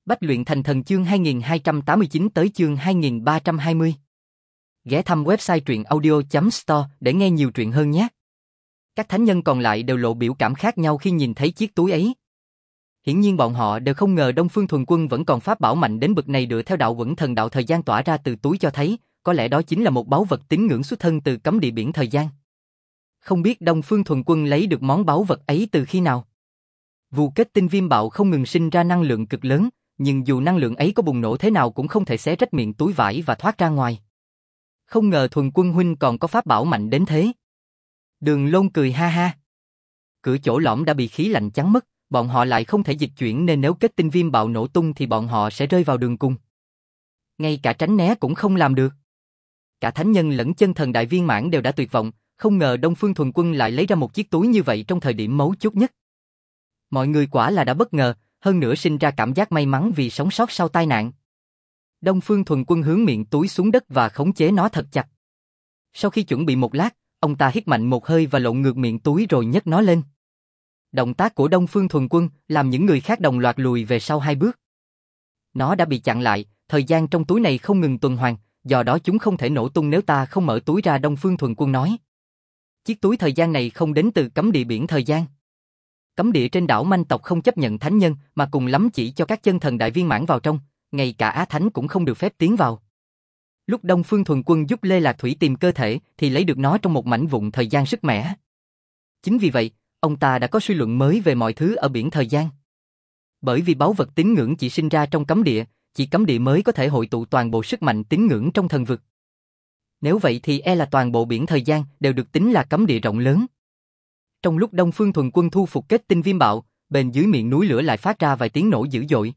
Bách luyện thành thần chương 2289 tới chương 2320. Ghé thăm website truyện audio.store để nghe nhiều truyện hơn nhé. Các thánh nhân còn lại đều lộ biểu cảm khác nhau khi nhìn thấy chiếc túi ấy. Hiển nhiên bọn họ đều không ngờ Đông Phương Thuần Quân vẫn còn pháp bảo mạnh đến bậc này, dựa theo đạo Quẩn Thần đạo thời gian tỏa ra từ túi cho thấy, có lẽ đó chính là một báu vật tín ngưỡng xuất thân từ cấm địa biển thời gian. Không biết Đông Phương Thuần Quân lấy được món báu vật ấy từ khi nào. Vù kết tinh viêm bạo không ngừng sinh ra năng lượng cực lớn, nhưng dù năng lượng ấy có bùng nổ thế nào cũng không thể xé rách miệng túi vải và thoát ra ngoài. Không ngờ Thuần Quân huynh còn có pháp bảo mạnh đến thế. Đường Lôn cười ha ha. Cửa chỗ lõm đã bị khí lạnh chắn mất, bọn họ lại không thể dịch chuyển, nên nếu kết tinh viêm bạo nổ tung thì bọn họ sẽ rơi vào đường cùng. Ngay cả tránh né cũng không làm được. Cả thánh nhân lẫn chân thần đại viên mãn đều đã tuyệt vọng, không ngờ Đông Phương Thuần Quân lại lấy ra một chiếc túi như vậy trong thời điểm mấu chốt nhất. Mọi người quả là đã bất ngờ, hơn nữa sinh ra cảm giác may mắn vì sống sót sau tai nạn. Đông Phương Thuần Quân hướng miệng túi xuống đất và khống chế nó thật chặt. Sau khi chuẩn bị một lát, ông ta hít mạnh một hơi và lộn ngược miệng túi rồi nhấc nó lên. Động tác của Đông Phương Thuần Quân làm những người khác đồng loạt lùi về sau 2 bước. Nó đã bị chặn lại, thời gian trong túi này không ngừng tuần hoàn, do đó chúng không thể nổ tung nếu ta không mở túi ra, Đông Phương Thuần Quân nói. Chiếc túi thời gian này không đến từ cấm địa biển thời gian. Cấm địa trên đảo Manh tộc không chấp nhận thánh nhân, mà cùng lắm chỉ cho các chân thần đại viên mãn vào trong, ngay cả Á Thánh cũng không được phép tiến vào. Lúc Đông Phương Thuần Quân giúp Lê Lạc Thủy tìm cơ thể thì lấy được nó trong một mảnh vụn thời gian sức mẻ. Chính vì vậy, ông ta đã có suy luận mới về mọi thứ ở biển thời gian. Bởi vì báu vật tín ngưỡng chỉ sinh ra trong cấm địa, chỉ cấm địa mới có thể hội tụ toàn bộ sức mạnh tín ngưỡng trong thần vực. Nếu vậy thì là toàn bộ biển thời gian đều được tính là cấm địa rộng lớn. Trong lúc Đông Phương Thuần Quân thu phục kết tinh viêm bạo, bên dưới miệng núi lửa lại phát ra vài tiếng nổ dữ dội.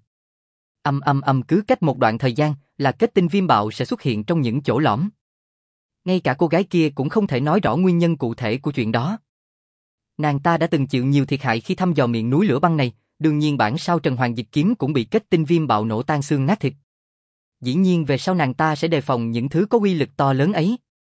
Cứ cách một đoạn thời gian là kết tinh viêm bạo sẽ xuất hiện trong những chỗ lõm. Ngay cả cô gái kia cũng không thể nói rõ nguyên nhân cụ thể của chuyện đó. Nàng ta đã từng chịu nhiều thiệt hại khi thăm dò miệng núi lửa băng này, đương nhiên bản sao Trần Hoàng Dịch Kiếm cũng bị kết tinh viêm bạo nổ tan xương nát thịt. Dĩ nhiên về sau nàng ta sẽ đề phòng những thứ có uy lực to lớn ấy.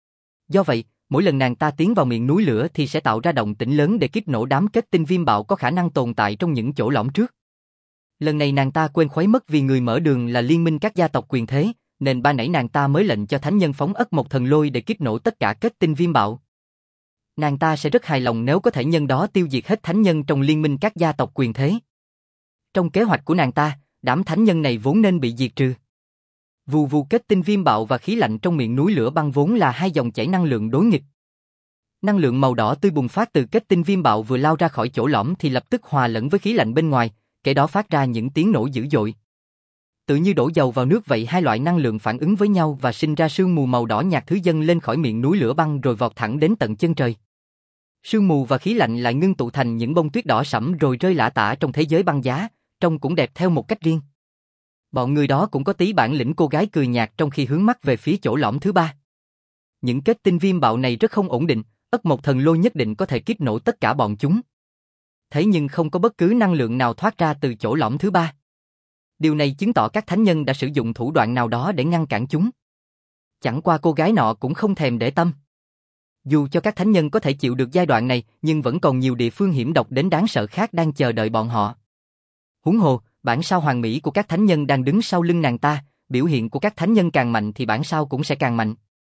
Do vậy, mỗi lần nàng ta tiến vào miệng núi lửa thì sẽ tạo ra động tĩnh lớn để kích nổ đám kết tinh viêm bạo có khả năng tồn tại trong những chỗ lõm trước. Lần này nàng ta quên khuấy mất vì người mở đường là liên minh các gia tộc quyền thế, nên ban nãy nàng ta mới lệnh cho thánh nhân phóng Ất Mộc Thần Lôi để kích nổ tất cả kết tinh viêm bạo. Nàng ta sẽ rất hài lòng nếu có thể nhân đó tiêu diệt hết thánh nhân trong liên minh các gia tộc quyền thế. Trong kế hoạch của nàng ta, đám thánh nhân này vốn nên bị diệt trừ. Vù vù kết tinh viêm bạo và khí lạnh trong miệng núi lửa băng vốn là hai dòng chảy năng lượng đối nghịch. Năng lượng màu đỏ tươi bùng phát từ kết tinh viêm bạo vừa lao ra khỏi chỗ lõm thì lập tức hòa lẫn với khí lạnh bên ngoài, kể đó phát ra những tiếng nổ dữ dội. Tự như đổ dầu vào nước vậy, hai loại năng lượng phản ứng với nhau và sinh ra sương mù màu đỏ nhạt thứ dâng lên khỏi miệng núi lửa băng rồi vọt thẳng đến tận chân trời. Sương mù và khí lạnh lại ngưng tụ thành những bông tuyết đỏ sẫm rồi rơi lả tả trong thế giới băng giá, trông cũng đẹp theo một cách riêng. Bọn người đó cũng có tí bản lĩnh, cô gái cười nhạt trong khi hướng mắt về phía chỗ lõm thứ 3. Những kết tinh viêm bạo này rất không ổn định, Ất Mộc Thần Lôi nhất định có thể kích nổ tất cả bọn chúng. Thế nhưng không có bất cứ năng lượng nào thoát ra từ chỗ lõm thứ 3. Điều này chứng tỏ các thánh nhân đã sử dụng thủ đoạn nào đó để ngăn cản chúng. Chẳng qua cô gái nọ cũng không thèm để tâm. Dù cho các thánh nhân có thể chịu được giai đoạn này, nhưng vẫn còn nhiều địa phương hiểm độc đến đáng sợ khác đang chờ đợi bọn họ. Huống hồ, bản sao hoàn mỹ của các thánh nhân đang đứng sau lưng nàng ta, biểu hiện của các thánh nhân càng mạnh thì bản sao cũng sẽ càng mạnh.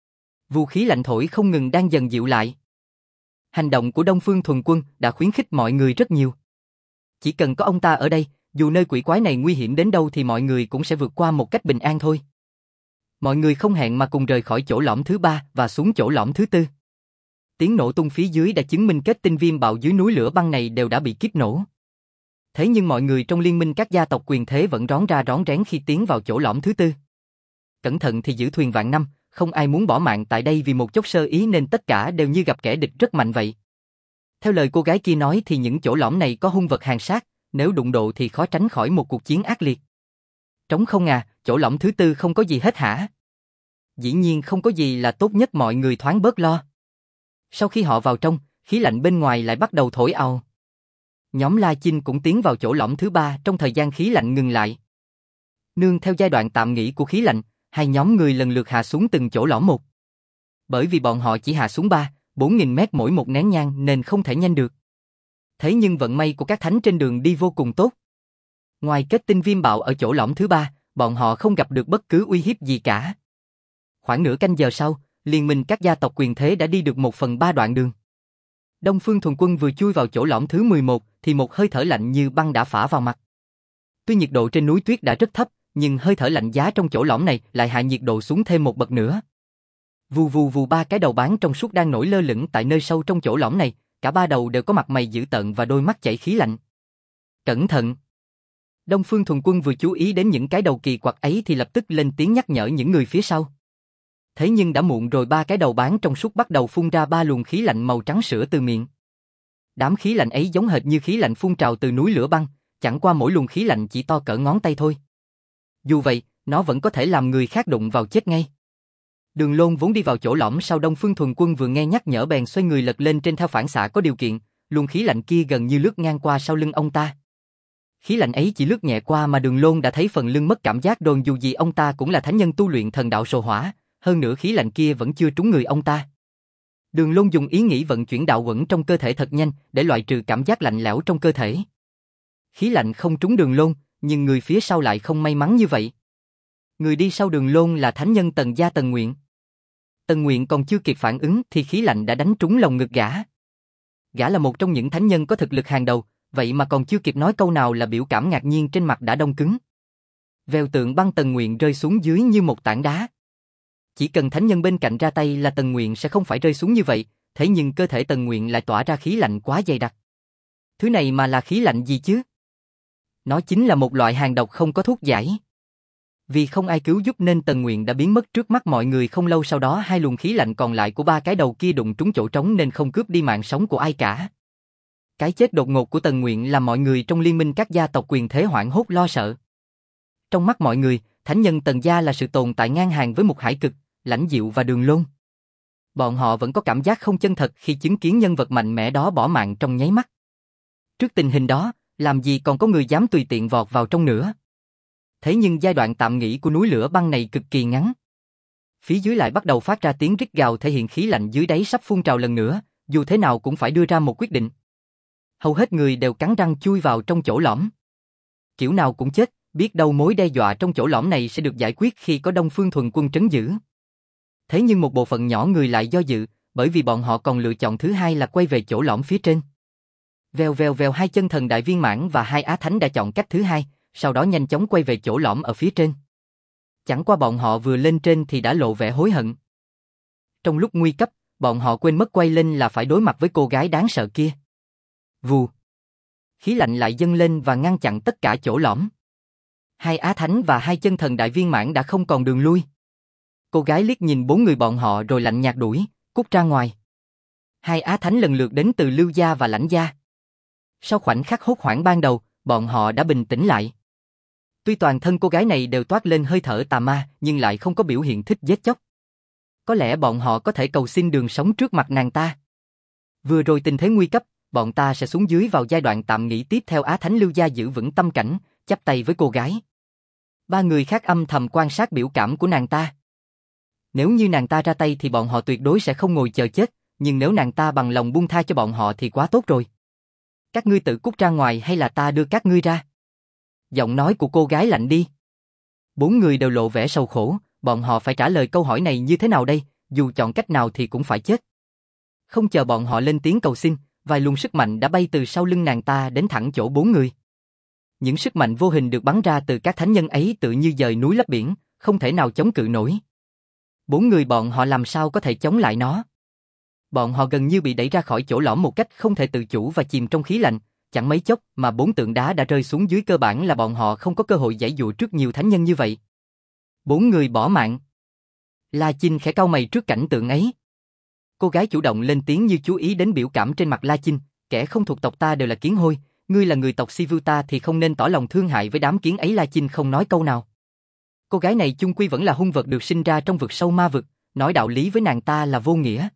Vũ khí lạnh thổi không ngừng đang dần dịu lại. Hành động của Đông Phương Thuần Quân đã khuyến khích mọi người rất nhiều. Chỉ cần có ông ta ở đây, dù nơi quỷ quái này nguy hiểm đến đâu thì mọi người cũng sẽ vượt qua một cách bình an thôi. Mọi người không hẹn mà cùng rời khỏi chỗ lõm thứ 3 và xuống chỗ lõm thứ 4. Tiếng nổ tung phía dưới đã chứng minh kết tinh viêm bạo dưới núi lửa băng này đều đã bị kiếp nổ. Thế nhưng mọi người trong liên minh các gia tộc quyền thế vẫn rón ra rón rén khi tiến vào chỗ lõm thứ 4. Cẩn thận thì giữ thuyền vạn năm, không ai muốn bỏ mạng tại đây vì một chút sơ ý nên tất cả đều như gặp kẻ địch rất mạnh vậy. Theo lời cô gái kia nói thì những chỗ lõm này có hung vật hàng sát, nếu đụng độ thì khó tránh khỏi một cuộc chiến ác liệt. Trống không à, chỗ lõm thứ 4 không có gì hết hả? Dĩ nhiên không có gì là tốt nhất, mọi người thoáng bớt lo. Sau khi họ vào trong, khí lạnh bên ngoài lại bắt đầu thổi ào. Nhóm La Chinh cũng tiến vào chỗ lõm thứ 3 trong thời gian khí lạnh ngừng lại. Nương theo giai đoạn tạm nghỉ của khí lạnh, hai nhóm người lần lượt hạ xuống từng chỗ lõm một. Bởi vì bọn họ chỉ hạ xuống 4.000 mét mỗi một nén nhang nên không thể nhanh được. Thế nhưng vận may của các thánh trên đường đi vô cùng tốt. Ngoài kết tinh viêm bạo ở chỗ lõm thứ ba, bọn họ không gặp được bất cứ uy hiếp gì cả. Khoảng nửa canh giờ sau, liên minh các gia tộc quyền thế đã đi được 1/3 đoạn đường. Đông Phương Thuần Quân vừa chui vào chỗ lõm thứ 11 thì một hơi thở lạnh như băng đã phả vào mặt. Tuy nhiệt độ trên núi tuyết đã rất thấp, nhưng hơi thở lạnh giá trong chỗ lõm này lại hạ nhiệt độ xuống thêm một bậc nữa. Vù vù vù, ba cái đầu bán trong suốt đang nổi lơ lửng tại nơi sâu trong chỗ lõm này, cả ba đầu đều có mặt mày dữ tợn và đôi mắt chảy khí lạnh. Cẩn thận! Đông Phương Thuần Quân vừa chú ý đến những cái đầu kỳ quặc ấy thì lập tức lên tiếng nhắc nhở những người phía sau. Thế nhưng đã muộn rồi, ba cái đầu bán trong suốt bắt đầu phun ra ba luồng khí lạnh màu trắng sữa từ miệng. Đám khí lạnh ấy giống hệt như khí lạnh phun trào từ núi lửa băng, chẳng qua mỗi luồng khí lạnh chỉ to cỡ ngón tay thôi. Dù vậy, nó vẫn có thể làm người khác đụng vào chết ngay. Đường Lôn vốn đi vào chỗ lõm sau Đông Phương Thuần Quân vừa nghe nhắc nhở bèn xoay người lật lên trên theo phản xạ có điều kiện, luồng khí lạnh kia gần như lướt ngang qua sau lưng ông ta. Khí lạnh ấy chỉ lướt nhẹ qua mà Đường Lôn đã thấy phần lưng mất cảm giác rồi, dù gì ông ta cũng là thánh nhân tu luyện thần đạo sồ hỏa, hơn nữa khí lạnh kia vẫn chưa trúng người ông ta. Đường Lôn dùng ý nghĩ vận chuyển đạo uẩn trong cơ thể thật nhanh để loại trừ cảm giác lạnh lẽo trong cơ thể. Khí lạnh không trúng Đường Lôn, nhưng người phía sau lại không may mắn như vậy. Người đi sau Đường Lôn là thánh nhân Tần gia Tần Nguyện. Tần Nguyện còn chưa kịp phản ứng thì khí lạnh đã đánh trúng lồng ngực gã. Gã là một trong những thánh nhân có thực lực hàng đầu, vậy mà còn chưa kịp nói câu nào là biểu cảm ngạc nhiên trên mặt đã đông cứng. Vèo, tượng băng Tần Nguyện rơi xuống dưới như một tảng đá. Chỉ cần thánh nhân bên cạnh ra tay là Tần Nguyện sẽ không phải rơi xuống như vậy, thế nhưng cơ thể Tần Nguyện lại tỏa ra khí lạnh quá dày đặc. Thứ này mà là khí lạnh gì chứ? Nó chính là một loại hàng độc không có thuốc giải. Vì không ai cứu giúp nên Tần Nguyện đã biến mất trước mắt mọi người không lâu sau đó. Hai luồng khí lạnh còn lại của ba cái đầu kia đụng trúng chỗ trống nên không cướp đi mạng sống của ai cả. Cái chết đột ngột của Tần Nguyện làm mọi người trong liên minh các gia tộc quyền thế hoảng hốt lo sợ. Trong mắt mọi người, thánh nhân Tần gia là sự tồn tại ngang hàng với Mục Hải Cực, Lãnh Diệu và Đường Lôn. Bọn họ vẫn có cảm giác không chân thật khi chứng kiến nhân vật mạnh mẽ đó bỏ mạng trong nháy mắt. Trước tình hình đó, làm gì còn có người dám tùy tiện vọt vào trong nữa. Thế nhưng giai đoạn tạm nghỉ của núi lửa băng này cực kỳ ngắn. Phía dưới lại bắt đầu phát ra tiếng rít gào thể hiện khí lạnh dưới đáy sắp phun trào lần nữa, dù thế nào cũng phải đưa ra một quyết định. Hầu hết người đều cắn răng chui vào trong chỗ lõm. Kiểu nào cũng chết, biết đâu mối đe dọa trong chỗ lõm này sẽ được giải quyết khi có Đông Phương Thuần Quân trấn giữ. Thế nhưng một bộ phận nhỏ người lại do dự, bởi vì bọn họ còn lựa chọn thứ hai là quay về chỗ lõm phía trên. Vèo vèo vèo, hai chân thần đại viên mãn và hai á thánh đã chọn cách thứ hai, sau đó nhanh chóng quay về chỗ lõm ở phía trên. Chẳng qua bọn họ vừa lên trên thì đã lộ vẻ hối hận. Trong lúc nguy cấp, bọn họ quên mất quay lên là phải đối mặt với cô gái đáng sợ kia. Vù. Khí lạnh lại dâng lên và ngăn chặn tất cả chỗ lõm. Hai á thánh và hai chân thần đại viên mãn đã không còn đường lui. Cô gái liếc nhìn bốn người bọn họ rồi lạnh nhạt đuổi, cút ra ngoài. Hai á thánh lần lượt đến từ Lưu gia và Lãnh gia. Sau khoảnh khắc hốt hoảng ban đầu, bọn họ đã bình tĩnh lại. Tuy toàn thân cô gái này đều toát lên hơi thở tà ma, nhưng lại không có biểu hiện thích giết chóc. Có lẽ bọn họ có thể cầu xin đường sống trước mặt nàng ta. Vừa rồi tình thế nguy cấp, bọn ta sẽ xuống dưới vào giai đoạn tạm nghỉ tiếp theo. Á thánh Lưu gia giữ vững tâm cảnh, chắp tay với cô gái. Ba người khác âm thầm quan sát biểu cảm của nàng ta. Nếu như nàng ta ra tay thì bọn họ tuyệt đối sẽ không ngồi chờ chết, nhưng nếu nàng ta bằng lòng buông tha cho bọn họ thì quá tốt rồi. Các ngươi tự cút ra ngoài hay là ta đưa các ngươi ra? Giọng nói của cô gái lạnh đi. Bốn người đều lộ vẻ sầu khổ, bọn họ phải trả lời câu hỏi này như thế nào đây, dù chọn cách nào thì cũng phải chết. Không chờ bọn họ lên tiếng cầu xin, vài luồng sức mạnh đã bay từ sau lưng nàng ta đến thẳng chỗ bốn người. Những sức mạnh vô hình được bắn ra từ các thánh nhân ấy tự như dời núi lấp biển, không thể nào chống cự nổi. Bốn người bọn họ làm sao có thể chống lại nó? Bọn họ gần như bị đẩy ra khỏi chỗ lõm một cách không thể tự chủ và chìm trong khí lạnh, chẳng mấy chốc mà bốn tượng đá đã rơi xuống dưới. Cơ bản là bọn họ không có cơ hội giãy dụa trước nhiều thánh nhân như vậy. Bốn người bỏ mạng. La Chinh khẽ cau mày trước cảnh tượng ấy. Cô gái chủ động lên tiếng như chú ý đến biểu cảm trên mặt La Chinh, kẻ không thuộc tộc ta đều là kiến hôi, ngươi là người tộc Sivuta thì không nên tỏ lòng thương hại với đám kiến ấy. La Chinh không nói câu nào. Cô gái này chung quy vẫn là hung vật được sinh ra trong vực sâu ma vực, nói đạo lý với nàng ta là vô nghĩa.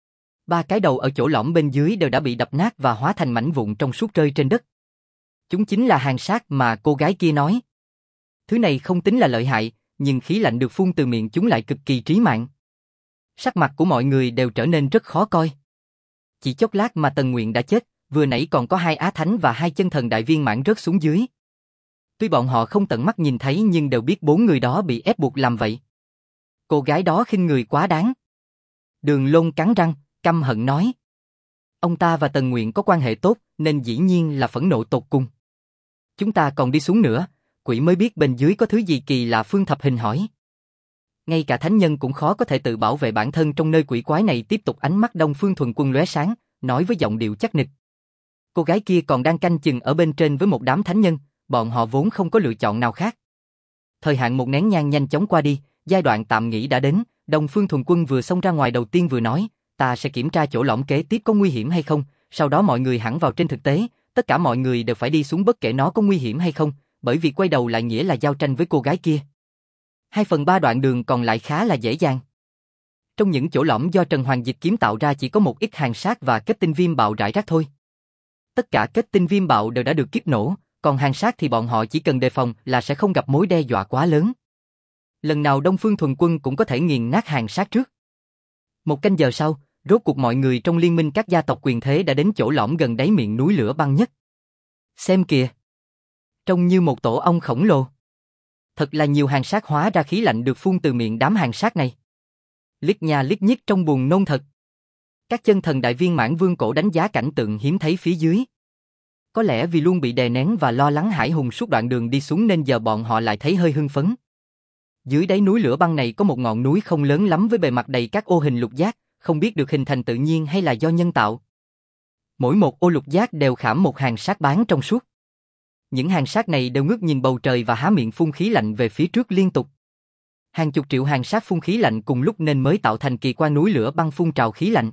Ba cái đầu ở chỗ lõm bên dưới đều đã bị đập nát và hóa thành mảnh vụn trong suốt rơi trên đất. Chúng chính là hàn sát mà cô gái kia nói. Thứ này không tính là lợi hại, nhưng khí lạnh được phun từ miệng chúng lại cực kỳ trí mạng. Sắc mặt của mọi người đều trở nên rất khó coi. Chỉ chốc lát mà Tần Nguyện đã chết, vừa nãy còn có hai á thánh và hai chân thần đại viên mãn rớt xuống dưới. Tuy bọn họ không tận mắt nhìn thấy nhưng đều biết bốn người đó bị ép buộc làm vậy. Cô gái đó khinh người quá đáng. Đường Lôn cắn răng, căm hận nói. Ông ta và Tần Nguyện có quan hệ tốt nên dĩ nhiên là phẫn nộ tột cùng. Chúng ta còn đi xuống nữa, quỷ mới biết bên dưới có thứ gì kỳ lạ, Phương Thập Hình hỏi. Ngay cả thánh nhân cũng khó có thể tự bảo vệ bản thân trong nơi quỷ quái này. Tiếp tục ánh mắt Đông Phương Thuần Quân lóe sáng, nói với giọng điệu chắc nịch. Cô gái kia còn đang canh chừng ở bên trên với một đám thánh nhân, bọn họ vốn không có lựa chọn nào khác. Thời hạn một nén nhang nhanh chóng qua đi, giai đoạn tạm nghỉ đã đến. Đông Phương Thuần Quân vừa xông ra ngoài đầu tiên vừa nói, ta sẽ kiểm tra chỗ lõm kế tiếp có nguy hiểm hay không, sau đó mọi người hẳn vào trên thực tế, tất cả mọi người đều phải đi xuống bất kể nó có nguy hiểm hay không, bởi vì quay đầu lại nghĩa là giao tranh với cô gái kia. 2/3 đoạn đường còn lại khá là dễ dàng. Trong những chỗ lõm do Trần Hoàng Dịch kiếm tạo ra chỉ có một ít hàng sát và kết tinh viêm bạo rải rác thôi. Tất cả kết tinh viêm bạo đều đã được kiếp nổ, còn hàng sát thì bọn họ chỉ cần đề phòng là sẽ không gặp mối đe dọa quá lớn. Lần nào Đông Phương Thuần Quân cũng có thể nghiền nát hàng sát trước. 1 canh giờ sau, rốt cuộc mọi người trong liên minh các gia tộc quyền thế đã đến chỗ lõm gần đáy miệng núi lửa băng nhất. Xem kìa! Trông như một tổ ong khổng lồ. Thật là nhiều hàng sát hóa ra khí lạnh được phun từ miệng đám hàng sát này. Liếc nha liếc nhích trong buồn nôn thật. Các chân thần đại viên mãn vương cổ đánh giá cảnh tượng hiếm thấy phía dưới. Có lẽ vì luôn bị đè nén và lo lắng hãi hùng suốt đoạn đường đi xuống nên giờ bọn họ lại thấy hơi hưng phấn. Dưới đáy núi lửa băng này có một ngọn núi không lớn lắm với bề mặt đầy các ô hình lục giác, không biết được hình thành tự nhiên hay là do nhân tạo. Mỗi một ô lục giác đều khảm một hàng sát bán trong suốt. Những hàng sát này đều ngước nhìn bầu trời và há miệng phun khí lạnh về phía trước liên tục. Hàng chục triệu hàng sát phun khí lạnh cùng lúc nên mới tạo thành kỳ quan núi lửa băng phun trào khí lạnh.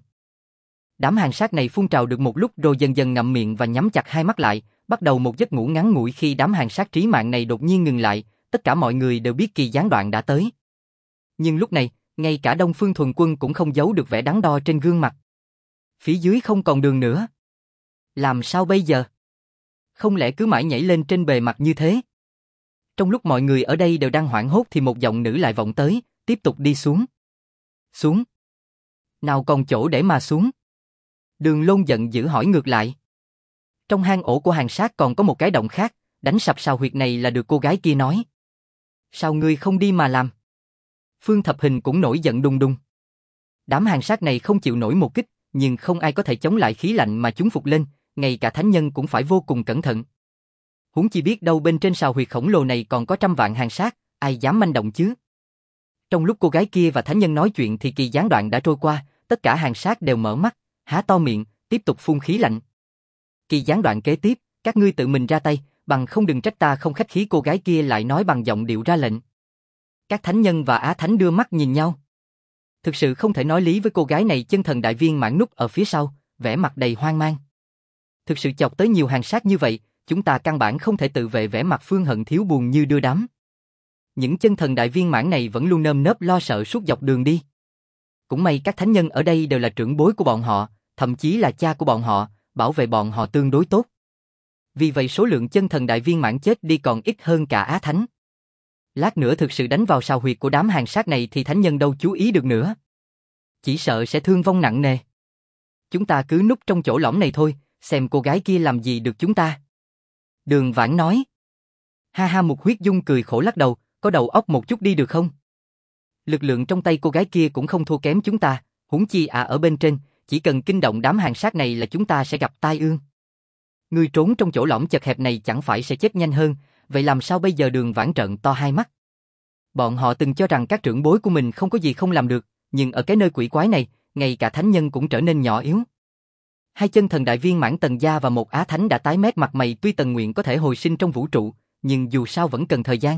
Đám hàng sát này phun trào được một lúc rồi dần dần ngậm miệng và nhắm chặt hai mắt lại, bắt đầu một giấc ngủ ngắn ngủi khi đám hàng sát trí mạng này đột nhiên ngừng lại, tất cả mọi người đều biết kỳ gián đoạn đã tới. Nhưng lúc này, ngay cả Đông Phương Thuần Quân cũng không giấu được vẻ đắn đo trên gương mặt. Phía dưới không còn đường nữa. Làm sao bây giờ? Không lẽ cứ mãi nhảy lên trên bề mặt như thế? Trong lúc mọi người ở đây đều đang hoảng hốt thì một giọng nữ lại vọng tới, tiếp tục đi xuống. Xuống? Nào còn chỗ để mà xuống? Đường Lôn giận dữ hỏi ngược lại. Trong hang ổ của hàng sát còn có một cái động khác, đánh sập sào huyệt này là được cô gái kia nói. Sao ngươi không đi mà làm? Phương Thập Hình cũng nổi giận đùng đùng. Đám hàng sát này không chịu nổi một kích, nhưng không ai có thể chống lại khí lạnh mà chúng phục lên, ngay cả thánh nhân cũng phải vô cùng cẩn thận. Huống chi biết đâu bên trên sào huyệt khổng lồ này còn có trăm vạn hàng sát, ai dám manh động chứ? Trong lúc cô gái kia và thánh nhân nói chuyện thì kỳ gián đoạn đã trôi qua, tất cả hàng sát đều mở mắt, há to miệng, tiếp tục phun khí lạnh. Kỳ gián đoạn kế tiếp, các ngươi tự mình ra tay, bằng không đừng trách ta không khách khí, cô gái kia lại nói bằng giọng điệu ra lệnh. Các thánh nhân và á thánh đưa mắt nhìn nhau. Thực sự không thể nói lý với cô gái này. Chân thần đại viên mãn núp ở phía sau, vẻ mặt đầy hoang mang. Thực sự chọc tới nhiều hàng sát như vậy, chúng ta căn bản không thể tự vệ, vẻ mặt Phương Hận thiếu buồn như đưa đám. Những chân thần đại viên mãn này vẫn luôn nơm nớp lo sợ suốt dọc đường đi. Cũng may các thánh nhân ở đây đều là trưởng bối của bọn họ, thậm chí là cha của bọn họ, bảo vệ bọn họ tương đối tốt. Vì vậy số lượng chân thần đại viên mãn chết đi còn ít hơn cả á thánh. Lát nữa thực sự đánh vào sào huyệt của đám hàng sát này thì thánh nhân đâu chú ý được nữa. Chỉ sợ sẽ thương vong nặng nề. Chúng ta cứ núp trong chỗ lõm này thôi, xem cô gái kia làm gì được chúng ta. Đường Vãn nói. Ha ha, Mục Huyết Dung cười khổ lắc đầu, có đầu óc một chút đi được không? Lực lượng trong tay cô gái kia cũng không thua kém chúng ta, huống chi ở bên trên, chỉ cần kinh động đám hàng sát này là chúng ta sẽ gặp tai ương. Ngươi trốn trong chỗ lõm chật hẹp này chẳng phải sẽ chết nhanh hơn, vậy làm sao bây giờ? Đường Vãn trợn to hai mắt. Bọn họ từng cho rằng các trưởng bối của mình không có gì không làm được, nhưng ở cái nơi quỷ quái này, ngay cả thánh nhân cũng trở nên nhỏ yếu. Hai chân thần đại viên mãn Tần gia và một á thánh đã tái mét mặt mày. Tuy Tần Nguyện có thể hồi sinh trong vũ trụ, nhưng dù sao vẫn cần thời gian.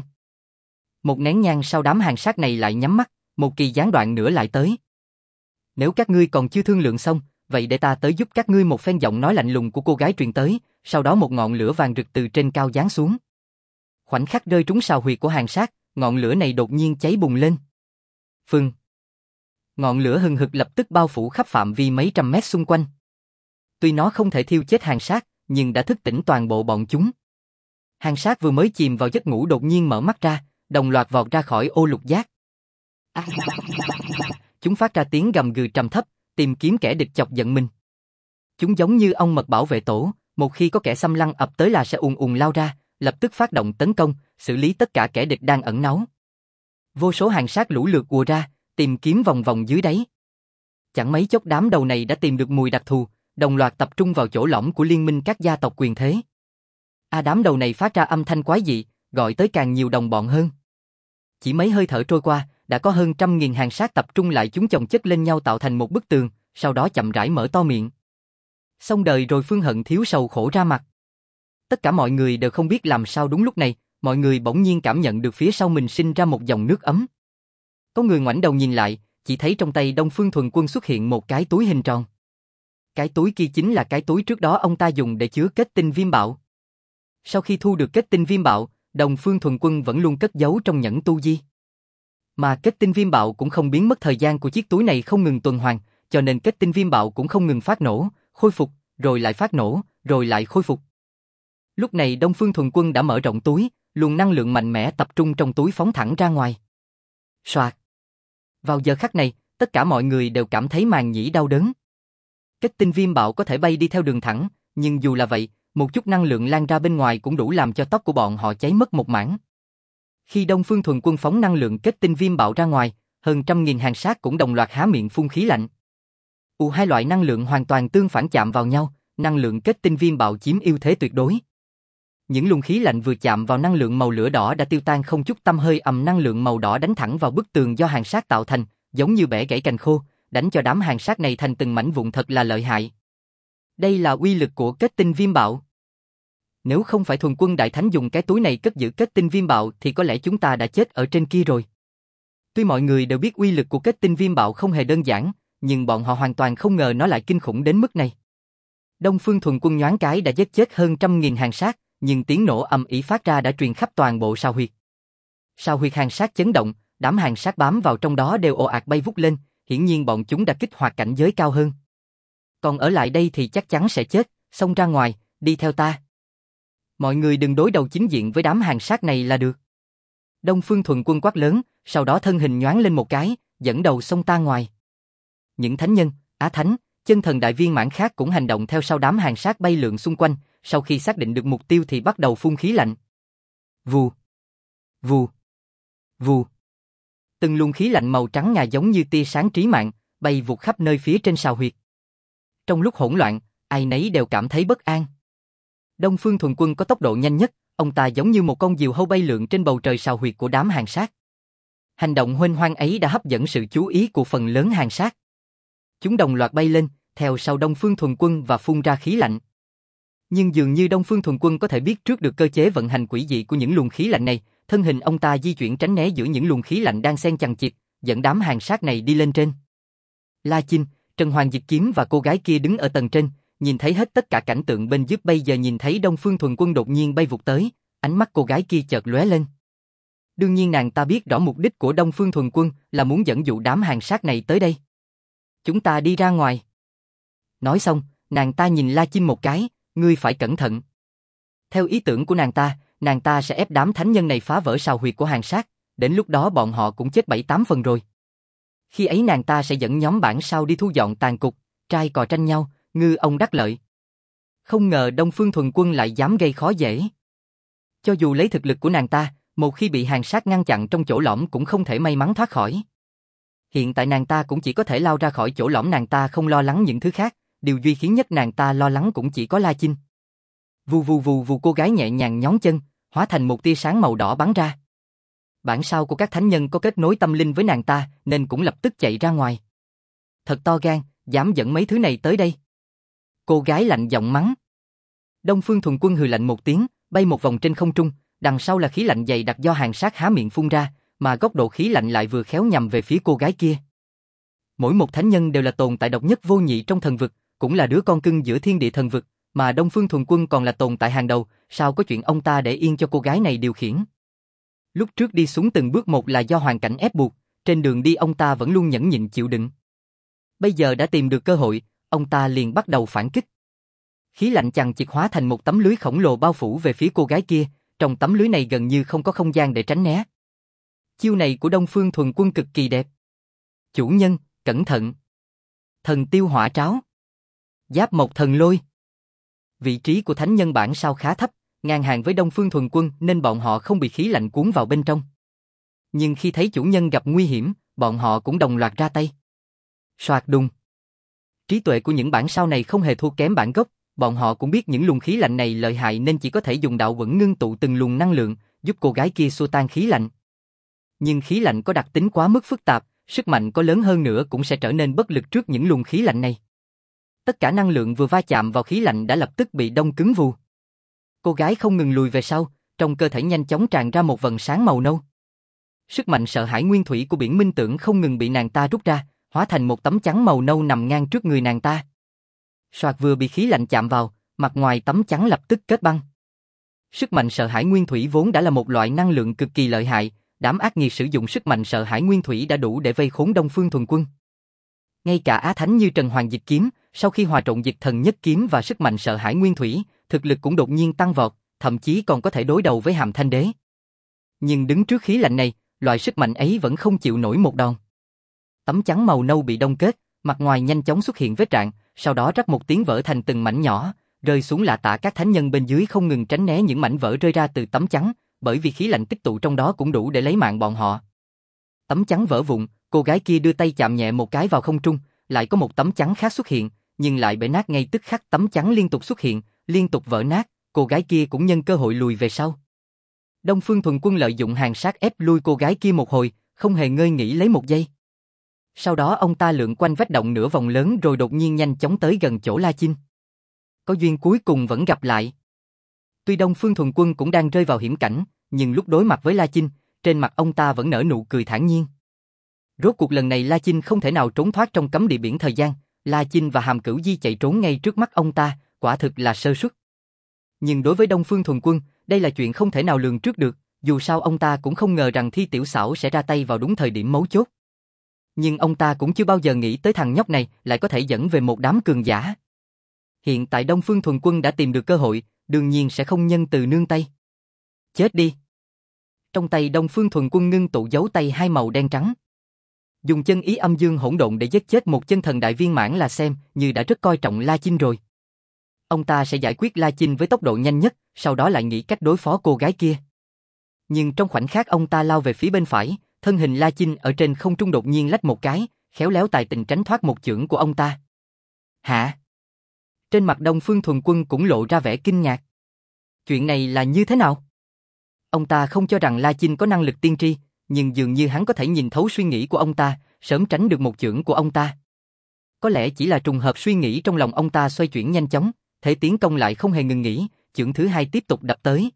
Một nén nhang sau đám hàng sát này lại nhắm mắt, một kỳ gián đoạn nữa lại tới. Nếu các ngươi còn chưa thương lượng xong, vậy để ta tới giúp các ngươi. Một phen giọng nói lạnh lùng của cô gái truyền tới, sau đó một ngọn lửa vàng rực từ trên cao giáng xuống. Khoảnh khắc rơi trúng sào huyệt của hàng sát, ngọn lửa này đột nhiên cháy bùng lên. Phừng. Ngọn lửa hừng hực lập tức bao phủ khắp phạm vi mấy trăm mét xung quanh. Tuy nó không thể thiêu chết hàng sát, nhưng đã thức tỉnh toàn bộ bọn chúng. Hàng sát vừa mới chìm vào giấc ngủ đột nhiên mở mắt ra, đồng loạt vọt ra khỏi ô lục giác. Chúng phát ra tiếng gầm gừ trầm thấp, tìm kiếm kẻ địch chọc giận mình. Chúng giống như ong mật bảo vệ tổ, một khi có kẻ xâm lăng ập tới là sẽ ùn ùn lao ra, lập tức phát động tấn công, xử lý tất cả kẻ địch đang ẩn náu. Vô số hàng sát lũ lượt ùa ra, tìm kiếm vòng vòng dưới đáy. Chẳng mấy chốc đám đầu này đã tìm được mùi đặc thù, đồng loạt tập trung vào chỗ lõm của liên minh các gia tộc quyền thế. Đám đầu này phát ra âm thanh quái dị, gọi tới càng nhiều đồng bọn hơn. Chỉ mấy hơi thở trôi qua, đã có hơn 100.000 hàng sát tập trung lại, chúng chồng chất lên nhau tạo thành một bức tường, sau đó chậm rãi mở to miệng. Xong đời rồi. Phương Hận thiếu sầu khổ ra mặt. Tất cả mọi người đều không biết làm sao đúng lúc này, mọi người bỗng nhiên cảm nhận được phía sau mình sinh ra một dòng nước ấm. Có người ngoảnh đầu nhìn lại, chỉ thấy trong tay Đông Phương Thuần Quân xuất hiện một cái túi hình tròn. Cái túi kia chính là cái túi trước đó ông ta dùng để chứa kết tinh viêm bạo. Sau khi thu được kết tinh viêm bạo, Đông Phương Thuần Quân vẫn luôn cất giấu trong nhẫn tu di. Mà kết tinh viêm bạo cũng không biến mất, thời gian của chiếc túi này không ngừng tuần hoàn, cho nên kết tinh viêm bạo cũng không ngừng phát nổ, khôi phục, rồi lại phát nổ, rồi lại khôi phục. Lúc này Đông Phương Thuần Quân đã mở rộng túi, luồng năng lượng mạnh mẽ tập trung trong túi phóng thẳng ra ngoài. Soạt. Vào giờ khắc này, tất cả mọi người đều cảm thấy màng nhĩ đau đớn. Kết tinh viêm bạo có thể bay đi theo đường thẳng, nhưng dù là vậy, một chút năng lượng lan ra bên ngoài cũng đủ làm cho tóc của bọn họ cháy mất một mảng. Khi Đông Phương Thuần Quân phóng năng lượng kết tinh viêm bạo ra ngoài, hơn 100.000 hàng sát cũng đồng loạt há miệng phun khí lạnh. Hai loại năng lượng hoàn toàn tương phản chạm vào nhau, năng lượng kết tinh viêm bạo chiếm ưu thế tuyệt đối. Những luồng khí lạnh vừa chạm vào năng lượng màu lửa đỏ đã tiêu tan không chút tăm hơi, năng lượng màu đỏ đánh thẳng vào bức tường do hàng sát tạo thành, giống như bẻ gãy cành khô, đánh cho đám hàng sát này thành từng mảnh vụn, thật là lợi hại. Đây là uy lực của kết tinh viêm bạo. Nếu không phải Thuần Quân Đại Thánh dùng cái túi này cất giữ kết tinh viêm bạo thì có lẽ chúng ta đã chết ở trên kia rồi. Tuy mọi người đều biết uy lực của kết tinh viêm bạo không hề đơn giản, nhưng bọn họ hoàn toàn không ngờ nó lại kinh khủng đến mức này. Đông Phương Thuần Quân nhoáng cái đã giết chết hơn 100.000 hàng sát, nhưng tiếng nổ ầm ĩ phát ra đã truyền khắp toàn bộ sao huyệt. Sao huyệt hàng sát chấn động, đám hàng sát bám vào trong đó đều ồ ạt bay vút lên, hiển nhiên bọn chúng đã kích hoạt cảnh giới cao hơn. Còn ở lại đây thì chắc chắn sẽ chết, xông ra ngoài, đi theo ta. Mọi người đừng đối đầu chính diện với đám hàng sát này là được. Đông Phương Thuần Quân quát lớn, sau đó thân hình nhoáng lên một cái, dẫn đầu xông ta ngoài. Những thánh nhân, Á Thánh, chân thần đại viên mãn khác cũng hành động theo sau đám hàng sát bay lượn xung quanh, sau khi xác định được mục tiêu thì bắt đầu phun khí lạnh. Vù, vù, vù. Từng luồng khí lạnh màu trắng ngà giống như tia sáng trí mạng, bay vụt khắp nơi phía trên sào huyệt. Trong lúc hỗn loạn, ai nấy đều cảm thấy bất an. Đông Phương Thuần Quân có tốc độ nhanh nhất, ông ta giống như một con diều hâu bay lượn trên bầu trời sào huyệt của đám hàng sát. Hành động huênh hoang ấy đã hấp dẫn sự chú ý của phần lớn hàng sát. Chúng đồng loạt bay lên, theo sau Đông Phương Thuần Quân và phun ra khí lạnh. Nhưng dường như Đông Phương Thuần Quân có thể biết trước được cơ chế vận hành quỷ dị của những luồng khí lạnh này, thân hình ông ta di chuyển tránh né giữa những luồng khí lạnh đang xen chằng chịt, dẫn đám hàng sát này đi lên trên. La Chinh, Trần Hoàng Diệt Kiếm và cô gái kia đứng ở tầng trên, nhìn thấy hết tất cả cảnh tượng bên dưới, bây giờ nhìn thấy Đông Phương Thuần Quân đột nhiên bay vụt tới, ánh mắt cô gái kia chợt lóe lên. Đương nhiên nàng ta biết rõ mục đích của Đông Phương Thuần Quân là muốn dẫn dụ đám hàng sát này tới đây. Chúng ta đi ra ngoài. Nói xong, nàng ta nhìn La Chinh một cái, ngươi phải cẩn thận. Theo ý tưởng của nàng ta sẽ ép đám thánh nhân này phá vỡ sào huyệt của hàng sát, đến lúc đó bọn họ cũng chết 7-8 phần rồi. Khi ấy nàng ta sẽ dẫn nhóm bản sao đi thu dọn tàn cục, trai cò tranh nhau, ngư ông đắc lợi. Không ngờ Đông Phương Thuần Quân lại dám gây khó dễ. Cho dù lấy thực lực của nàng ta, một khi bị hàng sát ngăn chặn trong chỗ lõm cũng không thể may mắn thoát khỏi. Hiện tại nàng ta cũng chỉ có thể lao ra khỏi chỗ lõm, nàng ta không lo lắng những thứ khác, điều duy khiến nhất nàng ta lo lắng cũng chỉ có La Chinh. Vù vù vù vù, cô gái nhẹ nhàng nhón chân, hóa thành một tia sáng màu đỏ bắn ra. Bản sao của các thánh nhân có kết nối tâm linh với nàng ta nên cũng lập tức chạy ra ngoài. Thật to gan, dám dẫn mấy thứ này tới đây. Cô gái lạnh giọng mắng. Đông Phương Thuần Quân hừ lạnh một tiếng, bay một vòng trên không trung, đằng sau là khí lạnh dày đặc do hàng sát há miệng phun ra, mà góc độ khí lạnh lại vừa khéo nhằm về phía cô gái kia. Mỗi một thánh nhân đều là tồn tại độc nhất vô nhị trong thần vực, cũng là đứa con cưng giữa thiên địa thần vực, mà Đông Phương Thuần Quân còn là tồn tại hàng đầu, sao có chuyện ông ta để yên cho cô gái này điều khiển. Lúc trước đi xuống từng bước một là do hoàn cảnh ép buộc, trên đường đi ông ta vẫn luôn nhẫn nhịn chịu đựng. Bây giờ đã tìm được cơ hội, ông ta liền bắt đầu phản kích. Khí lạnh chằng chịt hóa thành một tấm lưới khổng lồ bao phủ về phía cô gái kia, trong tấm lưới này gần như không có không gian để tránh né. Chiêu này của Đông Phương Thuần Quân cực kỳ đẹp. Chủ nhân, cẩn thận. Thần tiêu hỏa tráo. Giáp mộc thần lôi. Vị trí của thánh nhân bản sao khá thấp, ngang hàng với Đông Phương Thuần Quân nên bọn họ không bị khí lạnh cuốn vào bên trong. Nhưng khi thấy chủ nhân gặp nguy hiểm, bọn họ cũng đồng loạt ra tay. Soạt đùng. Trí tuệ của những bản sao này không hề thua kém bản gốc, bọn họ cũng biết những luồng khí lạnh này lợi hại nên chỉ có thể dùng đạo vẫn ngưng tụ từng luồng năng lượng, giúp cô gái kia xua tan khí lạnh. Nhưng khí lạnh có đặc tính quá mức phức tạp, sức mạnh có lớn hơn nữa cũng sẽ trở nên bất lực trước những luồng khí lạnh này. Tất cả năng lượng vừa va chạm vào khí lạnh đã lập tức bị đông cứng vù. Cô gái không ngừng lùi về sau, trong cơ thể nhanh chóng tràn ra một vầng sáng màu nâu. Sức mạnh sợ hãi nguyên thủy của biển minh tưởng không ngừng bị nàng ta rút ra, hóa thành một tấm chắn màu nâu nằm ngang trước người nàng ta. Soạt vừa bị khí lạnh chạm vào, mặt ngoài tấm chắn lập tức kết băng. Sức mạnh sợ hãi nguyên thủy vốn đã là một loại năng lượng cực kỳ lợi hại, đám ác nghiệt sử dụng sức mạnh sợ hãi nguyên thủy đã đủ để vây khốn Đông Phương Thuần Quân. Ngay cả á thánh như Trần Hoàng Dịch Kiếm, sau khi hòa trộn Dịch Thần Nhất Kiếm và sức mạnh sợ hãi nguyên thủy, thực lực cũng đột nhiên tăng vọt, thậm chí còn có thể đối đầu với Hàm Thanh Đế. Nhưng đứng trước khí lạnh này, loại sức mạnh ấy vẫn không chịu nổi một đòn. Tấm chắn màu nâu bị đông kết, mặt ngoài nhanh chóng xuất hiện vết rạn, sau đó rắc một tiếng vỡ thành từng mảnh nhỏ, rơi xuống lạ tả. Các thánh nhân bên dưới không ngừng tránh né những mảnh vỡ rơi ra từ tấm chắn, bởi vì khí lạnh tích tụ trong đó cũng đủ để lấy mạng bọn họ. Tấm chắn vỡ vụn, cô gái kia đưa tay chạm nhẹ một cái vào không trung, lại có một tấm chắn khác xuất hiện, nhưng lại bể nát ngay tức khắc. Tấm chắn liên tục xuất hiện, liên tục vỡ nát, cô gái kia cũng nhân cơ hội lùi về sau. Đông Phương Thuần Quân lợi dụng hàn sát ép lui cô gái kia một hồi, không hề ngơi nghỉ lấy một giây. Sau đó ông ta lượn quanh vách động nửa vòng lớn rồi đột nhiên nhanh chóng tới gần chỗ La Chinh. Có duyên cuối cùng vẫn gặp lại. Tuy Đông Phương Thuần Quân cũng đang rơi vào hiểm cảnh, nhưng lúc đối mặt với La Chinh, trên mặt ông ta vẫn nở nụ cười thản nhiên. Rốt cuộc lần này La Chinh không thể nào trốn thoát trong cấm địa biển thời gian, La Chinh và Hàm Cửu Di chạy trốn ngay trước mắt ông ta, quả thực là sơ suất. Nhưng đối với Đông Phương Thuần Quân, đây là chuyện không thể nào lường trước được, dù sao ông ta cũng không ngờ rằng Thi Tiểu Xảo sẽ ra tay vào đúng thời điểm mấu chốt. Nhưng ông ta cũng chưa bao giờ nghĩ tới thằng nhóc này lại có thể dẫn về một đám cường giả. Hiện tại Đông Phương Thuần Quân đã tìm được cơ hội, đương nhiên sẽ không nhân từ nương tay. Chết đi! Trong tay Đông Phương Thuần Quân ngưng tụ dấu tay hai màu đen trắng. Dùng chân ý âm dương hỗn độn để giết chết một chân thần đại viên mãn là xem như đã rất coi trọng La Chinh rồi. Ông ta sẽ giải quyết La Chinh với tốc độ nhanh nhất, sau đó lại nghĩ cách đối phó cô gái kia. Nhưng trong khoảnh khắc ông ta lao về phía bên phải, thân hình La Chinh ở trên không trung đột nhiên lách một cái, khéo léo tài tình tránh thoát một chưởng của ông ta. Hả? Trên mặt Đông Phương Thuần Quân cũng lộ ra vẻ kinh ngạc. Chuyện này là như thế nào? Ông ta không cho rằng La Chinh có năng lực tiên tri, nhưng dường như hắn có thể nhìn thấu suy nghĩ của ông ta, sớm tránh được một chưởng của ông ta. Có lẽ chỉ là trùng hợp suy nghĩ trong lòng ông ta xoay chuyển nhanh chóng, thể tiến công lại không hề ngừng nghỉ, chưởng thứ hai tiếp tục đập tới.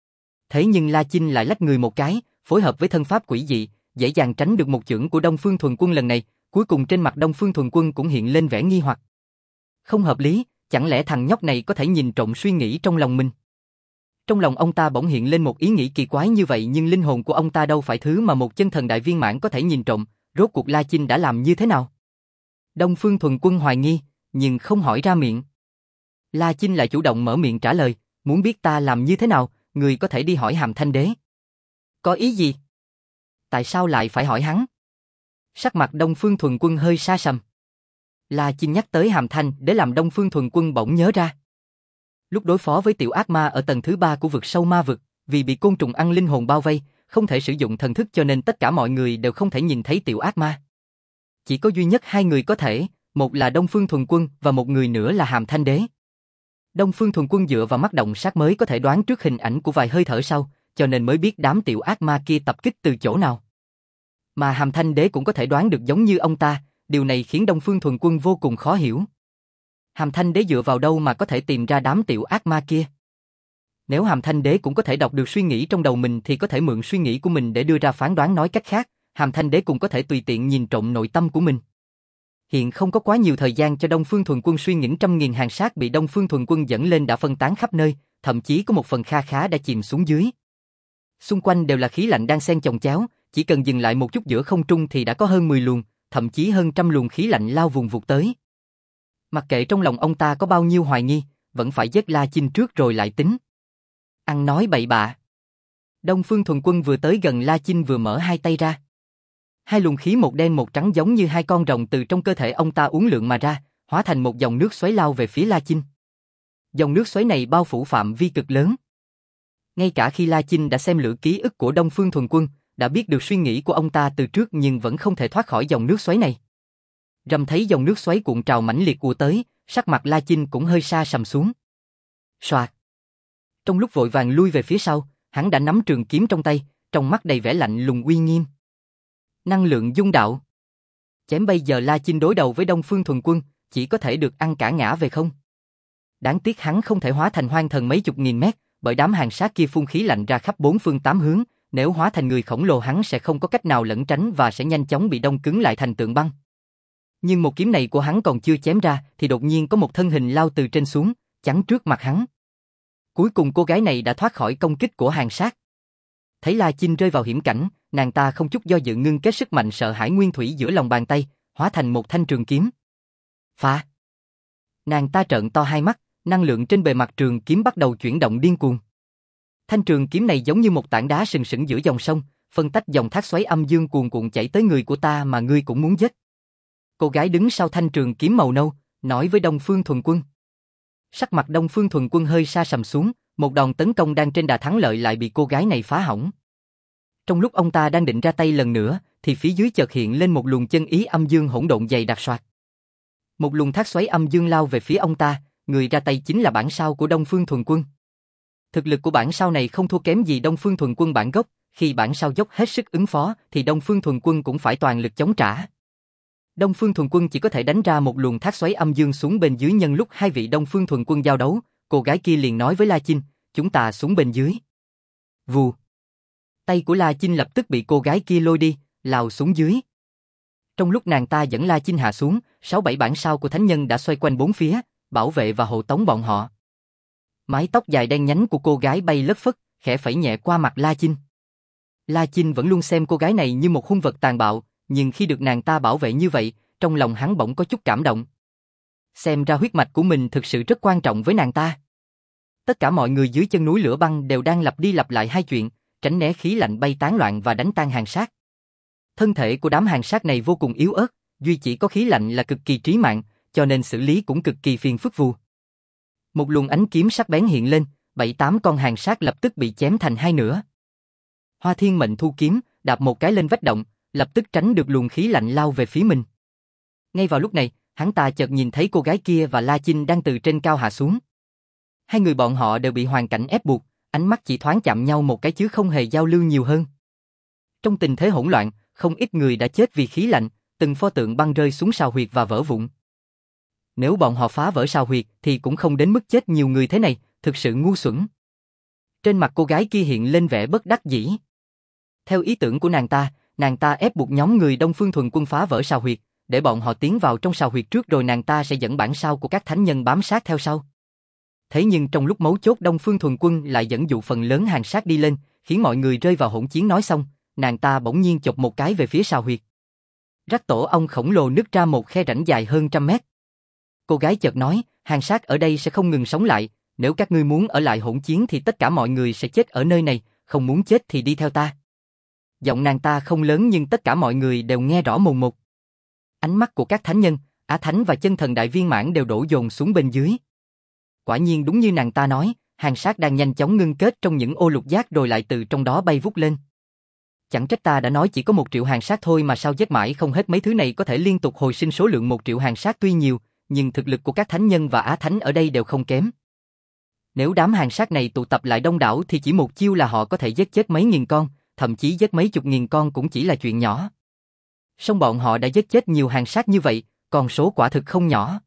Thế nhưng La Chinh lại lách người một cái, phối hợp với thân pháp quỷ dị, dễ dàng tránh được một chưởng của Đông Phương Thuần Quân lần này, cuối cùng trên mặt Đông Phương Thuần Quân cũng hiện lên vẻ nghi hoặc. Không hợp lý, chẳng lẽ thằng nhóc này có thể nhìn trộm suy nghĩ trong lòng mình? Trong lòng ông ta bỗng hiện lên một ý nghĩ kỳ quái như vậy, nhưng linh hồn của ông ta đâu phải thứ mà một chân thần đại viên mãn có thể nhìn trộm, rốt cuộc La Chinh đã làm như thế nào? Đông Phương Thuần Quân hoài nghi, nhưng không hỏi ra miệng. La Chinh lại chủ động mở miệng trả lời, muốn biết ta làm như thế nào, người có thể đi hỏi Hàm Thanh Đế. Có ý gì? Tại sao lại phải hỏi hắn? Sắc mặt Đông Phương Thuần Quân hơi sa sầm. La Chinh nhắc tới Hàm Thanh Đế làm Đông Phương Thuần Quân bỗng nhớ ra. Lúc đối phó với tiểu ác ma ở tầng thứ 3 của vực sâu ma vực, vì bị côn trùng ăn linh hồn bao vây, không thể sử dụng thần thức cho nên tất cả mọi người đều không thể nhìn thấy tiểu ác ma. Chỉ có duy nhất hai người có thể, một là Đông Phương Thuần Quân và một người nữa là Hàm Thanh Đế. Đông Phương Thuần Quân dựa vào mắt động sát mới có thể đoán trước hình ảnh của vài hơi thở sau, cho nên mới biết đám tiểu ác ma kia tập kích từ chỗ nào. Mà Hàm Thanh Đế cũng có thể đoán được giống như ông ta, điều này khiến Đông Phương Thuần Quân vô cùng khó hiểu. Hàm Thanh Đế dựa vào đâu mà có thể tìm ra đám tiểu ác ma kia? Nếu Hàm Thanh Đế cũng có thể đọc được suy nghĩ trong đầu mình thì có thể mượn suy nghĩ của mình để đưa ra phán đoán, nói cách khác, Hàm Thanh Đế cũng có thể tùy tiện nhìn trộm nội tâm của mình. Hiện không có quá nhiều thời gian cho Đông Phương Thuần Quân suy nghĩ, trăm nghìn hàng sát bị Đông Phương Thuần Quân dẫn lên đã phân tán khắp nơi, thậm chí có một phần kha khá đã chìm xuống dưới. Xung quanh đều là khí lạnh đang xen chồng chéo, chỉ cần dừng lại một chút giữa không trung thì đã có hơn 10 luồng, thậm chí hơn trăm luồng khí lạnh lao vùng vụt tới. Mặc kệ trong lòng ông ta có bao nhiêu hoài nghi, vẫn phải giết La Chinh trước rồi lại tính. Ăn nói bậy bạ. Đông Phương Thuần Quân vừa tới gần La Chinh vừa mở hai tay ra. Hai luồng khí một đen một trắng giống như hai con rồng từ trong cơ thể ông ta uốn lượn mà ra, hóa thành một dòng nước xoáy lao về phía La Chinh. Dòng nước xoáy này bao phủ phạm vi cực lớn. Ngay cả khi La Chinh đã xem lửa ký ức của Đông Phương Thuần Quân, đã biết được suy nghĩ của ông ta từ trước nhưng vẫn không thể thoát khỏi dòng nước xoáy này. Rầm thấy dòng nước xoáy cuộn trào mãnh liệt ùa tới, sắc mặt La Chinh cũng hơi sa sầm xuống. Soạt. Trong lúc vội vàng lui về phía sau, hắn đã nắm trường kiếm trong tay, trong mắt đầy vẻ lạnh lùng uy nghiêm. Năng lượng dung đạo. Chém bây giờ La Chinh đối đầu với Đông Phương Thuần Quân, chỉ có thể được ăn cả ngã về không. Đáng tiếc hắn không thể hóa thành hoang thần mấy chục nghìn mét, bởi đám hàng sát kia phun khí lạnh ra khắp bốn phương tám hướng, nếu hóa thành người khổng lồ hắn sẽ không có cách nào lẩn tránh và sẽ nhanh chóng bị đông cứng lại thành tượng băng. Nhưng một kiếm này của hắn còn chưa chém ra thì đột nhiên có một thân hình lao từ trên xuống, chắn trước mặt hắn. Cuối cùng cô gái này đã thoát khỏi công kích của hàng sát. Thấy La Chinh rơi vào hiểm cảnh, nàng ta không chút do dự ngưng kết sức mạnh sợ hãi nguyên thủy giữa lòng bàn tay, hóa thành một thanh trường kiếm. Phá! Nàng ta trợn to hai mắt, năng lượng trên bề mặt trường kiếm bắt đầu chuyển động điên cuồng. Thanh trường kiếm này giống như một tảng đá sừng sững giữa dòng sông, phân tách dòng thác xoáy âm dương cuồn cuộn chảy tới người của ta mà ngươi cũng muốn giết. Cô gái đứng sau thanh trường kiếm màu nâu, nói với Đông Phương Thuần Quân. Sắc mặt Đông Phương Thuần Quân hơi sa sầm xuống, một đòn tấn công đang trên đà thắng lợi lại bị cô gái này phá hỏng. Trong lúc ông ta đang định ra tay lần nữa, thì phía dưới chợt hiện lên một luồng chân ý âm dương hỗn độn dày đặc soạt. Một luồng thác xoáy âm dương lao về phía ông ta, người ra tay chính là bản sao của Đông Phương Thuần Quân. Thực lực của bản sao này không thua kém gì Đông Phương Thuần Quân bản gốc, khi bản sao dốc hết sức ứng phó thì Đông Phương Thuần Quân cũng phải toàn lực chống trả. Đông Phương Thuần Quân chỉ có thể đánh ra một luồng thác xoáy âm dương xuống bên dưới. Nhân lúc hai vị Đông Phương Thuần Quân giao đấu, cô gái kia liền nói với La Chinh, chúng ta xuống bên dưới. Vù. Tay của La Chinh lập tức bị cô gái kia lôi đi, lao xuống dưới. Trong lúc nàng ta dẫn La Chinh hạ xuống, 6-7 bản sao của thánh nhân đã xoay quanh bốn phía, bảo vệ và hộ tống bọn họ. Mái tóc dài đen nhánh của cô gái bay lất phất, khẽ phẩy nhẹ qua mặt La Chinh. La Chinh vẫn luôn xem cô gái này như một hung vật tàn bạo, nhưng khi được nàng ta bảo vệ như vậy, trong lòng hắn bỗng có chút cảm động. Xem ra huyết mạch của mình thực sự rất quan trọng với nàng ta. Tất cả mọi người dưới chân núi lửa băng đều đang lặp đi lặp lại hai chuyện, tránh né khí lạnh bay tán loạn và đánh tan hàng sát. Thân thể của đám hàng sát này vô cùng yếu ớt, duy chỉ có khí lạnh là cực kỳ trí mạng, cho nên xử lý cũng cực kỳ phiền phức vù. Một luồng ánh kiếm sắc bén hiện lên, 7-8 con hàng sát lập tức bị chém thành hai nửa. Hoa Thiên Mệnh thu kiếm, đạp một cái lên vách động, lập tức tránh được luồng khí lạnh lao về phía mình. Ngay vào lúc này, hắn ta chợt nhìn thấy cô gái kia và La Chinh đang từ trên cao hạ xuống. Hai người bọn họ đều bị hoàn cảnh ép buộc, ánh mắt chỉ thoáng chạm nhau một cái chứ không hề giao lưu nhiều hơn. Trong tình thế hỗn loạn, không ít người đã chết vì khí lạnh, từng pho tượng băng rơi xuống sào huyệt và vỡ vụn. Nếu bọn họ phá vỡ sào huyệt thì cũng không đến mức chết nhiều người thế này, thực sự ngu xuẩn. Trên mặt cô gái kia hiện lên vẻ bất đắc dĩ. Theo ý tưởng của nàng ta ép buộc nhóm người Đông Phương Thuần Quân phá vỡ sào huyệt, để bọn họ tiến vào trong sào huyệt trước rồi nàng ta sẽ dẫn bản sao của các thánh nhân bám sát theo sau. Thế nhưng trong lúc mấu chốt Đông Phương Thuần Quân lại dẫn dụ phần lớn hàng sát đi lên, khiến mọi người rơi vào hỗn chiến. Nói xong, nàng ta bỗng nhiên chộp một cái về phía sào huyệt. Rắc tổ ong khổng lồ nứt ra một khe rãnh dài hơn 100 mét. Cô gái chợt nói, hàng sát ở đây sẽ không ngừng sống lại, nếu các ngươi muốn ở lại hỗn chiến thì tất cả mọi người sẽ chết ở nơi này, không muốn chết thì đi theo ta. Giọng nàng ta không lớn nhưng tất cả mọi người đều nghe rõ mồn một. Ánh mắt của các thánh nhân, Á Thánh và Chân Thần Đại Viên Mãn đều đổ dồn xuống bên dưới. Quả nhiên đúng như nàng ta nói, hàng sát đang nhanh chóng ngưng kết trong những ô lục giác rồi lại từ trong đó bay vút lên. Chẳng trách ta đã nói chỉ có 1 triệu hàng sát thôi mà sao giết mãi không hết. Mấy thứ này có thể liên tục hồi sinh. Số lượng 1 triệu hàng sát tuy nhiều, nhưng thực lực của các thánh nhân và Á Thánh ở đây đều không kém. Nếu đám hàng sát này tụ tập lại đông đảo thì chỉ một chiêu là họ có thể giết chết mấy nghìn con, thậm chí giết mấy chục nghìn con cũng chỉ là chuyện nhỏ. Song bọn họ đã giết chết nhiều hàng sát như vậy, con số quả thực không nhỏ.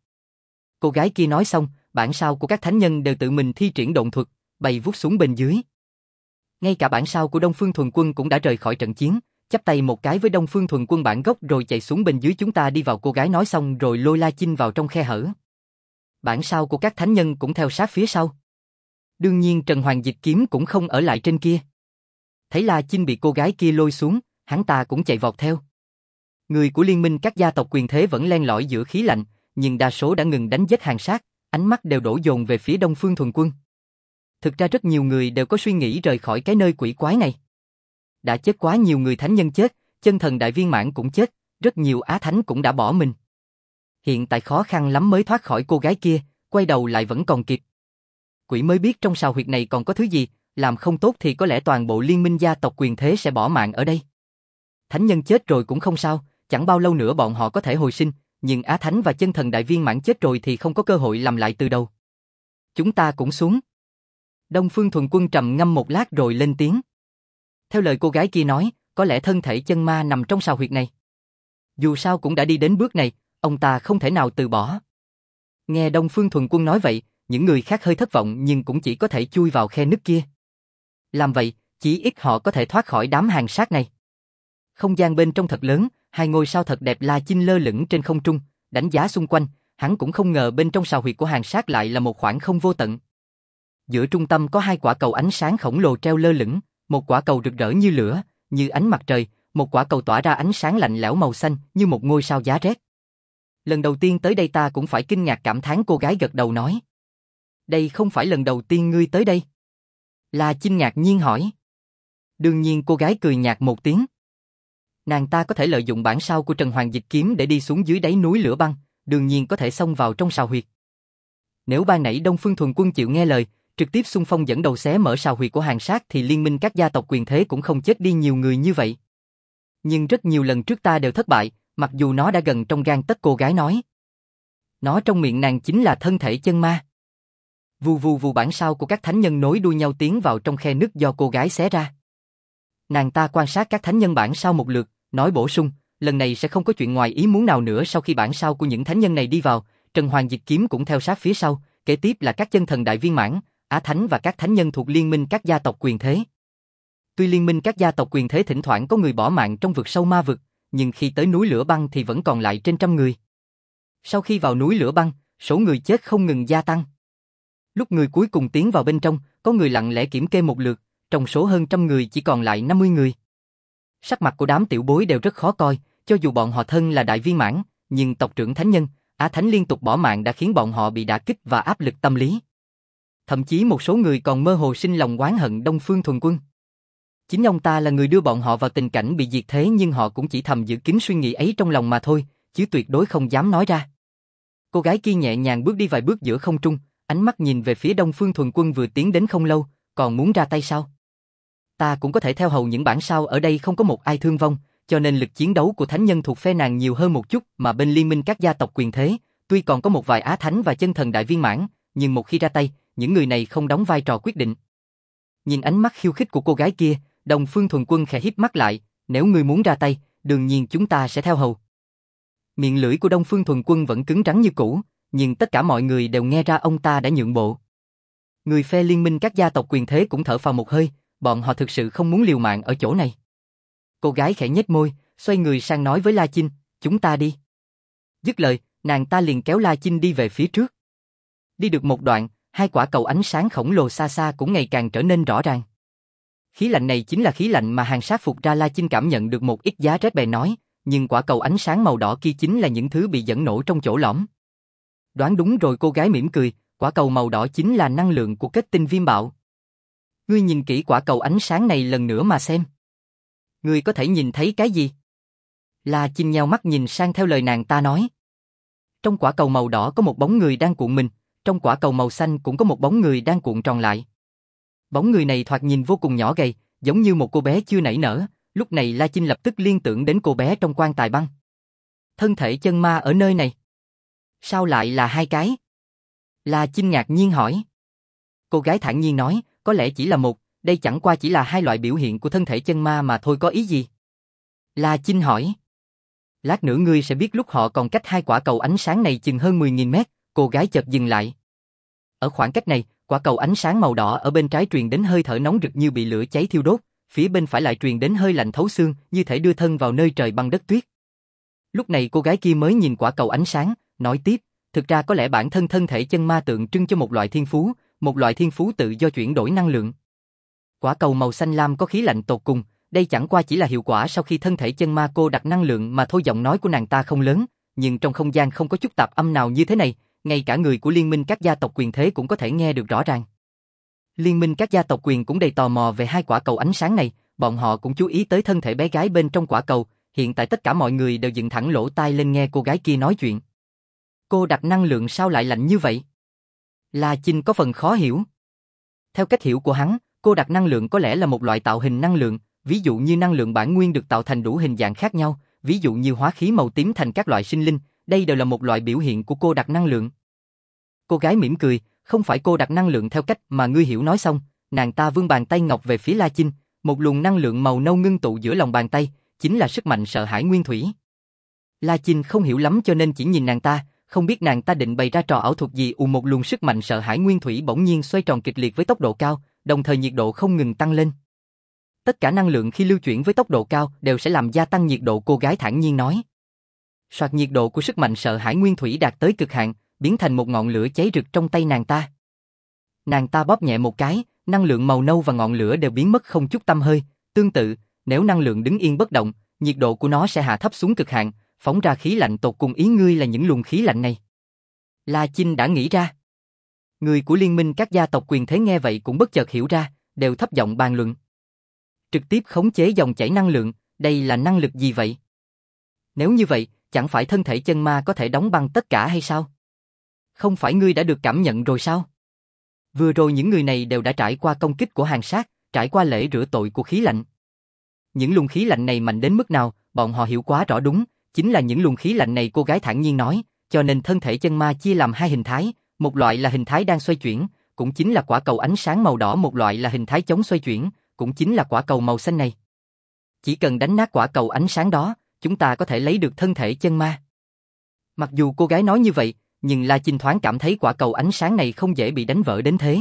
Cô gái kia nói xong, bản sao của các thánh nhân đều tự mình thi triển độn thuật, bay vút xuống bên dưới. Ngay cả bản sao của Đông Phương Thuần Quân cũng đã rời khỏi trận chiến, chắp tay một cái với Đông Phương Thuần Quân bản gốc rồi chạy xuống bên dưới. Chúng ta đi vào. Cô gái nói xong rồi lôi La Chinh vào trong khe hở. Bản sao của các thánh nhân cũng theo sát phía sau. Đương nhiên Trần Hoàng Dịch Kiếm cũng không ở lại trên kia. Thấy La Chinh bị cô gái kia lôi xuống, hắn ta cũng chạy vọt theo. Người của liên minh các gia tộc quyền thế vẫn len lỏi giữa khí lạnh, nhưng đa số đã ngừng đánh giết hàng sát, ánh mắt đều đổ dồn về phía Đông Phương Thuần Quân. Thực ra rất nhiều người đều có suy nghĩ rời khỏi cái nơi quỷ quái này. Đã chết quá nhiều người thánh nhân chết, Chân Thần Đại Viên Mãn cũng chết, rất nhiều Á Thánh cũng đã bỏ mình. Hiện tại khó khăn lắm mới thoát khỏi cô gái kia, quay đầu lại vẫn còn kịp. Quỷ mới biết trong sào huyệt này còn có thứ gì, làm không tốt thì có lẽ toàn bộ liên minh gia tộc quyền thế sẽ bỏ mạng ở đây. Thánh nhân chết rồi cũng không sao, chẳng bao lâu nữa bọn họ có thể hồi sinh, nhưng Á Thánh và chân thần đại viên mãn chết rồi thì không có cơ hội làm lại từ đầu. Chúng ta cũng xuống. Đông Phương Thuần Quân trầm ngâm một lát rồi lên tiếng. Theo lời cô gái kia nói, có lẽ thân thể chân ma nằm trong sào huyệt này. Dù sao cũng đã đi đến bước này, ông ta không thể nào từ bỏ. Nghe Đông Phương Thuần Quân nói vậy, những người khác hơi thất vọng nhưng cũng chỉ có thể chui vào khe nứt kia. Làm vậy, chỉ ít họ có thể thoát khỏi đám hàng sát này. Không gian bên trong thật lớn, hai ngôi sao thật đẹp La Chinh lơ lửng trên không trung, đánh giá xung quanh, hắn cũng không ngờ bên trong sào huyệt của hàng sát lại là một khoảng không vô tận. Giữa trung tâm có hai quả cầu ánh sáng khổng lồ treo lơ lửng, một quả cầu rực rỡ như lửa, như ánh mặt trời, một quả cầu tỏa ra ánh sáng lạnh lẽo màu xanh như một ngôi sao giá rét. Lần đầu tiên tới đây ta cũng phải kinh ngạc cảm thán, cô gái gật đầu nói. Đây không phải lần đầu tiên ngươi tới đây. La Chinh ngạc nhiên hỏi. Đương nhiên, cô gái cười nhạt một tiếng. Nàng ta có thể lợi dụng bản sao của Trần Hoàng Dịch Kiếm để đi xuống dưới đáy núi lửa băng, đương nhiên có thể xông vào trong sào huyệt. Nếu ban nãy Đông Phương Thuần Quân chịu nghe lời, trực tiếp xung phong dẫn đầu xé mở sào huyệt của hàng sát thì liên minh các gia tộc quyền thế cũng không chết đi nhiều người như vậy. Nhưng rất nhiều lần trước ta đều thất bại, mặc dù nó đã gần trong gang tấc, cô gái nói. Nó trong miệng nàng chính là thân thể chân ma. Vù vù vù, bản sao của các thánh nhân nối đuôi nhau tiến vào trong khe nứt do cô gái xé ra. Nàng ta quan sát các thánh nhân bản sao một lượt, nói bổ sung, lần này sẽ không có chuyện ngoài ý muốn nào nữa. Sau khi bản sao của những thánh nhân này đi vào, Trần Hoàng Dịch Kiếm cũng theo sát phía sau, kế tiếp là các chân thần đại viên mãn, Á Thánh và các thánh nhân thuộc liên minh các gia tộc quyền thế. Tuy liên minh các gia tộc quyền thế thỉnh thoảng có người bỏ mạng trong vực sâu ma vực, nhưng khi tới núi lửa băng thì vẫn còn lại trên trăm người. Sau khi vào núi lửa băng, số người chết không ngừng gia tăng. Lúc người cuối cùng tiến vào bên trong, có người lặng lẽ kiểm kê một lượt, trong số hơn trăm người chỉ còn lại 50 người. Sắc mặt của đám tiểu bối đều rất khó coi, cho dù bọn họ thân là đại viên mãn, nhưng tộc trưởng thánh nhân, Á Thánh liên tục bỏ mạng đã khiến bọn họ bị đả kích và áp lực tâm lý. Thậm chí một số người còn mơ hồ sinh lòng oán hận Đông Phương Thuần Quân. Chính ông ta là người đưa bọn họ vào tình cảnh bị diệt thế, nhưng họ cũng chỉ thầm giữ kín suy nghĩ ấy trong lòng mà thôi, chứ tuyệt đối không dám nói ra. Cô gái kia nhẹ nhàng bước đi vài bước giữa không trung, ánh mắt nhìn về phía Đông Phương Thuần Quân vừa tiến đến không lâu, còn muốn ra tay sao? Ta cũng có thể theo hầu những bản sao ở đây không có một ai thương vong, cho nên lực chiến đấu của thánh nhân thuộc phe nàng nhiều hơn một chút, mà bên liên minh các gia tộc quyền thế, tuy còn có một vài Á Thánh và chân thần đại viên mãn, nhưng một khi ra tay, những người này không đóng vai trò quyết định. Nhìn ánh mắt khiêu khích của cô gái kia, Đông Phương Thuần Quân khẽ híp mắt lại, nếu ngươi muốn ra tay, đương nhiên chúng ta sẽ theo hầu. Miệng lưỡi của Đông Phương Thuần Quân vẫn cứng rắn như cũ, nhưng tất cả mọi người đều nghe ra ông ta đã nhượng bộ. Người phe liên minh các gia tộc quyền thế cũng thở phào một hơi, bọn họ thực sự không muốn liều mạng ở chỗ này. Cô gái khẽ nhếch môi, xoay người sang nói với La Chinh, chúng ta đi. Dứt lời, nàng ta liền kéo La Chinh đi về phía trước. Đi được một đoạn, hai quả cầu ánh sáng khổng lồ xa xa cũng ngày càng trở nên rõ ràng. Khí lạnh này chính là khí lạnh mà hàng sát phục ra. La Chinh cảm nhận được một ít giá rét, bèn nói, nhưng quả cầu ánh sáng màu đỏ kia chính là những thứ bị dẫn nổ trong chỗ lõm. Đoán đúng rồi, cô gái mỉm cười, quả cầu màu đỏ chính là năng lượng của kết tinh viêm bạo. Ngươi nhìn kỹ quả cầu ánh sáng này lần nữa mà xem. Ngươi có thể nhìn thấy cái gì? La Chinh nheo mắt nhìn sang theo lời nàng ta nói. Trong quả cầu màu đỏ có một bóng người đang cuộn mình, trong quả cầu màu xanh cũng có một bóng người đang cuộn tròn lại. Bóng người này thoạt nhìn vô cùng nhỏ gầy, giống như một cô bé chưa nảy nở. Lúc này La Chinh lập tức liên tưởng đến cô bé trong quan tài băng. Thân thể chân ma ở nơi này. Sao lại là hai cái? La Chinh ngạc nhiên hỏi. Cô gái thản nhiên nói, có lẽ chỉ là một, đây chẳng qua chỉ là hai loại biểu hiện của thân thể chân ma mà thôi, có ý gì? La Chinh hỏi. Lát nữa ngươi sẽ biết, lúc họ còn cách hai quả cầu ánh sáng này chừng hơn 10.000 mét, cô gái chợt dừng lại. Ở khoảng cách này, quả cầu ánh sáng màu đỏ ở bên trái truyền đến hơi thở nóng rực như bị lửa cháy thiêu đốt, phía bên phải lại truyền đến hơi lạnh thấu xương, như thể đưa thân vào nơi trời băng đất tuyết. Lúc này cô gái kia mới nhìn quả cầu ánh sáng, nói tiếp, thực ra có lẽ bản thân thân thể chân ma tượng trưng cho một loại thiên phú tự do chuyển đổi năng lượng. Quả cầu màu xanh lam có khí lạnh tột cùng, đây chẳng qua chỉ là hiệu quả sau khi thân thể chân ma cô đặt năng lượng mà thôi. Giọng nói của nàng ta không lớn, nhưng trong không gian không có chút tạp âm nào như thế này, ngay cả người của liên minh các gia tộc quyền thế cũng có thể nghe được rõ ràng. Liên minh các gia tộc quyền cũng đầy tò mò về hai quả cầu ánh sáng này, bọn họ cũng chú ý tới thân thể bé gái bên trong quả cầu. Hiện tại tất cả mọi người đều dựng thẳng lỗ tai lên nghe cô gái kia nói chuyện. Cô đặt năng lượng sao lại lạnh như vậy? La Chinh có phần khó hiểu. Theo cách hiểu của hắn, cô đặc năng lượng có lẽ là một loại tạo hình năng lượng, ví dụ như năng lượng bản nguyên được tạo thành đủ hình dạng khác nhau, ví dụ như hóa khí màu tím thành các loại sinh linh, đây đều là một loại biểu hiện của cô đặc năng lượng. Cô gái mỉm cười, không phải cô đặc năng lượng theo cách mà ngươi hiểu nói xong, nàng ta vươn bàn tay ngọc về phía La Chinh, một luồng năng lượng màu nâu ngưng tụ giữa lòng bàn tay, chính là sức mạnh sợ hãi nguyên thủy. La Chinh không hiểu lắm cho nên chỉ nhìn nàng ta, không biết nàng ta định bày ra trò ảo thuật gì. Một luồng sức mạnh sợ hãi nguyên thủy bỗng nhiên xoay tròn kịch liệt với tốc độ cao, đồng thời nhiệt độ không ngừng tăng lên. Tất cả năng lượng khi lưu chuyển với tốc độ cao đều sẽ làm gia tăng nhiệt độ, cô gái thản nhiên nói. Soạt, nhiệt độ của sức mạnh sợ hãi nguyên thủy đạt tới cực hạn, biến thành một ngọn lửa cháy rực trong tay nàng ta. Nàng ta bóp nhẹ một cái, năng lượng màu nâu và ngọn lửa đều biến mất không chút tăm hơi. Tương tự, nếu năng lượng đứng yên bất động, nhiệt độ của nó sẽ hạ thấp xuống cực hạn, phóng ra khí lạnh. Tột cùng ý ngươi là những luồng khí lạnh này? La Chinh đã nghĩ ra. Người của liên minh các gia tộc quyền thế nghe vậy cũng bất chợt hiểu ra, đều thấp giọng bàn luận. Trực tiếp khống chế dòng chảy năng lượng, đây là năng lực gì vậy? Nếu như vậy, chẳng phải thân thể chân ma có thể đóng băng tất cả hay sao? Không phải ngươi đã được cảm nhận rồi sao? Vừa rồi những người này đều đã trải qua công kích của hàng sát, trải qua lễ rửa tội của khí lạnh. Những luồng khí lạnh này mạnh đến mức nào, bọn họ hiểu quá rõ. Đúng, chính là những luồng khí lạnh này, cô gái thản nhiên nói, cho nên thân thể chân ma chia làm hai hình thái, một loại là hình thái đang xoay chuyển, cũng chính là quả cầu ánh sáng màu đỏ, một loại là hình thái chống xoay chuyển, cũng chính là quả cầu màu xanh này. Chỉ cần đánh nát quả cầu ánh sáng đó, chúng ta có thể lấy được thân thể chân ma. Mặc dù cô gái nói như vậy, nhưng La Chinh thoáng cảm thấy quả cầu ánh sáng này không dễ bị đánh vỡ đến thế.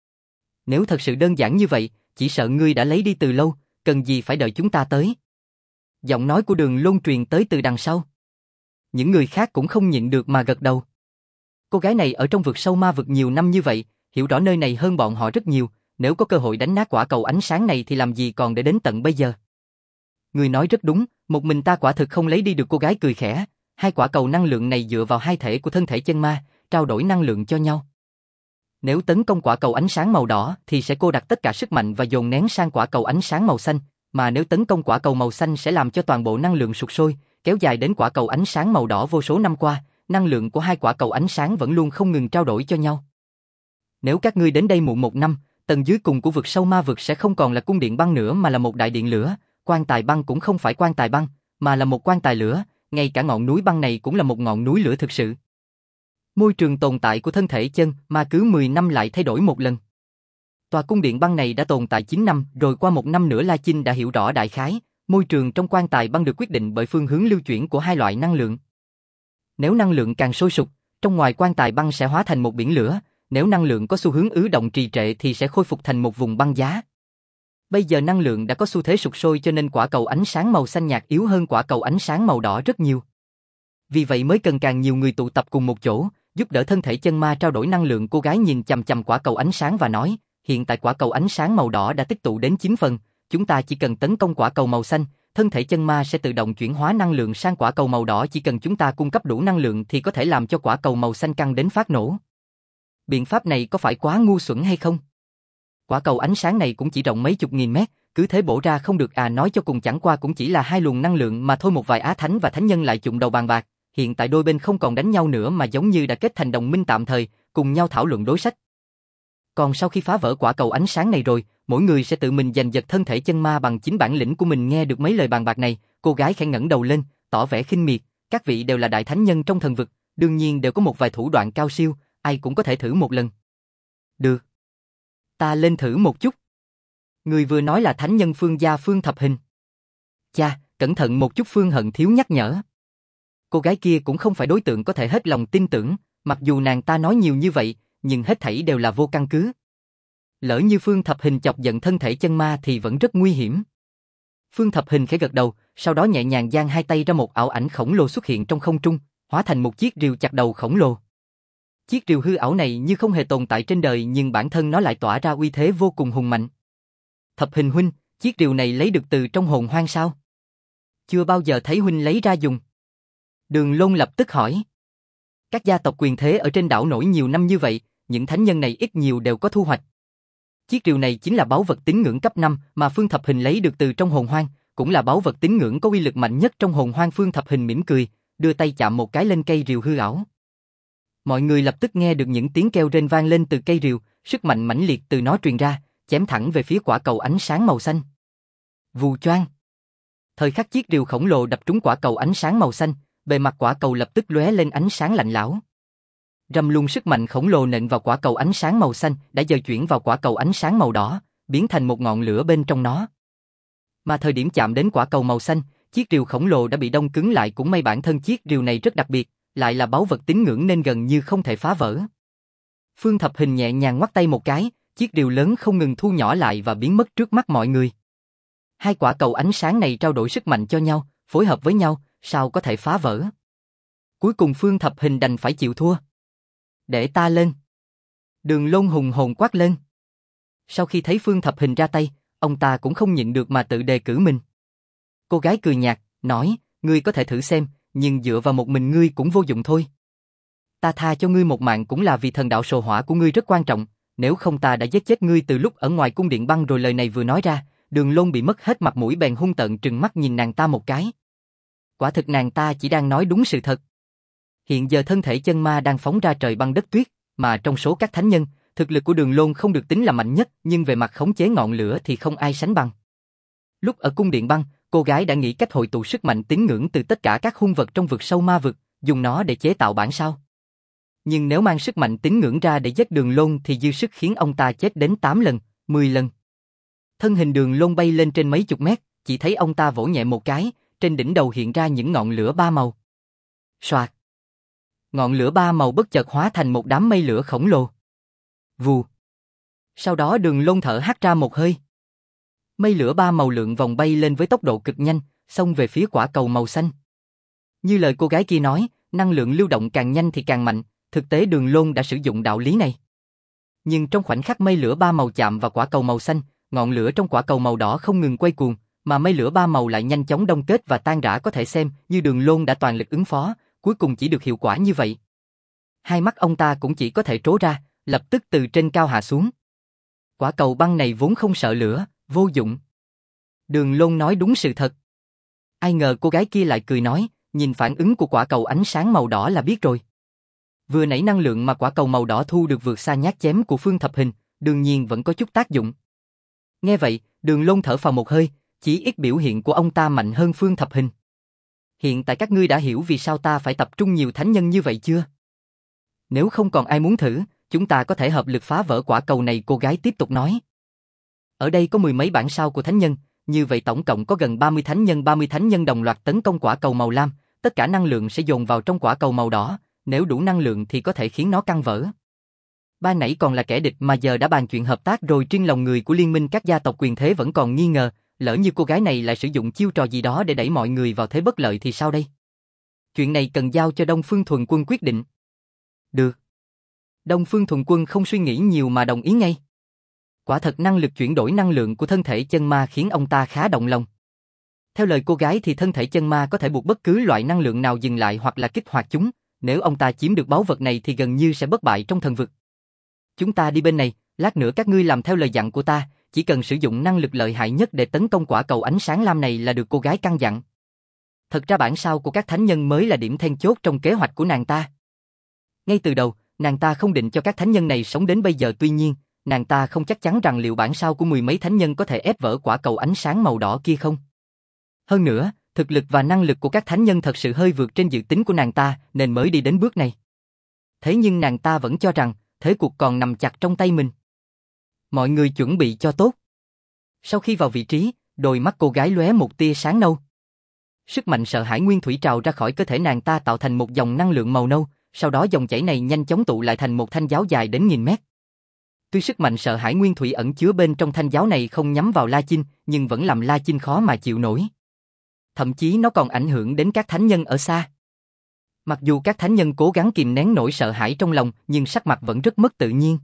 Nếu thật sự đơn giản như vậy, chỉ sợ ngươi đã lấy đi từ lâu, cần gì phải đợi chúng ta tới. Giọng nói của Đường Lôn truyền tới từ đằng sau. Những người khác cũng không nhịn được mà gật đầu. Cô gái này ở trong vực sâu ma vực nhiều năm như vậy, hiểu rõ nơi này hơn bọn họ rất nhiều, nếu có cơ hội đánh nát quả cầu ánh sáng này thì làm gì còn để đến tận bây giờ. Người nói rất đúng, một mình ta quả thực không lấy đi được. Cô gái cười khẽ, hai quả cầu năng lượng này dựa vào hai thể của thân thể chân ma, trao đổi năng lượng cho nhau. Nếu tấn công quả cầu ánh sáng màu đỏ thì sẽ cô đặc tất cả sức mạnh và dồn nén sang quả cầu ánh sáng màu xanh, mà nếu tấn công quả cầu màu xanh sẽ làm cho toàn bộ năng lượng sụt sôi, kéo dài đến quả cầu ánh sáng màu đỏ. Vô số năm qua, năng lượng của hai quả cầu ánh sáng vẫn luôn không ngừng trao đổi cho nhau. Nếu các ngươi đến đây muộn một năm, tầng dưới cùng của vực sâu ma vực sẽ không còn là cung điện băng nữa mà là một đại điện lửa. Quan tài băng cũng không phải quan tài băng, mà là một quan tài lửa, ngay cả ngọn núi băng này cũng là một ngọn núi lửa thực sự. Môi trường tồn tại của thân thể chân ma cứ 10 năm lại thay đổi một lần. Tòa cung điện băng này đã tồn tại 9 năm, rồi qua một năm nữa La Chinh đã hiểu rõ đại khái, môi trường trong quan tài băng được quyết định bởi phương hướng lưu chuyển của hai loại năng lượng. Nếu năng lượng càng sôi sục, trong ngoài quan tài băng sẽ hóa thành một biển lửa, nếu năng lượng có xu hướng ứ động trì trệ thì sẽ khôi phục thành một vùng băng giá. Bây giờ năng lượng đã có xu thế sụt sôi cho nên quả cầu ánh sáng màu xanh nhạt yếu hơn quả cầu ánh sáng màu đỏ rất nhiều. Vì vậy mới cần càng nhiều người tụ tập cùng một chỗ, giúp đỡ thân thể chân ma trao đổi năng lượng. Cô gái nhìn chằm chằm quả cầu ánh sáng và nói, hiện tại quả cầu ánh sáng màu đỏ đã tích tụ đến 9 phần, chúng ta chỉ cần tấn công quả cầu màu xanh, thân thể chân ma sẽ tự động chuyển hóa năng lượng sang quả cầu màu đỏ. Chỉ cần chúng ta cung cấp đủ năng lượng thì có thể làm cho quả cầu màu xanh căng đến phát nổ. Biện pháp này có phải quá ngu xuẩn hay không? Quả cầu ánh sáng này cũng chỉ rộng mấy chục nghìn mét, cứ thế bổ ra không được à? Nói cho cùng chẳng qua cũng chỉ là hai luồng năng lượng mà thôi. Một vài á thánh và thánh nhân lại chụng đầu bàn bạc, hiện tại đôi bên không còn đánh nhau nữa mà giống như đã kết thành đồng minh tạm thời, cùng nhau thảo luận đối sách. Còn sau khi phá vỡ quả cầu ánh sáng này rồi, mỗi người sẽ tự mình giành giật thân thể chân ma bằng chính bản lĩnh của mình. Nghe được mấy lời bàn bạc này, cô gái khẽ ngẩng đầu lên, tỏ vẻ khinh miệt. Các vị đều là đại thánh nhân trong thần vực, đương nhiên đều có một vài thủ đoạn cao siêu, ai cũng có thể thử một lần. Được. Ta lên thử một chút. Người vừa nói là thánh nhân Phương gia Phương Thập Hình. Cha, cẩn thận một chút. Phương Hận Thiếu nhắc nhở. Cô gái kia cũng không phải đối tượng có thể hết lòng tin tưởng, mặc dù nàng ta nói nhiều như vậy, nhưng hết thảy đều là vô căn cứ. Lỡ như Phương Thập Hình chọc giận thân thể chân ma thì vẫn rất nguy hiểm. Phương Thập Hình khẽ gật đầu, sau đó nhẹ nhàng giang hai tay ra, một ảo ảnh khổng lồ xuất hiện trong không trung, hóa thành một chiếc rìu chặt đầu khổng lồ. Chiếc rìu hư ảo này như không hề tồn tại trên đời, nhưng bản thân nó lại tỏa ra uy thế vô cùng hùng mạnh. Thập Hình huynh, chiếc rìu này lấy được từ trong hồn hoang sao? Chưa bao giờ thấy huynh lấy ra dùng. Đường Lôn lập tức hỏi. Các gia tộc quyền thế ở trên đảo nổi nhiều năm như vậy, những thánh nhân này ít nhiều đều có thu hoạch. Chiếc rìu này chính là báu vật tín ngưỡng cấp 5 mà Phương Thập Hình lấy được từ trong hồn hoang, cũng là báu vật tín ngưỡng có uy lực mạnh nhất trong hồn hoang. Phương Thập Hình mỉm cười, đưa tay chạm một cái lên cây rìu hư ảo. Mọi người lập tức nghe được những tiếng kêu rên vang lên từ cây rìu, sức mạnh mãnh liệt từ nó truyền ra, chém thẳng về phía quả cầu ánh sáng màu xanh. Vù choang. Thời khắc chiếc rìu khổng lồ đập trúng quả cầu ánh sáng màu xanh, bề mặt quả cầu lập tức lóe lên ánh sáng lạnh lẽo. Rầm luôn sức mạnh khổng lồ nện vào quả cầu ánh sáng màu xanh đã dời chuyển vào quả cầu ánh sáng màu đỏ, biến thành một ngọn lửa bên trong nó. Mà thời điểm chạm đến quả cầu màu xanh, chiếc rìu khổng lồ đã bị đông cứng lại, cũng may bản thân chiếc rìu này rất đặc biệt, lại là báu vật tín ngưỡng nên gần như không thể phá vỡ. Phương Thập Hình nhẹ nhàng ngoắt tay một cái, chiếc rìu lớn không ngừng thu nhỏ lại và biến mất trước mắt mọi người. Hai quả cầu ánh sáng này trao đổi sức mạnh cho nhau, phối hợp với nhau, sao có thể phá vỡ. Cuối cùng Phương Thập Hình đành phải chịu thua. Để ta lên. Đường Lôn hùng hồn quát lên. Sau khi thấy Phương Thập Hình ra tay, ông ta cũng không nhịn được mà tự đề cử mình. Cô gái cười nhạt, nói, ngươi có thể thử xem, nhưng dựa vào một mình ngươi cũng vô dụng thôi. Ta tha cho ngươi một mạng cũng là vì thần đạo sồ hỏa của ngươi rất quan trọng, nếu không ta đã giết chết ngươi từ lúc ở ngoài cung điện băng rồi. Lời này vừa nói ra, Đường Lôn bị mất hết mặt mũi bèn hung tợn trừng mắt nhìn nàng ta một cái. Quả thực nàng ta chỉ đang nói đúng sự thật. Hiện giờ thân thể chân ma đang phóng ra trời băng đất tuyết, mà trong số các thánh nhân, thực lực của Đường Lôn không được tính là mạnh nhất, nhưng về mặt khống chế ngọn lửa thì không ai sánh bằng. Lúc ở cung điện băng, cô gái đã nghĩ cách hội tụ sức mạnh tín ngưỡng từ tất cả các hung vật trong vực sâu ma vực, dùng nó để chế tạo bản sao. Nhưng nếu mang sức mạnh tín ngưỡng ra để giết Đường Lôn thì dư sức khiến ông ta chết đến 8 lần, 10 lần. Thân hình Đường Lôn bay lên trên mấy chục mét, chỉ thấy ông ta vỗ nhẹ một cái, trên đỉnh đầu hiện ra những ngọn lửa ba màu. Soạt. Ngọn lửa ba màu bất chợt hóa thành một đám mây lửa khổng lồ. Vù. Sau đó Đường Lôn thở hắt ra một hơi. Mây lửa ba màu lượn vòng bay lên với tốc độ cực nhanh, xông về phía quả cầu màu xanh. Như lời cô gái kia nói, năng lượng lưu động càng nhanh thì càng mạnh, thực tế Đường Lôn đã sử dụng đạo lý này. Nhưng trong khoảnh khắc mây lửa ba màu chạm vào quả cầu màu xanh, ngọn lửa trong quả cầu màu đỏ không ngừng quay cuồng, mà mây lửa ba màu lại nhanh chóng đông kết và tan rã. Có thể xem như Đường Lôn đã toàn lực ứng phó, cuối cùng chỉ được hiệu quả như vậy. Hai mắt ông ta cũng chỉ có thể trố ra, lập tức từ trên cao hạ xuống. Quả cầu băng này vốn không sợ lửa, vô dụng. Đường Lôn nói đúng sự thật. Ai ngờ cô gái kia lại cười nói, nhìn phản ứng của quả cầu ánh sáng màu đỏ là biết rồi. Vừa nãy năng lượng mà quả cầu màu đỏ thu được vượt xa nhát chém của Phương Thập Hình, đương nhiên vẫn có chút tác dụng. Nghe vậy, Đường Lôn thở phào một hơi, chỉ ít biểu hiện của ông ta mạnh hơn Phương Thập Hình. Hiện tại các ngươi đã hiểu vì sao ta phải tập trung nhiều thánh nhân như vậy chưa? Nếu không còn ai muốn thử, chúng ta có thể hợp lực phá vỡ quả cầu này, cô gái tiếp tục nói. Ở đây có mười mấy bản sao của thánh nhân, như vậy tổng cộng có gần 30 thánh nhân đồng loạt tấn công quả cầu màu lam, tất cả năng lượng sẽ dồn vào trong quả cầu màu đỏ, nếu đủ năng lượng thì có thể khiến nó căn vỡ. Ban nãy còn là kẻ địch mà giờ đã bàn chuyện hợp tác rồi. Trên lòng người của liên minh các gia tộc quyền thế vẫn còn nghi ngờ, lỡ như cô gái này lại sử dụng chiêu trò gì đó để đẩy mọi người vào thế bất lợi thì sao đây? Chuyện này cần giao cho Đông Phương Thuần Quân quyết định. Được. Đông Phương Thuần Quân không suy nghĩ nhiều mà đồng ý ngay. Quả thật năng lực chuyển đổi năng lượng của thân thể chân ma khiến ông ta khá động lòng. Theo lời cô gái thì thân thể chân ma có thể buộc bất cứ loại năng lượng nào dừng lại hoặc là kích hoạt chúng, nếu ông ta chiếm được báu vật này thì gần như sẽ bất bại trong thần vực. Chúng ta đi bên này, lát nữa các ngươi làm theo lời dặn của ta, chỉ cần sử dụng năng lực lợi hại nhất để tấn công quả cầu ánh sáng lam này là được, cô gái căn dặn. Thật ra bản sao của các thánh nhân mới là điểm then chốt trong kế hoạch của nàng ta. Ngay từ đầu, nàng ta không định cho các thánh nhân này sống đến bây giờ, tuy nhiên, nàng ta không chắc chắn rằng liệu bản sao của mười mấy thánh nhân có thể ép vỡ quả cầu ánh sáng màu đỏ kia không. Hơn nữa, thực lực và năng lực của các thánh nhân thật sự hơi vượt trên dự tính của nàng ta nên mới đi đến bước này. Thế nhưng nàng ta vẫn cho rằng thế cuộc còn nằm chặt trong tay mình. Mọi người chuẩn bị cho tốt. Sau khi vào vị trí, đôi mắt cô gái lóe một tia sáng nâu. Sức mạnh sợ hãi nguyên thủy trào ra khỏi cơ thể nàng ta tạo thành một dòng năng lượng màu nâu, sau đó dòng chảy này nhanh chóng tụ lại thành một thanh giáo dài đến nghìn mét. Tuy sức mạnh sợ hãi nguyên thủy ẩn chứa bên trong thanh giáo này không nhắm vào La Chinh, nhưng vẫn làm La Chinh khó mà chịu nổi. Thậm chí nó còn ảnh hưởng đến các thánh nhân ở xa. Mặc dù các thánh nhân cố gắng kìm nén nỗi sợ hãi trong lòng, nhưng sắc mặt vẫn rất mất tự nhiên.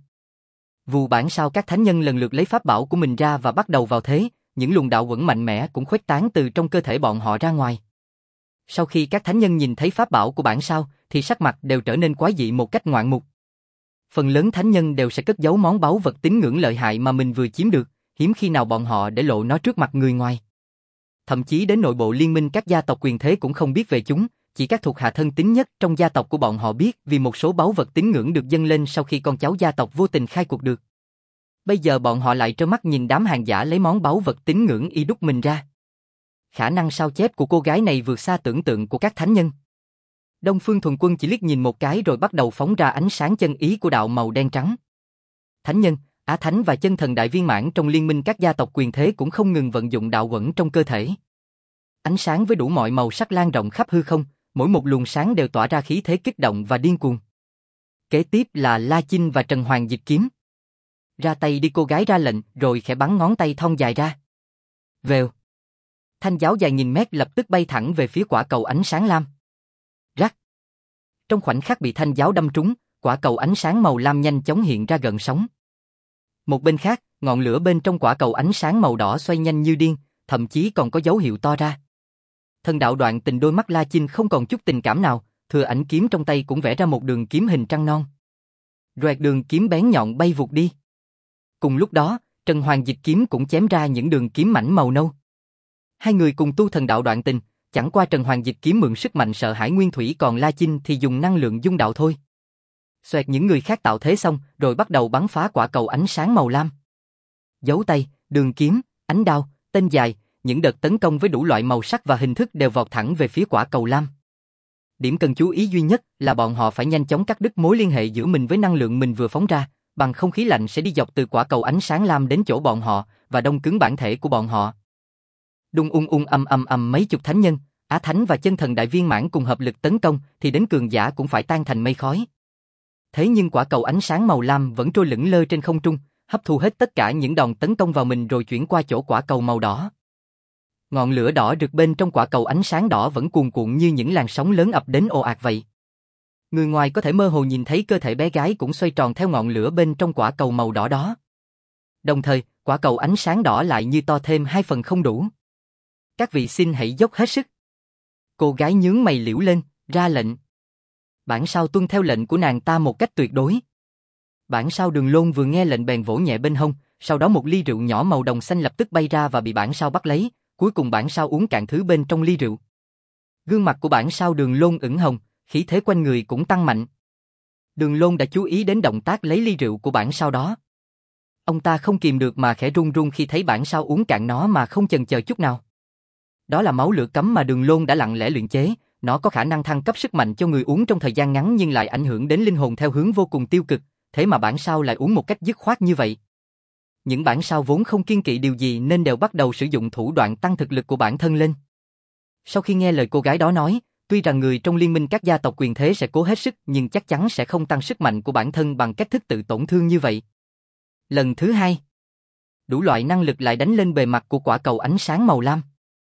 Vù bản sao các thánh nhân lần lượt lấy pháp bảo của mình ra và bắt đầu vào thế, những luồng đạo uẩn mạnh mẽ cũng khuếch tán từ trong cơ thể bọn họ ra ngoài. Sau khi các thánh nhân nhìn thấy pháp bảo của bản sao, thì sắc mặt đều trở nên quái dị một cách ngoạn mục. Phần lớn thánh nhân đều sẽ cất giấu món báu vật tín ngưỡng lợi hại mà mình vừa chiếm được, hiếm khi nào bọn họ để lộ nó trước mặt người ngoài. Thậm chí đến nội bộ liên minh các gia tộc quyền thế cũng không biết về chúng, chỉ các thuộc hạ thân tín nhất trong gia tộc của bọn họ biết, vì một số báu vật tín ngưỡng được dâng lên sau khi con cháu gia tộc vô tình khai cuộc được. Bây giờ bọn họ lại trơ mắt nhìn đám hàng giả lấy món báu vật tín ngưỡng y đúc mình ra. Khả năng sao chép của cô gái này vượt xa tưởng tượng của các thánh nhân. Đông Phương Thuần Quân chỉ liếc nhìn một cái rồi bắt đầu phóng ra ánh sáng chân ý của đạo màu đen trắng. Thánh nhân, Á Thánh và chân thần đại viên mãn trong liên minh các gia tộc quyền thế cũng không ngừng vận dụng đạo uẩn trong cơ thể. Ánh sáng với đủ mọi màu sắc lan rộng khắp hư không, mỗi một luồng sáng đều tỏa ra khí thế kích động và điên cuồng. Kế tiếp là La Chinh và Trần Hoàng dịch kiếm. Ra tay đi, cô gái ra lệnh rồi khẽ bắn ngón tay thon dài ra. Vèo. Thanh giáo dài nghìn mét lập tức bay thẳng về phía quả cầu ánh sáng lam. Rắc. Trong khoảnh khắc bị thanh giáo đâm trúng, quả cầu ánh sáng màu lam nhanh chóng hiện ra gần sóng. Một bên khác, ngọn lửa bên trong quả cầu ánh sáng màu đỏ xoay nhanh như điên, thậm chí còn có dấu hiệu to ra. Thần đạo Đoạn Tình đôi mắt La Chinh không còn chút tình cảm nào, thừa ảnh kiếm trong tay cũng vẽ ra một đường kiếm hình trăng non. Roẹt, đường kiếm bén nhọn bay vụt đi. Cùng lúc đó, Trần Hoàng dịch kiếm cũng chém ra những đường kiếm mảnh màu nâu. Hai người cùng tu thần đạo Đoạn Tình, chẳng qua Trần Hoàng dịch kiếm mượn sức mạnh sợ hãi nguyên thủy, còn La Chinh thì dùng năng lượng dung đạo thôi. Xoẹt, những người khác tạo thế xong, rồi bắt đầu bắn phá quả cầu ánh sáng màu lam. Dấu tay, đường kiếm, ánh đao, tên dài, những đợt tấn công với đủ loại màu sắc và hình thức đều vọt thẳng về phía quả cầu lam. Điểm cần chú ý duy nhất là bọn họ phải nhanh chóng cắt đứt mối liên hệ giữa mình với năng lượng mình vừa phóng ra, bằng không khí lạnh sẽ đi dọc từ quả cầu ánh sáng lam đến chỗ bọn họ và đông cứng bản thể của bọn họ. Đùng âm mấy chục thánh nhân, Á Thánh và chân thần đại viên mãn cùng hợp lực tấn công thì đến cường giả cũng phải tan thành mây khói. Thế nhưng quả cầu ánh sáng màu lam vẫn trôi lững lơ trên không trung, hấp thu hết tất cả những đòn tấn công vào mình rồi chuyển qua chỗ quả cầu màu đỏ. Ngọn lửa đỏ rực bên trong quả cầu ánh sáng đỏ vẫn cuồn cuộn như những làn sóng lớn ập đến ồ ạt vậy. Người ngoài có thể mơ hồ nhìn thấy cơ thể bé gái cũng xoay tròn theo ngọn lửa bên trong quả cầu màu đỏ đó. Đồng thời, quả cầu ánh sáng đỏ lại như to thêm 2 phần không đủ. Các vị xin hãy dốc hết sức. Cô gái nhướng mày liễu lên, ra lệnh. Bản sao tuân theo lệnh của nàng ta một cách tuyệt đối. Bản sao Đường Lôn vừa nghe lệnh bèn vỗ nhẹ bên hông, sau đó một ly rượu nhỏ màu đồng xanh lập tức bay ra và bị bản sao bắt lấy, cuối cùng bản sao uống cạn thứ bên trong ly rượu. Gương mặt của bản sao Đường Lôn ửng hồng, khí thế quanh người cũng tăng mạnh. Đường Lôn đã chú ý đến động tác lấy ly rượu của bản sao đó. Ông ta không kìm được mà khẽ run run khi thấy bản sao uống cạn nó mà không chần chờ chút nào. Đó là máu lửa cấm mà Đường Lôn đã lặng lẽ luyện chế, nó có khả năng thăng cấp sức mạnh cho người uống trong thời gian ngắn nhưng lại ảnh hưởng đến linh hồn theo hướng vô cùng tiêu cực, thế mà bản sao lại uống một cách dứt khoát như vậy. Những bản sao vốn không kiêng kỵ điều gì nên đều bắt đầu sử dụng thủ đoạn tăng thực lực của bản thân lên. Sau khi nghe lời cô gái đó nói, tuy rằng người trong liên minh các gia tộc quyền thế sẽ cố hết sức nhưng chắc chắn sẽ không tăng sức mạnh của bản thân bằng cách thức tự tổn thương như vậy. Lần thứ hai, đủ loại năng lực lại đánh lên bề mặt của quả cầu ánh sáng màu lam.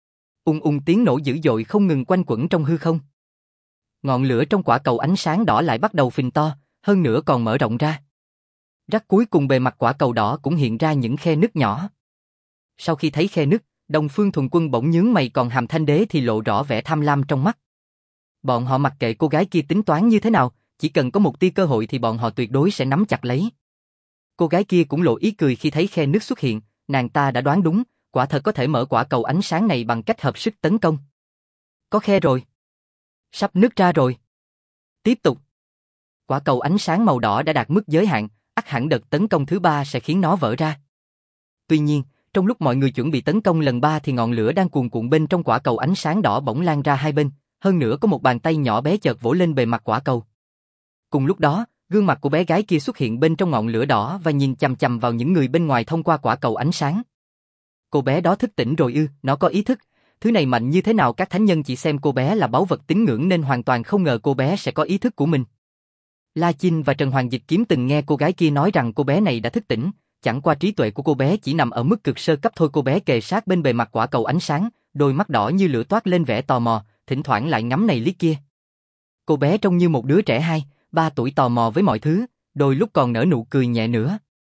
Tiếng nổ dữ dội không ngừng quanh quẩn trong hư không. Ngọn lửa trong quả cầu ánh sáng đỏ lại bắt đầu phình to, hơn nữa còn mở rộng ra. Rắc, cuối cùng bề mặt quả cầu đỏ cũng hiện ra những khe nứt nhỏ. Sau khi thấy khe nứt, Đông Phương Thuần Quân bỗng nhướng mày, còn Hàm Thanh Đế thì lộ rõ vẻ tham lam trong mắt. Bọn họ mặc kệ cô gái kia tính toán như thế nào, chỉ cần có một tia cơ hội thì bọn họ tuyệt đối sẽ nắm chặt lấy. Cô gái kia cũng lộ ý cười khi thấy khe nứt xuất hiện, nàng ta đã đoán đúng, quả thật có thể mở quả cầu ánh sáng này bằng cách hợp sức tấn công. Có khe rồi. Sắp nứt ra rồi. Tiếp tục. Quả cầu ánh sáng màu đỏ đã đạt mức giới hạn, ắt hẳn đợt tấn công thứ 3 sẽ khiến nó vỡ ra. Tuy nhiên, trong lúc mọi người chuẩn bị tấn công lần 3 thì ngọn lửa đang cuồn cuộn bên trong quả cầu ánh sáng đỏ bỗng lan ra hai bên, hơn nữa có một bàn tay nhỏ bé chợt vỗ lên bề mặt quả cầu. Cùng lúc đó, gương mặt của bé gái kia xuất hiện bên trong ngọn lửa đỏ và nhìn chằm chằm vào những người bên ngoài thông qua quả cầu ánh sáng. Cô bé đó thức tỉnh rồi ư? Nó có ý thức. Thứ này mạnh như thế nào các thánh nhân chỉ xem cô bé là báu vật tín ngưỡng nên hoàn toàn không ngờ cô bé sẽ có ý thức của mình. La Chinh và Trần Hoàng Dịch Kiếm từng nghe cô gái kia nói rằng cô bé này đã thức tỉnh, chẳng qua trí tuệ của cô bé chỉ nằm ở mức cực sơ cấp thôi. Cô bé kề sát bên bề mặt quả cầu ánh sáng, đôi mắt đỏ như lửa toát lên vẻ tò mò, thỉnh thoảng lại ngắm này liếc kia. Cô bé trông như một đứa trẻ 2-3 tuổi tò mò với mọi thứ, đôi lúc còn nở nụ cười nhẹ nữa.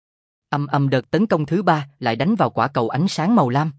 Đợt tấn công thứ 3 lại đánh vào quả cầu ánh sáng màu lam.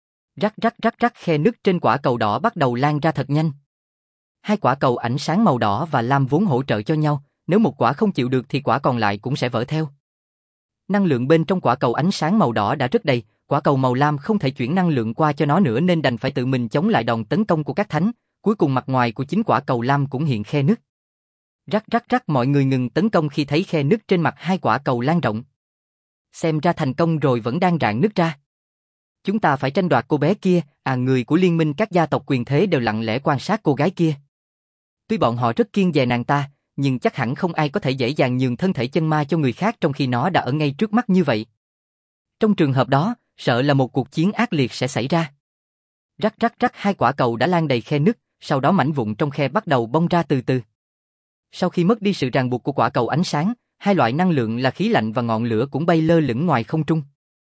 Rắc, khe nứt trên quả cầu đỏ bắt đầu lan ra thật nhanh. Hai quả cầu ánh sáng màu đỏ và lam vốn hỗ trợ cho nhau, nếu một quả không chịu được thì quả còn lại cũng sẽ vỡ theo. Năng lượng bên trong quả cầu ánh sáng màu đỏ đã rất đầy, quả cầu màu lam không thể chuyển năng lượng qua cho nó nữa nên đành phải tự mình chống lại đòn tấn công của các thánh, cuối cùng mặt ngoài của chính quả cầu lam cũng hiện khe nứt. Rắc, mọi người ngừng tấn công khi thấy khe nứt trên mặt hai quả cầu lan rộng. Xem ra thành công rồi vẫn đang rạn nứt ra. Chúng ta phải tranh đoạt cô bé kia, người của liên minh các gia tộc quyền thế đều lặng lẽ quan sát cô gái kia. Tuy bọn họ rất kiêng dè nàng ta, nhưng chắc hẳn không ai có thể dễ dàng nhường thân thể chân ma cho người khác trong khi nó đã ở ngay trước mắt như vậy. Trong trường hợp đó, sợ là một cuộc chiến ác liệt sẽ xảy ra. Rắc rắc rắc, hai quả cầu đã lan đầy khe nứt, sau đó mảnh vụn trong khe bắt đầu bong ra từ từ. Sau khi mất đi sự ràng buộc của quả cầu ánh sáng, hai loại năng lượng là khí lạnh và ngọn lửa cũng bay lơ lửng ngoài không trung.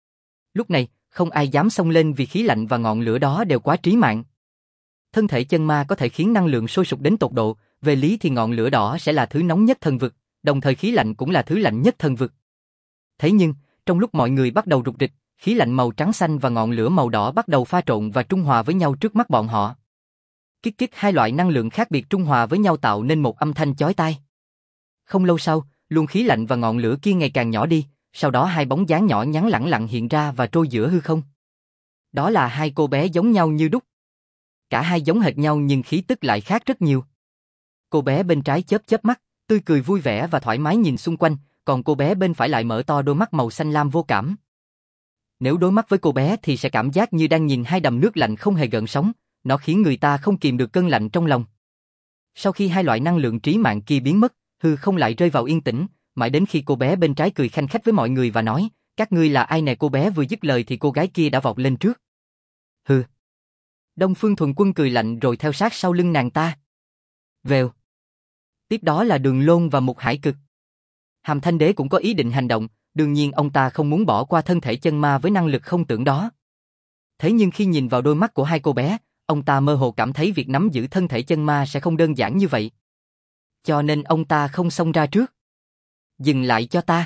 Lúc này, không ai dám xông lên vì khí lạnh và ngọn lửa đó đều quá trí mạng. Thân thể chân ma có thể khiến năng lượng sôi sục đến tột độ, về lý thì ngọn lửa đỏ sẽ là thứ nóng nhất thần vực, đồng thời khí lạnh cũng là thứ lạnh nhất thần vực. Thế nhưng, trong lúc mọi người bắt đầu rục rịch, khí lạnh màu trắng xanh và ngọn lửa màu đỏ bắt đầu pha trộn và trung hòa với nhau trước mắt bọn họ. Kích kích, hai loại năng lượng khác biệt trung hòa với nhau tạo nên một âm thanh chói tai. Không lâu sau, luồng khí lạnh và ngọn lửa kia ngày càng nhỏ đi, sau đó hai bóng dáng nhỏ nhắn lẳng lặng hiện ra và trôi giữa hư không. Đó là hai cô bé giống nhau như đúc. Cả hai giống hệt nhau nhưng khí tức lại khác rất nhiều. Cô bé bên trái chớp chớp mắt, tươi cười vui vẻ và thoải mái nhìn xung quanh, còn cô bé bên phải lại mở to đôi mắt màu xanh lam vô cảm. Nếu đối mắt với cô bé thì sẽ cảm giác như đang nhìn hai đầm nước lạnh không hề gợn sóng, nó khiến người ta không kìm được cơn lạnh trong lòng. Sau khi hai loại năng lượng trí mạng kia biến mất, hư không lại rơi vào yên tĩnh, mãi đến khi cô bé bên trái cười khanh khách với mọi người và nói, các ngươi là ai nè? Cô bé vừa dứt lời thì cô gái kia đã vọt lên trước. Hừ. Đông Phương Thuần Quân cười lạnh rồi theo sát sau lưng nàng ta. Vèo. Tiếp đó là Đường Lôn và Mục Hải Cực. Hàm Thanh Đế cũng có ý định hành động, đương nhiên ông ta không muốn bỏ qua thân thể chân ma với năng lực không tưởng đó. Thế nhưng khi nhìn vào đôi mắt của hai cô bé, ông ta mơ hồ cảm thấy việc nắm giữ thân thể chân ma sẽ không đơn giản như vậy. Cho nên ông ta không xông ra trước. Dừng lại cho ta.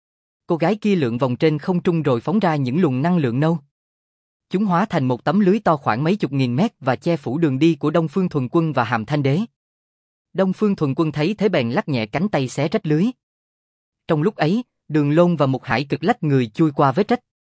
Cô gái kia lượn vòng trên không trung rồi phóng ra những luồng năng lượng nâu. Chúng hóa thành một tấm lưới to khoảng mấy chục nghìn mét và che phủ đường đi của Đông Phương Thuần Quân và Hàm Thanh Đế. Đông Phương Thuần Quân thấy thế bèn lắc nhẹ cánh tay xé rách lưới. Trong lúc ấy, Đường Lôn và Mục Hải Cực lách người chui qua vết rách.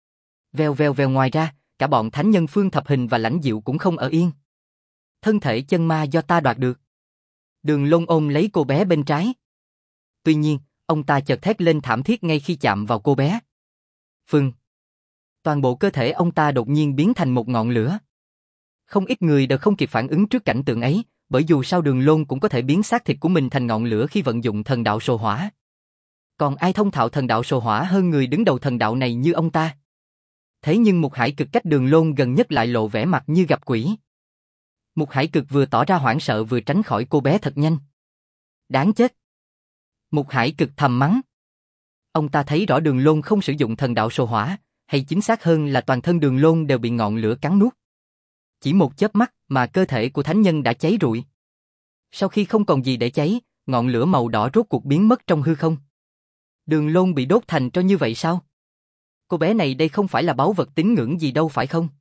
Vèo vèo vèo, ngoài ra, cả bọn thánh nhân Phương Thập Hình và Lãnh Diệu cũng không ở yên. Thân thể chân ma do ta đoạt được. Đường Lôn ôm lấy cô bé bên trái. Tuy nhiên, ông ta chợt thét lên thảm thiết ngay khi chạm vào cô bé. Phừng. Toàn bộ cơ thể ông ta đột nhiên biến thành một ngọn lửa. Không ít người đều không kịp phản ứng trước cảnh tượng ấy, bởi dù sao Đường Lôn cũng có thể biến xác thịt của mình thành ngọn lửa khi vận dụng thần đạo sồ hỏa. Còn ai thông thạo thần đạo sồ hỏa hơn người đứng đầu thần đạo này như ông ta? Thế nhưng Mục Hải Cực cách Đường Lôn gần nhất lại lộ vẻ mặt như gặp quỷ. Mục Hải Cực vừa tỏ ra hoảng sợ vừa tránh khỏi cô bé thật nhanh. Đáng chết. Mục Hải Cực thầm mắng. Ông ta thấy rõ Đường Lôn không sử dụng thần đạo sồ hỏa, hay chính xác hơn là toàn thân Đường Lôn đều bị ngọn lửa cắn nuốt. Chỉ một chớp mắt mà cơ thể của thánh nhân đã cháy rụi. Sau khi không còn gì để cháy, ngọn lửa màu đỏ rốt cuộc biến mất trong hư không. Đường Lôn bị đốt thành tro như vậy sao? Cô bé này đây không phải là báu vật tín ngưỡng gì đâu phải không?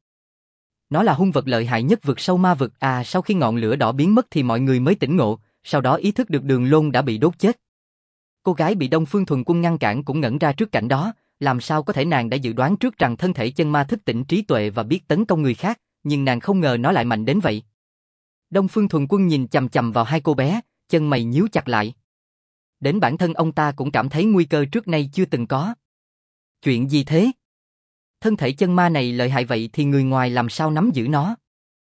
Nó là hung vật lợi hại nhất vực sâu ma vực. Sau khi ngọn lửa đỏ biến mất thì mọi người mới tỉnh ngộ, sau đó ý thức được Đường Lôn đã bị đốt chết. Cô gái bị Đông Phương Thuần Quân ngăn cản cũng ngẩn ra trước cảnh đó, làm sao có thể nàng đã dự đoán trước rằng thân thể chân ma thức tỉnh trí tuệ và biết tấn công người khác, nhưng nàng không ngờ nó lại mạnh đến vậy. Đông Phương Thuần Quân nhìn chằm chằm vào hai cô bé, chân mày nhíu chặt lại. Đến bản thân ông ta cũng cảm thấy nguy cơ trước nay chưa từng có. Chuyện gì thế? Thân thể chân ma này lợi hại vậy thì người ngoài làm sao nắm giữ nó?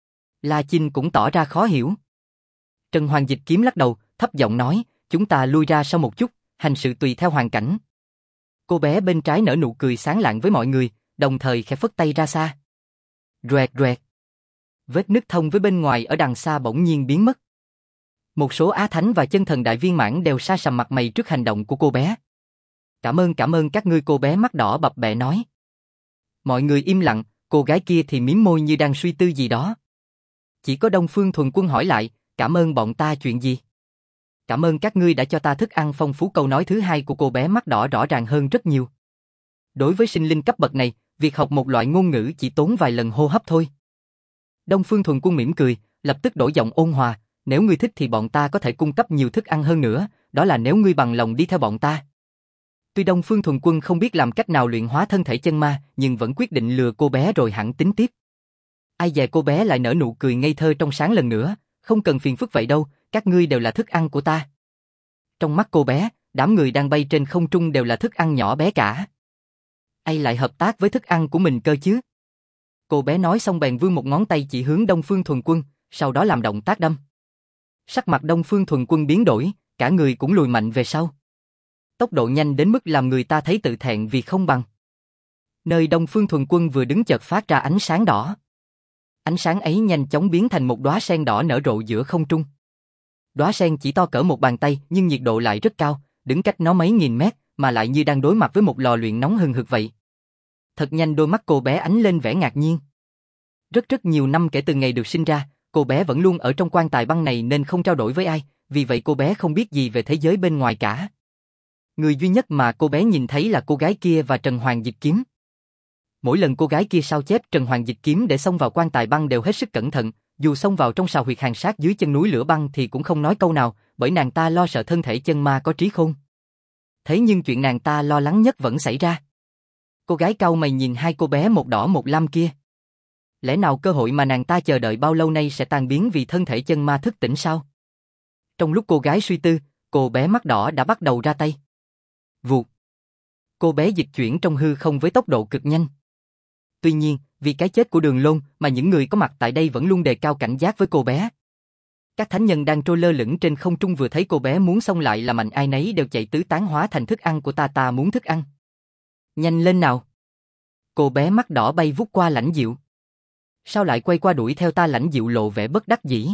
La Chinh cũng tỏ ra khó hiểu. Trần Hoàng Dịch Kiếm lắc đầu, thấp giọng nói, chúng ta lui ra sau một chút, hành sự tùy theo hoàn cảnh. Cô bé bên trái nở nụ cười sáng lạng với mọi người, đồng thời khẽ phất tay ra xa. Roẹt roẹt. Vết nứt thông với bên ngoài ở đằng xa bỗng nhiên biến mất. Một số Á Thánh và chân thần đại viên mãn đều sa sầm mặt mày trước hành động của cô bé. Cảm ơn các ngươi, cô bé mắt đỏ bập bẹ nói. Mọi người im lặng, cô gái kia thì mím môi như đang suy tư gì đó. Chỉ có Đông Phương Thuần Quân hỏi lại, cảm ơn bọn ta chuyện gì? Cảm ơn các ngươi đã cho ta thức ăn phong phú. Câu nói thứ hai của cô bé mắt đỏ rõ ràng hơn rất nhiều. Đối với sinh linh cấp bậc này, việc học một loại ngôn ngữ chỉ tốn vài lần hô hấp thôi. Đông Phương Thuần Quân mỉm cười, lập tức đổi giọng ôn hòa, nếu ngươi thích thì bọn ta có thể cung cấp nhiều thức ăn hơn nữa, đó là nếu ngươi bằng lòng đi theo bọn ta. Tuy Đông Phương Thuần Quân không biết làm cách nào luyện hóa thân thể chân ma, nhưng vẫn quyết định lừa cô bé rồi hẳn tính tiếp. Ai dè cô bé lại nở nụ cười ngây thơ trong sáng lần nữa, không cần phiền phức vậy đâu, các ngươi đều là thức ăn của ta. Trong mắt cô bé, đám người đang bay trên không trung đều là thức ăn nhỏ bé cả. Ai lại hợp tác với thức ăn của mình cơ chứ? Cô bé nói xong bèn vươn một ngón tay chỉ hướng Đông Phương Thuần Quân, sau đó làm động tác đâm. Sắc mặt Đông Phương Thuần Quân biến đổi, cả người cũng lùi mạnh về sau. Tốc độ nhanh đến mức làm người ta thấy tự thẹn vì không bằng. Nơi Đông Phương Thuần Quân vừa đứng chợt phát ra ánh sáng đỏ. Ánh sáng ấy nhanh chóng biến thành một đóa sen đỏ nở rộ giữa không trung. Đóa sen chỉ to cỡ một bàn tay nhưng nhiệt độ lại rất cao, đứng cách nó mấy nghìn mét, mà lại như đang đối mặt với một lò luyện nóng hừng hực vậy. Thật nhanh đôi mắt cô bé ánh lên vẻ ngạc nhiên. Rất nhiều năm kể từ ngày được sinh ra, cô bé vẫn luôn ở trong quan tài băng này nên không trao đổi với ai, vì vậy cô bé không biết gì về thế giới bên ngoài cả. Người duy nhất mà cô bé nhìn thấy là cô gái kia và Trần Hoàng Dịch Kiếm. Mỗi lần cô gái kia sao chép Trần Hoàng Dịch Kiếm để xông vào quan tài băng đều hết sức cẩn thận, dù xông vào trong sào huyệt hàn sát dưới chân núi lửa băng thì cũng không nói câu nào, bởi nàng ta lo sợ thân thể chân ma có trí khôn. Thế nhưng chuyện nàng ta lo lắng nhất vẫn xảy ra. Cô gái cau mày nhìn hai cô bé một đỏ một lam kia. Lẽ nào cơ hội mà nàng ta chờ đợi bao lâu nay sẽ tan biến vì thân thể chân ma thức tỉnh sao? Trong lúc cô gái suy tư, cô bé mắt đỏ đã bắt đầu ra tay. Vụt. Cô bé dịch chuyển trong hư không với tốc độ cực nhanh. Tuy nhiên, vì cái chết của Đường Lôn mà những người có mặt tại đây vẫn luôn đề cao cảnh giác với cô bé. Các thánh nhân đang trôi lơ lửng trên không trung vừa thấy cô bé muốn xông lại là mạnh ai nấy đều chạy tứ tán hóa thành thức ăn của ta muốn thức ăn. Nhanh lên nào. Cô bé mắt đỏ bay vút qua Lãnh Diệu. Sao lại quay qua đuổi theo ta? Lãnh Diệu lộ vẻ bất đắc dĩ.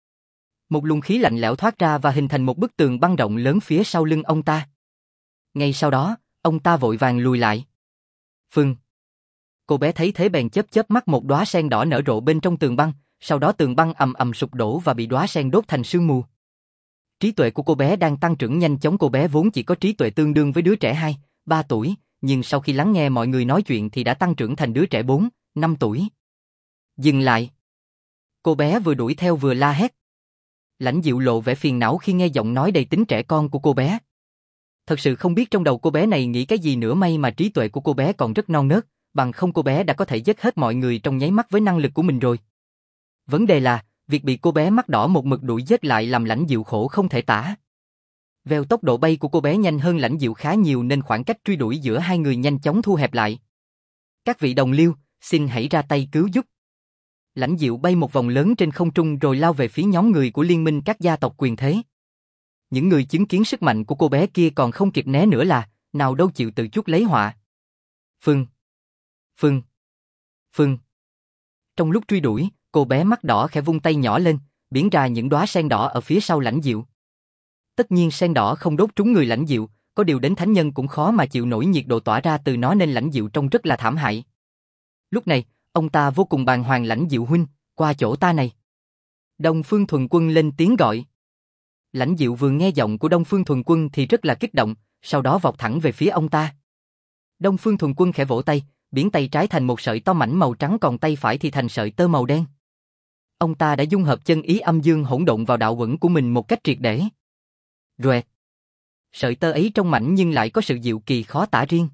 Một luồng khí lạnh lẽo thoát ra và hình thành một bức tường băng rộng lớn phía sau lưng ông ta. Ngay sau đó, ông ta vội vàng lùi lại. Phừng. Cô bé thấy thế bèn chớp mắt một đóa sen đỏ nở rộ bên trong tường băng, sau đó tường băng ầm ầm sụp đổ và bị đóa sen đốt thành sương mù. Trí tuệ của cô bé đang tăng trưởng nhanh chóng. Cô bé vốn chỉ có trí tuệ tương đương với đứa trẻ 2, 3 tuổi, nhưng sau khi lắng nghe mọi người nói chuyện thì đã tăng trưởng thành đứa trẻ 4, 5 tuổi. Dừng lại. Cô bé vừa đuổi theo vừa la hét. Lãnh Diệu lộ vẻ phiền não khi nghe giọng nói đầy tính trẻ con của cô bé. Thật sự không biết trong đầu cô bé này nghĩ cái gì nữa, may mà trí tuệ của cô bé còn rất non nớt, bằng không cô bé đã có thể giết hết mọi người trong nháy mắt với năng lực của mình rồi. Vấn đề là, việc bị cô bé mắt đỏ một mực đuổi giết lại làm Lãnh Diệu khổ không thể tả. Vèo, tốc độ bay của cô bé nhanh hơn Lãnh Diệu khá nhiều nên khoảng cách truy đuổi giữa hai người nhanh chóng thu hẹp lại. Các vị đồng liêu, xin hãy ra tay cứu giúp. Lãnh Diệu bay một vòng lớn trên không trung rồi lao về phía nhóm người của liên minh các gia tộc quyền thế. Những người chứng kiến sức mạnh của cô bé kia còn không kịp né nữa là, nào đâu chịu tự chuốc lấy họa. Phừng. Phừng. Phừng. Trong lúc truy đuổi, cô bé mắt đỏ khẽ vung tay nhỏ lên, biến ra những đóa sen đỏ ở phía sau Lãnh Diệu. Tất nhiên sen đỏ không đốt trúng người Lãnh Diệu, có điều đến thánh nhân cũng khó mà chịu nổi nhiệt độ tỏa ra từ nó nên Lãnh Diệu trông rất là thảm hại. Lúc này, ông ta vô cùng bàng hoàng. Lãnh Diệu huynh, qua chỗ ta này. Đông Phương Thuần Quân lên tiếng gọi. Lãnh Diệu vừa nghe giọng của Đông Phương Thuần Quân thì rất là kích động, sau đó vọt thẳng về phía ông ta. Đông Phương Thuần Quân khẽ vỗ tay, biến tay trái thành một sợi tơ mảnh màu trắng còn tay phải thì thành sợi tơ màu đen. Ông ta đã dung hợp chân ý âm dương hỗn độn vào đạo quẩn của mình một cách triệt để. Roẹt. Sợi tơ ấy trông mảnh nhưng lại có sự diệu kỳ khó tả riêng.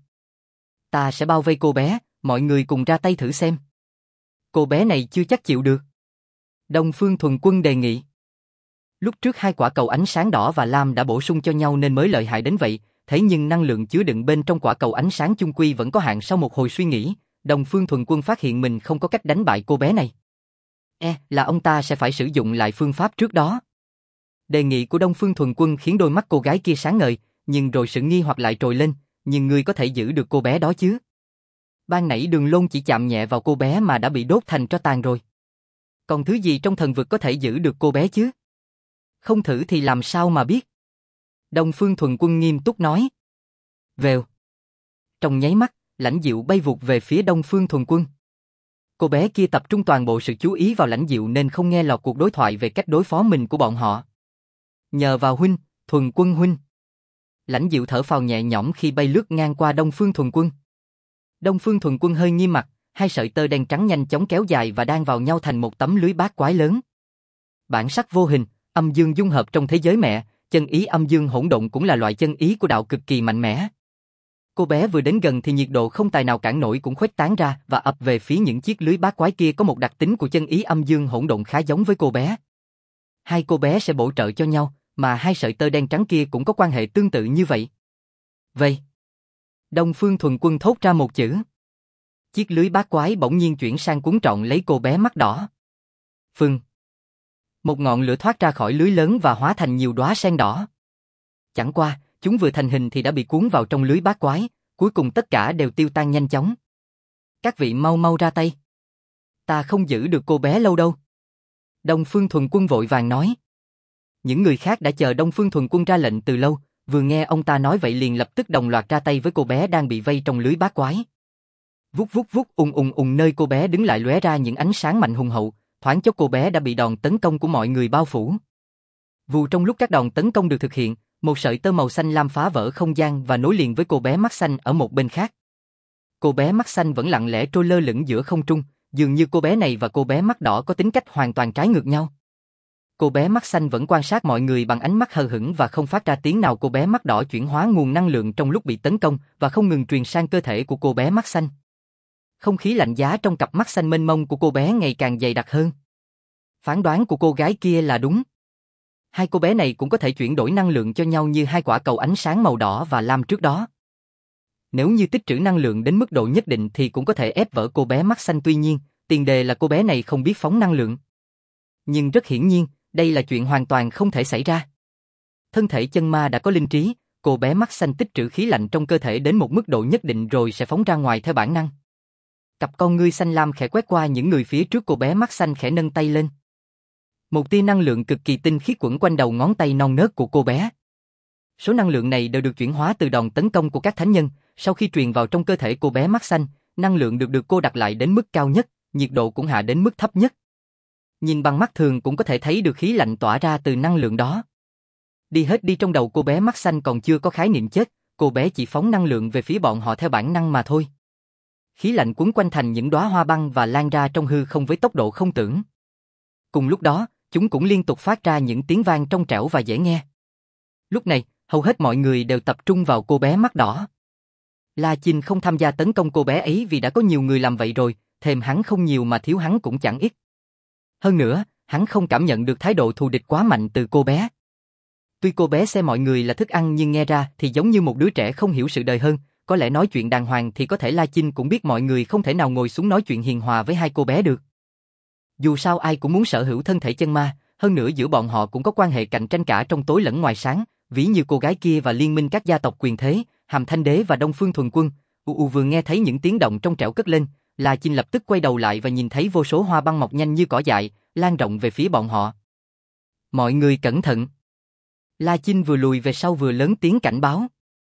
Ta sẽ bao vây cô bé, mọi người cùng ra tay thử xem. Cô bé này chưa chắc chịu được. Đông Phương Thuần Quân đề nghị. Lúc trước hai quả cầu ánh sáng đỏ và lam đã bổ sung cho nhau nên mới lợi hại đến vậy, thế nhưng năng lượng chứa đựng bên trong quả cầu ánh sáng chung quy vẫn có hạn. Sau một hồi suy nghĩ, Đông Phương Thuần Quân phát hiện mình không có cách đánh bại cô bé này. Là ông ta sẽ phải sử dụng lại phương pháp trước đó. Đề nghị của Đông Phương Thuần Quân khiến đôi mắt cô gái kia sáng ngời, nhưng rồi sự nghi hoặc lại trồi lên, nhưng ngươi có thể giữ được cô bé đó chứ? Ban nãy Đường Lôn chỉ chạm nhẹ vào cô bé mà đã bị đốt thành tro tàn rồi. Còn thứ gì trong thần vực có thể giữ được cô bé chứ? Không thử thì làm sao mà biết? Đông Phương Thuần Quân nghiêm túc nói. Vèo. Trong nháy mắt, Lãnh Diệu bay vụt về phía Đông Phương Thuần Quân. Cô bé kia tập trung toàn bộ sự chú ý vào Lãnh Diệu nên không nghe lọt cuộc đối thoại về cách đối phó mình của bọn họ. Nhờ vào huynh, Thuần Quân huynh. Lãnh Diệu thở phào nhẹ nhõm khi bay lướt ngang qua Đông Phương Thuần Quân. Đông Phương Thuần Quân hơi nghiêm mặt, hai sợi tơ đen trắng nhanh chóng kéo dài và đan vào nhau thành một tấm lưới bát quái lớn. Bản sắc vô hình, âm dương dung hợp trong thế giới mẹ, chân ý âm dương hỗn độn cũng là loại chân ý của đạo cực kỳ mạnh mẽ. Cô bé vừa đến gần thì nhiệt độ không tài nào cản nổi cũng khuếch tán ra và ập về phía những chiếc lưới bát quái kia có một đặc tính của chân ý âm dương hỗn độn khá giống với cô bé. Hai cô bé sẽ bổ trợ cho nhau, mà hai sợi tơ đen trắng kia cũng có quan hệ tương tự như vậy. Vậy, Đông Phương Thuần Quân thốt ra một chữ. Chiếc lưới bát quái bỗng nhiên chuyển sang cuốn trọn lấy cô bé mắt đỏ. Phừng. Một ngọn lửa thoát ra khỏi lưới lớn và hóa thành nhiều đóa sen đỏ. Chẳng qua, chúng vừa thành hình thì đã bị cuốn vào trong lưới bát quái, cuối cùng tất cả đều tiêu tan nhanh chóng. Các vị mau mau ra tay. Ta không giữ được cô bé lâu đâu. Đông Phương Thuần Quân vội vàng nói. Những người khác đã chờ Đông Phương Thuần Quân ra lệnh từ lâu, vừa nghe ông ta nói vậy liền lập tức đồng loạt ra tay với cô bé đang bị vây trong lưới bát quái. Vút vút vút nơi cô bé đứng lại lóe ra những ánh sáng mạnh hùng hậu, thoáng chốc cô bé đã bị đòn tấn công của mọi người bao phủ. Vù trong lúc các đòn tấn công được thực hiện, một sợi tơ màu xanh lam phá vỡ không gian và nối liền với cô bé mắt xanh ở một bên khác. Cô bé mắt xanh vẫn lặng lẽ trôi lơ lửng giữa không trung, dường như cô bé này và cô bé mắt đỏ có tính cách hoàn toàn trái ngược nhau. Cô bé mắt xanh vẫn quan sát mọi người bằng ánh mắt hờ hững và không phát ra tiếng nào. Cô bé mắt đỏ chuyển hóa nguồn năng lượng trong lúc bị tấn công và không ngừng truyền sang cơ thể của cô bé mắt xanh. Không khí lạnh giá trong cặp mắt xanh mênh mông của cô bé ngày càng dày đặc hơn. Phán đoán của cô gái kia là đúng. Hai cô bé này cũng có thể chuyển đổi năng lượng cho nhau như hai quả cầu ánh sáng màu đỏ và lam trước đó. Nếu như tích trữ năng lượng đến mức độ nhất định thì cũng có thể ép vỡ cô bé mắt xanh, tuy nhiên, tiền đề là cô bé này không biết phóng năng lượng. Nhưng rất hiển nhiên, đây là chuyện hoàn toàn không thể xảy ra. Thân thể chân ma đã có linh trí, cô bé mắt xanh tích trữ khí lạnh trong cơ thể đến một mức độ nhất định rồi sẽ phóng ra ngoài theo bản năng. Cặp con ngươi xanh lam khẽ quét qua những người phía trước cô bé mắt xanh, khẽ nâng tay lên. Một tia năng lượng cực kỳ tinh khiết quẩn quanh đầu ngón tay non nớt của cô bé. Số năng lượng này đều được chuyển hóa từ đòn tấn công của các thánh nhân, sau khi truyền vào trong cơ thể cô bé mắt xanh, năng lượng được cô đặt lại đến mức cao nhất, nhiệt độ cũng hạ đến mức thấp nhất. Nhìn bằng mắt thường cũng có thể thấy được khí lạnh tỏa ra từ năng lượng đó. Đi trong đầu cô bé mắt xanh còn chưa có khái niệm chết, cô bé chỉ phóng năng lượng về phía bọn họ theo bản năng mà thôi. Khí lạnh quấn quanh thành những đóa hoa băng và lan ra trong hư không với tốc độ không tưởng. Cùng lúc đó, chúng cũng liên tục phát ra những tiếng vang trong trẻo và dễ nghe. Lúc này, hầu hết mọi người đều tập trung vào cô bé mắt đỏ. La Chinh không tham gia tấn công cô bé ấy vì đã có nhiều người làm vậy rồi, thèm hắn không nhiều mà thiếu hắn cũng chẳng ít. Hơn nữa, hắn không cảm nhận được thái độ thù địch quá mạnh từ cô bé. Tuy cô bé xem mọi người là thức ăn nhưng nghe ra thì giống như một đứa trẻ không hiểu sự đời hơn, có lẽ nói chuyện đàng hoàng thì có thể La Chinh cũng biết mọi người không thể nào ngồi xuống nói chuyện hiền hòa với hai cô bé được. Dù sao ai cũng muốn sở hữu thân thể chân ma, hơn nữa giữa bọn họ cũng có quan hệ cạnh tranh cả trong tối lẫn ngoài sáng, ví như cô gái kia và liên minh các gia tộc quyền thế, Hàm Thanh Đế và Đông Phương Thuần Quân. Vừa nghe thấy những tiếng động trong trẻo cất lên, La Chinh lập tức quay đầu lại và nhìn thấy vô số hoa băng mọc nhanh như cỏ dại, lan rộng về phía bọn họ. Mọi người cẩn thận. La Chinh vừa lùi về sau vừa lớn tiếng cảnh báo.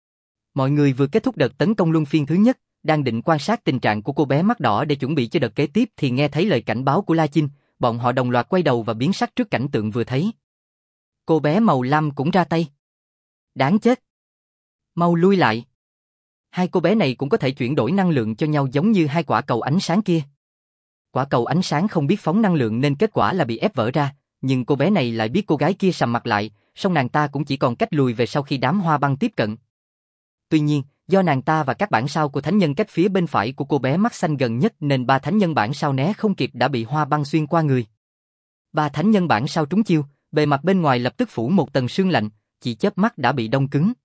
Mọi người vừa kết thúc đợt tấn công luân phiên thứ nhất, đang định quan sát tình trạng của cô bé mắt đỏ để chuẩn bị cho đợt kế tiếp thì nghe thấy lời cảnh báo của La Chinh, bọn họ đồng loạt quay đầu và biến sắc trước cảnh tượng vừa thấy. Cô bé màu lam cũng ra tay. Đáng chết. Mau lui lại. Hai cô bé này cũng có thể chuyển đổi năng lượng cho nhau giống như hai quả cầu ánh sáng kia. Quả cầu ánh sáng không biết phóng năng lượng nên kết quả là bị ép vỡ ra, nhưng cô bé này lại biết cô gái kia sầm mặt lại, song nàng ta cũng chỉ còn cách lùi về sau khi đám hoa băng tiếp cận. Tuy nhiên, do nàng ta và các bản sao của thánh nhân cách phía bên phải của cô bé mắt xanh gần nhất nên ba thánh nhân bản sao né không kịp đã bị hoa băng xuyên qua người. Ba thánh nhân bản sao trúng chiêu, bề mặt bên ngoài lập tức phủ một tầng sương lạnh, chỉ chớp mắt đã bị đông cứng.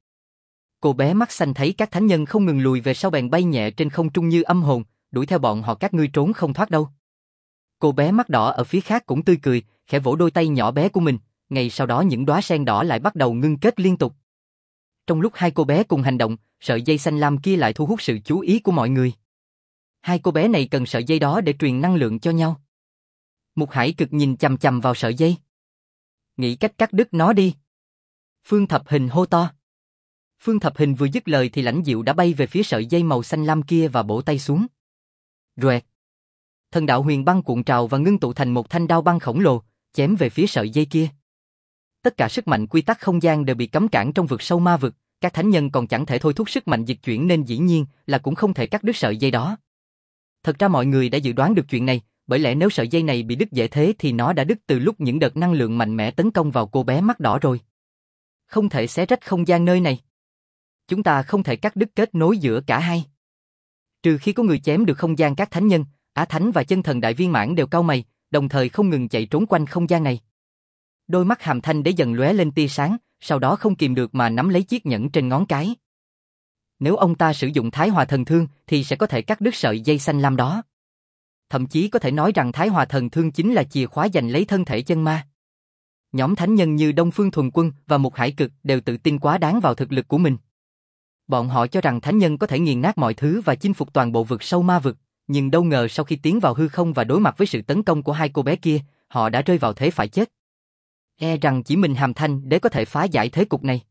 Cô bé mắt xanh thấy các thánh nhân không ngừng lùi về sau bèn bay nhẹ trên không trung như âm hồn, đuổi theo bọn họ, các ngươi trốn không thoát đâu. Cô bé mắt đỏ ở phía khác cũng tươi cười, khẽ vỗ đôi tay nhỏ bé của mình, ngay sau đó những đóa sen đỏ lại bắt đầu ngưng kết liên tục. Trong lúc hai cô bé cùng hành động, sợi dây xanh lam kia lại thu hút sự chú ý của mọi người. Hai cô bé này cần sợi dây đó để truyền năng lượng cho nhau. Mục Hải Cực nhìn chằm chằm vào sợi dây. Nghĩ cách cắt đứt nó đi. Phương Thập Hình hô to. Phương Thập Hình vừa dứt lời thì Lãnh Diệu đã bay về phía sợi dây màu xanh lam kia và bổ tay xuống. Roẹt. Thần đạo huyền băng cuộn trào và ngưng tụ thành một thanh đao băng khổng lồ, chém về phía sợi dây kia. Tất cả sức mạnh quy tắc không gian đều bị cấm cản trong vực sâu ma vực, các thánh nhân còn chẳng thể thôi thúc sức mạnh dịch chuyển nên dĩ nhiên là cũng không thể cắt đứt sợi dây đó. Thật ra mọi người đã dự đoán được chuyện này, bởi lẽ nếu sợi dây này bị đứt dễ thế thì nó đã đứt từ lúc những đợt năng lượng mạnh mẽ tấn công vào cô bé mắt đỏ rồi. Không thể xé rách không gian nơi này. Chúng ta không thể cắt đứt kết nối giữa cả hai. Trừ khi có người chém được không gian, các thánh nhân, Á Thánh và Chân Thần Đại Viên Mãn đều cau mày, đồng thời không ngừng chạy trốn quanh không gian này. Đôi mắt Hàm Thanh Đế dần lóe lên tia sáng, sau đó không kìm được mà nắm lấy chiếc nhẫn trên ngón cái. Nếu ông ta sử dụng Thái Hòa Thần Thương thì sẽ có thể cắt đứt sợi dây xanh lam đó. Thậm chí có thể nói rằng Thái Hòa Thần Thương chính là chìa khóa giành lấy thân thể chân ma. Nhóm thánh nhân như Đông Phương Thuần Quân và Mục Hải Cực đều tự tin quá đáng vào thực lực của mình. Bọn họ cho rằng thánh nhân có thể nghiền nát mọi thứ và chinh phục toàn bộ vực sâu ma vực, nhưng đâu ngờ sau khi tiến vào hư không và đối mặt với sự tấn công của hai cô bé kia, họ đã rơi vào thế phải chết. E rằng chỉ mình Hàm Thanh Đế có thể phá giải thế cục này.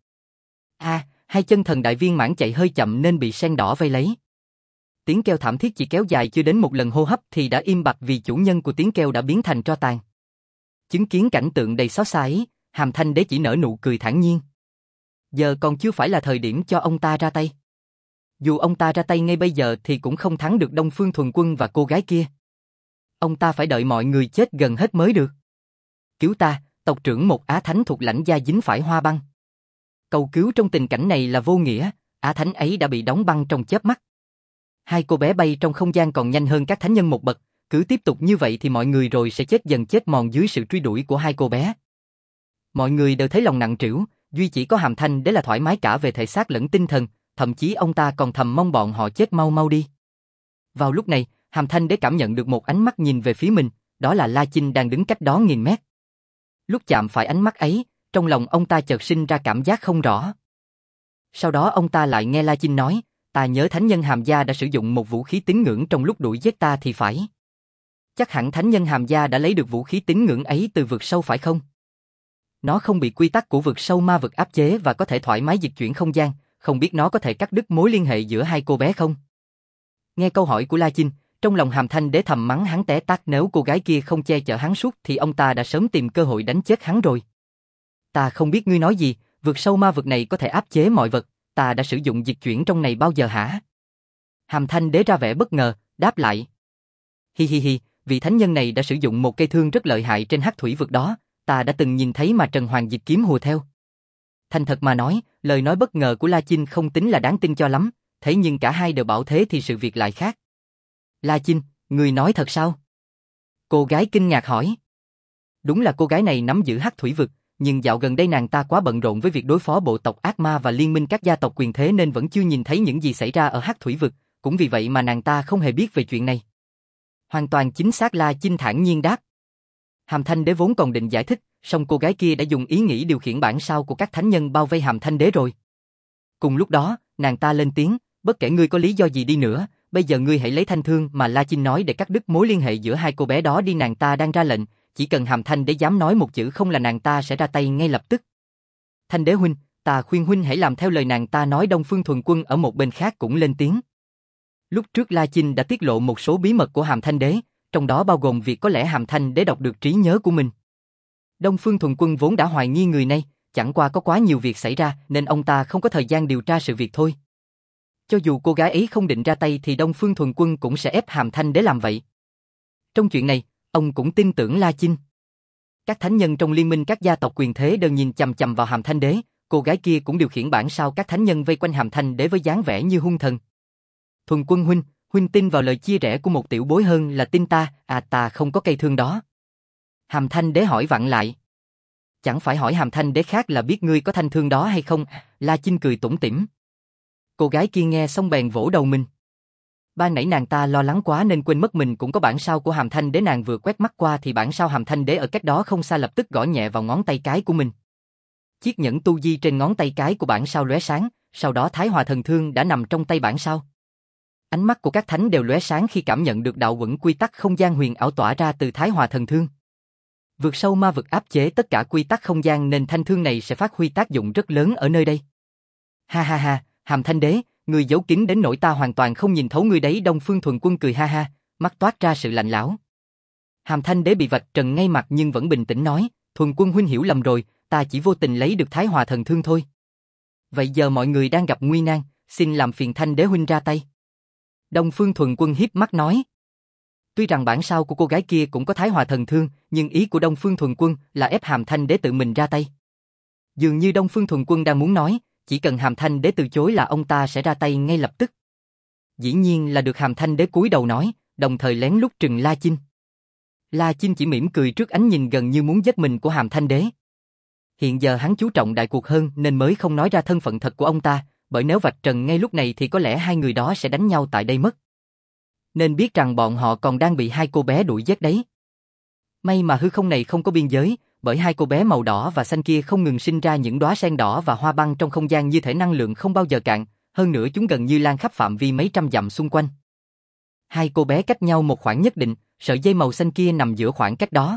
Hai chân thần đại viên mãn chạy hơi chậm nên bị sen đỏ vây lấy. Tiếng kêu thảm thiết chỉ kéo dài chưa đến một lần hô hấp thì đã im bặt vì chủ nhân của tiếng kêu đã biến thành tro tàn. Chứng kiến cảnh tượng đầy xót xa ấy, Hàm Thanh Đế chỉ nở nụ cười thản nhiên. Giờ còn chưa phải là thời điểm cho ông ta ra tay. Dù ông ta ra tay ngay bây giờ thì cũng không thắng được Đông Phương Thuần Quân và cô gái kia. Ông ta phải đợi mọi người chết gần hết mới được. Cứu ta, tộc trưởng một Á Thánh thuộc lãnh gia dính phải hoa băng. Cầu cứu trong tình cảnh này là vô nghĩa, Á Thánh ấy đã bị đóng băng trong chớp mắt. Hai cô bé bay trong không gian còn nhanh hơn các thánh nhân một bậc, cứ tiếp tục như vậy thì mọi người rồi sẽ chết dần chết mòn dưới sự truy đuổi của hai cô bé. Mọi người đều thấy lòng nặng trĩu, duy chỉ có Hàm Thanh Đế là thoải mái cả về thể xác lẫn tinh thần, thậm chí ông ta còn thầm mong bọn họ chết mau mau đi. Vào lúc này, Hàm Thanh Đế cảm nhận được một ánh mắt nhìn về phía mình, đó là La Chinh đang đứng cách đó nghìn mét. Lúc chạm phải ánh mắt ấy, trong lòng ông ta chợt sinh ra cảm giác không rõ. Sau đó ông ta lại nghe La Chinh nói, ta nhớ thánh nhân Hàm gia đã sử dụng một vũ khí tín ngưỡng trong lúc đuổi giết ta thì phải. Chắc hẳn thánh nhân Hàm gia đã lấy được vũ khí tín ngưỡng ấy từ vực sâu phải không? Nó không bị quy tắc của vực sâu ma vực áp chế và có thể thoải mái dịch chuyển không gian, không biết nó có thể cắt đứt mối liên hệ giữa hai cô bé không? Nghe câu hỏi của La Chinh, trong lòng Hàm Thanh Đế thầm mắng hắn té tát, nếu cô gái kia không che chở hắn suốt thì ông ta đã sớm tìm cơ hội đánh chết hắn rồi. Ta không biết ngươi nói gì, vực sâu ma vực này có thể áp chế mọi vật, ta đã sử dụng dịch chuyển trong này bao giờ hả? Hàm Thanh Đế ra vẻ bất ngờ, đáp lại. Hi, vị thánh nhân này đã sử dụng một cây thương rất lợi hại trên hắc thủy vực đó, ta đã từng nhìn thấy mà Trần Hoàng dịch kiếm hùa theo. Thành thật mà nói, lời nói bất ngờ của La Chinh không tính là đáng tin cho lắm, thế nhưng cả hai đều bảo thế thì sự việc lại khác. La Chinh, người nói thật sao? Cô gái kinh ngạc hỏi. Đúng là cô gái này nắm giữ hắc thủy vực, nhưng dạo gần đây nàng ta quá bận rộn với việc đối phó bộ tộc ác ma và liên minh các gia tộc quyền thế nên vẫn chưa nhìn thấy những gì xảy ra ở hắc thủy vực, cũng vì vậy mà nàng ta không hề biết về chuyện này. Hoàn toàn chính xác, La Chinh thản nhiên đáp. Hàm Thanh Đế vốn còn định giải thích, song cô gái kia đã dùng ý nghĩ điều khiển bản sao của các thánh nhân bao vây Hàm Thanh Đế rồi. Cùng lúc đó, nàng ta lên tiếng, bất kể ngươi có lý do gì đi nữa, bây giờ ngươi hãy lấy thanh thương mà La Chinh nói để cắt đứt mối liên hệ giữa hai cô bé đó đi. Nàng ta đang ra lệnh, chỉ cần Hàm Thanh Đế dám nói một chữ không là nàng ta sẽ ra tay ngay lập tức. Thanh Đế huynh, ta khuyên huynh hãy làm theo lời nàng ta nói. Đông Phương Thuần Quân ở một bên khác cũng lên tiếng. Lúc trước La Chinh đã tiết lộ một số bí mật của Hàm Thanh Đế, trong đó bao gồm việc có lẽ Hàm Thanh Đế đọc được trí nhớ của mình. Đông Phương Thuần Quân vốn đã hoài nghi người này, chẳng qua có quá nhiều việc xảy ra nên ông ta không có thời gian điều tra sự việc thôi. Cho dù cô gái ấy không định ra tay thì Đông Phương Thuần Quân cũng sẽ ép Hàm Thanh Đế làm vậy. Trong chuyện này, ông cũng tin tưởng La Chinh. Các thánh nhân trong liên minh các gia tộc quyền thế đều nhìn chằm chằm vào Hàm Thanh Đế, cô gái kia cũng điều khiển bản sao các thánh nhân vây quanh Hàm Thanh Đế với dáng vẻ như hung thần. Thuần Quân huynh tin vào lời chia rẽ của một tiểu bối hơn là tin ta, ta không có cây thương đó. Hàm Thanh Đế hỏi vặn lại. Chẳng phải hỏi Hàm Thanh Đế khác là biết ngươi có thanh thương đó hay không? La Chinh cười tủm tỉm. Cô gái kia nghe xong bèn vỗ đầu mình. Ban nãy nàng ta lo lắng quá nên quên mất mình cũng có bản sao của Hàm Thanh Đế, nàng vừa quét mắt qua thì bản sao Hàm Thanh Đế ở cách đó không xa lập tức gõ nhẹ vào ngón tay cái của mình. Chiếc nhẫn tu di trên ngón tay cái của bản sao lóe sáng, sau đó Thái Hòa Thần Thương đã nằm trong tay bản sao. Ánh mắt của các thánh đều lóe sáng khi cảm nhận được đạo vững quy tắc không gian huyền ảo tỏa ra từ Thái Hòa Thần Thương. Vượt sâu ma vực áp chế tất cả quy tắc không gian nên thanh thương này sẽ phát huy tác dụng rất lớn ở nơi đây. Ha, Hàm Thanh Đế, ngươi giấu kín đến nỗi ta hoàn toàn không nhìn thấu ngươi đấy. Đông Phương Thuần Quân cười ha, mắt toát ra sự lạnh lẽo. Hàm Thanh Đế bị vạch trần ngay mặt nhưng vẫn bình tĩnh nói, Thuần Quân huynh hiểu lầm rồi, ta chỉ vô tình lấy được Thái Hòa Thần Thương thôi. Vậy giờ mọi người đang gặp nguy nan, xin làm phiền Thanh Đế huynh ra tay. Đông Phương Thuần Quân hiếp mắt nói. Tuy rằng bản sao của cô gái kia cũng có Thái Hòa Thần Thương, nhưng ý của Đông Phương Thuần Quân là ép Hàm Thanh Đế tự mình ra tay. Dường như Đông Phương Thuần Quân đang muốn nói, chỉ cần Hàm Thanh Đế từ chối là ông ta sẽ ra tay ngay lập tức. Dĩ nhiên là được Hàm Thanh Đế cúi đầu nói, đồng thời lén lút trừng La Chinh. La Chinh chỉ mỉm cười trước ánh nhìn gần như muốn giết mình của Hàm Thanh Đế. Hiện giờ hắn chú trọng đại cuộc hơn nên mới không nói ra thân phận thật của ông ta, bởi nếu vạch trần ngay lúc này thì có lẽ hai người đó sẽ đánh nhau tại đây mất. Nên biết rằng bọn họ còn đang bị hai cô bé đuổi giết đấy. May mà hư không này không có biên giới, bởi hai cô bé màu đỏ và xanh kia không ngừng sinh ra những đóa sen đỏ và hoa băng trong không gian như thể năng lượng không bao giờ cạn, hơn nữa chúng gần như lan khắp phạm vi mấy trăm dặm xung quanh. Hai cô bé cách nhau một khoảng nhất định, sợi dây màu xanh kia nằm giữa khoảng cách đó.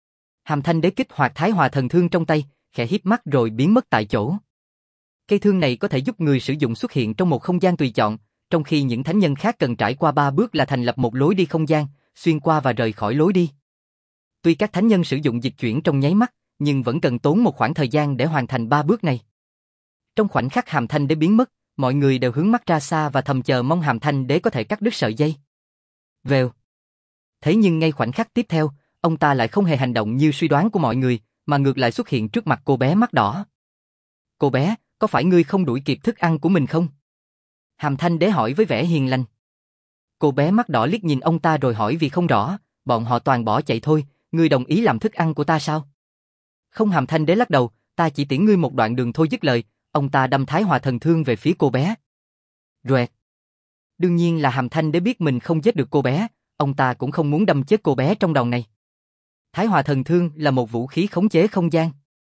Hàm Thanh Đế kích hoạt Thái Hòa Thần Thương trong tay, khẽ híp mắt rồi biến mất tại chỗ. Cây thương này có thể giúp người sử dụng xuất hiện trong một không gian tùy chọn, trong khi những thánh nhân khác cần trải qua 3 bước là thành lập một lối đi không gian, xuyên qua và rời khỏi lối đi. Tuy các thánh nhân sử dụng dịch chuyển trong nháy mắt, nhưng vẫn cần tốn một khoảng thời gian để hoàn thành 3 bước này. Trong khoảnh khắc Hàm Thanh Đế biến mất, mọi người đều hướng mắt ra xa và thầm chờ mong Hàm Thanh Đế có thể cắt đứt sợi dây. Vèo. Thế nhưng ngay khoảnh khắc tiếp theo, ông ta lại không hề hành động như suy đoán của mọi người, mà ngược lại xuất hiện trước mặt cô bé mắt đỏ. Cô bé, có phải ngươi không đuổi kịp thức ăn của mình không? Hàm Thanh Đế hỏi với vẻ hiền lành. Cô bé mắt đỏ liếc nhìn ông ta rồi hỏi vì không rõ, bọn họ toàn bỏ chạy thôi, ngươi đồng ý làm thức ăn của ta sao? Không, Hàm Thanh Đế lắc đầu, ta chỉ tiễn ngươi một đoạn đường thôi. Dứt lời, ông ta đâm Thái Hòa Thần Thương về phía cô bé. Roẹt. Đương nhiên là Hàm Thanh Đế biết mình không giết được cô bé, ông ta cũng không muốn đâm chết cô bé trong đòn này. Thái Hòa Thần Thương là một vũ khí khống chế không gian.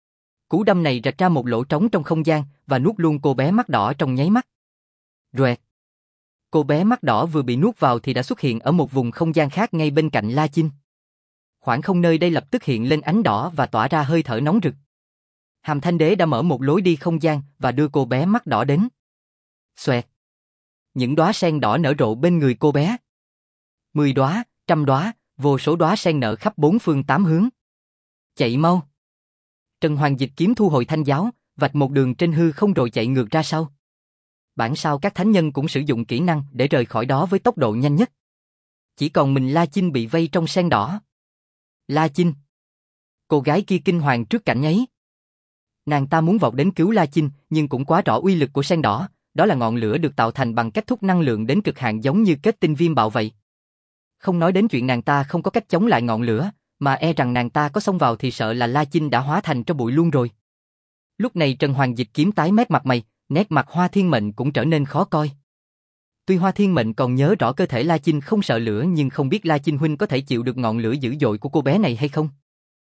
Cú đâm này rạch ra một lỗ trống trong không gian và nuốt luôn cô bé mắt đỏ trong nháy mắt. Roẹt. Cô bé mắt đỏ vừa bị nuốt vào thì đã xuất hiện ở một vùng không gian khác ngay bên cạnh La Chinh. Khoảng không nơi đây lập tức hiện lên ánh đỏ và tỏa ra hơi thở nóng rực. Hàm Thanh Đế đã mở một lối đi không gian và đưa cô bé mắt đỏ đến. Xoẹt. Những đóa sen đỏ nở rộ bên người cô bé. 10 đóa, 100 đóa, vô số đóa sen nở khắp 4 phương 8 hướng. Chạy mau. Trần Hoàng dịch kiếm thu hồi thanh giáo, vạch một đường trên hư không rồi chạy ngược ra sau. Bản sao các thánh nhân cũng sử dụng kỹ năng để rời khỏi đó với tốc độ nhanh nhất. Chỉ còn mình La Chinh bị vây trong sen đỏ. La Chinh. Cô gái kia kinh hoàng trước cảnh ấy. Nàng ta muốn vọt đến cứu La Chinh, nhưng cũng quá rõ uy lực của sen đỏ, đó là ngọn lửa được tạo thành bằng cách thúc năng lượng đến cực hạn giống như kết tinh viêm bạo vậy. Không nói đến chuyện nàng ta không có cách chống lại ngọn lửa, mà e rằng nàng ta có xông vào thì sợ là La Chinh đã hóa thành tro bụi luôn rồi. Lúc này Trần Hoàng dịch kiếm tái mét mặt mày, nét mặt Hoa Thiên Mệnh cũng trở nên khó coi. Tuy Hoa Thiên Mệnh còn nhớ rõ cơ thể La Chinh không sợ lửa nhưng không biết La Chinh huynh có thể chịu được ngọn lửa dữ dội của cô bé này hay không.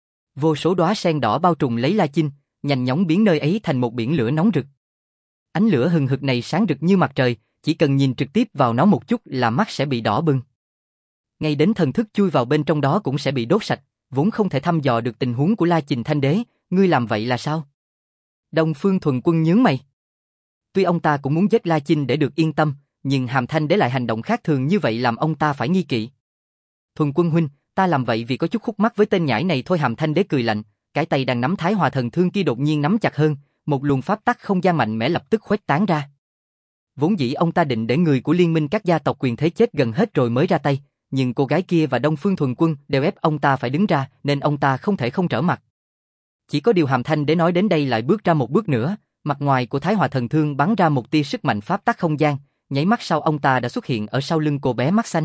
Vô số đóa sen đỏ bao trùm lấy La Chinh, nhanh chóng biến nơi ấy thành một biển lửa nóng rực. Ánh lửa hừng hực này sáng rực như mặt trời, chỉ cần nhìn trực tiếp vào nó một chút là mắt sẽ bị đỏ bừng. Ngay đến thần thức chui vào bên trong đó cũng sẽ bị đốt sạch, vốn không thể thăm dò được tình huống của La Chinh Thanh Đế, ngươi làm vậy là sao? Đông Phương Thuần Quân nhướng mày. Tuy ông ta cũng muốn giết La Chinh để được yên tâm, nhưng Hàm Thanh Đế lại hành động khác thường như vậy làm ông ta phải nghi kỵ. Thuần Quân huynh, ta làm vậy vì có chút khúc mắc với tên nhãi này thôi. Hàm Thanh Đế cười lạnh, cái tay đang nắm Thái Hòa Thần Thương kia đột nhiên nắm chặt hơn, một luồng pháp tắc không gian mạnh mẽ lập tức khuếch tán ra. Vốn dĩ ông ta định để người của liên minh các gia tộc quyền thế chết gần hết rồi mới ra tay, nhưng cô gái kia và Đông Phương Thuần Quân đều ép ông ta phải đứng ra, nên ông ta không thể không trở mặt. Chỉ có điều Hàm Thanh Đế nói đến đây lại bước ra một bước nữa, mặt ngoài của Thái Hòa Thần Thương bắn ra một tia sức mạnh pháp tắc không gian, nháy mắt sau ông ta đã xuất hiện ở sau lưng cô bé mắt xanh.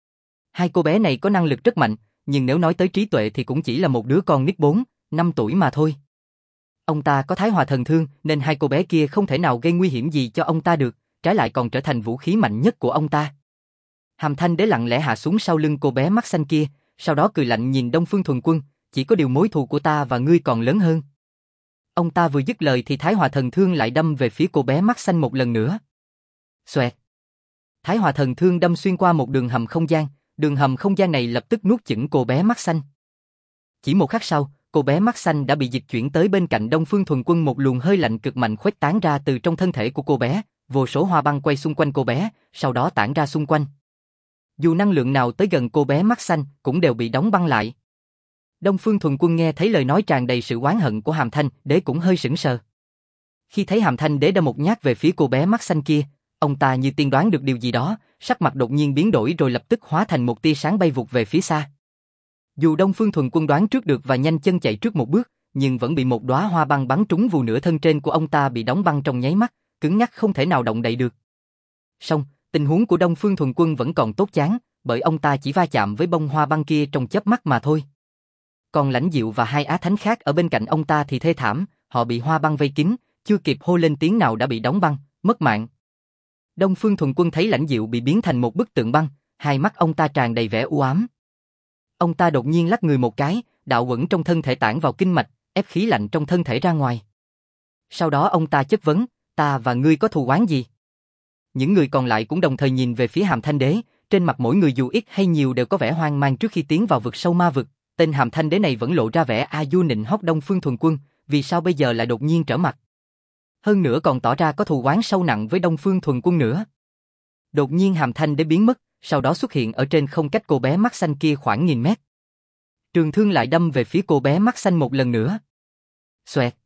Hai cô bé này có năng lực rất mạnh, nhưng nếu nói tới trí tuệ thì cũng chỉ là một đứa con nít 4, 5 tuổi mà thôi. Ông ta có Thái Hòa Thần Thương nên hai cô bé kia không thể nào gây nguy hiểm gì cho ông ta được, trái lại còn trở thành vũ khí mạnh nhất của ông ta. Hàm Thanh Đế lặng lẽ hạ xuống sau lưng cô bé mắt xanh kia, sau đó cười lạnh nhìn Đông Phương Thuần Quân, chỉ có điều mối thù của ta và ngươi còn lớn hơn. Ông ta vừa dứt lời thì Thái Hòa Thần Thương lại đâm về phía cô bé mắt xanh một lần nữa. Xoẹt. Thái Hòa Thần Thương đâm xuyên qua một đường hầm không gian này lập tức nuốt chửng cô bé mắt xanh. Chỉ một khắc sau, cô bé mắt xanh đã bị dịch chuyển tới bên cạnh Đông Phương Thuần Quân, một luồng hơi lạnh cực mạnh khuếch tán ra từ trong thân thể của cô bé, vô số hoa băng quay xung quanh cô bé, sau đó tản ra xung quanh. Dù năng lượng nào tới gần cô bé mắt xanh cũng đều bị đóng băng lại. Đông Phương Thuần Quân nghe thấy lời nói tràn đầy sự oán hận của Hàm Thanh Đế cũng hơi sững sờ. Khi thấy Hàm Thanh Đế đâm một nhát về phía cô bé mắt xanh kia, ông ta như tiên đoán được điều gì đó, sắc mặt đột nhiên biến đổi rồi lập tức hóa thành một tia sáng bay vụt về phía xa. Dù Đông Phương Thuần Quân đoán trước được và nhanh chân chạy trước một bước, nhưng vẫn bị một đóa hoa băng bắn trúng, vụ nửa thân trên của ông ta bị đóng băng trong nháy mắt, cứng nhắc không thể nào động đậy được. Song, tình huống của Đông Phương Thuần Quân vẫn còn tốt chán, bởi ông ta chỉ va chạm với bông hoa băng kia trong chớp mắt mà thôi. Còn Lãnh Diệu và hai á thánh khác ở bên cạnh ông ta thì thê thảm, họ bị hoa băng vây kín, chưa kịp hô lên tiếng nào đã bị đóng băng, mất mạng. Đông Phương Thuần Quân thấy Lãnh Diệu bị biến thành một bức tượng băng, hai mắt ông ta tràn đầy vẻ u ám. Ông ta đột nhiên lắc người một cái, đạo uẩn trong thân thể tản vào kinh mạch, ép khí lạnh trong thân thể ra ngoài. Sau đó ông ta chất vấn, ta và ngươi có thù oán gì? Những người còn lại cũng đồng thời nhìn về phía Hàm Thanh Đế, trên mặt mỗi người dù ít hay nhiều đều có vẻ hoang mang trước khi tiến vào vực sâu ma vực. Tên Hàm Thanh Đế này vẫn lộ ra vẻ a du nịnh hót Đông Phương Thuần Quân, vì sao bây giờ lại đột nhiên trở mặt? Hơn nữa còn tỏ ra có thù oán sâu nặng với Đông Phương Thuần Quân nữa. Đột nhiên Hàm Thanh Đế biến mất, sau đó xuất hiện ở trên không cách cô bé mắt xanh kia khoảng 1000 mét. Trường thương lại đâm về phía cô bé mắt xanh một lần nữa. Xoẹt.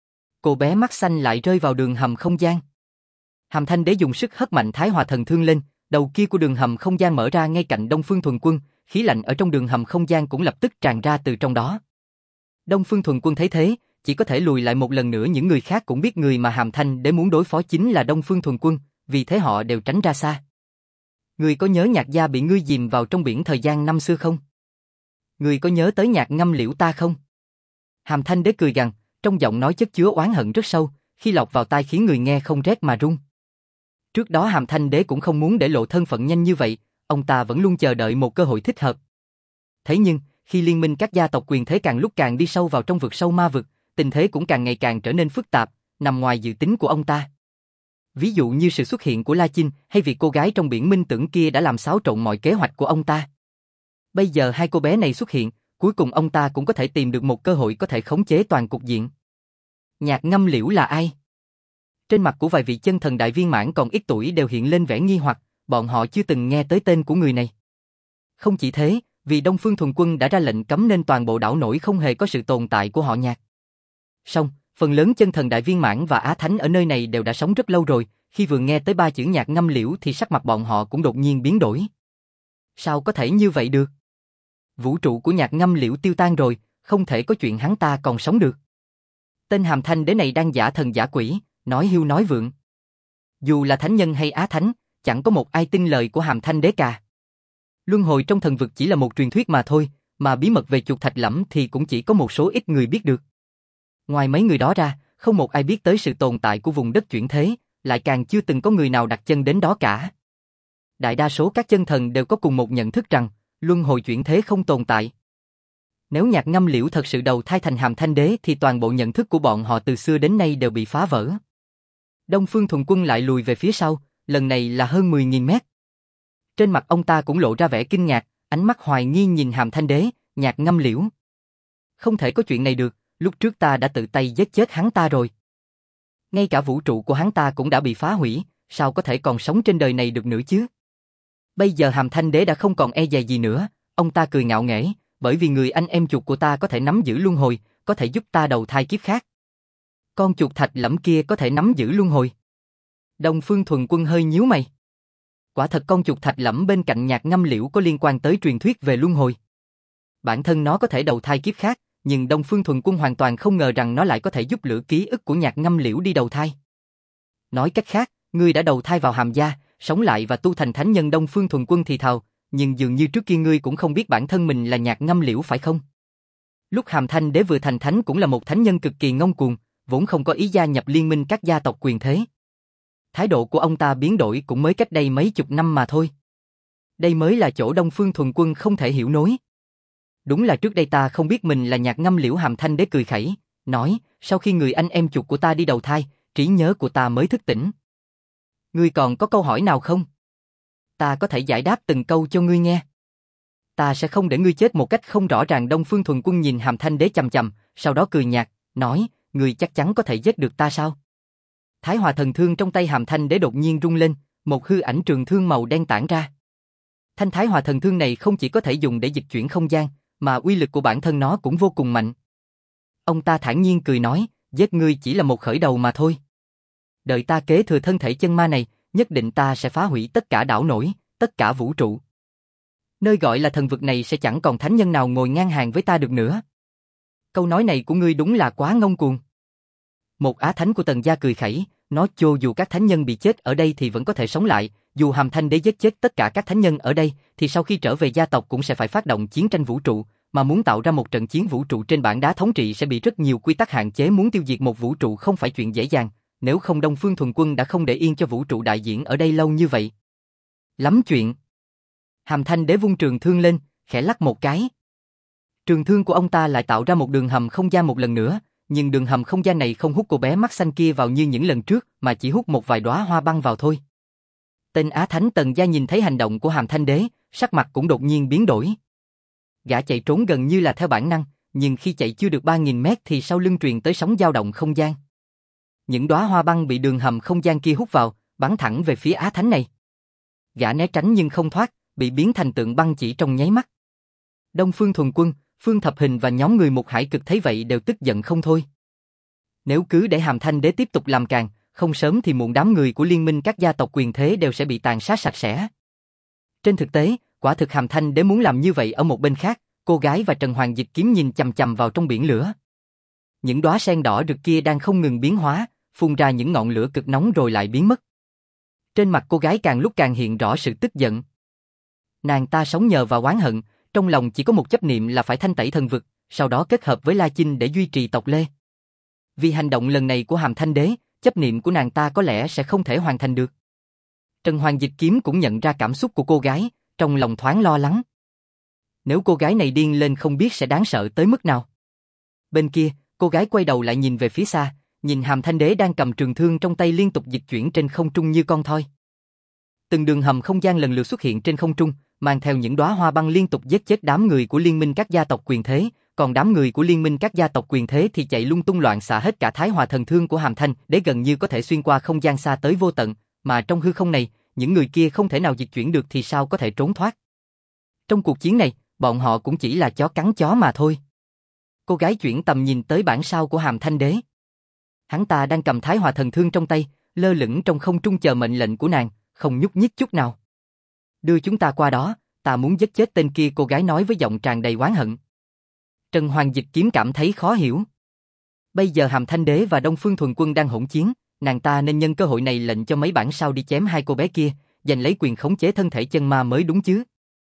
Cô bé mắt xanh lại rơi vào đường hầm không gian. Hàm Thanh Đế dùng sức hất mạnh Thái Hòa Thần Thương lên, đầu kia của đường hầm không gian mở ra ngay cạnh Đông Phương Thuần Quân, khí lạnh ở trong đường hầm không gian cũng lập tức tràn ra từ trong đó. Đông Phương Thuần Quân thấy thế, chỉ có thể lùi lại một lần nữa. Những người khác cũng biết người mà Hàm Thanh Đế muốn đối phó chính là Đông Phương Thuần Quân, vì thế họ đều tránh ra xa. Người có nhớ Nhạc gia bị ngươi dìm vào trong biển thời gian năm xưa không? Người có nhớ tới Nhạc Ngâm Liễu ta không? Hàm Thanh Đế cười gằn, trong giọng nói chất chứa oán hận rất sâu, khi lọt vào tai khiến người nghe không rét mà run. Trước đó Hàm Thanh Đế cũng không muốn để lộ thân phận nhanh như vậy, ông ta vẫn luôn chờ đợi một cơ hội thích hợp. Thế nhưng, khi liên minh các gia tộc quyền thế càng lúc càng đi sâu vào trong vực sâu ma vực, tình thế cũng càng ngày càng trở nên phức tạp, nằm ngoài dự tính của ông ta. Ví dụ như sự xuất hiện của La Chinh hay việc cô gái trong biển minh tưởng kia đã làm xáo trộn mọi kế hoạch của ông ta. Bây giờ hai cô bé này xuất hiện, cuối cùng ông ta cũng có thể tìm được một cơ hội có thể khống chế toàn cục diện. Nhạc Ngâm Liễu là ai? Trên mặt của vài vị chân thần đại viên mãn còn ít tuổi đều hiện lên vẻ nghi hoặc, bọn họ chưa từng nghe tới tên của người này. Không chỉ thế, vì Đông Phương Thuần Quân đã ra lệnh cấm nên toàn bộ đảo nổi không hề có sự tồn tại của họ Nhạc. Song, phần lớn chân thần đại viên mãn và Á Thánh ở nơi này đều đã sống rất lâu rồi, khi vừa nghe tới ba chữ Nhạc Ngâm Liễu thì sắc mặt bọn họ cũng đột nhiên biến đổi. Sao có thể như vậy được? Vũ trụ của Nhạc Ngâm Liễu tiêu tan rồi, không thể có chuyện hắn ta còn sống được. Tên Hàm Thanh Đế này đang giả thần giả quỷ, nói hiu nói vượng. Dù là thánh nhân hay Á Thánh, chẳng có một ai tin lời của Hàm Thanh Đế cả. Luân hồi trong thần vực chỉ là một truyền thuyết mà thôi, mà bí mật về chuột thạch lẫm thì cũng chỉ có một số ít người biết được. Ngoài mấy người đó ra, không một ai biết tới sự tồn tại của vùng đất chuyển thế, lại càng chưa từng có người nào đặt chân đến đó cả. Đại đa số các chân thần đều có cùng một nhận thức rằng, luân hồi chuyển thế không tồn tại. Nếu Nhạc Ngâm Liễu thật sự đầu thai thành Hàm Thanh Đế thì toàn bộ nhận thức của bọn họ từ xưa đến nay đều bị phá vỡ. Đông Phương Thuần Quân lại lùi về phía sau, lần này là hơn 10.000 mét. Trên mặt ông ta cũng lộ ra vẻ kinh ngạc, ánh mắt hoài nghi nhìn Hàm Thanh Đế, Nhạc Ngâm Liễu. Không thể có chuyện này được, lúc trước ta đã tự tay giết chết hắn ta rồi. Ngay cả vũ trụ của hắn ta cũng đã bị phá hủy, sao có thể còn sống trên đời này được nữa chứ? Bây giờ Hàm Thanh Đế đã không còn e dè gì nữa, ông ta cười ngạo nghễ, bởi vì người anh em chuột của ta có thể nắm giữ luân hồi, có thể giúp ta đầu thai kiếp khác. Con chuột thạch lẫm kia có thể nắm giữ luân hồi. Đông Phương Thuần Quân hơi nhíu mày. Quả thật con chuột thạch lẫm bên cạnh Nhạc Ngâm Liễu có liên quan tới truyền thuyết về luân hồi. Bản thân nó có thể đầu thai kiếp khác, nhưng Đông Phương Thuần Quân hoàn toàn không ngờ rằng nó lại có thể giúp lửa ký ức của Nhạc Ngâm Liễu đi đầu thai. Nói cách khác, ngươi đã đầu thai vào Hàm gia, sống lại và tu thành thánh nhân. Đông Phương Thuần Quân thì thào, nhưng dường như trước kia ngươi cũng không biết bản thân mình là Nhạc Ngâm Liễu phải không? Lúc Hàm Thanh Đế vừa thành thánh cũng là một thánh nhân cực kỳ ngông cuồng, vốn không có ý gia nhập liên minh các gia tộc quyền thế. Thái độ của ông ta biến đổi cũng mới cách đây mấy chục năm mà thôi. Đây mới là chỗ Đông Phương Thuần Quân không thể hiểu nổi. Đúng là trước đây ta không biết mình là Nhạc Ngâm Liễu. Hàm Thanh Đế cười khẩy, nói, sau khi người anh em chuột của ta đi đầu thai, trí nhớ của ta mới thức tỉnh. Ngươi còn có câu hỏi nào không? Ta có thể giải đáp từng câu cho ngươi nghe. Ta sẽ không để ngươi chết một cách không rõ ràng. Đông Phương Thuần Quân nhìn Hàm Thanh Đế chằm chằm, sau đó cười nhạt, nói, ngươi chắc chắn có thể giết được ta sao? Thái Hòa Thần Thương trong tay Hàm Thanh Đế đột nhiên rung lên, một hư ảnh trường thương màu đen tản ra. Thanh Thái Hòa Thần Thương này không chỉ có thể dùng để dịch chuyển không gian, mà uy lực của bản thân nó cũng vô cùng mạnh. Ông ta thản nhiên cười nói, giết ngươi chỉ là một khởi đầu mà thôi. Đợi ta kế thừa thân thể chân ma này, nhất định ta sẽ phá hủy tất cả đảo nổi, tất cả vũ trụ. Nơi gọi là thần vực này sẽ chẳng còn thánh nhân nào ngồi ngang hàng với ta được nữa. Câu nói này của ngươi đúng là quá ngông cuồng. Một Á Thánh của Tần gia cười khẩy, nói cho dù các thánh nhân bị chết ở đây thì vẫn có thể sống lại, dù Hàm Thanh Đế giết chết tất cả các thánh nhân ở đây thì sau khi trở về gia tộc cũng sẽ phải phát động chiến tranh vũ trụ, mà muốn tạo ra một trận chiến vũ trụ trên bảng đá thống trị sẽ bị rất nhiều quy tắc hạn chế. Muốn tiêu diệt một vũ trụ không phải chuyện dễ dàng, nếu không Đông Phương Thuần Quân đã không để yên cho vũ trụ đại diễn ở đây lâu như vậy. Lắm chuyện. Hàm Thanh Đế vung trường thương lên, khẽ lắc một cái. Trường thương của ông ta lại tạo ra một đường hầm không gian một lần nữa, nhưng đường hầm không gian này không hút cô bé mắt xanh kia vào như những lần trước, mà chỉ hút một vài đóa hoa băng vào thôi. Tên Á Thánh Tần Gia nhìn thấy hành động của Hàm Thanh Đế, sắc mặt cũng đột nhiên biến đổi. Gã chạy trốn gần như là theo bản năng, nhưng khi chạy chưa được 3.000 mét thì sau lưng truyền tới sóng dao động không gian. Những đóa hoa băng bị đường hầm không gian kia hút vào, bắn thẳng về phía Á Thánh này. Gã né tránh nhưng không thoát, bị biến thành tượng băng chỉ trong nháy mắt. Đông Phương Thuần Quân, Phương Thập Hình và nhóm người Mục Hải Cực thấy vậy đều tức giận không thôi. Nếu cứ để Hàm Thanh Đế tiếp tục làm càn, không sớm thì muộn đám người của liên minh các gia tộc quyền thế đều sẽ bị tàn sát sạch sẽ. Trên thực tế, quả thực Hàm Thanh Đế muốn làm như vậy. Ở một bên khác, cô gái và Trần Hoàng Dịch Kiếm nhìn chằm chằm vào trong biển lửa. Những đóa sen đỏ rực kia đang không ngừng biến hóa, phun ra những ngọn lửa cực nóng rồi lại biến mất. Trên mặt cô gái càng lúc càng hiện rõ sự tức giận. Nàng ta sống nhờ vào oán hận, trong lòng chỉ có một chấp niệm là phải thanh tẩy thần vực, sau đó kết hợp với La Chinh để duy trì tộc Lê. Vì hành động lần này của Hàm Thanh Đế, chấp niệm của nàng ta có lẽ sẽ không thể hoàn thành được. Trần Hoàng Dịch Kiếm cũng nhận ra cảm xúc của cô gái, trong lòng thoáng lo lắng. Nếu cô gái này điên lên không biết sẽ đáng sợ tới mức nào. Bên kia, cô gái quay đầu lại nhìn về phía xa, nhìn Hàm Thanh Đế đang cầm trường thương trong tay liên tục dịch chuyển trên không trung như con thoi. Từng đường hầm không gian lần lượt xuất hiện trên không trung, mang theo những đóa hoa băng liên tục giết chết đám người của liên minh các gia tộc quyền thế, còn đám người của liên minh các gia tộc quyền thế thì chạy lung tung loạn xạ hết cả Thái Hòa thần thương của Hàm Thanh Đế gần như có thể xuyên qua không gian xa tới vô tận, mà trong hư không này, những người kia không thể nào dịch chuyển được thì sao có thể trốn thoát. Trong cuộc chiến này, bọn họ cũng chỉ là chó cắn chó mà thôi. Cô gái chuyển tầm nhìn tới bản sao của Hàm Thanh Đế. Hắn ta đang cầm Thái Hòa thần thương trong tay, lơ lửng trong không trung chờ mệnh lệnh của nàng, không nhúc nhích chút nào. Đưa chúng ta qua đó, ta muốn giết chết tên kia, cô gái nói với giọng tràn đầy oán hận. Trần Hoàng Dịch Kiếm cảm thấy khó hiểu. Bây giờ Hàm Thanh Đế và Đông Phương Thuần Quân đang hỗn chiến, nàng ta nên nhân cơ hội này lệnh cho mấy bản sao đi chém hai cô bé kia, giành lấy quyền khống chế thân thể chân ma mới đúng chứ.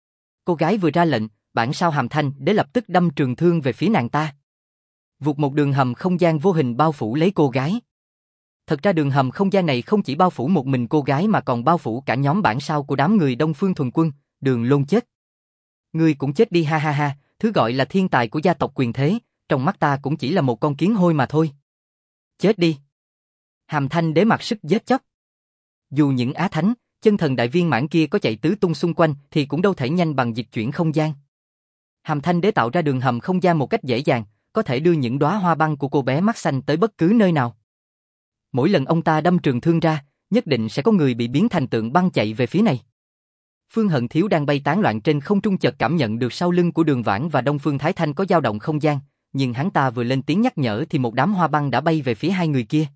Cô gái vừa ra lệnh, bản sao Hàm Thanh Đế lập tức đâm trường thương về phía nàng ta. Vụt một đường hầm không gian vô hình bao phủ lấy cô gái. Thật ra đường hầm không gian này không chỉ bao phủ một mình cô gái mà còn bao phủ cả nhóm bản sao của đám người Đông Phương Thuần Quân, Đường Lôn chết. Ngươi cũng chết đi ha ha ha, thứ gọi là thiên tài của gia tộc quyền thế, trong mắt ta cũng chỉ là một con kiến hôi mà thôi. Chết đi. Hàm Thanh Đế mặc sức giết chóc. Dù những Á Thánh, chân thần đại viên mãn kia có chạy tứ tung xung quanh thì cũng đâu thể nhanh bằng dịch chuyển không gian. Hàm Thanh Đế tạo ra đường hầm không gian một cách dễ dàng, có thể đưa những đóa hoa băng của cô bé mắt xanh tới bất cứ nơi nào. Mỗi lần ông ta đâm trường thương ra, nhất định sẽ có người bị biến thành tượng băng chạy về phía này. Phương Hận Thiếu đang bay tán loạn trên không trung chợt cảm nhận được sau lưng của Đường Vãn và Đông Phương Thái Thanh có dao động không gian, nhưng hắn ta vừa lên tiếng nhắc nhở thì một đám hoa băng đã bay về phía hai người kia.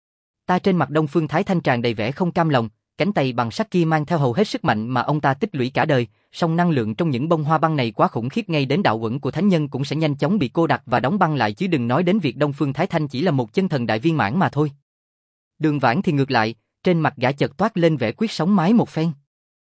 Ta trên mặt Đông Phương Thái Thanh tràn đầy vẻ không cam lòng, cánh tay bằng sắt kia mang theo hầu hết sức mạnh mà ông ta tích lũy cả đời, song năng lượng trong những bông hoa băng này quá khủng khiếp, ngay đến đạo uẩn của thánh nhân cũng sẽ nhanh chóng bị cô đặc và đóng băng lại, chứ đừng nói đến việc Đông Phương Thái Thanh chỉ là một chân thần đại viên mãn mà thôi. Đường Vãn thì ngược lại, trên mặt gã chợt toát lên vẻ quyết sống mái một phen.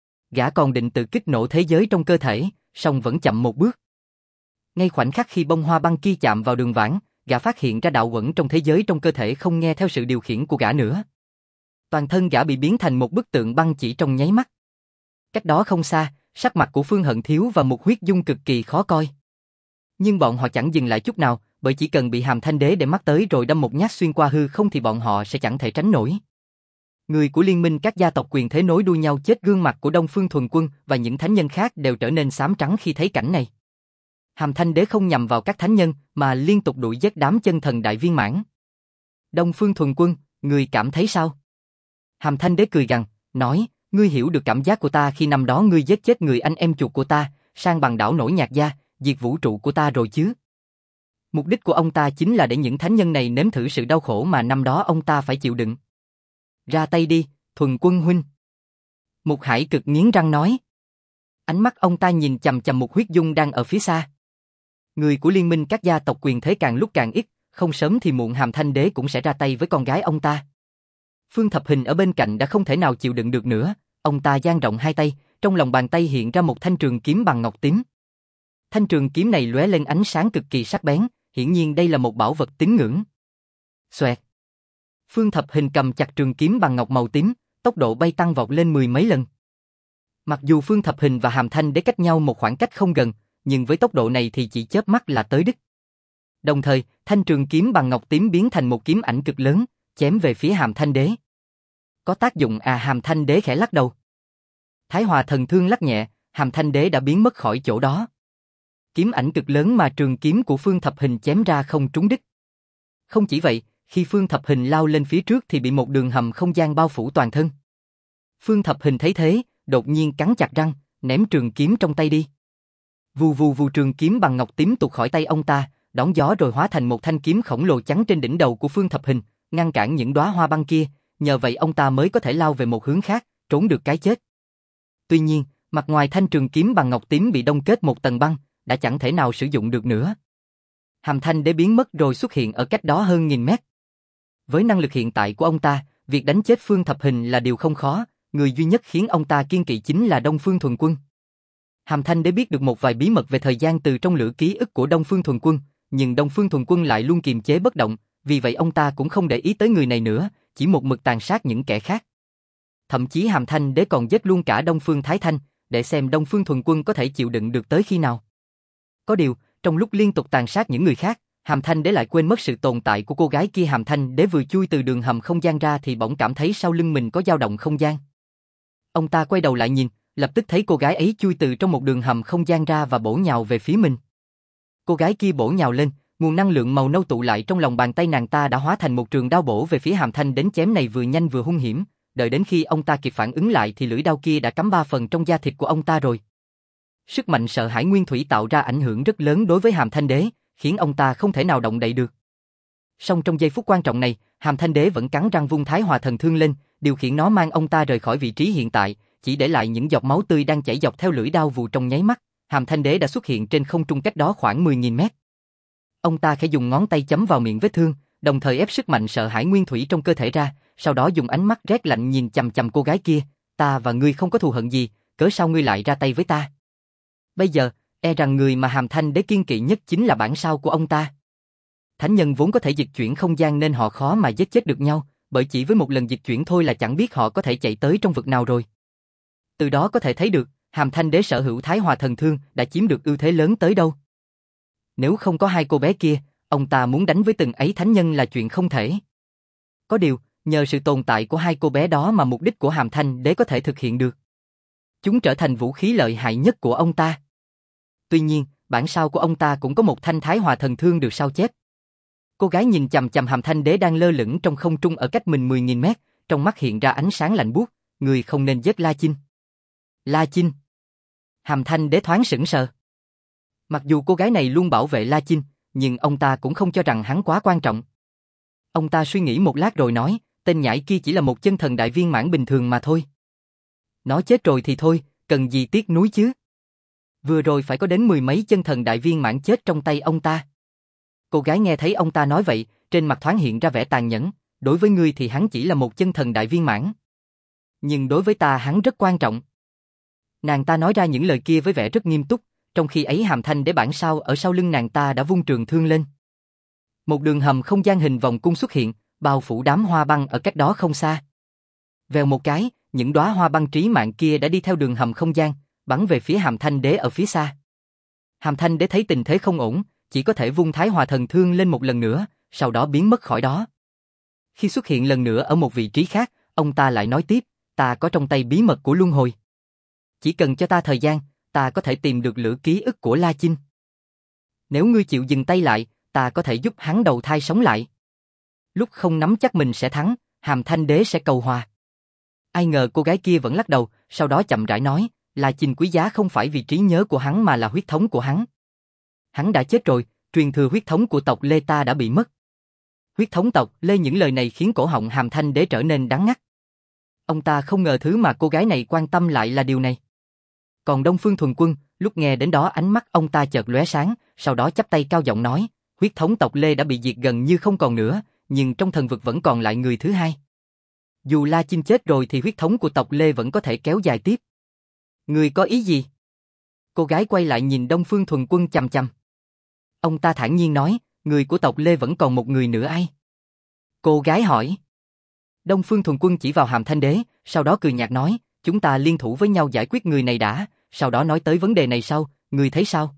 Gã còn định tự kích nổ thế giới trong cơ thể, song vẫn chậm một bước. Ngay khoảnh khắc khi bông hoa băng kia chạm vào Đường Vãn, gã phát hiện ra đạo uẩn trong thế giới trong cơ thể không nghe theo sự điều khiển của gã nữa. Toàn thân gã bị biến thành một bức tượng băng chỉ trong nháy mắt. Cách đó không xa, sắc mặt của Phương Hận Thiếu và Mục Huyết Dung cực kỳ khó coi. Nhưng bọn họ chẳng dừng lại chút nào, bởi chỉ cần bị Hàm Thanh Đế để mắt tới rồi đâm một nhát xuyên qua hư không thì bọn họ sẽ chẳng thể tránh nổi. Người của liên minh các gia tộc quyền thế nối đuôi nhau chết, gương mặt của Đông Phương Thuần Quân và những thánh nhân khác đều trở nên xám trắng khi thấy cảnh này. Hàm Thanh Đế không nhằm vào các thánh nhân mà liên tục đuổi giết đám chân thần đại viên mãn. Đông Phương Thuần Quân, người cảm thấy sao? Hàm Thanh Đế cười gằn, nói, ngươi hiểu được cảm giác của ta khi năm đó ngươi giết chết người anh em chuột của ta, sang bằng đảo nổi nhạc gia, diệt vũ trụ của ta rồi chứ? Mục đích của ông ta chính là để những thánh nhân này nếm thử sự đau khổ mà năm đó ông ta phải chịu đựng. Ra tay đi, Thuần Quân huynh. Mục Hải Cực nghiến răng nói. Ánh mắt ông ta nhìn chằm chằm Mục Huyết Dung đang ở phía xa. Người của liên minh các gia tộc quyền thế càng lúc càng ít, không sớm thì muộn Hàm Thanh Đế cũng sẽ ra tay với con gái ông ta. Phương Thập Hình ở bên cạnh đã không thể nào chịu đựng được nữa, ông ta dang rộng hai tay, trong lòng bàn tay hiện ra một thanh trường kiếm bằng ngọc tím. Thanh trường kiếm này lóe lên ánh sáng cực kỳ sắc bén, hiển nhiên đây là một bảo vật tín ngưỡng. Xoẹt. Phương Thập Hình cầm chặt trường kiếm bằng ngọc màu tím, tốc độ bay tăng vọt lên mười mấy lần. Mặc dù Phương Thập Hình và Hàm Thanh Đế cách nhau một khoảng cách không gần, nhưng với tốc độ này thì chỉ chớp mắt là tới đích. Đồng thời, thanh trường kiếm bằng ngọc tím biến thành một kiếm ảnh cực lớn, chém về phía Hàm Thanh Đế. Có tác dụng à? Hàm Thanh Đế khẽ lắc đầu. Thái Hòa Thần Thương lắc nhẹ, Hàm Thanh Đế đã biến mất khỏi chỗ đó. Kiếm ảnh cực lớn mà trường kiếm của Phương Thập Hình chém ra không trúng đích. Không chỉ vậy, khi Phương Thập Hình lao lên phía trước thì bị một đường hầm không gian bao phủ toàn thân. Phương Thập Hình thấy thế, đột nhiên cắn chặt răng, ném trường kiếm trong tay đi. Vù vù vù, trường kiếm bằng ngọc tím tuột khỏi tay ông ta, đón gió rồi hóa thành một thanh kiếm khổng lồ chắn trên đỉnh đầu của Phương Thập Hình, ngăn cản những đóa hoa băng kia, nhờ vậy ông ta mới có thể lao về một hướng khác, trốn được cái chết. Tuy nhiên, mặt ngoài thanh trường kiếm bằng ngọc tím bị đông kết một tầng băng, đã chẳng thể nào sử dụng được nữa. Hàm Thanh Đế biến mất rồi xuất hiện ở cách đó hơn 1000 mét. Với năng lực hiện tại của ông ta, việc đánh chết Phương Thập Hình là điều không khó, người duy nhất khiến ông ta kiên kỵ chính là Đông Phương Thuần Quân. Hàm Thanh Đế biết được một vài bí mật về thời gian từ trong lửa ký ức của Đông Phương Thuần Quân, nhưng Đông Phương Thuần Quân lại luôn kiềm chế bất động, vì vậy ông ta cũng không để ý tới người này nữa, chỉ một mực tàn sát những kẻ khác. Thậm chí Hàm Thanh Đế còn giết luôn cả Đông Phương Thái Thanh, để xem Đông Phương Thuần Quân có thể chịu đựng được tới khi nào. Có điều, trong lúc liên tục tàn sát những người khác, Hàm Thanh Đế lại quên mất sự tồn tại của cô gái kia. Hàm Thanh Đế vừa chui từ đường hầm không gian ra thì bỗng cảm thấy sau lưng mình có dao động không gian. Ông ta quay đầu lại nhìn, lập tức thấy cô gái ấy chui từ trong một đường hầm không gian ra và bổ nhào về phía mình. Cô gái kia bổ nhào lên, nguồn năng lượng màu nâu tụ lại trong lòng bàn tay nàng ta đã hóa thành một trường đao bổ về phía Hàm Thanh. Đến chém này vừa nhanh vừa hung hiểm, đợi đến khi ông ta kịp phản ứng lại thì lưỡi đao kia đã cắm 3 phần trong da thịt của ông ta rồi. Sức mạnh sợ hãi nguyên thủy tạo ra ảnh hưởng rất lớn đối với Hàm Thanh Đế, khiến ông ta không thể nào động đậy được. Song trong giây phút quan trọng này, Hàm Thanh Đế vẫn cắn răng vung Thái Hòa Thần Thương lên, điều khiển nó mang ông ta rời khỏi vị trí hiện tại, chỉ để lại những giọt máu tươi đang chảy dọc theo lưỡi đao vù. Trong nháy mắt, Hàm Thanh Đế đã xuất hiện trên không trung cách đó khoảng 10.000 mét. Ông ta khẽ dùng ngón tay chấm vào miệng vết thương, đồng thời ép sức mạnh sợ hãi nguyên thủy trong cơ thể ra, sau đó dùng ánh mắt rét lạnh nhìn chằm chằm cô gái kia. Ta và ngươi không có thù hận gì, cớ sao ngươi lại ra tay với ta? Bây giờ, e rằng người mà Hàm Thanh Đế kiên kỵ nhất chính là bản sao của ông ta. Thánh nhân vốn có thể dịch chuyển không gian nên họ khó mà giết chết được nhau, bởi chỉ với một lần dịch chuyển thôi là chẳng biết họ có thể chạy tới trong vực nào rồi. Từ đó có thể thấy được, Hàm Thanh Đế sở hữu Thái Hòa Thần Thương đã chiếm được ưu thế lớn tới đâu. Nếu không có hai cô bé kia, ông ta muốn đánh với từng ấy thánh nhân là chuyện không thể. Có điều, nhờ sự tồn tại của hai cô bé đó mà mục đích của Hàm Thanh Đế có thể thực hiện được. Chúng trở thành vũ khí lợi hại nhất của ông ta. Tuy nhiên, bản sao của ông ta cũng có một thanh Thái Hòa Thần Thương được sao chép. Cô gái nhìn chằm chằm Hàm Thanh Đế đang lơ lửng trong không trung ở cách mình 10.000 mét, trong mắt hiện ra ánh sáng lạnh buốt. Người không nên giết La Chinh. La Chinh. Hàm Thanh Đế thoáng sững sờ. Mặc dù cô gái này luôn bảo vệ La Chinh, nhưng ông ta cũng không cho rằng hắn quá quan trọng. Ông ta suy nghĩ một lát rồi nói, tên nhãi kia chỉ là một chân thần đại viên mãn bình thường mà thôi. Nó chết rồi thì thôi, cần gì tiếc nuối chứ? Vừa rồi phải có đến 10 mấy chân thần đại viên mãn chết trong tay ông ta. Cô gái nghe thấy ông ta nói vậy, trên mặt thoáng hiện ra vẻ tàn nhẫn, đối với ngươi thì hắn chỉ là một chân thần đại viên mãn. Nhưng đối với ta hắn rất quan trọng. Nàng ta nói ra những lời kia với vẻ rất nghiêm túc, trong khi ấy Hàm Thanh Đế bản sao ở sau lưng nàng ta đã vung trường thương lên. Một đường hầm không gian hình vòng cung xuất hiện, bao phủ đám hoa băng ở cách đó không xa. Vèo một cái, những đóa hoa băng trí mạng kia đã đi theo đường hầm không gian, bắn về phía Hàm Thanh Đế ở phía xa. Hàm Thanh Đế thấy tình thế không ổn, chỉ có thể vung Thái Hòa Thần Thương lên một lần nữa, sau đó biến mất khỏi đó. Khi xuất hiện lần nữa ở một vị trí khác, ông ta lại nói tiếp, ta có trong tay bí mật của luân hồi. Chỉ cần cho ta thời gian, ta có thể tìm được lửa ký ức của La Chinh. Nếu ngươi chịu dừng tay lại, ta có thể giúp hắn đầu thai sống lại. Lúc không nắm chắc mình sẽ thắng, Hàm Thanh Đế sẽ cầu hòa. Ai ngờ cô gái kia vẫn lắc đầu, sau đó chậm rãi nói, La Chinh quý giá không phải vì trí nhớ của hắn mà là huyết thống của hắn. Hắn đã chết rồi, truyền thừa huyết thống của tộc Lê ta đã bị mất. Huyết thống tộc Lê, những lời này khiến cổ họng Hàm Thanh Đế trở nên đắng ngắt. Ông ta không ngờ thứ mà cô gái này quan tâm lại là điều này. Còn Đông Phương Thuần Quân, lúc nghe đến đó ánh mắt ông ta chợt lóe sáng, sau đó chắp tay cao giọng nói, huyết thống tộc Lê đã bị diệt gần như không còn nữa, nhưng trong thần vực vẫn còn lại người thứ hai. Dù La Chinh chết rồi thì huyết thống của tộc Lê vẫn có thể kéo dài tiếp. Người có ý gì? Cô gái quay lại nhìn Đông Phương Thuần Quân chằm chằm. Ông ta thản nhiên nói, người của tộc Lê vẫn còn một người nữa ai? Cô gái hỏi. Đông Phương Thuần Quân chỉ vào Hàm Thanh Đế, sau đó cười nhạt nói, chúng ta liên thủ với nhau giải quyết người này đã, sau đó nói tới vấn đề này sau, người thấy sao?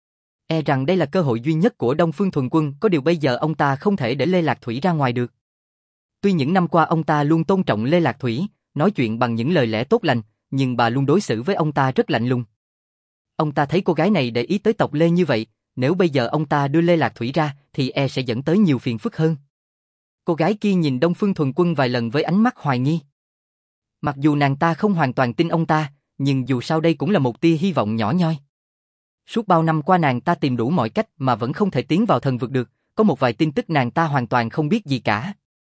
E rằng đây là cơ hội duy nhất của Đông Phương Thuần Quân, có điều bây giờ ông ta không thể để Lê Lạc Thủy ra ngoài được. Tuy những năm qua ông ta luôn tôn trọng Lê Lạc Thủy, nói chuyện bằng những lời lẽ tốt lành, nhưng bà luôn đối xử với ông ta rất lạnh lùng. Ông ta thấy cô gái này để ý tới tộc Lê như vậy, nếu bây giờ ông ta đưa Lê Lạc Thủy ra, thì e sẽ dẫn tới nhiều phiền phức hơn. Cô gái kia nhìn Đông Phương Thuần Quân vài lần với ánh mắt hoài nghi. Mặc dù nàng ta không hoàn toàn tin ông ta, nhưng dù sao đây cũng là một tia hy vọng nhỏ nhoi. Suốt bao năm qua nàng ta tìm đủ mọi cách mà vẫn không thể tiến vào thần vực được, có một vài tin tức nàng ta hoàn toàn không biết gì cả.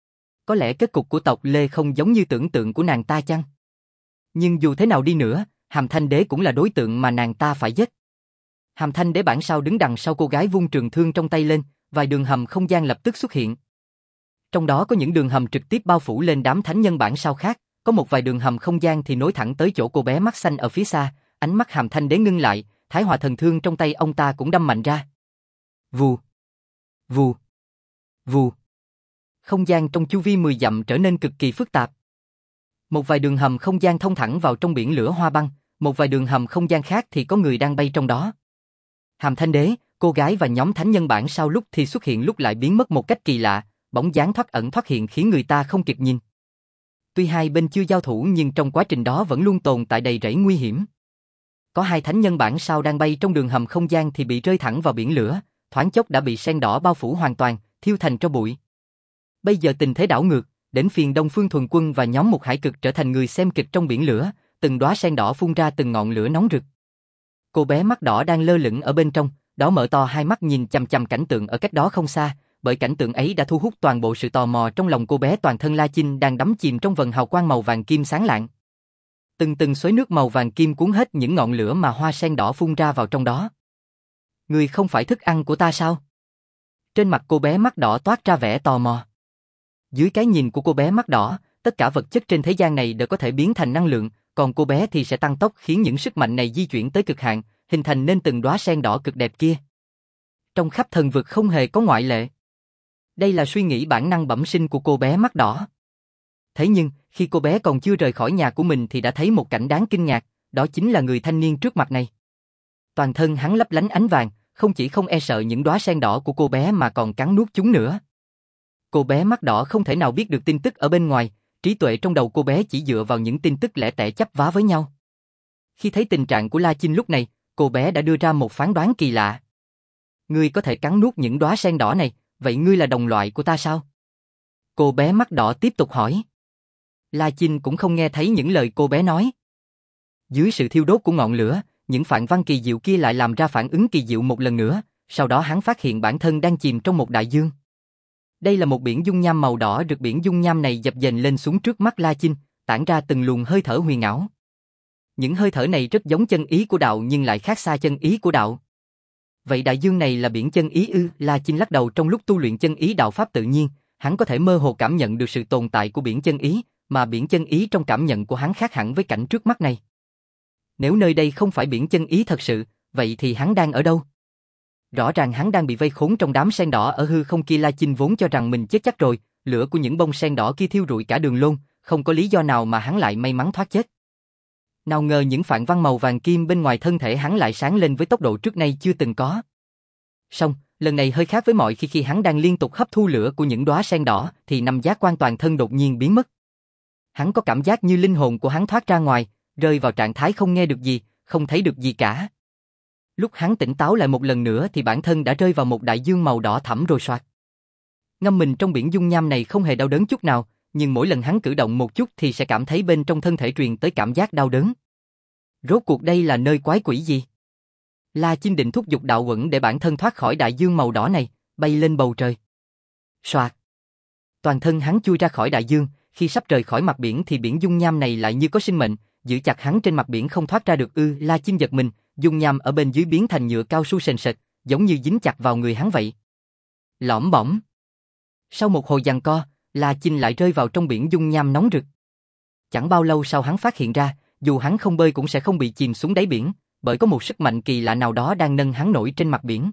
Có lẽ kết cục của tộc Lê không giống như tưởng tượng của nàng ta chăng? Nhưng dù thế nào đi nữa, Hàm Thanh Đế cũng là đối tượng mà nàng ta phải giết. Hàm Thanh Đế bản sao đứng đằng sau cô gái vung trường thương trong tay lên, vài đường hầm không gian lập tức xuất hiện. Trong đó có những đường hầm trực tiếp bao phủ lên đám thánh nhân bản sao khác, có một vài đường hầm không gian thì nối thẳng tới chỗ cô bé mắt xanh ở phía xa, ánh mắt Hàm Thanh Đế ngưng lại, Thái Hỏa thần thương trong tay ông ta cũng đâm mạnh ra. Vù, vù, vù. Không gian trong chu vi 10 dặm trở nên cực kỳ phức tạp. Một vài đường hầm không gian thông thẳng vào trong biển lửa hoa băng, một vài đường hầm không gian khác thì có người đang bay trong đó. Hàm Thanh Đế, cô gái và nhóm thánh nhân bản sao lúc thì xuất hiện lúc lại biến mất một cách kỳ lạ, bóng dáng thoát ẩn thoát hiện khiến người ta không kịp nhìn. Tuy hai bên chưa giao thủ nhưng trong quá trình đó vẫn luôn tồn tại đầy rẫy nguy hiểm. Có hai thánh nhân bản sao đang bay trong đường hầm không gian thì bị rơi thẳng vào biển lửa, thoáng chốc đã bị sen đỏ bao phủ hoàn toàn, thiêu thành tro bụi. Bây giờ tình thế đảo ngược, đến phiên Đông Phương Thuần Quân và nhóm Mục Hải Cực trở thành người xem kịch trong biển lửa, từng đóa sen đỏ phun ra từng ngọn lửa nóng rực. Cô bé mắt đỏ đang lơ lửng ở bên trong, đó mở to hai mắt nhìn chằm chằm cảnh tượng ở cách đó không xa, bởi cảnh tượng ấy đã thu hút toàn bộ sự tò mò trong lòng cô bé. Toàn thân La Chinh đang đắm chìm trong vầng hào quang màu vàng kim sáng lạng. Từng xối nước màu vàng kim cuốn hết những ngọn lửa mà hoa sen đỏ phun ra vào trong đó. Người không phải thức ăn của ta sao? Trên mặt cô bé mắt đỏ toát ra vẻ tò mò. Dưới cái nhìn của cô bé mắt đỏ, tất cả vật chất trên thế gian này đều có thể biến thành năng lượng, còn cô bé thì sẽ tăng tốc khiến những sức mạnh này di chuyển tới cực hạn, hình thành nên từng đóa sen đỏ cực đẹp kia. Trong khắp thần vực không hề có ngoại lệ. Đây là suy nghĩ bản năng bẩm sinh của cô bé mắt đỏ. Thế nhưng, khi cô bé còn chưa rời khỏi nhà của mình thì đã thấy một cảnh đáng kinh ngạc, đó chính là người thanh niên trước mặt này. Toàn thân hắn lấp lánh ánh vàng, không chỉ không e sợ những đóa sen đỏ của cô bé mà còn cắn nuốt chúng nữa. Cô bé mắt đỏ không thể nào biết được tin tức ở bên ngoài, trí tuệ trong đầu cô bé chỉ dựa vào những tin tức lẻ tẻ chấp vá với nhau. Khi thấy tình trạng của La Chinh lúc này, cô bé đã đưa ra một phán đoán kỳ lạ. Ngươi có thể cắn nuốt những đóa sen đỏ này, vậy ngươi là đồng loại của ta sao? Cô bé mắt đỏ tiếp tục hỏi. La Chinh cũng không nghe thấy những lời cô bé nói. Dưới sự thiêu đốt của ngọn lửa, những phản văn kỳ diệu kia lại làm ra phản ứng kỳ diệu một lần nữa, sau đó hắn phát hiện bản thân đang chìm trong một đại dương. Đây là một biển dung nham màu đỏ rực, biển dung nham này dập dềnh lên xuống trước mắt La Chinh, tản ra từng luồng hơi thở huyền ảo. Những hơi thở này rất giống chân ý của đạo nhưng lại khác xa chân ý của đạo. Vậy đại dương này là biển chân ý ư? La Chinh lắc đầu. Trong lúc tu luyện chân ý đạo pháp tự nhiên, hắn có thể mơ hồ cảm nhận được sự tồn tại của biển chân ý, mà biển chân ý trong cảm nhận của hắn khác hẳn với cảnh trước mắt này. Nếu nơi đây không phải biển chân ý thật sự, vậy thì hắn đang ở đâu? Rõ ràng hắn đang bị vây khốn trong đám sen đỏ ở hư không kia. La Chinh vốn cho rằng mình chết chắc rồi, lửa của những bông sen đỏ kia thiêu rụi cả đường lôn, không có lý do nào mà hắn lại may mắn thoát chết. Nào ngờ những phản văn màu vàng kim bên ngoài thân thể hắn lại sáng lên với tốc độ trước nay chưa từng có. Song, lần này hơi khác với mọi khi hắn đang liên tục hấp thu lửa của những đóa sen đỏ thì năm giác quan toàn thân đột nhiên biến mất. Hắn có cảm giác như linh hồn của hắn thoát ra ngoài, rơi vào trạng thái không nghe được gì, không thấy được gì cả. Lúc hắn tỉnh táo lại một lần nữa thì bản thân đã rơi vào một đại dương màu đỏ thẫm rồi soạt. Ngâm mình trong biển dung nham này không hề đau đớn chút nào, nhưng mỗi lần hắn cử động một chút thì sẽ cảm thấy bên trong thân thể truyền tới cảm giác đau đớn. Rốt cuộc đây là nơi quái quỷ gì? La Chinh định thúc giục đạo uẩn để bản thân thoát khỏi đại dương màu đỏ này, bay lên bầu trời. Soạt. Toàn thân hắn chui ra khỏi đại dương, khi sắp rời khỏi mặt biển thì biển dung nham này lại như có sinh mệnh, giữ chặt hắn trên mặt biển không thoát ra được ư? La Chinh giật mình, dung nham ở bên dưới biến thành nhựa cao su sền sệt, giống như dính chặt vào người hắn vậy. Lõm bõm. Sau một hồi giằng co, La Chinh lại rơi vào trong biển dung nham nóng rực. Chẳng bao lâu sau hắn phát hiện ra, dù hắn không bơi cũng sẽ không bị chìm xuống đáy biển, bởi có một sức mạnh kỳ lạ nào đó đang nâng hắn nổi trên mặt biển.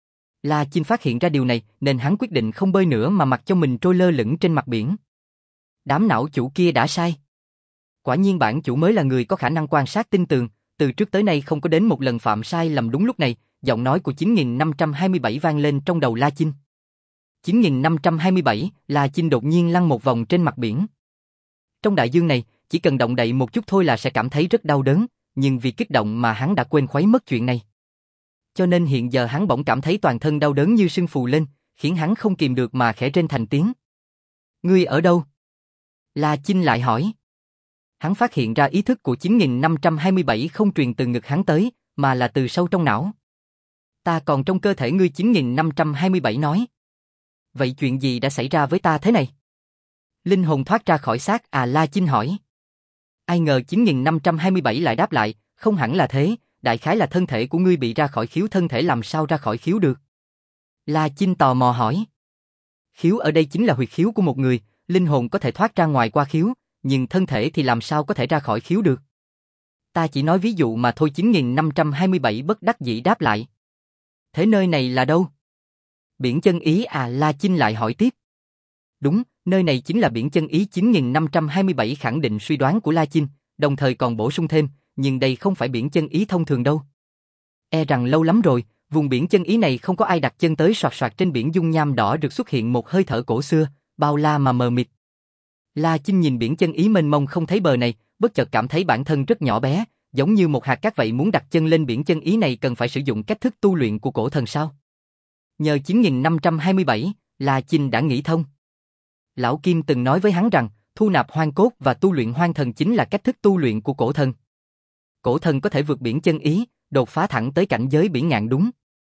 La Chinh phát hiện ra điều này nên hắn quyết định không bơi nữa mà mặc cho mình trôi lơ lửng trên mặt biển. Đám não chủ kia đã sai. Quả nhiên bản chủ mới là người có khả năng quan sát tinh tường, từ trước tới nay không có đến một lần phạm sai lầm. Đúng lúc này, giọng nói của 9527 vang lên trong đầu La Chinh. 9527, La Chinh đột nhiên lăn một vòng trên mặt biển. Trong đại dương này, chỉ cần động đậy một chút thôi là sẽ cảm thấy rất đau đớn, nhưng vì kích động mà hắn đã quên khuấy mất chuyện này. Cho nên hiện giờ hắn bỗng cảm thấy toàn thân đau đớn như sưng phù lên, khiến hắn không kìm được mà khẽ rên thành tiếng. Ngươi ở đâu? La Chinh lại hỏi. Hắn phát hiện ra ý thức của 9527 không truyền từ ngực hắn tới, mà là từ sâu trong não. Ta còn trong cơ thể ngươi, 9527 nói. Vậy chuyện gì đã xảy ra với ta thế này? Linh hồn thoát ra khỏi xác à? La Chinh hỏi. Ai ngờ 9527 lại đáp lại, không hẳn là thế, đại khái là thân thể của ngươi bị ra khỏi khiếu. Thân thể làm sao ra khỏi khiếu được? La Chinh tò mò hỏi. Khiếu ở đây chính là huyệt khiếu của một người, linh hồn có thể thoát ra ngoài qua khiếu, nhưng thân thể thì làm sao có thể ra khỏi khiếu được? Ta chỉ nói ví dụ mà thôi. 9527 bất đắc dĩ đáp lại. Thế nơi này là đâu? Biển Chân Ý à? La Chinh lại hỏi tiếp. Đúng, nơi này chính là biển Chân Ý. 9527 khẳng định suy đoán của La Chinh, đồng thời còn bổ sung thêm, nhưng đây không phải biển Chân Ý thông thường đâu. E rằng lâu lắm rồi, vùng biển Chân Ý này không có ai đặt chân tới. Soạt soạt trên biển dung nham đỏ được xuất hiện một hơi thở cổ xưa, bao la mà mờ mịt. La Chinh nhìn biển Chân Ý mênh mông không thấy bờ này, bất chợt cảm thấy bản thân rất nhỏ bé, giống như một hạt cát vậy. Muốn đặt chân lên biển Chân Ý này cần phải sử dụng cách thức tu luyện của cổ thần sao? Nhờ 9527, La Chinh đã nghĩ thông. Lão Kim từng nói với hắn rằng, thu nạp hoang cốt và tu luyện hoang thần chính là cách thức tu luyện của cổ thần. Cổ thần có thể vượt biển Chân Ý, đột phá thẳng tới cảnh giới biển ngạn. Đúng.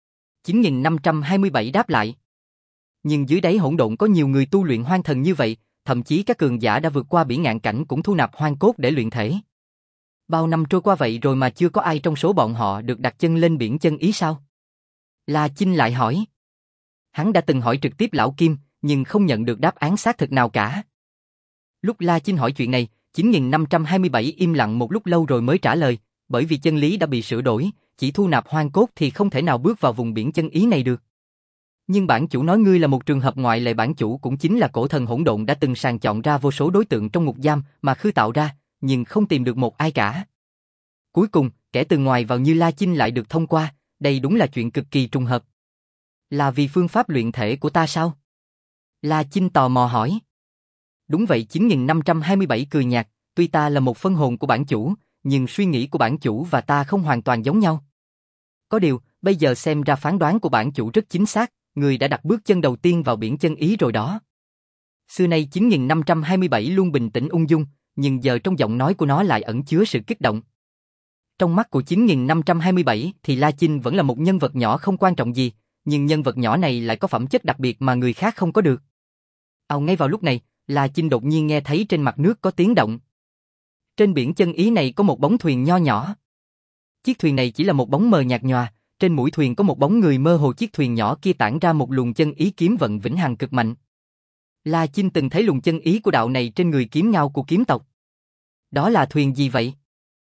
9527 đáp lại. Nhưng dưới đáy hỗn độn có nhiều người tu luyện hoang thần như vậy, thậm chí các cường giả đã vượt qua biển ngạn cảnh cũng thu nạp hoang cốt để luyện thể. Bao năm trôi qua vậy rồi mà chưa có ai trong số bọn họ được đặt chân lên biển Chân Ý sao? La Chinh lại hỏi. Hắn đã từng hỏi trực tiếp Lão Kim, nhưng không nhận được đáp án xác thực nào cả. Lúc La Chinh hỏi chuyện này, 9527 im lặng một lúc lâu rồi mới trả lời, bởi vì chân lý đã bị sửa đổi, chỉ thu nạp hoang cốt thì không thể nào bước vào vùng biển Chân Ý này được. Nhưng bản chủ nói ngươi là một trường hợp ngoại lệ. Bản chủ cũng chính là cổ thần hỗn độn đã từng sàng chọn ra vô số đối tượng trong ngục giam mà khư tạo ra, nhưng không tìm được một ai cả. Cuối cùng, kẻ từ ngoài vào như La Chinh lại được thông qua, đây đúng là chuyện cực kỳ trùng hợp. Là vì phương pháp luyện thể của ta sao? La Chinh tò mò hỏi. Đúng vậy. 9527 cười nhạt, tuy ta là một phân hồn của bản chủ, nhưng suy nghĩ của bản chủ và ta không hoàn toàn giống nhau. Có điều, bây giờ xem ra phán đoán của bản chủ rất chính xác, người đã đặt bước chân đầu tiên vào biển Chân Ý rồi đó. Xưa nay 9527 luôn bình tĩnh ung dung, nhưng giờ trong giọng nói của nó lại ẩn chứa sự kích động. Trong mắt của 9527 thì La Chinh vẫn là một nhân vật nhỏ không quan trọng gì, nhưng nhân vật nhỏ này lại có phẩm chất đặc biệt mà người khác không có được. Ngay vào lúc này, La Chinh đột nhiên nghe thấy trên mặt nước có tiếng động. Trên biển Chân Ý này có một bóng thuyền nho nhỏ. Chiếc thuyền này chỉ là một bóng mờ nhạt nhòa, trên mũi thuyền có một bóng người mơ hồ. Chiếc thuyền nhỏ kia tản ra một luồng chân ý kiếm vận vĩnh hằng cực mạnh. La Chinh từng thấy luồng chân ý của đạo này trên người kiếm ngao của kiếm tộc. Đó là thuyền gì vậy?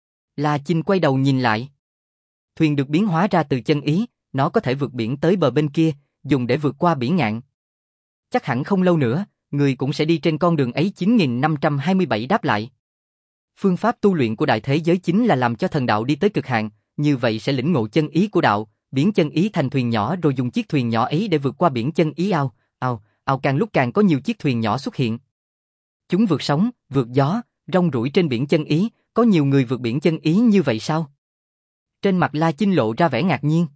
La Chinh quay đầu nhìn lại. Thuyền được biến hóa ra từ chân ý, nó có thể vượt biển tới bờ bên kia, dùng để vượt qua biển ngạn. Chắc hẳn không lâu nữa, người cũng sẽ đi trên con đường ấy. 9527 đáp lại. Phương pháp tu luyện của đại thế giới chính là làm cho thần đạo đi tới cực hạn, như vậy sẽ lĩnh ngộ chân ý của đạo, biến chân ý thành thuyền nhỏ rồi dùng chiếc thuyền nhỏ ấy để vượt qua biển chân ý. Càng lúc càng có nhiều chiếc thuyền nhỏ xuất hiện. Chúng vượt sóng, vượt gió, rong ruổi trên biển chân ý, có nhiều người vượt biển chân ý như vậy sao? Trên mặt La Chinh lộ ra vẻ ngạc nhiên.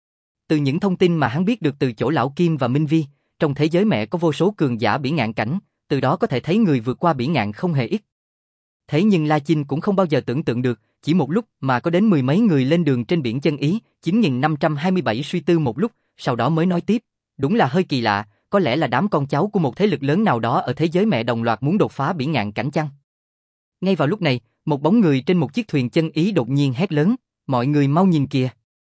Từ những thông tin mà hắn biết được từ chỗ Lão Kim và Minh Vi, trong thế giới mẹ có vô số cường giả biển ngạn cảnh, từ đó có thể thấy người vượt qua biển ngạn không hề ít. Thế nhưng La Chinh cũng không bao giờ tưởng tượng được, chỉ một lúc mà có đến mười mấy người lên đường trên biển chân ý. 9527 suy tư một lúc, sau đó mới nói tiếp, đúng là hơi kỳ lạ, có lẽ là đám con cháu của một thế lực lớn nào đó ở thế giới mẹ đồng loạt muốn đột phá biển ngạn cảnh chăng? Ngay vào lúc này, một bóng người trên một chiếc thuyền chân ý đột nhiên hét lớn, mọi người mau nhìn kìa!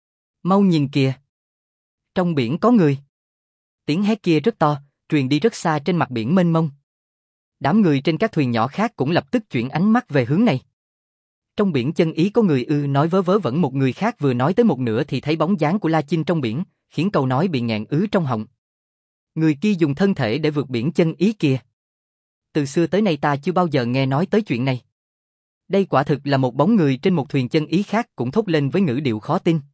Mau nhìn kìa! Trong biển có người! Tiếng hét kia rất to, truyền đi rất xa trên mặt biển mênh mông. Đám người trên các thuyền nhỏ khác cũng lập tức chuyển ánh mắt về hướng này. Trong biển chân ý có người ư? Nói vớ vớ vẩn. Một người khác vừa nói tới một nửa thì thấy bóng dáng của La Chinh trong biển, khiến câu nói bị nghẹn ứ trong họng. Người kia dùng thân thể để vượt biển chân ý kìa. từ xưa tới nay ta chưa bao giờ nghe nói tới chuyện này. Đây quả thực là một bóng người trên một thuyền chân ý khác cũng thốt lên với ngữ điệu khó tin.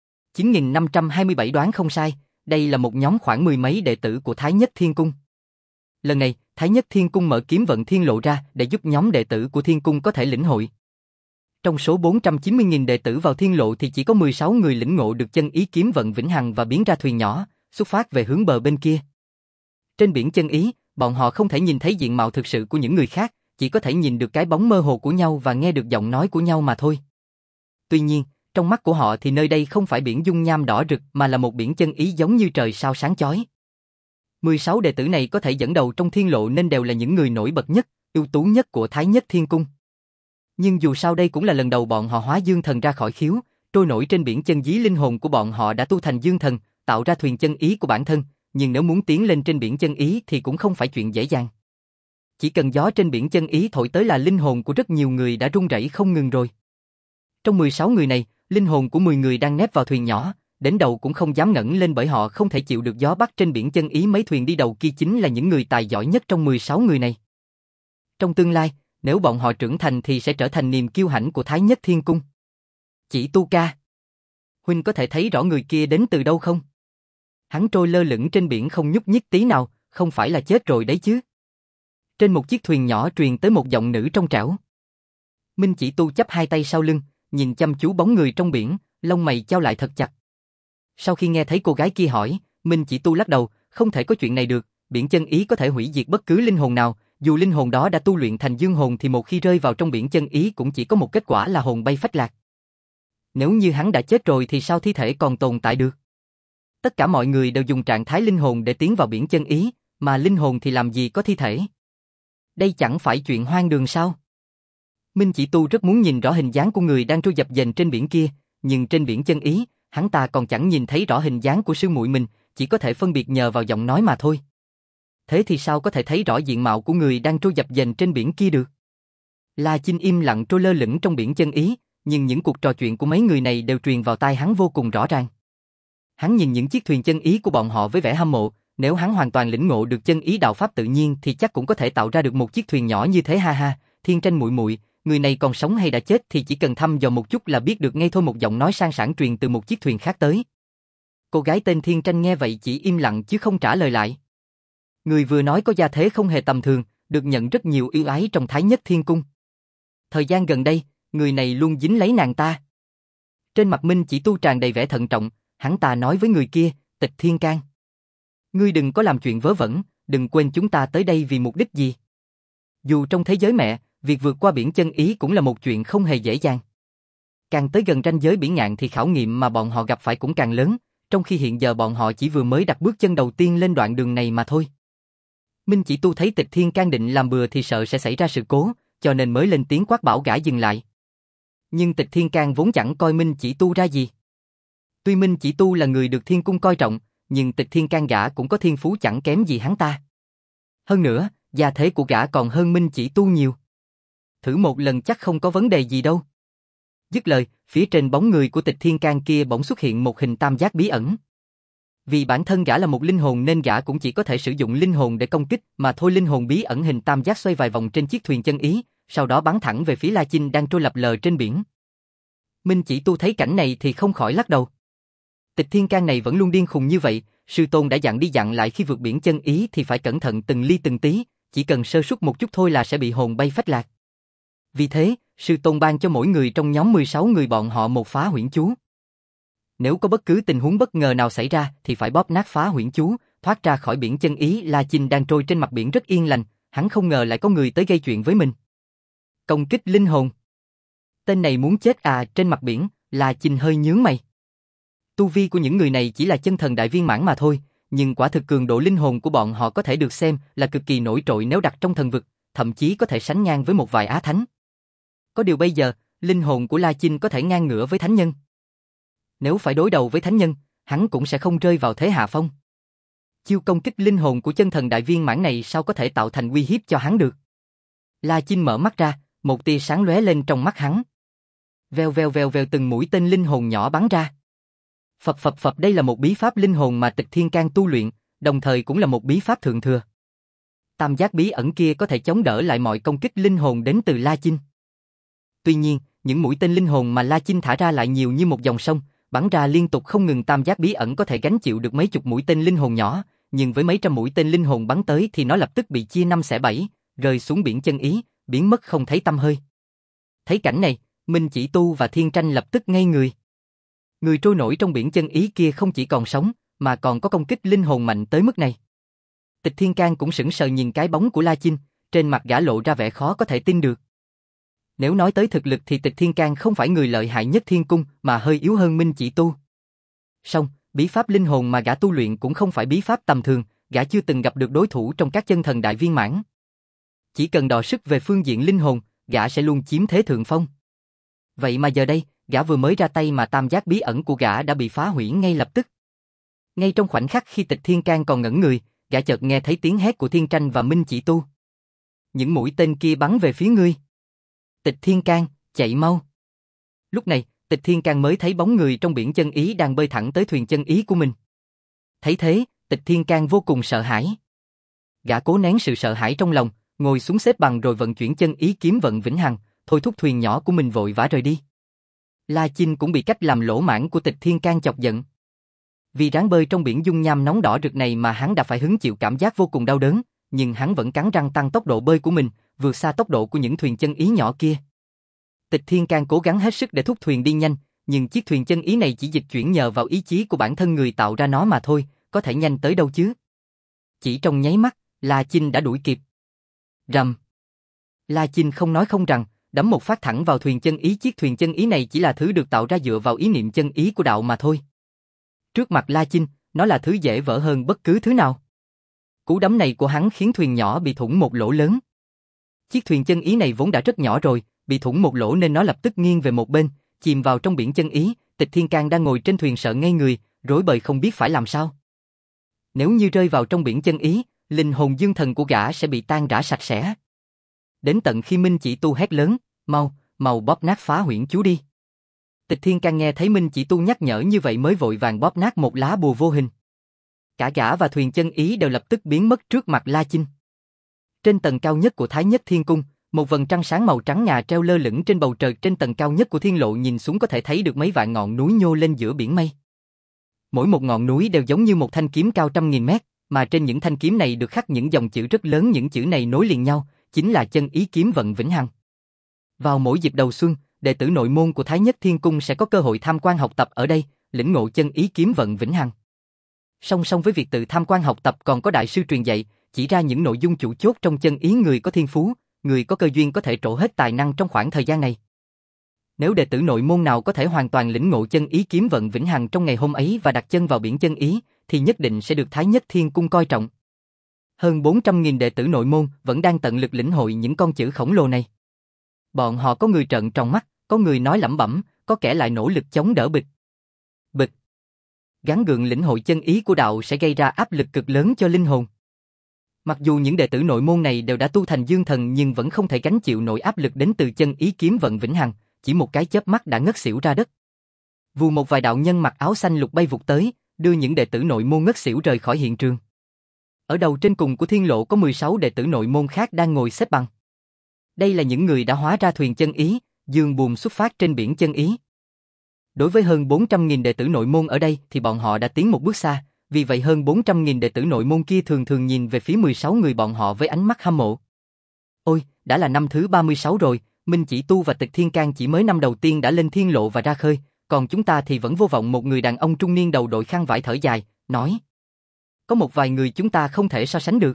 9527 đoán không sai, đây là một nhóm khoảng mười mấy đệ tử của Thái Nhất Thiên Cung. Lần này, Thái Nhất Thiên Cung mở kiếm vận thiên lộ ra để giúp nhóm đệ tử của Thiên Cung có thể lĩnh hội. Trong số 490.000 đệ tử vào thiên lộ thì chỉ có 16 người lĩnh ngộ được chân ý kiếm vận vĩnh hằng và biến ra thuyền nhỏ, xuất phát về hướng bờ bên kia. Trên biển chân ý, bọn họ không thể nhìn thấy diện mạo thực sự của những người khác, chỉ có thể nhìn được cái bóng mơ hồ của nhau và nghe được giọng nói của nhau mà thôi. Tuy nhiên, trong mắt của họ thì nơi đây không phải biển dung nham đỏ rực mà là một biển chân ý giống như trời sao sáng chói. 16 đệ tử này có thể dẫn đầu trong thiên lộ nên đều là những người nổi bật nhất, ưu tú nhất của Thái Nhất Thiên Cung. Nhưng dù sao đây cũng là lần đầu bọn họ hóa dương thần ra khỏi khiếu, trôi nổi trên biển chân ý, linh hồn của bọn họ đã tu thành dương thần, tạo ra thuyền chân ý của bản thân, nhưng nếu muốn tiến lên trên biển chân ý thì cũng không phải chuyện dễ dàng. Chỉ cần gió trên biển chân ý thổi tới là linh hồn của rất nhiều người đã run rẩy không ngừng rồi. Trong 16 người này, linh hồn của 10 người đang nép vào thuyền nhỏ, đến đầu cũng không dám ngẩng lên bởi họ không thể chịu được gió bắc trên biển chân ý. Mấy thuyền đi đầu kia chính là những người tài giỏi nhất trong 16 người này. Trong tương lai, nếu bọn họ trưởng thành thì sẽ trở thành niềm kiêu hãnh của Thái Nhất Thiên Cung. Chỉ Tu ca, huynh có thể thấy rõ người kia đến từ đâu không? Hắn trôi lơ lửng trên biển không nhúc nhích tí nào, không phải là chết rồi đấy chứ? Trên một chiếc thuyền nhỏ truyền tới một giọng nữ trong trẻo. Minh Chỉ Tu chắp hai tay sau lưng, nhìn chăm chú bóng người trong biển, lông mày chau lại thật chặt. Sau khi nghe thấy cô gái kia hỏi, Minh Chỉ Tu lắc đầu, không thể có chuyện này được, biển chân ý có thể hủy diệt bất cứ linh hồn nào, dù linh hồn đó đã tu luyện thành dương hồn thì một khi rơi vào trong biển chân ý cũng chỉ có một kết quả là hồn bay phách lạc. Nếu như hắn đã chết rồi thì sao thi thể còn tồn tại được? Tất cả mọi người đều dùng trạng thái linh hồn để tiến vào biển chân ý, mà linh hồn thì làm gì có thi thể? Đây chẳng phải chuyện hoang đường sao? Minh Chỉ Tu rất muốn nhìn rõ hình dáng của người đang trôi dập dềnh trên biển kia, nhưng trên biển chân ý, hắn ta còn chẳng nhìn thấy rõ hình dáng của sư muội mình, chỉ có thể phân biệt nhờ vào giọng nói mà thôi. Thế thì sao có thể thấy rõ diện mạo của người đang trôi dập dềnh trên biển kia được? La Chinh im lặng trôi lơ lửng trong biển chân ý, nhưng những cuộc trò chuyện của mấy người này đều truyền vào tai hắn vô cùng rõ ràng. Hắn nhìn những chiếc thuyền chân ý của bọn họ với vẻ hâm mộ, nếu hắn hoàn toàn lĩnh ngộ được chân ý đạo pháp tự nhiên thì chắc cũng có thể tạo ra được một chiếc thuyền nhỏ như thế ha ha. Thiên Tranh muội muội, người này còn sống hay đã chết thì chỉ cần thăm dò một chút là biết được ngay thôi. Một giọng nói sang sảng truyền từ một chiếc thuyền khác tới. Cô gái tên Thiên Tranh nghe vậy chỉ im lặng chứ không trả lời lại. Người vừa nói có gia thế không hề tầm thường, được nhận rất nhiều ưu ái trong Thái Nhất Thiên Cung. Thời gian gần đây, người này luôn dính lấy nàng ta. Trên mặt Minh Chỉ Tu tràn đầy vẻ thận trọng, hắn ta nói với người kia, Tịch Thiên Can. Ngươi đừng có làm chuyện vớ vẩn, đừng quên chúng ta tới đây vì mục đích gì. Dù trong thế giới mẹ, việc vượt qua biển chân ý cũng là một chuyện không hề dễ dàng. Càng tới gần ranh giới biển ngạn thì khảo nghiệm mà bọn họ gặp phải cũng càng lớn, trong khi hiện giờ bọn họ chỉ vừa mới đặt bước chân đầu tiên lên đoạn đường này mà thôi. Minh Chỉ Tu thấy Tịch Thiên Can định làm bừa thì sợ sẽ xảy ra sự cố, cho nên mới lên tiếng quát bảo gã dừng lại. Nhưng Tịch Thiên Can vốn chẳng coi Minh Chỉ Tu ra gì. Tuy Minh Chỉ Tu là người được Thiên Cung coi trọng, nhưng Tịch Thiên Can gã cũng có thiên phú chẳng kém gì hắn ta. Hơn nữa, gia thế của gã còn hơn Minh Chỉ Tu nhiều. Thử một lần chắc không có vấn đề gì đâu. Dứt lời, phía trên bóng người của Tịch Thiên Can kia bỗng xuất hiện một hình tam giác bí ẩn. Vì bản thân gã là một linh hồn nên gã cũng chỉ có thể sử dụng linh hồn để công kích mà thôi. Linh hồn bí ẩn hình tam giác xoay vài vòng trên chiếc thuyền chân ý, sau đó bắn thẳng về phía La Chinh đang trôi lập lờ trên biển. Minh Chỉ Tu thấy cảnh này thì không khỏi lắc đầu. Tịch Thiên Can này vẫn luôn điên khùng như vậy, sư tôn đã dặn đi dặn lại khi vượt biển chân ý thì phải cẩn thận từng ly từng tí, chỉ cần sơ suất một chút thôi là sẽ bị hồn bay phách lạc. Vì thế, sư tôn ban cho mỗi người trong nhóm 16 người bọn họ một phá huyễn chú. Nếu có bất cứ tình huống bất ngờ nào xảy ra thì phải bóp nát phá huyễn chú, thoát ra khỏi biển chân ý. La Chinh đang trôi trên mặt biển rất yên lành, hắn không ngờ lại có người tới gây chuyện với mình. Công kích linh hồn. Tên này muốn chết à? Trên mặt biển, La Chinh hơi nhướng mày. Tu vi của những người này chỉ là chân thần đại viên mãn mà thôi, nhưng quả thực cường độ linh hồn của bọn họ có thể được xem là cực kỳ nổi trội nếu đặt trong thần vực, thậm chí có thể sánh ngang với một vài á thánh. Có điều bây giờ, linh hồn của La Chinh có thể ngang ngửa với thánh nhân. Nếu phải đối đầu với thánh nhân, hắn cũng sẽ không rơi vào thế hạ phong. Chiêu công kích linh hồn của chân thần đại viên mãn này sao có thể tạo thành uy hiếp cho hắn được? La Chinh mở mắt ra, một tia sáng lóe lên trong mắt hắn. Vèo vèo vèo vèo từng mũi tên linh hồn nhỏ bắn ra. Phập phập phập, đây là một bí pháp linh hồn mà Tịch Thiên Can tu luyện, đồng thời cũng là một bí pháp thượng thừa. tam giác bí ẩn kia có thể chống đỡ lại mọi công kích linh hồn đến từ La Chinh. Tuy nhiên, những mũi tên linh hồn mà La Chinh thả ra lại nhiều như một dòng sông, bắn ra liên tục không ngừng. Tam giác bí ẩn có thể gánh chịu được mấy chục mũi tên linh hồn nhỏ, nhưng với mấy trăm mũi tên linh hồn bắn tới thì nó lập tức bị chia 5/7, rơi xuống biển chân ý, biến mất không thấy tăm hơi. Thấy cảnh này, Minh Chỉ Tu và Thiên Tranh lập tức ngây người. Người trôi nổi trong biển chân ý kia không chỉ còn sống, mà còn có công kích linh hồn mạnh tới mức này. Tịch Thiên Can cũng sững sờ nhìn cái bóng của La Chinh, trên mặt gã lộ ra vẻ khó có thể tin được. Nếu nói tới thực lực thì Tịch Thiên Can không phải người lợi hại nhất thiên cung, mà hơi yếu hơn Minh Chỉ Tu. Song, bí pháp linh hồn mà gã tu luyện cũng không phải bí pháp tầm thường, gã chưa từng gặp được đối thủ trong các chân thần đại viên mãn. Chỉ cần đọ sức về phương diện linh hồn, gã sẽ luôn chiếm thế thượng phong. Vậy mà giờ đây, gã vừa mới ra tay mà tam giác bí ẩn của gã đã bị phá hủy ngay lập tức. Ngay trong khoảnh khắc khi Tịch Thiên Can còn ngẩn người, gã chợt nghe thấy tiếng hét của Thiên Tranh và Minh Chỉ Tu. Những mũi tên kia bắn về phía ngươi. Tịch Thiên Can, chạy mau. Lúc này, Tịch Thiên Can mới thấy bóng người trong biển chân ý đang bơi thẳng tới thuyền chân ý của mình. Thấy thế, Tịch Thiên Can vô cùng sợ hãi. Gã cố nén sự sợ hãi trong lòng, ngồi xuống xếp bằng rồi vận chuyển chân ý kiếm vận vĩnh hằng, thôi thúc thuyền nhỏ của mình vội vã rời đi. La Chinh cũng bị cách làm lỗ mãng của Tịch Thiên Can chọc giận. Vì ráng bơi trong biển dung nham nóng đỏ rực này mà hắn đã phải hứng chịu cảm giác vô cùng đau đớn, nhưng hắn vẫn cắn răng tăng tốc độ bơi của mình, vượt xa tốc độ của những thuyền chân ý nhỏ kia. Tịch Thiên Can cố gắng hết sức để thúc thuyền đi nhanh, nhưng chiếc thuyền chân ý này chỉ dịch chuyển nhờ vào ý chí của bản thân người tạo ra nó mà thôi, có thể nhanh tới đâu chứ. Chỉ trong nháy mắt, La Chinh đã đuổi kịp. Rầm. La Chinh không nói không rằng, đấm một phát thẳng vào thuyền chân ý. Chiếc thuyền chân ý này chỉ là thứ được tạo ra dựa vào ý niệm chân ý của đạo mà thôi. Trước mặt La Chinh, nó là thứ dễ vỡ hơn bất cứ thứ nào. Cú đấm này của hắn khiến thuyền nhỏ bị thủng một lỗ lớn. Chiếc thuyền chân ý này vốn đã rất nhỏ rồi, bị thủng một lỗ nên nó lập tức nghiêng về một bên, chìm vào trong biển chân ý. Tịch Thiên Can đang ngồi trên thuyền sợ ngây người, rối bời không biết phải làm sao. Nếu như rơi vào trong biển chân ý, linh hồn dương thần của gã sẽ bị tan rã sạch sẽ. Đến tận khi Minh Chỉ Tu hét lớn, mau bóp nát phá huyễn chú đi. Tịch Thiên Can nghe thấy Minh Chỉ Tu nhắc nhở như vậy mới vội vàng bóp nát một lá bùa vô hình. Cả gã và thuyền chân ý đều lập tức biến mất trước mặt La Chinh. Trên tầng cao nhất của Thái Nhất Thiên Cung, một vầng trăng sáng màu trắng ngà treo lơ lửng trên bầu trời. Trên tầng cao nhất của thiên lộ nhìn xuống có thể thấy được mấy vạn ngọn núi nhô lên giữa biển mây. Mỗi một ngọn núi đều giống như một thanh kiếm cao trăm nghìn mét, mà trên những thanh kiếm này được khắc những dòng chữ rất lớn. Những chữ này nối liền nhau, chính là chân ý kiếm vận vĩnh hằng. Vào mỗi dịp đầu xuân, đệ tử nội môn của Thái Nhất Thiên Cung sẽ có cơ hội tham quan học tập ở đây, lĩnh ngộ chân ý kiếm vận vĩnh hằng. Song song với việc tự tham quan học tập còn có đại sư truyền dạy, chỉ ra những nội dung chủ chốt trong chân ý. Người có thiên phú, người có cơ duyên có thể trổ hết tài năng trong khoảng thời gian này. Nếu đệ tử nội môn nào có thể hoàn toàn lĩnh ngộ chân ý kiếm vận vĩnh hằng trong ngày hôm ấy và đặt chân vào biển chân ý, thì nhất định sẽ được Thái Nhất Thiên Cung coi trọng. Hơn 400.000 đệ tử nội môn vẫn đang tận lực lĩnh hội những con chữ khổng lồ này. Bọn họ có người trợn tròn mắt, có người nói lẩm bẩm, có kẻ lại nỗ lực chống đỡ bịch. Bịch. Gắng gượng lĩnh hội chân ý của đạo sẽ gây ra áp lực cực lớn cho linh hồn. Mặc dù những đệ tử nội môn này đều đã tu thành dương thần nhưng vẫn không thể gánh chịu nổi áp lực đến từ chân ý kiếm vận vĩnh hằng, chỉ một cái chớp mắt đã ngất xỉu ra đất. Vù một vài đạo nhân mặc áo xanh lục bay vụt tới, đưa những đệ tử nội môn ngất xỉu rời khỏi hiện trường. Ở đầu trên cùng của thiên lộ có 16 đệ tử nội môn khác đang ngồi xếp bằng. Đây là những người đã hóa ra thuyền chân ý, dương buồm xuất phát trên biển chân ý. Đối với hơn 400.000 đệ tử nội môn ở đây thì bọn họ đã tiến một bước xa, vì vậy hơn 400.000 đệ tử nội môn kia thường thường nhìn về phía 16 người bọn họ với ánh mắt hâm mộ. Ôi, đã là năm thứ 36 rồi, Minh Chỉ Tu và Tịch Thiên Can chỉ mới năm đầu tiên đã lên thiên lộ và ra khơi, còn chúng ta thì vẫn vô vọng. Một người đàn ông trung niên đầu đội khăn vải thở dài, nói. Có một vài người chúng ta không thể so sánh được.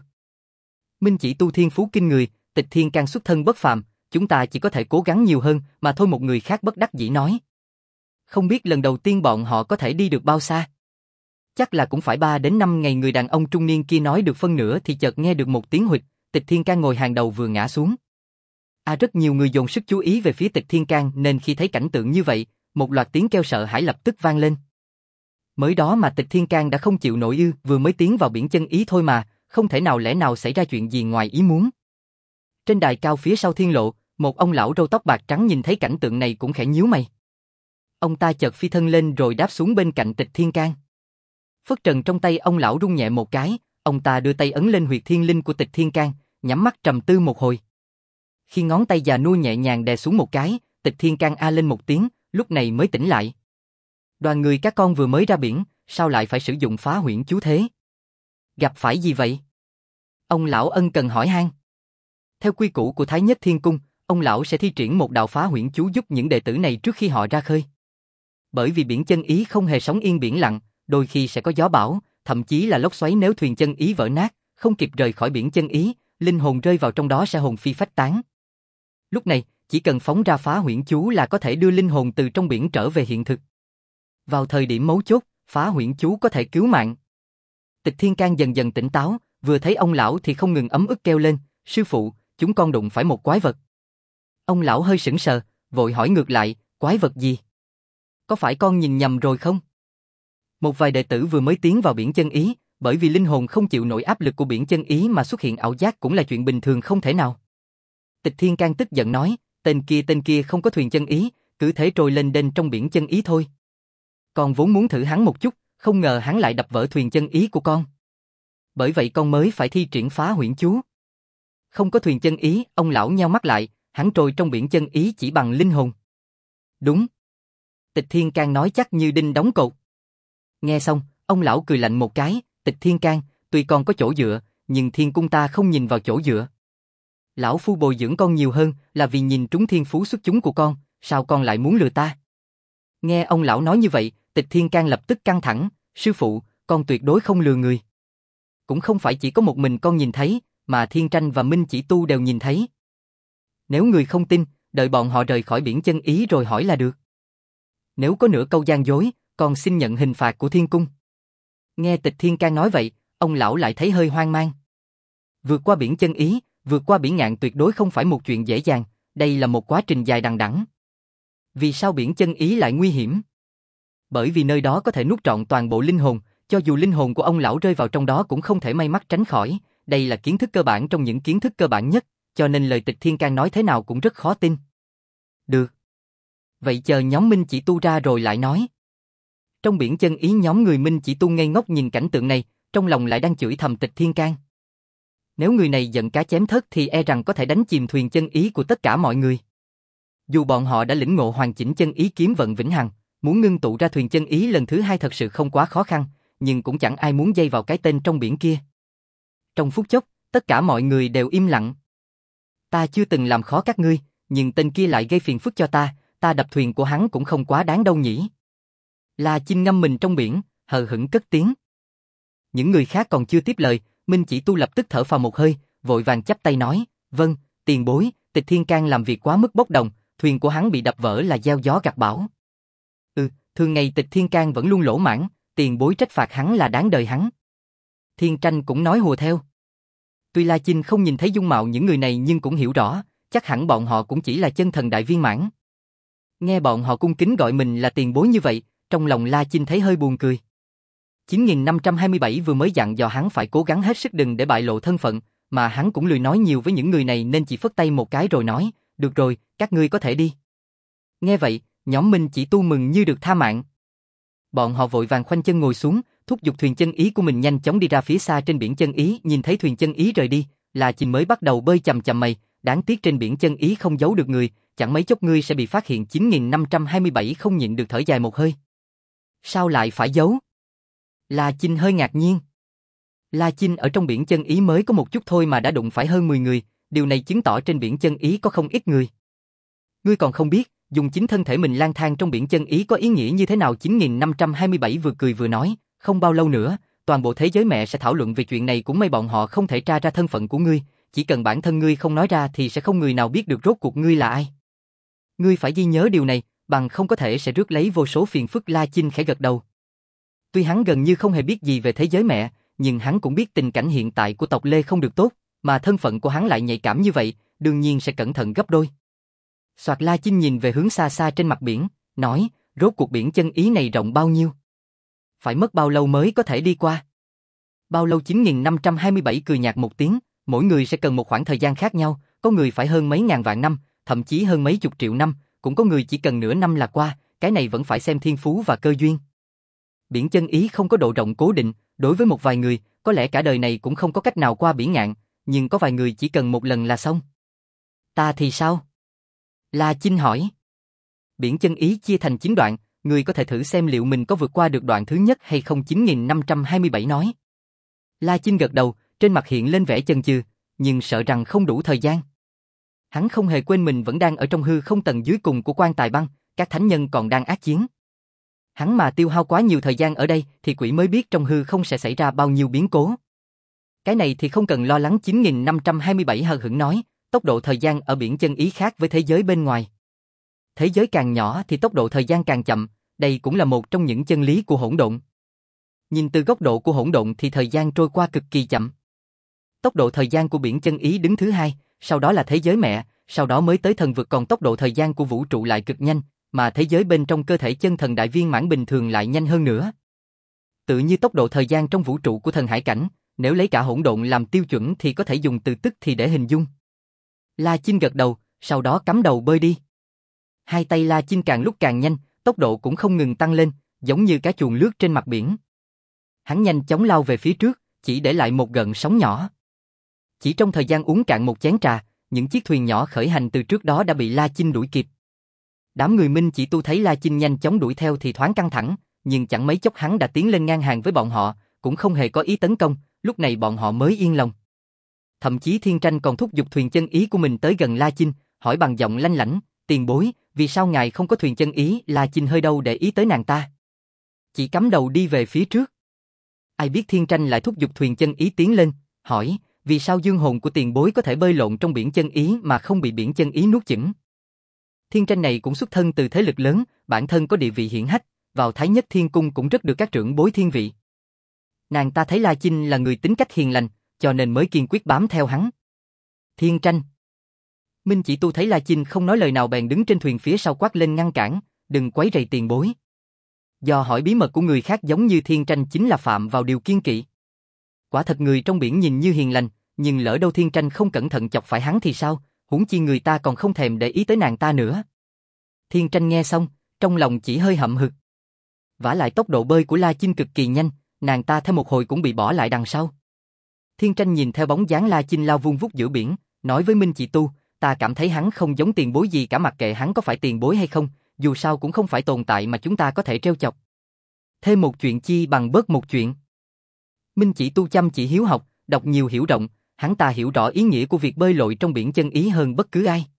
Minh Chỉ Tu thiên phú kinh người, Tịch Thiên Can xuất thân bất phàm, chúng ta chỉ có thể cố gắng nhiều hơn mà thôi. Một người khác bất đắc dĩ nói. Không biết lần đầu tiên bọn họ có thể đi được bao xa. Chắc là cũng phải 3 đến 5 ngày. Người đàn ông trung niên kia nói được phân nửa thì chợt nghe được một tiếng huỵch. Tịch Thiên Can ngồi hàng đầu vừa ngã xuống. Rất nhiều người dồn sức chú ý về phía Tịch Thiên Can nên khi thấy cảnh tượng như vậy, một loạt tiếng kêu sợ hãi lập tức vang lên. Mới đó mà Tịch Thiên Can đã không chịu nổi ư, vừa mới tiến vào biển chân ý thôi mà, không thể nào lẽ nào xảy ra chuyện gì ngoài ý muốn. Trên đài cao phía sau thiên lộ, một ông lão râu tóc bạc trắng nhìn thấy cảnh tượng này cũng khẽ nhíu mày. Ông ta chợt phi thân lên rồi đáp xuống bên cạnh Tịch Thiên Can. Phất trần trong tay ông lão rung nhẹ một cái, Ông ta đưa tay ấn lên huyệt thiên linh của Tịch Thiên Can, nhắm mắt trầm tư một hồi. Khi ngón tay già nua nhẹ nhàng đè xuống một cái, Tịch Thiên Can a lên một tiếng, lúc này mới tỉnh lại. Đoàn người các con vừa mới ra biển, sao lại phải sử dụng phá huyễn chú thế? Gặp phải gì vậy? Ông lão ân cần hỏi han. Theo quy củ của Thái Nhất Thiên Cung, ông lão sẽ thi triển một đạo phá huyễn chú giúp những đệ tử này trước khi họ ra khơi. Bởi vì biển chân ý không hề sóng yên biển lặng, đôi khi sẽ có gió bão, thậm chí là lốc xoáy, nếu thuyền chân ý vỡ nát, không kịp rời khỏi biển chân ý, linh hồn rơi vào trong đó sẽ hồn phi phách tán. Lúc này, chỉ cần phóng ra phá huyễn chú là có thể đưa linh hồn từ trong biển trở về hiện thực. Vào thời điểm mấu chốt, phá huyễn chú có thể cứu mạng. Tịch Thiên Can dần dần tỉnh táo, vừa thấy ông lão thì không ngừng ấm ức kêu lên, sư phụ, chúng con đụng phải một quái vật. Ông lão hơi sững sờ, vội hỏi ngược lại, quái vật gì? Có phải con nhìn nhầm rồi không? Một vài đệ tử vừa mới tiến vào biển chân ý, bởi vì linh hồn không chịu nổi áp lực của biển chân ý mà xuất hiện ảo giác cũng là chuyện bình thường không thể nào. Tịch Thiên Can tức giận nói, tên kia không có thuyền chân ý, cứ thế trôi lên đên trong biển chân ý thôi. Con vốn muốn thử hắn một chút, không ngờ hắn lại đập vỡ thuyền chân ý của con. Bởi vậy con mới phải thi triển phá huyễn chú. Không có thuyền chân ý, ông lão nheo mắt lại, hắn trôi trong biển chân ý chỉ bằng linh hồn. Đúng. Tịch Thiên Can nói chắc như đinh đóng cột. Nghe xong, ông lão cười lạnh một cái, Tịch Thiên Can, tuy con có chỗ dựa, nhưng thiên cung ta không nhìn vào chỗ dựa. Lão phu bồi dưỡng con nhiều hơn là vì nhìn trúng thiên phú xuất chúng của con, sao con lại muốn lừa ta? Nghe ông lão nói như vậy, Tịch Thiên Can lập tức căng thẳng, sư phụ, con tuyệt đối không lừa người. Cũng không phải chỉ có một mình con nhìn thấy, mà Thiên Tranh và Minh Chỉ Tu đều nhìn thấy. Nếu người không tin, đợi bọn họ rời khỏi biển chân ý rồi hỏi là được. Nếu có nửa câu gian dối, con xin nhận hình phạt của thiên cung. Nghe Tịch Thiên Can nói vậy, ông lão lại thấy hơi hoang mang. Vượt qua biển chân ý, vượt qua biển ngạn tuyệt đối không phải một chuyện dễ dàng, đây là một quá trình dài đằng đẵng. Vì sao biển chân ý lại nguy hiểm? Bởi vì nơi đó có thể nuốt trọn toàn bộ linh hồn, cho dù linh hồn của ông lão rơi vào trong đó cũng không thể may mắn tránh khỏi, đây là kiến thức cơ bản trong những kiến thức cơ bản nhất, cho nên lời Tịch Thiên Can nói thế nào cũng rất khó tin. Được. Vậy chờ nhóm Minh Chỉ Tu ra rồi lại nói. Trong biển chân ý nhóm người Minh Chỉ Tu ngây ngốc nhìn cảnh tượng này, trong lòng lại đang chửi thầm Tịch Thiên Can. Nếu người này giận cá chém thớt thì e rằng có thể đánh chìm thuyền chân ý của tất cả mọi người. Dù bọn họ đã lĩnh ngộ hoàn chỉnh chân ý kiếm vận vĩnh hằng, muốn ngưng tụ ra thuyền chân ý lần thứ hai thật sự không quá khó khăn, nhưng cũng chẳng ai muốn dây vào cái tên trong biển kia. Trong phút chốc, tất cả mọi người đều im lặng. Ta chưa từng làm khó các ngươi, nhưng tên kia lại gây phiền phức cho ta đập thuyền của hắn cũng không quá đáng đâu nhỉ. La Chinh ngâm mình trong biển, hờ hững cất tiếng. Những người khác còn chưa tiếp lời, Minh Chỉ Tu lập tức thở phào một hơi, vội vàng chắp tay nói, vâng, tiền bối, Tịch Thiên Can làm việc quá mức bốc đồng, thuyền của hắn bị đập vỡ là gieo gió gặt bão. Thường ngày Tịch Thiên Can vẫn luôn lỗ mãng, tiền bối trách phạt hắn là đáng đời hắn. Thiên Tranh cũng nói hùa theo. Tuy La Chinh không nhìn thấy dung mạo những người này nhưng cũng hiểu rõ, chắc hẳn bọn họ cũng chỉ là chân thần đại viên mãn. Nghe bọn họ cung kính gọi mình là tiền bối như vậy, trong lòng La Chinh thấy hơi buồn cười. 9527 vừa mới dặn dò hắn phải cố gắng hết sức đừng để bại lộ thân phận, mà hắn cũng lười nói nhiều với những người này nên chỉ phất tay một cái rồi nói, được rồi, các ngươi có thể đi. Nghe vậy, nhóm Minh Chỉ Tu mừng như được tha mạng. Bọn họ vội vàng khoanh chân ngồi xuống, thúc giục thuyền chân ý của mình nhanh chóng đi ra phía xa trên biển chân ý, nhìn thấy thuyền chân ý rời đi, La Chinh mới bắt đầu bơi chầm chầm mày, đáng tiếc trên biển chân ý không giấu được người, chẳng mấy chốc ngươi sẽ bị phát hiện. 9527 không nhịn được thở dài một hơi. Sao lại phải giấu? La Chinh hơi ngạc nhiên. La Chinh ở trong biển chân ý mới có một chút thôi mà đã đụng phải hơn 10 người, điều này chứng tỏ trên biển chân ý có không ít người. Ngươi còn không biết, dùng chính thân thể mình lang thang trong biển chân ý có ý nghĩa như thế nào. 9527 vừa cười vừa nói, không bao lâu nữa, toàn bộ thế giới mẹ sẽ thảo luận về chuyện này, cũng may bọn họ không thể tra ra thân phận của ngươi, chỉ cần bản thân ngươi không nói ra thì sẽ không người nào biết được rốt cuộc ngươi là ai. Ngươi phải ghi nhớ điều này, bằng không có thể sẽ rước lấy vô số phiền phức. La Chinh khẽ gật đầu. Tuy hắn gần như không hề biết gì về thế giới mẹ, nhưng hắn cũng biết tình cảnh hiện tại của tộc Lê không được tốt, mà thân phận của hắn lại nhạy cảm như vậy, đương nhiên sẽ cẩn thận gấp đôi. Soạt. La Chinh nhìn về hướng xa xa trên mặt biển, nói, rốt cuộc biển chân ý này rộng bao nhiêu? Phải mất bao lâu mới có thể đi qua? Bao lâu? 9527 cười nhạt một tiếng, mỗi người sẽ cần một khoảng thời gian khác nhau, có người phải hơn mấy ngàn vạn năm, thậm chí hơn mấy chục triệu năm, cũng có người chỉ cần nửa năm là qua, cái này vẫn phải xem thiên phú và cơ duyên. Biển chân ý không có độ rộng cố định, đối với một vài người, có lẽ cả đời này cũng không có cách nào qua biển ngạn, nhưng có vài người chỉ cần một lần là xong. Ta thì sao? La Chinh hỏi. Biển chân ý chia thành 9 đoạn, người có thể thử xem liệu mình có vượt qua được đoạn thứ nhất hay không. 9527 nói. La Chinh gật đầu, trên mặt hiện lên vẻ chần chừ, nhưng sợ rằng không đủ thời gian. Hắn không hề quên mình vẫn đang ở trong hư không tầng dưới cùng của quan tài băng, các thánh nhân còn đang ác chiến. Hắn mà tiêu hao quá nhiều thời gian ở đây thì quỷ mới biết trong hư không sẽ xảy ra bao nhiêu biến cố. Cái này thì không cần lo lắng. 9527 hờ hững nói, tốc độ thời gian ở biển chân ý khác với thế giới bên ngoài. Thế giới càng nhỏ thì tốc độ thời gian càng chậm, đây cũng là một trong những chân lý của hỗn độn. Nhìn từ góc độ của hỗn độn thì thời gian trôi qua cực kỳ chậm. Tốc độ thời gian của biển chân ý đứng thứ hai, sau đó là thế giới mẹ, sau đó mới tới thần vực, còn tốc độ thời gian của vũ trụ lại cực nhanh, mà thế giới bên trong cơ thể chân thần đại viên mãn bình thường lại nhanh hơn nữa. Tự như tốc độ thời gian trong vũ trụ của thần hải cảnh, nếu lấy cả hỗn độn làm tiêu chuẩn thì có thể dùng từ tức thì để hình dung. La Chinh gật đầu, sau đó cắm đầu bơi đi. Hai tay La Chinh càng lúc càng nhanh, tốc độ cũng không ngừng tăng lên, giống như cá chuồn lướt trên mặt biển. Hắn nhanh chóng lao về phía trước, chỉ để lại một gợn sóng nhỏ. Chỉ trong thời gian uống cạn một chén trà, những chiếc thuyền nhỏ khởi hành từ trước đó đã bị La Chinh đuổi kịp. Đám người Minh Chỉ Tu thấy La Chinh nhanh chóng đuổi theo thì thoáng căng thẳng, nhưng chẳng mấy chốc hắn đã tiến lên ngang hàng với bọn họ, cũng không hề có ý tấn công, lúc này bọn họ mới yên lòng. Thậm chí Thiên Tranh còn thúc giục thuyền chân ý của mình tới gần La Chinh, hỏi bằng giọng lanh lảnh, tiền bối, vì sao ngài không có thuyền chân ý? La Chinh hơi đâu để ý tới nàng ta. Chỉ cắm đầu đi về phía trước. Ai biết Thiên Tranh lại thúc giục thuyền chân ý tiến lên, hỏi, vì sao dương hồn của tiền bối có thể bơi lộn trong biển chân ý mà không bị biển chân ý nuốt chửng? Thiên Tranh này cũng xuất thân từ thế lực lớn, bản thân có địa vị hiển hách, vào Thái Nhất Thiên Cung cũng rất được các trưởng bối thiên vị. Nàng ta thấy La Chinh là người tính cách hiền lành, cho nên mới kiên quyết bám theo hắn. Thiên Tranh. Minh Chỉ Tu thấy La Chinh không nói lời nào bèn đứng trên thuyền phía sau quát lên ngăn cản, đừng quấy rầy tiền bối. Do hỏi bí mật của người khác giống như Thiên Tranh chính là phạm vào điều kiêng kỵ. Quả thật người trong biển nhìn như hiền lành, nhưng lỡ đâu Thiên Tranh không cẩn thận chọc phải hắn thì sao, huống chi người ta còn không thèm để ý tới nàng ta nữa. Thiên Tranh nghe xong, trong lòng chỉ hơi hậm hực. Vả lại tốc độ bơi của La Chinh cực kỳ nhanh, nàng ta theo một hồi cũng bị bỏ lại đằng sau. Thiên Tranh nhìn theo bóng dáng La Chinh lao vun vút giữa biển, nói với Minh Chỉ Tu, ta cảm thấy hắn không giống tiền bối gì cả, mặc kệ hắn có phải tiền bối hay không, dù sao cũng không phải tồn tại mà chúng ta có thể trêu chọc. Thêm một chuyện chi bằng bớt một chuyện. Minh Chỉ Tu chăm chỉ hiếu học, đọc nhiều hiểu rộng, hắn ta hiểu rõ ý nghĩa của việc bơi lội trong biển chân ý hơn bất cứ ai.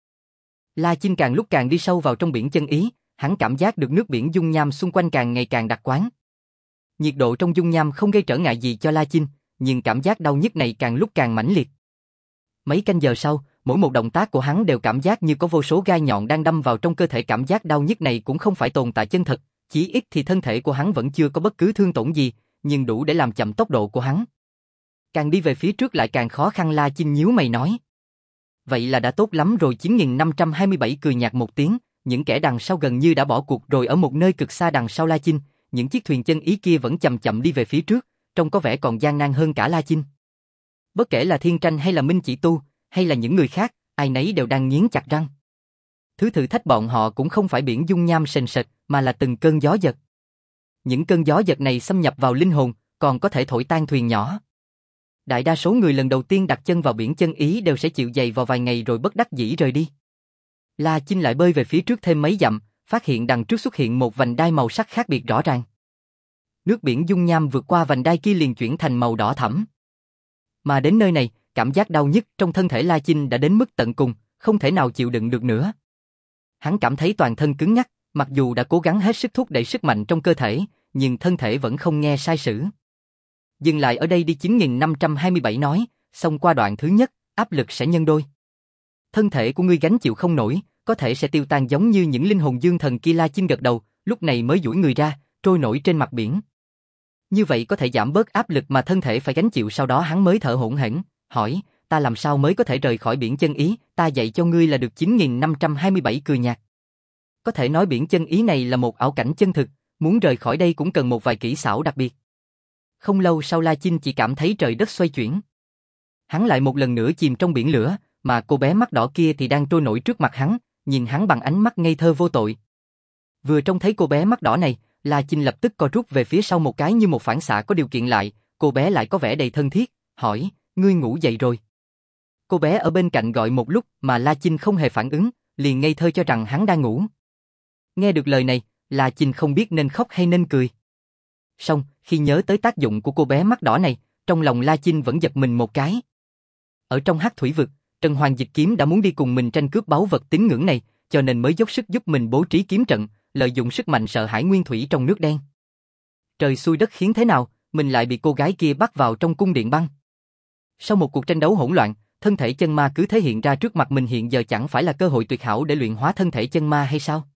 La Chinh càng lúc càng đi sâu vào trong biển chân ý, hắn cảm giác được nước biển dung nham xung quanh càng ngày càng đặc quán. Nhiệt độ trong dung nham không gây trở ngại gì cho La Chinh, nhưng cảm giác đau nhức này càng lúc càng mãnh liệt. Mấy canh giờ sau, mỗi một động tác của hắn đều cảm giác như có vô số gai nhọn đang đâm vào trong cơ thể, cảm giác đau nhức này cũng không phải tồn tại chân thật, chí ít thì thân thể của hắn vẫn chưa có bất cứ thương tổn gì, nhưng đủ để làm chậm tốc độ của hắn. Càng đi về phía trước lại càng khó khăn. La Chinh nhíu mày nói. Vậy là đã tốt lắm rồi. 9527 cười nhạt một tiếng, những kẻ đằng sau gần như đã bỏ cuộc rồi. Ở một nơi cực xa đằng sau La Chinh, những chiếc thuyền chân ý kia vẫn chậm chậm đi về phía trước, trông có vẻ còn gian nan hơn cả La Chinh. Bất kể là Thiên Tranh hay là Minh Chỉ Tu, hay là những người khác, ai nấy đều đang nghiến chặt răng. Thứ thử thách bọn họ cũng không phải biển dung nham sền sệt, mà là từng cơn gió giật. Những cơn gió giật này xâm nhập vào linh hồn, còn có thể thổi tan thuyền nhỏ. Đại đa số người lần đầu tiên đặt chân vào biển chân ý đều sẽ chịu dày vào vài ngày rồi bất đắc dĩ rời đi. La Chinh lại bơi về phía trước thêm mấy dặm, phát hiện đằng trước xuất hiện một vành đai màu sắc khác biệt rõ ràng. Nước biển dung nham vượt qua vành đai kia liền chuyển thành màu đỏ thẫm. Mà đến nơi này, cảm giác đau nhức trong thân thể La Chinh đã đến mức tận cùng, không thể nào chịu đựng được nữa. Hắn cảm thấy toàn thân cứng nhắc, mặc dù đã cố gắng hết sức thúc đẩy sức mạnh trong cơ thể, nhưng thân thể vẫn không nghe sai sử. Dừng lại ở đây đi. 9527 nói, xong qua đoạn thứ nhất, áp lực sẽ nhân đôi. Thân thể của ngươi gánh chịu không nổi, có thể sẽ tiêu tan giống như những linh hồn dương thần kia. La Chinh gật đầu, lúc này mới duỗi người ra, trôi nổi trên mặt biển. Như vậy có thể giảm bớt áp lực mà thân thể phải gánh chịu. Sau đó hắn mới thở hổn hển, hỏi, ta làm sao mới có thể rời khỏi biển chân ý? Ta dạy cho ngươi là được. 9527 cười nhạt. Có thể nói biển chân ý này là một ảo cảnh chân thực, muốn rời khỏi đây cũng cần một vài kỹ xảo đặc biệt. Không lâu sau La Chinh chỉ cảm thấy trời đất xoay chuyển. Hắn lại một lần nữa chìm trong biển lửa, mà cô bé mắt đỏ kia thì đang trôi nổi trước mặt hắn, nhìn hắn bằng ánh mắt ngây thơ vô tội. Vừa trông thấy cô bé mắt đỏ này, La Chinh lập tức co rút về phía sau một cái như một phản xạ có điều kiện lại, cô bé lại có vẻ đầy thân thiết, hỏi, ngươi ngủ dậy rồi. Cô bé ở bên cạnh gọi một lúc mà La Chinh không hề phản ứng, liền ngây thơ cho rằng hắn đang ngủ. Nghe được lời này, La Chinh không biết nên khóc hay nên cười. Song, khi nhớ tới tác dụng của cô bé mắt đỏ này, trong lòng La Chinh vẫn giật mình một cái. Ở trong Hắc Thủy Vực, Trần Hoàng Dịch Kiếm đã muốn đi cùng mình tranh cướp báu vật tín ngưỡng này, cho nên mới dốc sức giúp mình bố trí kiếm trận, lợi dụng sức mạnh sợ hãi nguyên thủy trong nước đen. Trời xui đất khiến thế nào, mình lại bị cô gái kia bắt vào trong cung điện băng. Sau một cuộc tranh đấu hỗn loạn, thân thể chân ma cứ thế hiện ra trước mặt mình, hiện giờ chẳng phải là cơ hội tuyệt hảo để luyện hóa thân thể chân ma hay sao?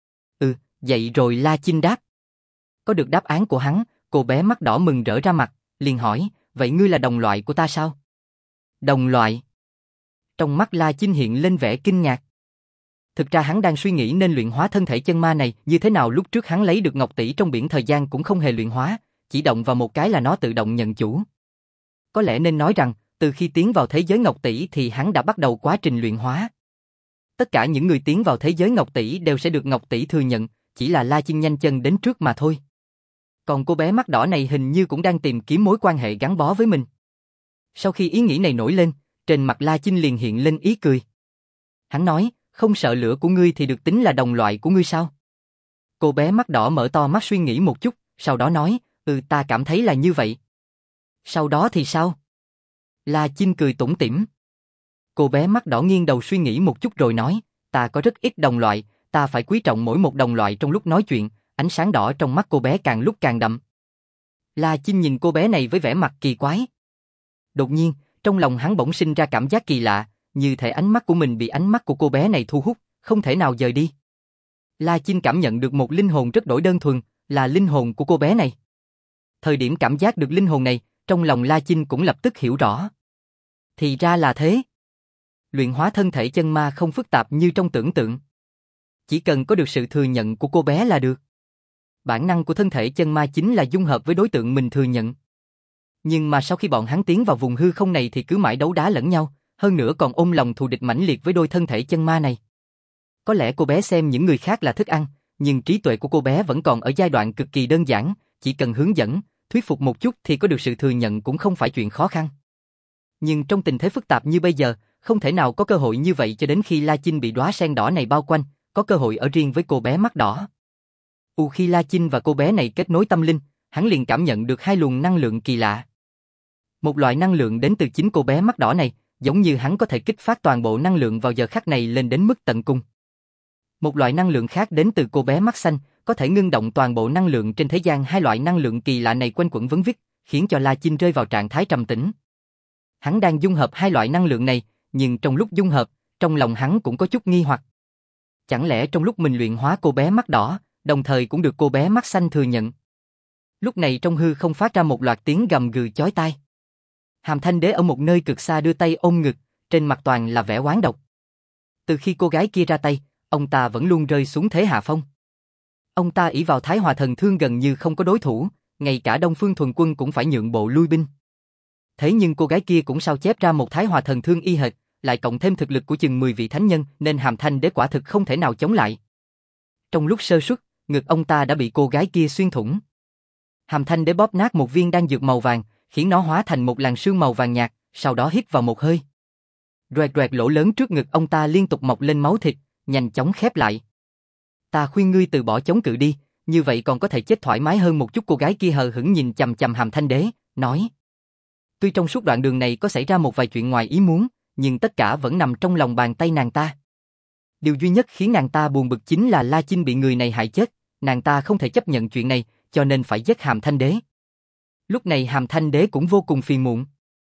Vậy rồi, La Chinh đáp. Có được đáp án của hắn, cô bé mắt đỏ mừng rỡ ra mặt, liền hỏi, vậy ngươi là đồng loại của ta sao? Đồng loại? Trong mắt La Chinh hiện lên vẻ kinh ngạc. Thực ra hắn đang suy nghĩ nên luyện hóa thân thể chân ma này như thế nào. Lúc trước hắn lấy được ngọc tỷ trong biển thời gian cũng không hề luyện hóa, chỉ động vào một cái là nó tự động nhận chủ. Có lẽ nên nói rằng, từ khi tiến vào thế giới ngọc tỷ thì hắn đã bắt đầu quá trình luyện hóa. Tất cả những người tiến vào thế giới ngọc tỷ đều sẽ được ngọc tỷ thừa nhận, chỉ là La Chinh nhanh chân đến trước mà thôi. Còn cô bé mắt đỏ này hình như cũng đang tìm kiếm mối quan hệ gắn bó với mình. Sau khi ý nghĩ này nổi lên, trên mặt La Chinh liền hiện lên ý cười. Hắn nói, không sợ lửa của ngươi thì được tính là đồng loại của ngươi sao? Cô bé mắt đỏ mở to mắt suy nghĩ một chút, sau đó nói, ta cảm thấy là như vậy. Sau đó thì sao? La Chinh cười tủm tỉm. Cô bé mắt đỏ nghiêng đầu suy nghĩ một chút rồi nói, ta có rất ít đồng loại, ta phải quý trọng mỗi một đồng loại. Trong lúc nói chuyện, ánh sáng đỏ trong mắt cô bé càng lúc càng đậm. La Chinh nhìn cô bé này với vẻ mặt kỳ quái. Đột nhiên, trong lòng hắn bỗng sinh ra cảm giác kỳ lạ, như thể ánh mắt của mình bị ánh mắt của cô bé này thu hút, không thể nào rời đi. La Chinh cảm nhận được một linh hồn rất đổi đơn thuần, là linh hồn của cô bé này. Thời điểm cảm giác được linh hồn này, trong lòng La Chinh cũng lập tức hiểu rõ. Thì ra là thế. Luyện hóa thân thể chân ma không phức tạp như trong tưởng tượng. Chỉ cần có được sự thừa nhận của cô bé là được. Bản năng của thân thể chân ma chính là dung hợp với đối tượng mình thừa nhận. Nhưng mà sau khi bọn hắn tiến vào vùng hư không này thì cứ mãi đấu đá lẫn nhau, hơn nữa còn ôm lòng thù địch mãnh liệt với đôi thân thể chân ma này. Có lẽ cô bé xem những người khác là thức ăn, nhưng trí tuệ của cô bé vẫn còn ở giai đoạn cực kỳ đơn giản, chỉ cần hướng dẫn, thuyết phục một chút thì có được sự thừa nhận cũng không phải chuyện khó khăn. Nhưng trong tình thế phức tạp như bây giờ, không thể nào có cơ hội như vậy cho đến khi La Chinh bị đóa sen đỏ này bao quanh, có cơ hội ở riêng với cô bé mắt đỏ. Khi La Chinh và cô bé này kết nối tâm linh, hắn liền cảm nhận được hai luồng năng lượng kỳ lạ. Một loại năng lượng đến từ chính cô bé mắt đỏ này, giống như hắn có thể kích phát toàn bộ năng lượng vào giờ khắc này lên đến mức tận cùng. Một loại năng lượng khác đến từ cô bé mắt xanh, có thể ngưng động toàn bộ năng lượng trên thế gian. Hai loại năng lượng kỳ lạ này quanh quẩn vấn vít, khiến cho La Chinh rơi vào trạng thái trầm tĩnh. Hắn đang dung hợp hai loại năng lượng này, nhưng trong lúc dung hợp, trong lòng hắn cũng có chút nghi hoặc. Chẳng lẽ trong lúc mình luyện hóa cô bé mắt đỏ, đồng thời cũng được cô bé mắt xanh thừa nhận? Lúc này trong hư không phát ra một loạt tiếng gầm gừ chói tai. Hàm Thanh Đế ở một nơi cực xa đưa tay ôm ngực, trên mặt toàn là vẻ oán độc. Từ khi cô gái kia ra tay, ông ta vẫn luôn rơi xuống thế hạ phong. Ông ta ỷ vào Thái Hòa Thần Thương gần như không có đối thủ, ngay cả Đông Phương Thuần Quân cũng phải nhượng bộ lui binh. Thế nhưng cô gái kia cũng sao chép ra một Thái Hòa Thần Thương y hệt, lại cộng thêm thực lực của chừng 10 vị thánh nhân, nên Hàm Thanh Đế quả thực không thể nào chống lại. Trong lúc sơ suất, ngực ông ta đã bị cô gái kia xuyên thủng. Hàm Thanh Đế bóp nát một viên đan dược màu vàng, khiến nó hóa thành một làn sương màu vàng nhạt, sau đó hít vào một hơi. Roẹt roẹt, lỗ lớn trước ngực ông ta liên tục mọc lên máu thịt, nhanh chóng khép lại. Ta khuyên ngươi từ bỏ chống cự đi, như vậy còn có thể chết thoải mái hơn một chút. Cô gái kia hờ hững nhìn chằm chằm Hàm Thanh Đế, nói. Tuy trong suốt đoạn đường này có xảy ra một vài chuyện ngoài ý muốn, nhưng tất cả vẫn nằm trong lòng bàn tay nàng ta. Điều duy nhất khiến nàng ta buồn bực chính là La Chinh bị người này hại chết, nàng ta không thể chấp nhận chuyện này, cho nên phải giết Hàm Thanh Đế. Lúc này Hàm Thanh Đế cũng vô cùng phiền muộn.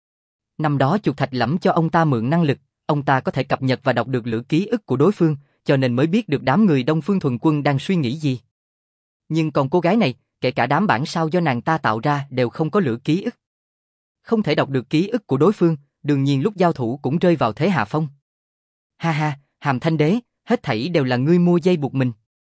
Năm đó Chuột Thạch Lẫm cho ông ta mượn năng lực, ông ta có thể cập nhật và đọc được lửa ký ức của đối phương, cho nên mới biết được đám người Đông Phương Thuần Quân đang suy nghĩ gì. Nhưng còn cô gái này, kể cả đám bản sao do nàng ta tạo ra đều không có lửa ký ức. Không thể đọc được ký ức của đối phương, đương nhiên lúc giao thủ cũng rơi vào thế hạ phong. Ha ha, Hàm Thanh Đế, hết thảy đều là ngươi mua dây buộc mình.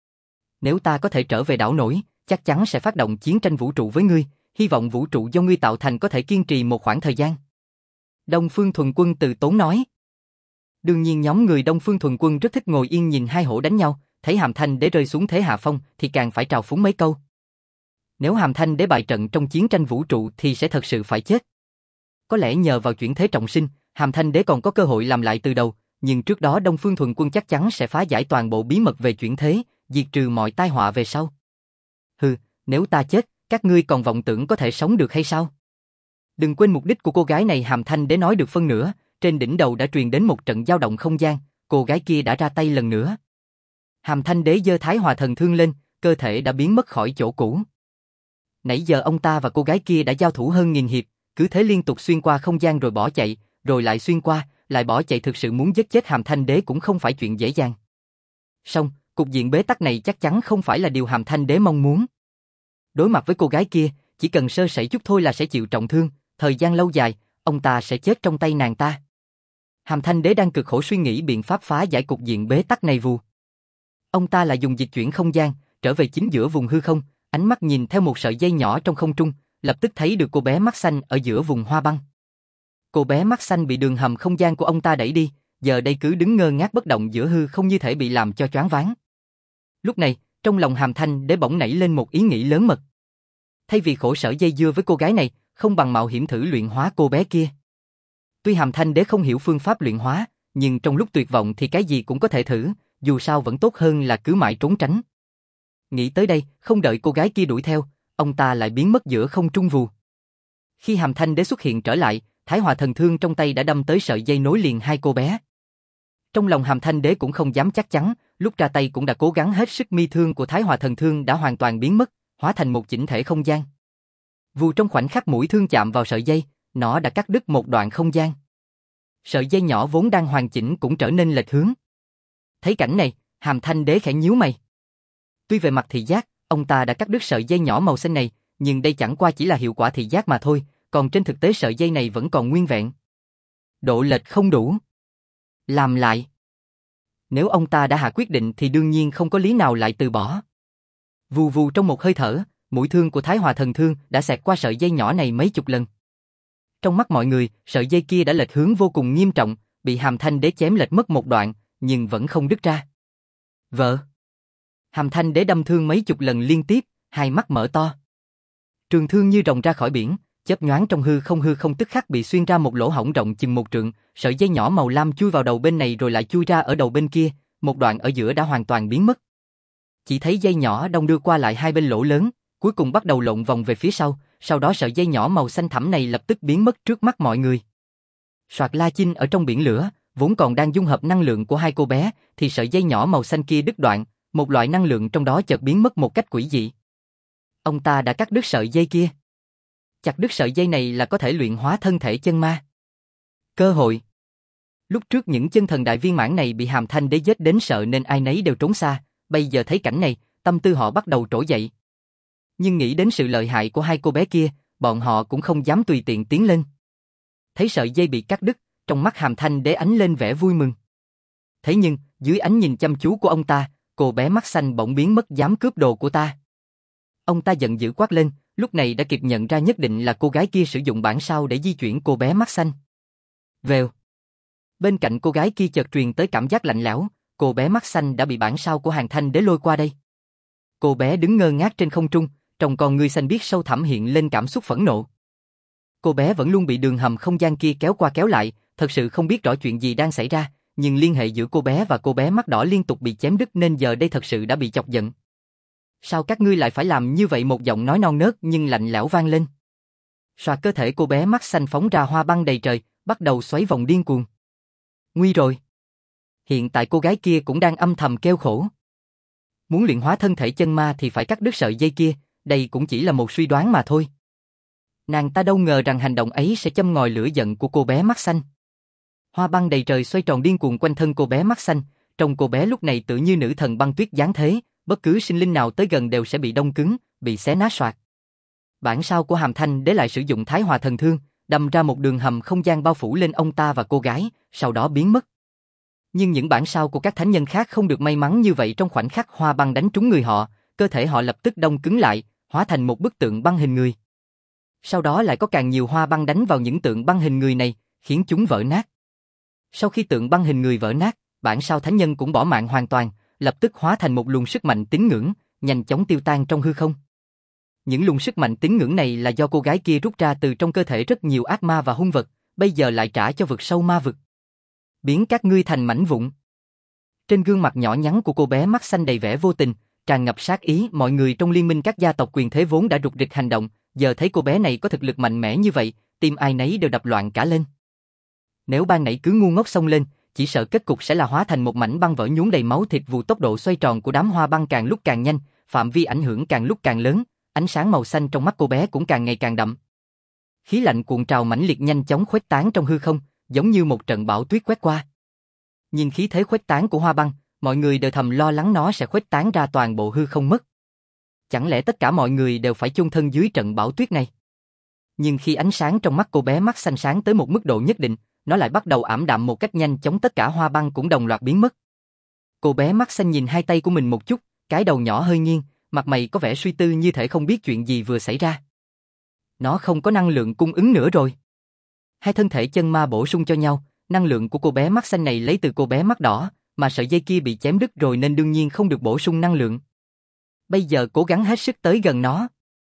Nếu ta có thể trở về đảo nổi, chắc chắn sẽ phát động chiến tranh vũ trụ với ngươi, hy vọng vũ trụ do ngươi tạo thành có thể kiên trì một khoảng thời gian. Đông Phương Thuần Quân từ tốn nói. Đương nhiên nhóm người Đông Phương Thuần Quân rất thích ngồi yên nhìn hai hổ đánh nhau, thấy Hàm Thanh Đế rơi xuống thế hạ phong thì càng phải trào phúng mấy câu. Nếu Hàm Thanh Đế bại trận trong chiến tranh vũ trụ thì sẽ thật sự phải chết. Có lẽ nhờ vào chuyển thế trọng sinh, Hàm Thanh Đế còn có cơ hội làm lại từ đầu, nhưng trước đó Đông Phương Thuần Quân chắc chắn sẽ phá giải toàn bộ bí mật về chuyển thế, diệt trừ mọi tai họa về sau. Hừ, nếu ta chết, các ngươi còn vọng tưởng có thể sống được hay sao? Đừng quên mục đích của cô gái này. Hàm Thanh Đế nói được phân nửa, trên đỉnh đầu đã truyền đến một trận dao động không gian, cô gái kia đã ra tay lần nữa. Hàm Thanh Đế giơ Thái Hòa Thần Thương lên, cơ thể đã biến mất khỏi chỗ cũ. Nãy giờ ông ta và cô gái kia đã giao thủ hơn 1000 hiệp, cứ thế liên tục xuyên qua không gian rồi bỏ chạy, rồi lại xuyên qua, lại bỏ chạy, thực sự muốn giết chết Hàm Thanh Đế cũng không phải chuyện dễ dàng. Song, cục diện bế tắc này chắc chắn không phải là điều Hàm Thanh Đế mong muốn. Đối mặt với cô gái kia, chỉ cần sơ sẩy chút thôi là sẽ chịu trọng thương, thời gian lâu dài, ông ta sẽ chết trong tay nàng ta. Hàm Thanh Đế đang cực khổ suy nghĩ biện pháp phá giải cục diện bế tắc này vù. Ông ta lại dùng dịch chuyển không gian, trở về chính giữa vùng hư không, ánh mắt nhìn theo một sợi dây nhỏ trong không trung, lập tức thấy được cô bé mắt xanh ở giữa vùng hoa băng. Cô bé mắt xanh bị đường hầm không gian của ông ta đẩy đi, giờ đây cứ đứng ngơ ngác bất động giữa hư không như thể bị làm cho choáng váng. Lúc này, trong lòng Hàm Thanh Đế bỗng nảy lên một ý nghĩ lớn mật. Thay vì khổ sở dây dưa với cô gái này, không bằng mạo hiểm thử luyện hóa cô bé kia. Tuy Hàm Thanh Đế không hiểu phương pháp luyện hóa, nhưng trong lúc tuyệt vọng thì cái gì cũng có thể thử, dù sao vẫn tốt hơn là cứ mãi trốn tránh. Nghĩ tới đây, không đợi cô gái kia đuổi theo, ông ta lại biến mất giữa không trung vù. Khi Hàm Thanh Đế xuất hiện trở lại, Thái Hòa Thần Thương trong tay đã đâm tới sợi dây nối liền hai cô bé. Trong lòng Hàm Thanh Đế cũng không dám chắc chắn, lúc ra tay cũng đã cố gắng hết sức, mi thương của Thái Hòa Thần Thương đã hoàn toàn biến mất, hóa thành một chỉnh thể không gian. Vù, trong khoảnh khắc mũi thương chạm vào sợi dây, nó đã cắt đứt một đoạn không gian. Sợi dây nhỏ vốn đang hoàn chỉnh cũng trở nên lệch hướng. Thấy cảnh này, Hàm Thanh Đế khẽ nhíu mày. Tuy về mặt thị giác, ông ta đã cắt đứt sợi dây nhỏ màu xanh này, nhưng đây chẳng qua chỉ là hiệu quả thị giác mà thôi, còn trên thực tế sợi dây này vẫn còn nguyên vẹn. Độ lệch không đủ. Làm lại. Nếu ông ta đã hạ quyết định thì đương nhiên không có lý nào lại từ bỏ. Vù vù, trong một hơi thở, mũi thương của Thái Hòa Thần Thương đã xẹt qua sợi dây nhỏ này mấy chục lần. Trong mắt mọi người, sợi dây kia đã lệch hướng vô cùng nghiêm trọng, bị Hàm Thanh Đế chém lệch mất một đoạn, nhưng vẫn không đứt ra. Vợ. Hàm Thanh Đế đâm thương mấy chục lần liên tiếp, hai mắt mở to. Trường thương như rồng ra khỏi biển, chớp nhoáng trong hư không tức khắc bị xuyên ra một lỗ hổng rộng chừng 1 trượng, sợi dây nhỏ màu lam chui vào đầu bên này rồi lại chui ra ở đầu bên kia, một đoạn ở giữa đã hoàn toàn biến mất. Chỉ thấy dây nhỏ đong đưa qua lại hai bên lỗ lớn, cuối cùng bắt đầu lộn vòng về phía sau đó sợi dây nhỏ màu xanh thẳm này lập tức biến mất trước mắt mọi người. Soạt la chinh, ở trong biển lửa, vốn còn đang dung hợp năng lượng của hai cô bé, thì sợi dây nhỏ màu xanh kia đứt đoạn, một loại năng lượng trong đó chợt biến mất một cách quỷ dị. Ông ta đã cắt đứt sợi dây kia. Chặt đứt sợi dây này là có thể luyện hóa thân thể chân ma. Cơ hội. Lúc trước những chân thần đại viên mãn này bị Hàm Thanh Đế giết đến sợ nên ai nấy đều trốn xa, bây giờ thấy cảnh này, tâm tư họ bắt đầu trỗi dậy. Nhưng nghĩ đến sự lợi hại của hai cô bé kia, bọn họ cũng không dám tùy tiện tiến lên. Thấy sợi dây bị cắt đứt, trong mắt Hàm Thanh Đế ánh lên vẻ vui mừng. Thế nhưng, dưới ánh nhìn chăm chú của ông ta, cô bé mắt xanh bỗng biến mất, dám cướp đồ của ta. Ông ta giận dữ quát lên, lúc này đã kịp nhận ra nhất định là cô gái kia sử dụng bản sao để di chuyển cô bé mắt xanh. Vèo. Bên cạnh cô gái kia chợt truyền tới cảm giác lạnh lẽo, cô bé mắt xanh đã bị bản sao của Hàm Thanh Đế lôi qua đây. Cô bé đứng ngơ ngác trên không trung, trong con ngươi xanh biếc sâu thẳm hiện lên cảm xúc phẫn nộ. Cô bé vẫn luôn bị đường hầm không gian kia kéo qua kéo lại, thật sự không biết rõ chuyện gì đang xảy ra, nhưng liên hệ giữa cô bé và cô bé mắt đỏ liên tục bị chém đứt nên giờ đây thật sự đã bị chọc giận. Sao các ngươi lại phải làm như vậy? Một giọng nói non nớt nhưng lạnh lẽo vang lên. Xoa, cơ thể cô bé mắt xanh phóng ra hoa băng đầy trời, bắt đầu xoáy vòng điên cuồng. Nguy rồi. Hiện tại cô gái kia cũng đang âm thầm kêu khổ. Muốn luyện hóa thân thể chân ma thì phải cắt đứt sợi dây kia, đây cũng chỉ là một suy đoán mà thôi. Nàng ta đâu ngờ rằng hành động ấy sẽ châm ngòi lửa giận của cô bé mắt xanh. Hoa băng đầy trời xoay tròn điên cuồng quanh thân cô bé mắt xanh, trông cô bé lúc này tự như nữ thần băng tuyết giáng thế, bất cứ sinh linh nào tới gần đều sẽ bị đông cứng, bị xé nát xoạc. Bản sao của Hàm Thanh Đế lại sử dụng Thái Hòa Thần Thương, đâm ra một đường hầm không gian bao phủ lên ông ta và cô gái, sau đó biến mất. Nhưng những bản sao của các thánh nhân khác không được may mắn như vậy, trong khoảnh khắc hoa băng đánh trúng người họ, cơ thể họ lập tức đông cứng lại, hóa thành một bức tượng băng hình người. Sau đó lại có càng nhiều hoa băng đánh vào những tượng băng hình người này, khiến chúng vỡ nát. Sau khi tượng băng hình người vỡ nát, bản sao thánh nhân cũng bỏ mạng hoàn toàn, lập tức hóa thành một luồng sức mạnh tín ngưỡng, nhanh chóng tiêu tan trong hư không. Những luồng sức mạnh tín ngưỡng này là do cô gái kia rút ra từ trong cơ thể rất nhiều ác ma và hung vật, bây giờ lại trả cho vực sâu ma vực. Biến các ngươi thành mảnh vụn. Trên gương mặt nhỏ nhắn của cô bé mắt xanh đầy vẻ vô tình, tràn ngập sát ý, mọi người trong liên minh các gia tộc quyền thế vốn đã rục rịch hành động, giờ thấy cô bé này có thực lực mạnh mẽ như vậy, tim ai nấy đều đập loạn cả lên. Nếu ban nãy cứ ngu ngốc xông lên, chỉ sợ kết cục sẽ là hóa thành một mảnh băng vỡ nhuốm đầy máu thịt vụ. Tốc độ xoay tròn của đám hoa băng càng lúc càng nhanh, phạm vi ảnh hưởng càng lúc càng lớn, ánh sáng màu xanh trong mắt cô bé cũng càng ngày càng đậm. Khí lạnh cuộn trào mãnh liệt nhanh chóng khuếch tán trong hư không, giống như một trận bão tuyết quét qua. Nhìn khí thế khuếch tán của hoa băng, mọi người đều thầm lo lắng nó sẽ khuếch tán ra toàn bộ hư không mất. Chẳng lẽ tất cả mọi người đều phải chôn thân dưới trận bão tuyết này? Nhưng khi ánh sáng trong mắt cô bé mắt xanh sáng tới một mức độ nhất định, nó lại bắt đầu ảm đạm một cách nhanh chóng, tất cả hoa băng cũng đồng loạt biến mất. Cô bé mắt xanh nhìn hai tay của mình một chút, cái đầu nhỏ hơi nghiêng, mặt mày có vẻ suy tư như thể không biết chuyện gì vừa xảy ra. Nó không có năng lượng cung ứng nữa rồi. Hai thân thể chân ma bổ sung cho nhau, năng lượng của cô bé mắt xanh này lấy từ cô bé mắt đỏ, mà sợi dây kia bị chém đứt rồi nên đương nhiên không được bổ sung năng lượng. Bây giờ cố gắng hết sức tới gần nó.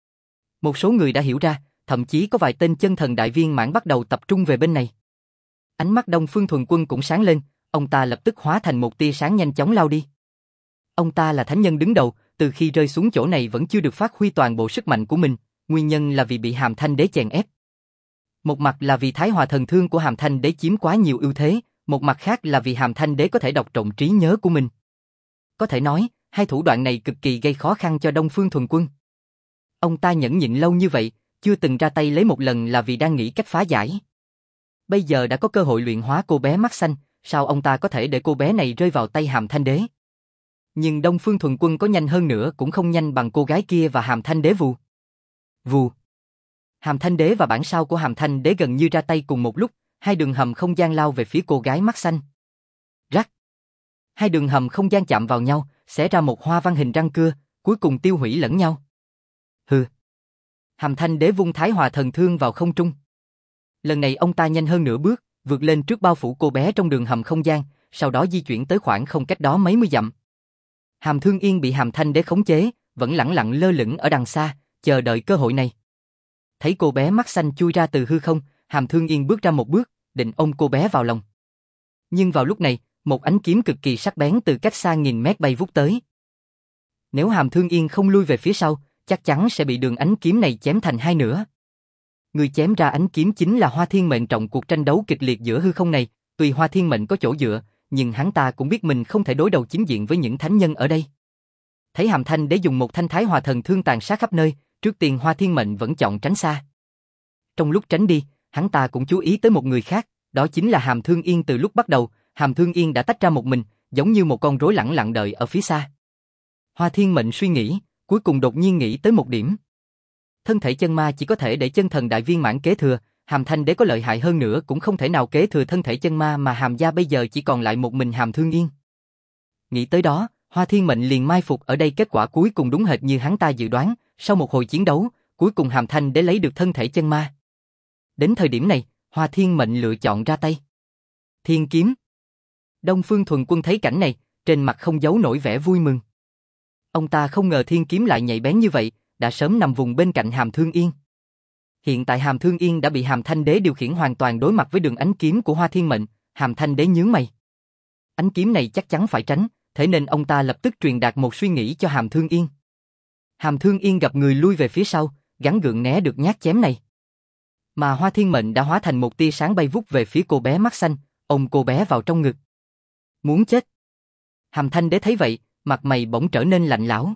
Một số người đã hiểu ra, thậm chí có vài tên chân thần đại viên mãn bắt đầu tập trung về bên này. Ánh mắt Đông Phương Thuần Quân cũng sáng lên, ông ta lập tức hóa thành một tia sáng nhanh chóng lao đi. Ông ta là thánh nhân đứng đầu, từ khi rơi xuống chỗ này vẫn chưa được phát huy toàn bộ sức mạnh của mình, nguyên nhân là vì bị Hàm Thanh Đế chèn ép. Một mặt là vì Thái Hòa thần thương của Hàm Thanh Đế chiếm quá nhiều ưu thế, một mặt khác là vì Hàm Thanh Đế có thể đọc trộm trí nhớ của mình. Có thể nói, hai thủ đoạn này cực kỳ gây khó khăn cho Đông Phương Thuần Quân. Ông ta nhẫn nhịn lâu như vậy, chưa từng ra tay lấy một lần là vì đang nghĩ cách phá giải. Bây giờ đã có cơ hội luyện hóa cô bé mắt xanh, sao ông ta có thể để cô bé này rơi vào tay Hàm Thanh Đế? Nhưng Đông Phương Thuần Quân có nhanh hơn nữa cũng không nhanh bằng cô gái kia và Hàm Thanh Đế. Vù. Vù. Hàm Thanh Đế và bản sao của Hàm Thanh Đế gần như ra tay cùng một lúc, hai đường hầm không gian lao về phía cô gái mắt xanh. Rắc. Hai đường hầm không gian chạm vào nhau, xẻ ra một hoa văn hình răng cưa, cuối cùng tiêu hủy lẫn nhau. Hừ. Hàm Thanh Đế vung Thái Hòa thần thương vào không trung. Lần này ông ta nhanh hơn nửa bước, vượt lên trước bao phủ cô bé trong đường hầm không gian, sau đó di chuyển tới khoảng không cách đó mấy mươi dặm. Hàm Thương Yên bị Hàm Thanh Đế khống chế, vẫn lẳng lặng lơ lửng ở đằng xa, chờ đợi cơ hội này. Thấy cô bé mắt xanh chui ra từ hư không, Hàm Thương Yên bước ra một bước, định ôm cô bé vào lòng. Nhưng vào lúc này, một ánh kiếm cực kỳ sắc bén từ cách xa nghìn mét bay vút tới. Nếu Hàm Thương Yên không lui về phía sau, chắc chắn sẽ bị đường ánh kiếm này chém thành hai nửa. Người chém ra ánh kiếm chính là Hoa Thiên Mệnh. Trọng cuộc tranh đấu kịch liệt giữa hư không này, tuy Hoa Thiên Mệnh có chỗ dựa, nhưng hắn ta cũng biết mình không thể đối đầu chính diện với những thánh nhân ở đây. Thấy Hàm Thanh Đế dùng một thanh Thái Hòa thần thương tàn sát khắp nơi, trước tiên Hoa Thiên Mệnh vẫn chọn tránh xa. Trong lúc tránh đi, hắn ta cũng chú ý tới một người khác, đó chính là Hàm Thương Yên. Từ lúc bắt đầu, Hàm Thương Yên đã tách ra một mình, giống như một con rối lẳng lặng đợi ở phía xa. Hoa Thiên Mệnh suy nghĩ, cuối cùng đột nhiên nghĩ tới một điểm. Thân thể chân ma chỉ có thể để chân thần đại viên mãn kế thừa, Hàm Thanh Đế có lợi hại hơn nữa cũng không thể nào kế thừa thân thể chân ma, mà Hàm gia bây giờ chỉ còn lại một mình Hàm Thương Yên. Nghĩ tới đó, Hoa Thiên Mệnh liền mai phục ở đây. Kết quả cuối cùng đúng hệt như hắn ta dự đoán, sau một hồi chiến đấu, cuối cùng Hàm Thanh Đế lấy được thân thể chân ma. Đến thời điểm này, Hoa Thiên Mệnh lựa chọn ra tay. Thiên kiếm. Đông Phương Thuần Quân thấy cảnh này, trên mặt không giấu nổi vẻ vui mừng. Ông ta không ngờ thiên kiếm lại nhạy bén như vậy, đã sớm nằm vùng bên cạnh Hàm Thương Yên. Hiện tại Hàm Thương Yên đã bị Hàm Thanh Đế điều khiển hoàn toàn đối mặt với đường ánh kiếm của Hoa Thiên Mệnh. Hàm Thanh Đế nhướng mày. Ánh kiếm này chắc chắn phải tránh, thế nên ông ta lập tức truyền đạt một suy nghĩ cho Hàm Thương Yên. Hàm Thương Yên gặp người lui về phía sau, gắng gượng né được nhát chém này. Mà Hoa Thiên Mệnh đã hóa thành một tia sáng bay vút về phía cô bé mắt xanh, ôm cô bé vào trong ngực. Muốn chết. Hàm Thanh Đế thấy vậy, mặt mày bỗng trở nên lạnh lẽo.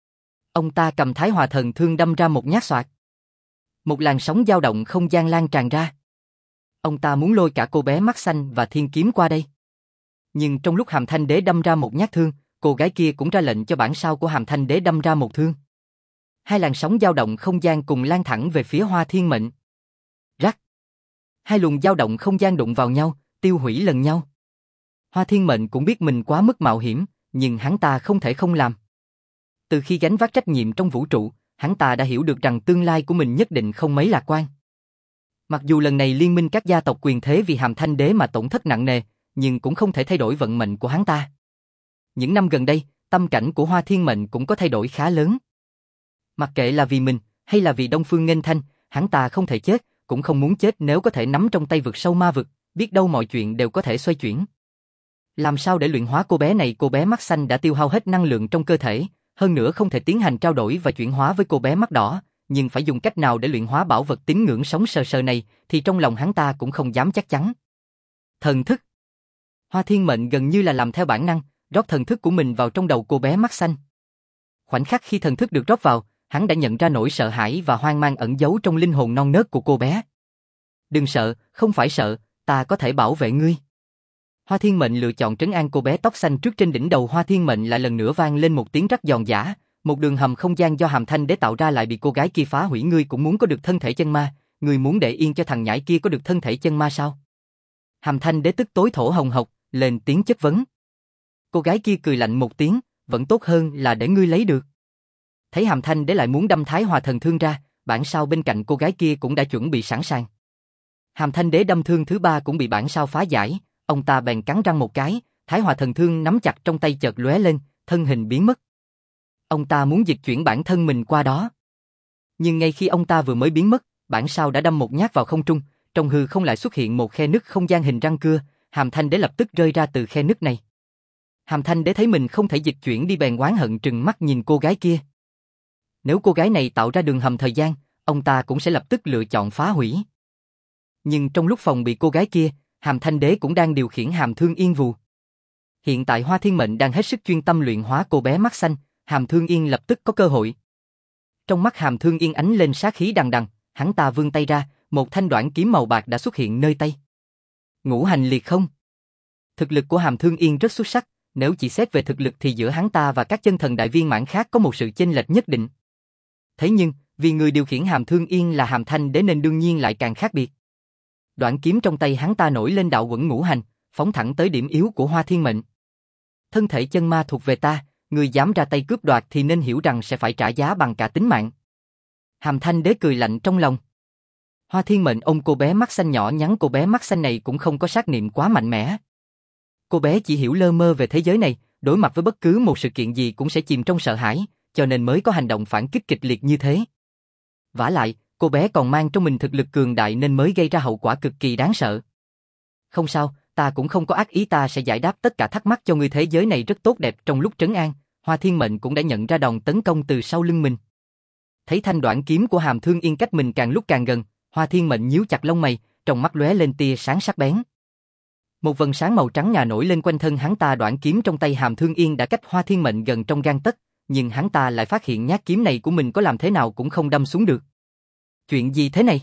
Ông ta cầm Thái Hòa thần thương đâm ra một nhát xoạc. Một làn sóng dao động không gian lan tràn ra. Ông ta muốn lôi cả cô bé mắt xanh và thiên kiếm qua đây. Nhưng trong lúc Hàm Thanh Đế đâm ra một nhát thương, cô gái kia cũng ra lệnh cho bản sao của Hàm Thanh Đế đâm ra một thương. Hai làn sóng dao động không gian cùng lan thẳng về phía Hoa Thiên Mệnh. Rắc. Hai luồng dao động không gian đụng vào nhau, tiêu hủy lần nhau. Hoa Thiên Mệnh cũng biết mình quá mức mạo hiểm, nhưng hắn ta không thể không làm. Từ khi gánh vác trách nhiệm trong vũ trụ, hắn ta đã hiểu được rằng tương lai của mình nhất định không mấy lạc quan. Mặc dù lần này liên minh các gia tộc quyền thế vì Hàm Thanh Đế mà tổn thất nặng nề, nhưng cũng không thể thay đổi vận mệnh của hắn ta. Những năm gần đây, tâm cảnh của Hoa Thiên Mệnh cũng có thay đổi khá lớn. Mặc kệ là vì mình, hay là vì Đông Phương Nghênh Thanh, hắn ta không thể chết, cũng không muốn chết nếu có thể nắm trong tay vực sâu ma vực, biết đâu mọi chuyện đều có thể xoay chuyển. Làm sao để luyện hóa cô bé này? Cô bé mắt xanh đã tiêu hao hết năng lượng trong cơ thể, hơn nữa không thể tiến hành trao đổi và chuyển hóa với cô bé mắt đỏ, nhưng phải dùng cách nào để luyện hóa bảo vật tín ngưỡng sống sờ sờ này thì trong lòng hắn ta cũng không dám chắc chắn. Thần thức. Hoa Thiên Mệnh gần như là làm theo bản năng, rót thần thức của mình vào trong đầu cô bé mắt xanh. Khoảnh khắc khi thần thức được rót vào, hắn đã nhận ra nỗi sợ hãi và hoang mang ẩn giấu trong linh hồn non nớt của cô bé. Đừng sợ, không phải sợ, ta có thể bảo vệ ngươi. Hoa Thiên Mệnh lựa chọn trấn an cô bé tóc xanh trước. Trên đỉnh đầu Hoa Thiên Mệnh lại lần nữa vang lên một tiếng rắc giòn giã, một đường hầm không gian do Hàm Thanh Đế tạo ra lại bị cô gái kia phá hủy. Ngươi cũng muốn có được thân thể chân ma, ngươi muốn để yên cho thằng nhãi kia có được thân thể chân ma sao? Hàm Thanh Đế tức tối thổ hồng hộc, lên tiếng chất vấn. Cô gái kia cười lạnh một tiếng, vẫn tốt hơn là để ngươi lấy được. Thấy Hàm Thanh Đế lại muốn đâm Thái Hòa Thần Thương ra, bản sao bên cạnh cô gái kia cũng đã chuẩn bị sẵn sàng. Hàm Thanh Đế đâm thương thứ ba cũng bị bản sao phá giải, ông ta bèn cắn răng một cái, Thái Hòa Thần Thương nắm chặt trong tay chợt lóe lên, thân hình biến mất. Ông ta muốn dịch chuyển bản thân mình qua đó. Nhưng ngay khi ông ta vừa mới biến mất, bản sao đã đâm một nhát vào không trung, trong hư không lại xuất hiện một khe nứt không gian hình răng cưa, Hàm Thanh Đế lập tức rơi ra từ khe nứt này. Hàm Thanh Đế thấy mình không thể dịch chuyển đi bèn oán hận trừng mắt nhìn cô gái kia. Nếu cô gái này tạo ra đường hầm thời gian, ông ta cũng sẽ lập tức lựa chọn phá hủy. Nhưng trong lúc phòng bị cô gái kia, Hàm Thanh Đế cũng đang điều khiển Hàm Thương Yên vù. Hiện tại Hoa Thiên Mệnh đang hết sức chuyên tâm luyện hóa cô bé mắt xanh, Hàm Thương Yên lập tức có cơ hội. Trong mắt Hàm Thương Yên ánh lên sát khí đằng đằng, hắn ta vươn tay ra, một thanh đoản kiếm màu bạc đã xuất hiện nơi tay. Ngũ hành liệt không. Thực lực của Hàm Thương Yên rất xuất sắc, nếu chỉ xét về thực lực thì giữa hắn ta và các chân thần đại viên mãn khác có một sự chênh lệch nhất định. Thế nhưng, vì người điều khiển Hàm Thương Yên là Hàm Thanh Đế nên đương nhiên lại càng khác biệt. Đoạn kiếm trong tay hắn ta nổi lên đạo quẩn ngũ hành, phóng thẳng tới điểm yếu của Hoa Thiên Mệnh. Thân thể chân ma thuộc về ta, người dám ra tay cướp đoạt thì nên hiểu rằng sẽ phải trả giá bằng cả tính mạng. Hàm Thanh Đế cười lạnh trong lòng. Hoa Thiên Mệnh ôm cô bé mắt xanh nhỏ nhắn, cô bé mắt xanh này cũng không có sát niệm quá mạnh mẽ. Cô bé chỉ hiểu lơ mơ về thế giới này, đối mặt với bất cứ một sự kiện gì cũng sẽ chìm trong sợ hãi, cho nên mới có hành động phản kích kịch liệt như thế. Vả lại, cô bé còn mang trong mình thực lực cường đại nên mới gây ra hậu quả cực kỳ đáng sợ. Không sao, ta cũng không có ác ý, ta sẽ giải đáp tất cả thắc mắc cho ngươi. Thế giới này rất tốt đẹp. Trong lúc trấn an, Hoa Thiên Mệnh cũng đã nhận ra đòn tấn công từ sau lưng mình. Thấy thanh đoạn kiếm của Hàm Thương Yên cách mình càng lúc càng gần, Hoa Thiên Mệnh nhíu chặt lông mày, trong mắt lóe lên tia sáng sắc bén. Một vầng sáng màu trắng ngà nổi lên quanh thân hắn ta. Đoạn kiếm trong tay Hàm Thương Yên đã cách Hoa Thiên Mệnh gần trong gang tấc, nhưng hắn ta lại phát hiện nhát kiếm này của mình có làm thế nào cũng không đâm xuống được. Chuyện gì thế này?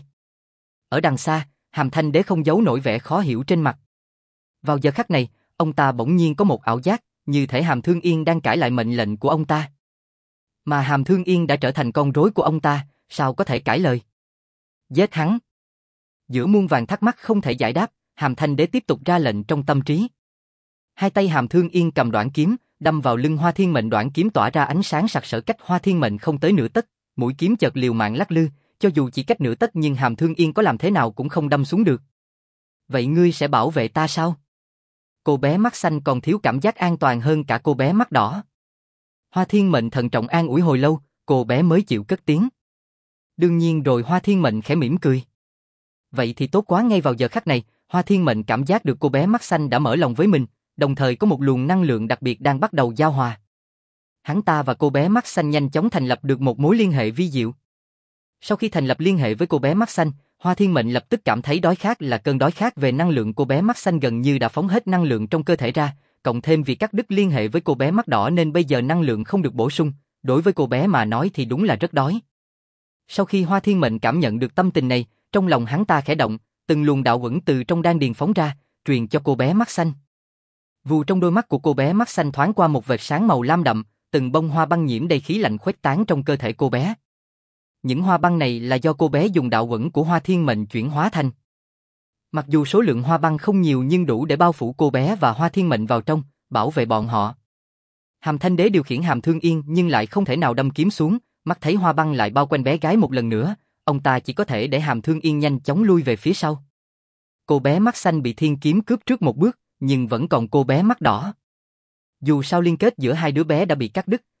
Ở đằng xa, Hàm Thanh Đế không giấu nổi vẻ khó hiểu trên mặt. Vào giờ khắc này, ông ta bỗng nhiên có một ảo giác, như thể Hàm Thương Yên đang cãi lại mệnh lệnh của ông ta. Mà Hàm Thương Yên đã trở thành con rối của ông ta, sao có thể cãi lời? Giết hắn! Giữa muôn vàn thắc mắc không thể giải đáp, Hàm Thanh Đế tiếp tục ra lệnh trong tâm trí. Hai tay Hàm Thương Yên cầm đoạn kiếm, đâm vào lưng Hoa Thiên Mệnh. Đoạn kiếm tỏa ra ánh sáng sặc sỡ cách Hoa Thiên Mệnh không tới nửa tấc, mũi kiếm chợt liều mạng lắc lư, cho dù chỉ cách nửa tấc nhưng Hàm Thương Yên có làm thế nào cũng không đâm xuống được. Vậy ngươi sẽ bảo vệ ta sao? Cô bé mắt xanh còn thiếu cảm giác an toàn hơn cả cô bé mắt đỏ. Hoa Thiên Mệnh thận trọng an ủi hồi lâu, cô bé mới chịu cất tiếng. Đương nhiên rồi. Hoa Thiên Mệnh khẽ mỉm cười. Vậy thì tốt quá. Ngay vào giờ khắc này, Hoa Thiên Mệnh cảm giác được cô bé mắt xanh đã mở lòng với mình, đồng thời có một luồng năng lượng đặc biệt đang bắt đầu giao hòa. Hắn ta và cô bé mắt xanh nhanh chóng thành lập được một mối liên hệ vi diệu. Sau khi thành lập liên hệ với cô bé mắt xanh, Hoa Thiên Mệnh lập tức cảm thấy đói khát là cơn đói khát về năng lượng. Cô bé mắt xanh gần như đã phóng hết năng lượng trong cơ thể ra, cộng thêm vì cắt đứt liên hệ với cô bé mắt đỏ nên bây giờ năng lượng không được bổ sung, đối với cô bé mà nói thì đúng là rất đói. Sau khi Hoa Thiên Mệnh cảm nhận được tâm tình này, trong lòng hắn ta khẽ động, từng luồng đạo uẩn từ trong đan điền phóng ra, truyền cho cô bé mắt xanh. Vù trong đôi mắt của cô bé mắt xanh thoáng qua một vệt sáng màu lam đậm, từng bông hoa băng nhiễm đầy khí lạnh khuếch tán trong cơ thể cô bé. Những hoa băng này là do cô bé dùng đạo uẩn của Hoa Thiên Mệnh chuyển hóa thành. Mặc dù số lượng hoa băng không nhiều nhưng đủ để bao phủ cô bé và Hoa Thiên Mệnh vào trong, bảo vệ bọn họ. Hàm Thanh Đế điều khiển Hàm Thương Yên nhưng lại không thể nào đâm kiếm xuống, mắt thấy hoa băng lại bao quanh bé gái một lần nữa, ông ta chỉ có thể để Hàm Thương Yên nhanh chóng lui về phía sau. Cô bé mắt xanh bị thiên kiếm cướp trước một bước, nhưng vẫn còn cô bé mắt đỏ. Dù sao liên kết giữa hai đứa bé đã bị cắt đứt,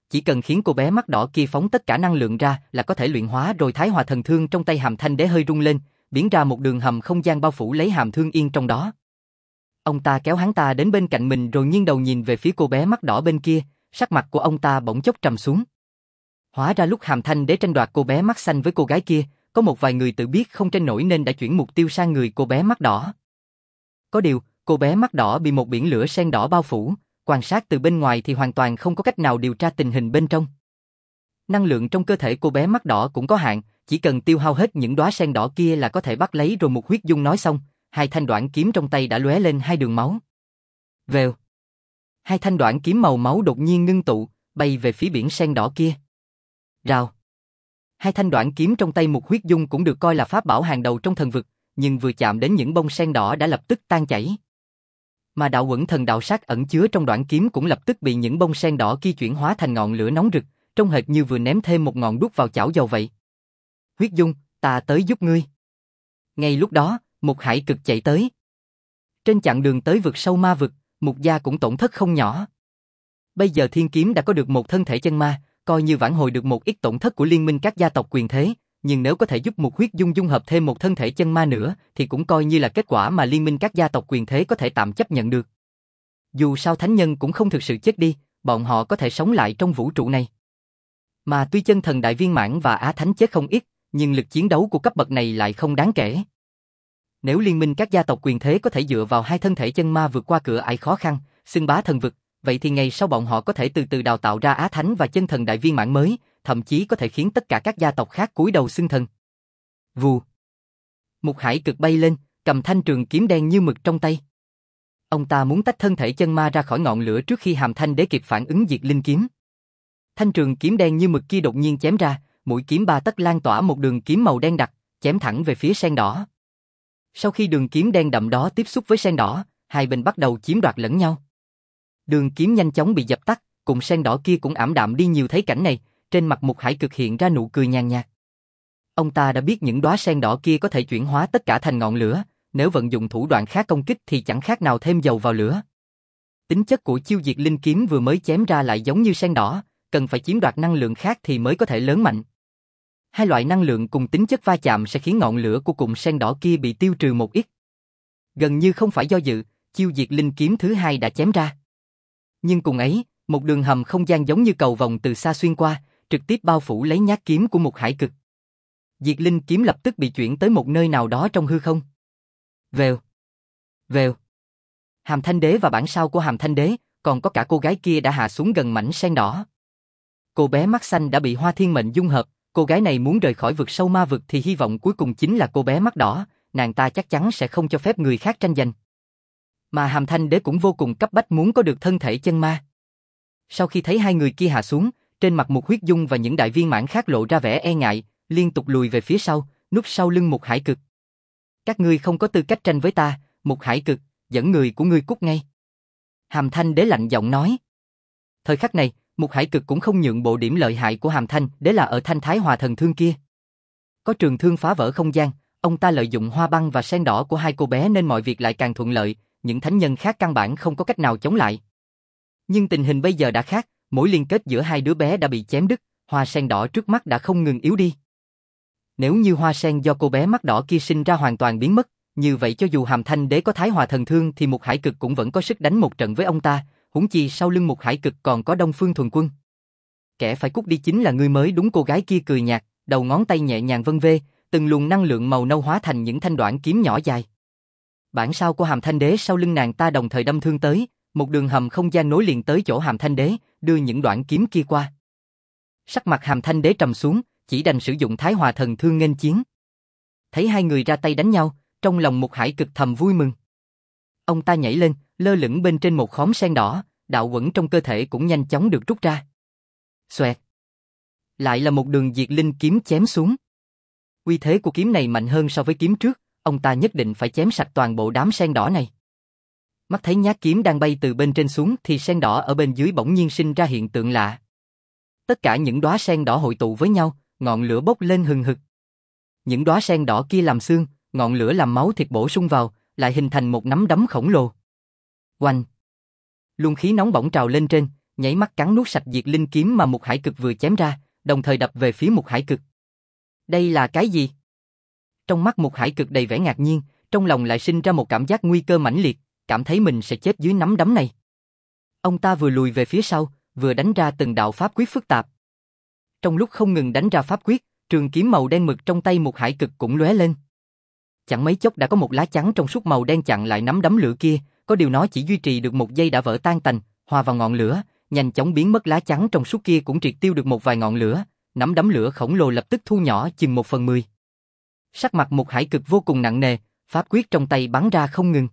chỉ cần khiến cô bé mắt đỏ kia phóng tất cả năng lượng ra là có thể luyện hóa rồi. Thái Hòa thần thương trong tay Hàm Thanh Đế hơi rung lên, biến ra một đường hầm không gian bao phủ lấy Hàm Thương Yên trong đó. Ông ta kéo hắn ta đến bên cạnh mình rồi nghiêng đầu nhìn về phía cô bé mắt đỏ bên kia, sắc mặt của ông ta bỗng chốc trầm xuống. Hóa ra lúc Hàm Thanh Đế tranh đoạt cô bé mắt xanh với cô gái kia, có một vài người tự biết không tranh nổi nên đã chuyển mục tiêu sang người cô bé mắt đỏ. Có điều, cô bé mắt đỏ bị một biển lửa sen đỏ bao phủ, quan sát từ bên ngoài thì hoàn toàn không có cách nào điều tra tình hình bên trong. Năng lượng trong cơ thể cô bé mắt đỏ cũng có hạn, chỉ cần tiêu hao hết những đóa sen đỏ kia là có thể bắt lấy rồi. Một huyết dung nói xong, hai thanh đoạn kiếm trong tay đã lóe lên hai đường máu. Vèo. Hai thanh đoạn kiếm màu máu đột nhiên ngưng tụ, bay về phía biển sen đỏ kia. Rào. Hai thanh đoạn kiếm trong tay Mục Huyết Dung cũng được coi là pháp bảo hàng đầu trong thần vực, nhưng vừa chạm đến những bông sen đỏ đã lập tức tan chảy. Mà đạo Quẩn Thần đạo sát ẩn chứa trong đoạn kiếm cũng lập tức bị những bông sen đỏ kia chuyển hóa thành ngọn lửa nóng rực, trông hệt như vừa ném thêm một ngọn đuốc vào chảo dầu vậy. Huyết Dung, ta tới giúp ngươi. Ngay lúc đó, Mục Hải Cực chạy tới. Trên chặng đường tới vực sâu ma vực, Mục gia cũng tổn thất không nhỏ. Bây giờ Thiên Kiếm đã có được một thân thể chân ma, coi như vãn hồi được một ít tổn thất của liên minh các gia tộc quyền thế, nhưng nếu có thể giúp Mục Huyết Dung dung hợp thêm một thân thể chân ma nữa, thì cũng coi như là kết quả mà liên minh các gia tộc quyền thế có thể tạm chấp nhận được. Dù sao thánh nhân cũng không thực sự chết đi, bọn họ có thể sống lại trong vũ trụ này. Mà tuy chân thần đại viên mãn và á thánh chết không ít, nhưng lực chiến đấu của cấp bậc này lại không đáng kể. Nếu liên minh các gia tộc quyền thế có thể dựa vào hai thân thể chân ma vượt qua cửa ải khó khăn, xưng bá thần vực, vậy thì ngày sau bọn họ có thể từ từ đào tạo ra á thánh và chân thần đại viên mãn mới, thậm chí có thể khiến tất cả các gia tộc khác cúi đầu xưng thần. Vù. Mục Hải Cực bay lên, cầm thanh trường kiếm đen như mực trong tay. Ông ta muốn tách thân thể chân ma ra khỏi ngọn lửa trước khi Hàm Thanh Đế kịp phản ứng diệt linh kiếm. Thanh trường kiếm đen như mực kia đột nhiên chém ra, mũi kiếm 3 tấc lan tỏa một đường kiếm màu đen đặc, chém thẳng về phía sen đỏ. Sau khi đường kiếm đen đậm đó tiếp xúc với sen đỏ, hai bên bắt đầu chiếm đoạt lẫn nhau. Đường kiếm nhanh chóng bị dập tắt, cùng sen đỏ kia cũng ảm đạm đi nhiều. Thấy cảnh này, trên mặt Mục Hải Cực hiện ra nụ cười nhàn nhạt. Ông ta đã biết những đóa sen đỏ kia có thể chuyển hóa tất cả thành ngọn lửa, nếu vận dụng thủ đoạn khác công kích thì chẳng khác nào thêm dầu vào lửa. Tính chất của chiêu diệt linh kiếm vừa mới chém ra lại giống như sen đỏ, cần phải chiếm đoạt năng lượng khác thì mới có thể lớn mạnh. Hai loại năng lượng cùng tính chất va chạm sẽ khiến ngọn lửa của cụm sen đỏ kia bị tiêu trừ một ít. Gần như không phải do dự, chiêu diệt linh kiếm thứ hai đã chém ra. Nhưng cùng ấy, một đường hầm không gian giống như cầu vòng từ xa xuyên qua, trực tiếp bao phủ lấy nhát kiếm của Mục Hải Cực. Diệt linh kiếm lập tức bị chuyển tới một nơi nào đó trong hư không. Vèo. Vèo. Hàm Thanh Đế và bản sao của Hàm Thanh Đế, còn có cả cô gái kia đã hạ xuống gần mảnh sen đỏ. Cô bé mắt xanh đã bị Hoa Thiên Mệnh dung hợp, cô gái này muốn rời khỏi vực sâu ma vực thì hy vọng cuối cùng chính là cô bé mắt đỏ, nàng ta chắc chắn sẽ không cho phép người khác tranh giành. Mà Hàm Thanh Đế cũng vô cùng cấp bách muốn có được thân thể chân ma. Sau khi thấy hai người kia hạ xuống, trên mặt Mục Huyết Dung và những đại viên mãn khác lộ ra vẻ e ngại, liên tục lùi về phía sau, núp sau lưng Mục Hải Cực. Các ngươi không có tư cách tranh với ta, Mục Hải Cực, dẫn người của ngươi cút ngay. Hàm Thanh Đế lạnh giọng nói. Thời khắc này, Mục Hải Cực cũng không nhượng bộ. Điểm lợi hại của Hàm Thanh Đế là ở thanh Thái Hòa thần thương kia. Có trường thương phá vỡ không gian, ông ta lợi dụng hoa băng và sen đỏ của hai cô bé nên mọi việc lại càng thuận lợi, những thánh nhân khác căn bản không có cách nào chống lại. Nhưng tình hình bây giờ đã khác, mối liên kết giữa hai đứa bé đã bị chém đứt, hoa sen đỏ trước mắt đã không ngừng yếu đi. Nếu như hoa sen do cô bé mắt đỏ kia sinh ra hoàn toàn biến mất, như vậy cho dù Hàm Thanh Đế có Thái Hòa thần thương thì Mục Hải Cực cũng vẫn có sức đánh một trận với ông ta, huống chi sau lưng Mục Hải Cực còn có Đông Phương Thuần Quân. Kẻ phải cút đi chính là ngươi mới đúng. Cô gái kia cười nhạt, đầu ngón tay nhẹ nhàng vân vê, từng luồng năng lượng màu nâu hóa thành những thanh đoạn kiếm nhỏ dài. Bản sao của Hàm Thanh Đế sau lưng nàng ta đồng thời đâm thương tới, một đường hầm không gian nối liền tới chỗ Hàm Thanh Đế, đưa những đoạn kiếm kia qua. Sắc mặt Hàm Thanh Đế trầm xuống, chỉ đành sử dụng Thái Hòa thần thương nghênh chiến. Thấy hai người ra tay đánh nhau, trong lòng Mục Hải Cực thầm vui mừng. Ông ta nhảy lên, lơ lửng bên trên một khóm sen đỏ, đạo quẩn trong cơ thể cũng nhanh chóng được rút ra. Xoẹt. Lại là một đường diệt linh kiếm chém xuống. Uy thế của kiếm này mạnh hơn so với kiếm trước, ông ta nhất định phải chém sạch toàn bộ đám sen đỏ này. Mắt thấy nhát kiếm đang bay từ bên trên xuống thì sen đỏ ở bên dưới bỗng nhiên sinh ra hiện tượng lạ. Tất cả những đóa sen đỏ hội tụ với nhau, ngọn lửa bốc lên hừng hực. Những đóa sen đỏ kia làm xương, ngọn lửa làm máu thịt bổ sung vào, lại hình thành một nắm đấm khổng lồ. Oanh! Luồng khí nóng bỏng trào lên trên, nháy mắt cắn nuốt sạch diệt linh kiếm mà Mục Hải Cực vừa chém ra, đồng thời đập về phía Mục Hải Cực. Đây là cái gì? Trong mắt Mục Hải Cực đầy vẻ ngạc nhiên, trong lòng lại sinh ra một cảm giác nguy cơ mãnh liệt, cảm thấy mình sẽ chết dưới nắm đấm này. Ông ta vừa lùi về phía sau, vừa đánh ra từng đạo pháp quyết phức tạp. Trong lúc không ngừng đánh ra pháp quyết, trường kiếm màu đen mực trong tay Mục Hải Cực cũng lóe lên. Chẳng mấy chốc đã có một lá chắn trong suốt màu đen chặn lại nắm đấm lửa kia, có điều nó chỉ duy trì được một giây đã vỡ tan tành, hòa vào ngọn lửa, nhanh chóng biến mất. Lá chắn trong suốt kia cũng triệt tiêu được một vài ngọn lửa, nắm đấm lửa khổng lồ lập tức thu nhỏ chừng 1/10. Sắc mặt Mục Hải Cực vô cùng nặng nề, pháp quyết trong tay bắn ra không ngừng.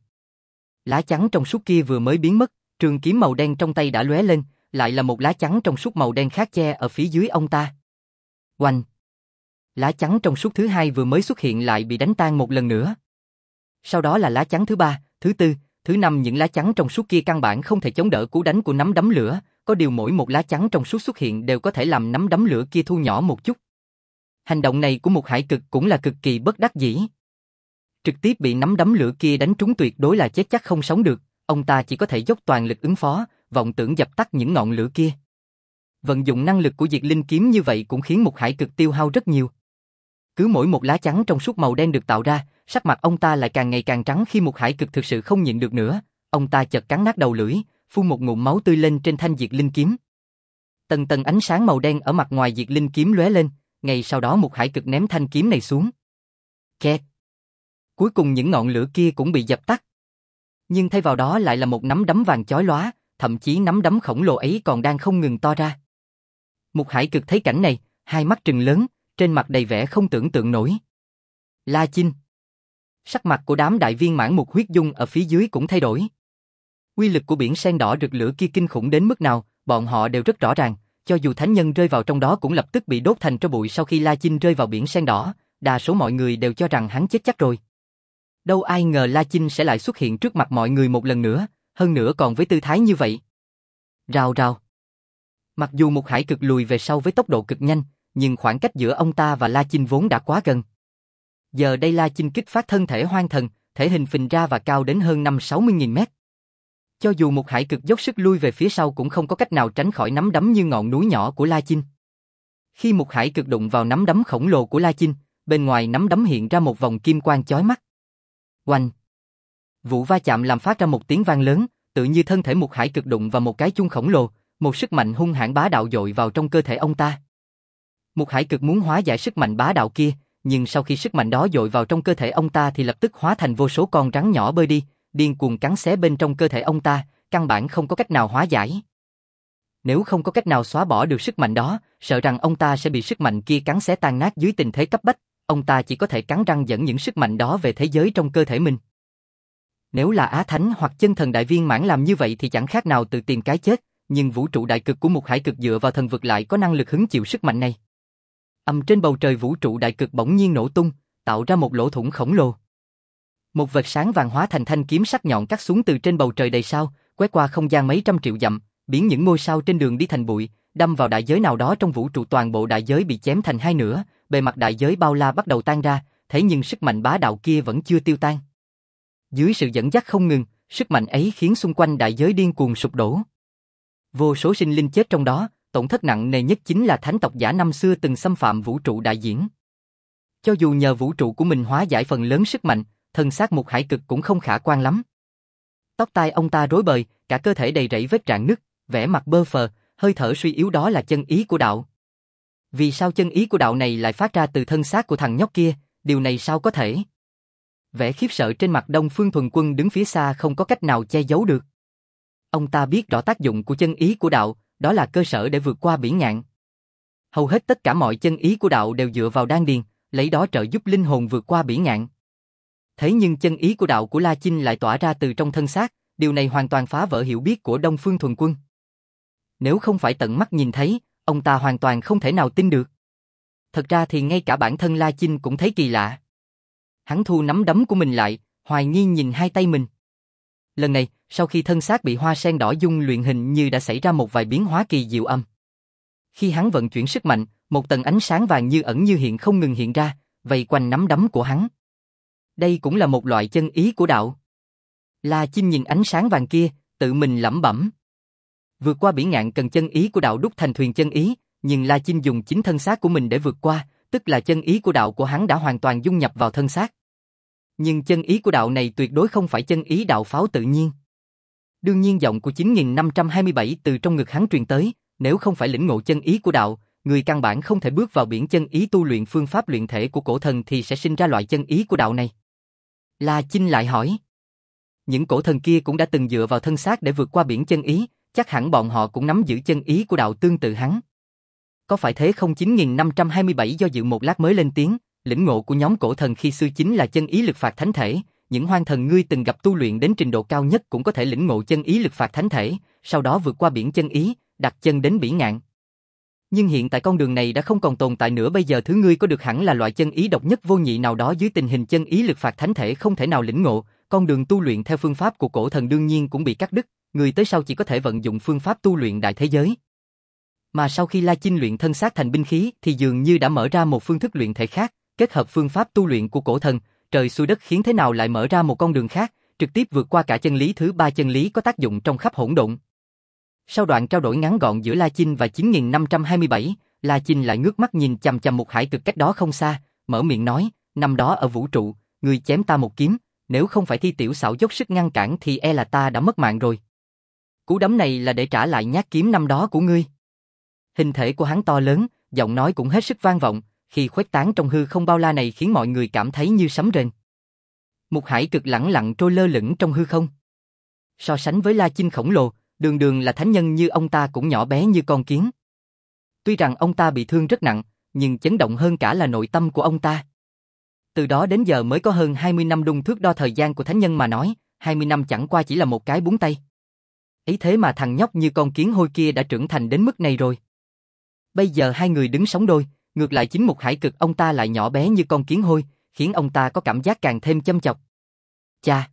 Lá chắn trong suốt kia vừa mới biến mất, trường kiếm màu đen trong tay đã lóe lên, lại là một lá chắn trong suốt màu đen khác che ở phía dưới ông ta. Oanh! Lá chắn trong suốt thứ hai vừa mới xuất hiện lại bị đánh tan một lần nữa. Sau đó là lá chắn thứ ba, thứ tư, thứ năm, những lá chắn trong suốt kia căn bản không thể chống đỡ cú đánh của nắm đấm lửa, có điều mỗi một lá chắn trong suốt xuất hiện đều có thể làm nắm đấm lửa kia thu nhỏ một chút. Hành động này của Mục Hải Cực cũng là cực kỳ bất đắc dĩ. Trực tiếp bị nắm đấm lửa kia đánh trúng tuyệt đối là chết chắc không sống được, ông ta chỉ có thể dốc toàn lực ứng phó, vọng tưởng dập tắt những ngọn lửa kia. Vận dụng năng lực của diệt linh kiếm như vậy cũng khiến Mục Hải Cực tiêu hao rất nhiều. Cứ mỗi một lá chắn trong suốt màu đen được tạo ra, sắc mặt ông ta lại càng ngày càng trắng. Khi Mục Hải Cực thực sự không nhịn được nữa, ông ta chợt cắn nát đầu lưỡi, phun một ngụm máu tươi lên trên thanh diệt linh kiếm. Tầng tầng ánh sáng màu đen ở mặt ngoài diệt linh kiếm lóe lên, ngay sau đó Mục Hải Cực ném thanh kiếm này xuống. Kẹt! Cuối cùng những ngọn lửa kia cũng bị dập tắt. Nhưng thay vào đó lại là một nắm đấm vàng chói lóa, thậm chí nắm đấm khổng lồ ấy còn đang không ngừng to ra. Mục Hải Cực thấy cảnh này, hai mắt trừng lớn, trên mặt đầy vẻ không tưởng tượng nổi. La Chinh! Sắc mặt của đám đại viên mãn Mục Huyết Dung ở phía dưới cũng thay đổi. Uy lực của biển sen đỏ rực lửa kia kinh khủng đến mức nào, bọn họ đều rất rõ ràng, cho dù thánh nhân rơi vào trong đó cũng lập tức bị đốt thành tro bụi. Sau khi La Chinh rơi vào biển sen đỏ, đa số mọi người đều cho rằng hắn chết chắc rồi. Đâu ai ngờ La Chinh sẽ lại xuất hiện trước mặt mọi người một lần nữa, hơn nữa còn với tư thái như vậy. Rào rào. Mặc dù Mục Hải Cực lùi về sau với tốc độ cực nhanh, nhưng khoảng cách giữa ông ta và La Chinh vốn đã quá gần. Giờ đây La Chinh kích phát thân thể hoang thần, thể hình phình ra và cao đến hơn 50-60.000 mét. Cho dù Mục Hải Cực dốc sức lui về phía sau cũng không có cách nào tránh khỏi nắm đấm như ngọn núi nhỏ của La Chinh. Khi Mục Hải Cực đụng vào nắm đấm khổng lồ của La Chinh, bên ngoài nắm đấm hiện ra một vòng kim quang chói mắt. Oanh! Vụ va chạm làm phát ra một tiếng vang lớn, tự như thân thể Mục Hải Cực đụng vào một cái chuông khổng lồ, một sức mạnh hung hãn bá đạo dội vào trong cơ thể ông ta. Mục Hải Cực muốn hóa giải sức mạnh bá đạo kia, nhưng sau khi sức mạnh đó dội vào trong cơ thể ông ta thì lập tức hóa thành vô số con rắn nhỏ bơi đi, điên cuồng cắn xé bên trong cơ thể ông ta, căn bản không có cách nào hóa giải. Nếu không có cách nào xóa bỏ được sức mạnh đó, sợ rằng ông ta sẽ bị sức mạnh kia cắn xé tan nát. Dưới tình thế cấp bách, ông ta chỉ có thể cắn răng dẫn những sức mạnh đó về thế giới trong cơ thể mình. Nếu là Á Thánh hoặc chân thần đại viên mãn làm như vậy thì chẳng khác nào tự tìm cái chết, nhưng vũ trụ đại cực của Mục Hải Cực dựa vào thần vực lại có năng lực hứng chịu sức mạnh này. Trên bầu trời vũ trụ đại cực bỗng nhiên nổ tung, tạo ra một lỗ thủng khổng lồ. Một vệt sáng vàng hóa thành thanh kiếm sắc nhọn cắt xuống từ trên bầu trời đầy sao, quét qua không gian mấy trăm triệu dặm, biến những ngôi sao trên đường đi thành bụi, đâm vào đại giới nào đó trong vũ trụ. Toàn bộ đại giới bị chém thành hai nửa, bề mặt đại giới bao la bắt đầu tan ra, thế nhưng sức mạnh bá đạo kia vẫn chưa tiêu tan. Dưới sự dẫn dắt không ngừng, sức mạnh ấy khiến xung quanh đại giới điên cuồng sụp đổ. Vô số sinh linh chết trong đó, tổn thất nặng nề nhất chính là thánh tộc giả năm xưa từng xâm phạm vũ trụ đại diễn. Cho dù nhờ vũ trụ của mình hóa giải phần lớn sức mạnh, thân xác Mục Hải Cực cũng không khả quan lắm. Tóc tai ông ta rối bời, cả cơ thể đầy rẫy vết rạn nứt, vẻ mặt bơ phờ, hơi thở suy yếu. Đó là chân ý của đạo. Vì sao chân ý của đạo này lại phát ra từ thân xác của thằng nhóc kia, điều này sao có thể? Vẻ khiếp sợ trên mặt Đông Phương Thuần Quân đứng phía xa không có cách nào che giấu được. Ông ta biết rõ tác dụng của chân ý của đạo, đó là cơ sở để vượt qua biển ngạn. Hầu hết tất cả mọi chân ý của đạo đều dựa vào đan điền, lấy đó trợ giúp linh hồn vượt qua biển ngạn. Thế nhưng chân ý của đạo của La Chinh lại tỏa ra từ trong thân xác, điều này hoàn toàn phá vỡ hiểu biết của Đông Phương Thuần Quân. Nếu không phải tận mắt nhìn thấy, ông ta hoàn toàn không thể nào tin được. Thật ra thì ngay cả bản thân La Chinh cũng thấy kỳ lạ. Hắn thu nắm đấm của mình lại, hoài nghi nhìn hai tay mình. Lần này, sau khi thân xác bị hoa sen đỏ dung luyện hình như đã xảy ra một vài biến hóa kỳ diệu âm. Khi hắn vận chuyển sức mạnh, một tầng ánh sáng vàng như ẩn như hiện không ngừng hiện ra, vây quanh nắm đấm của hắn. Đây cũng là một loại chân ý của đạo. La Chinh nhìn ánh sáng vàng kia, tự mình lẩm bẩm. Vượt qua biển ngạn cần chân ý của đạo đúc thành thuyền chân ý, nhưng La Chinh dùng chính thân xác của mình để vượt qua, tức là chân ý của đạo của hắn đã hoàn toàn dung nhập vào thân xác. Nhưng chân ý của đạo này tuyệt đối không phải chân ý đạo pháo tự nhiên. Đương nhiên giọng của 9527 từ trong ngực hắn truyền tới, nếu không phải lĩnh ngộ chân ý của đạo, người căn bản không thể bước vào biển chân ý tu luyện phương pháp luyện thể của cổ thần thì sẽ sinh ra loại chân ý của đạo này. La Chinh lại hỏi. Những cổ thần kia cũng đã từng dựa vào thân xác để vượt qua biển chân ý, chắc hẳn bọn họ cũng nắm giữ chân ý của đạo tương tự hắn. Có phải thế không? 9527 do dự một lát mới lên tiếng, lĩnh ngộ của nhóm cổ thần khi xưa chính là chân ý lực phạt thánh thể, những hoang thần ngươi từng gặp tu luyện đến trình độ cao nhất cũng có thể lĩnh ngộ chân ý lực phạt thánh thể, sau đó vượt qua biển chân ý, đặt chân đến biển ngạn. Nhưng hiện tại con đường này đã không còn tồn tại nữa, bây giờ thứ ngươi có được hẳn là loại chân ý độc nhất vô nhị nào đó, dưới tình hình chân ý lực phạt thánh thể không thể nào lĩnh ngộ, con đường tu luyện theo phương pháp của cổ thần đương nhiên cũng bị cắt đứt, người tới sau chỉ có thể vận dụng phương pháp tu luyện đại thế giới. Mà sau khi La Chinh luyện thân xác thành binh khí thì dường như đã mở ra một phương thức luyện thể khác, kết hợp phương pháp tu luyện của cổ thần, trời xuôi đất khiến thế nào lại mở ra một con đường khác, trực tiếp vượt qua cả chân lý thứ ba, chân lý có tác dụng trong khắp hỗn độn. Sau đoạn trao đổi ngắn gọn giữa La Chinh và 9527, La Chinh lại ngước mắt nhìn chằm chằm một hải cực cách đó không xa, mở miệng nói, năm đó ở vũ trụ, ngươi chém ta một kiếm, nếu không phải Thi Tiểu Xảo dốc sức ngăn cản thì e là ta đã mất mạng rồi. Cú đấm này là để trả lại nhát kiếm năm đó của ngươi. Hình thể của hắn to lớn, giọng nói cũng hết sức vang vọng, khi khuếch tán trong hư không bao la này khiến mọi người cảm thấy như sấm rền. Một hải cực lẳng lặng trôi lơ lửng trong hư không. So sánh với La Chinh khổng lồ, đường đường là thánh nhân như ông ta cũng nhỏ bé như con kiến. Tuy rằng ông ta bị thương rất nặng, nhưng chấn động hơn cả là nội tâm của ông ta. Từ đó đến giờ mới có hơn 20 năm, đung thước đo thời gian của thánh nhân mà nói, 20 năm chẳng qua chỉ là một cái búng tay. Ấy thế mà thằng nhóc như con kiến hôi kia đã trưởng thành đến mức này rồi. Bây giờ hai người đứng sóng đôi, ngược lại chính một hải cực ông ta lại nhỏ bé như con kiến hôi, khiến ông ta có cảm giác càng thêm châm chọc. Chà!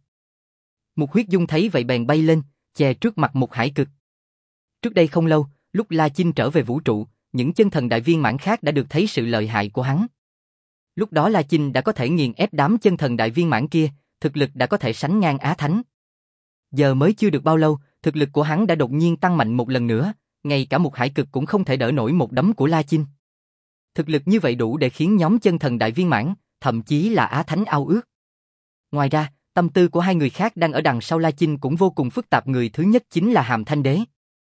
Một huyết dung thấy vậy bèn bay lên, che trước mặt một hải cực. Trước đây không lâu, lúc La Chinh trở về vũ trụ, những chân thần đại viên mãn khác đã được thấy sự lợi hại của hắn. Lúc đó La Chinh đã có thể nghiền ép đám chân thần đại viên mãn kia, thực lực đã có thể sánh ngang Á Thánh. Giờ mới chưa được bao lâu, thực lực của hắn đã đột nhiên tăng mạnh một lần nữa, ngay cả một hải cực cũng không thể đỡ nổi một đấm của La Chinh. Thực lực như vậy đủ để khiến nhóm chân thần đại viên mãn, thậm chí là Á Thánh ao ước. Ngoài ra, tâm tư của hai người khác đang ở đằng sau La Chinh cũng vô cùng phức tạp, người thứ nhất chính là Hàm Thanh Đế.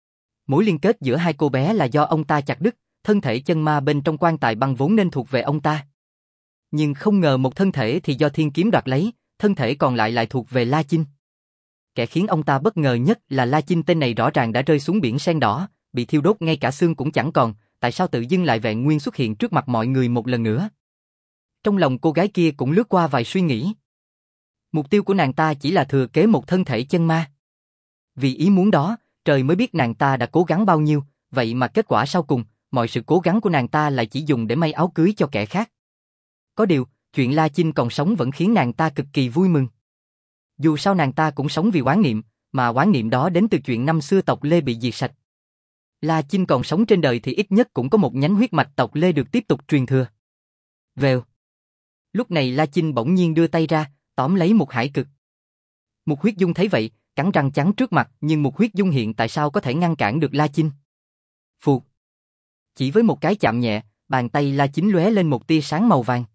Mối liên kết giữa hai cô bé là do ông ta chặt đứt, thân thể chân ma bên trong quan tài băng vốn nên thuộc về ông ta. Nhưng không ngờ một thân thể thì do thiên kiếm đoạt lấy, thân thể còn lại thuộc về La Chinh. Kẻ khiến ông ta bất ngờ nhất là La Chinh tên này rõ ràng đã rơi xuống biển sen đỏ, bị thiêu đốt ngay cả xương cũng chẳng còn, tại sao tự dưng lại vẹn nguyên xuất hiện trước mặt mọi người một lần nữa? Trong lòng cô gái kia cũng lướt qua vài suy nghĩ. Mục tiêu của nàng ta chỉ là thừa kế một thân thể chân ma. Vì ý muốn đó, trời mới biết nàng ta đã cố gắng bao nhiêu, vậy mà kết quả sau cùng, mọi sự cố gắng của nàng ta lại chỉ dùng để may áo cưới cho kẻ khác. Có điều, chuyện La Chinh còn sống vẫn khiến nàng ta cực kỳ vui mừng. Dù sao nàng ta cũng sống vì oán niệm, mà oán niệm đó đến từ chuyện năm xưa tộc Lê bị diệt sạch. La Chinh còn sống trên đời thì ít nhất cũng có một nhánh huyết mạch tộc Lê được tiếp tục truyền thừa. Vèo. Lúc này La Chinh bỗng nhiên đưa tay ra, tóm lấy một hải cực. Một huyết dung thấy vậy, cắn răng chắn trước mặt, nhưng một huyết dung hiện tại sao có thể ngăn cản được La Chinh? Phụt. Chỉ với một cái chạm nhẹ, bàn tay La Chinh lóe lên một tia sáng màu vàng.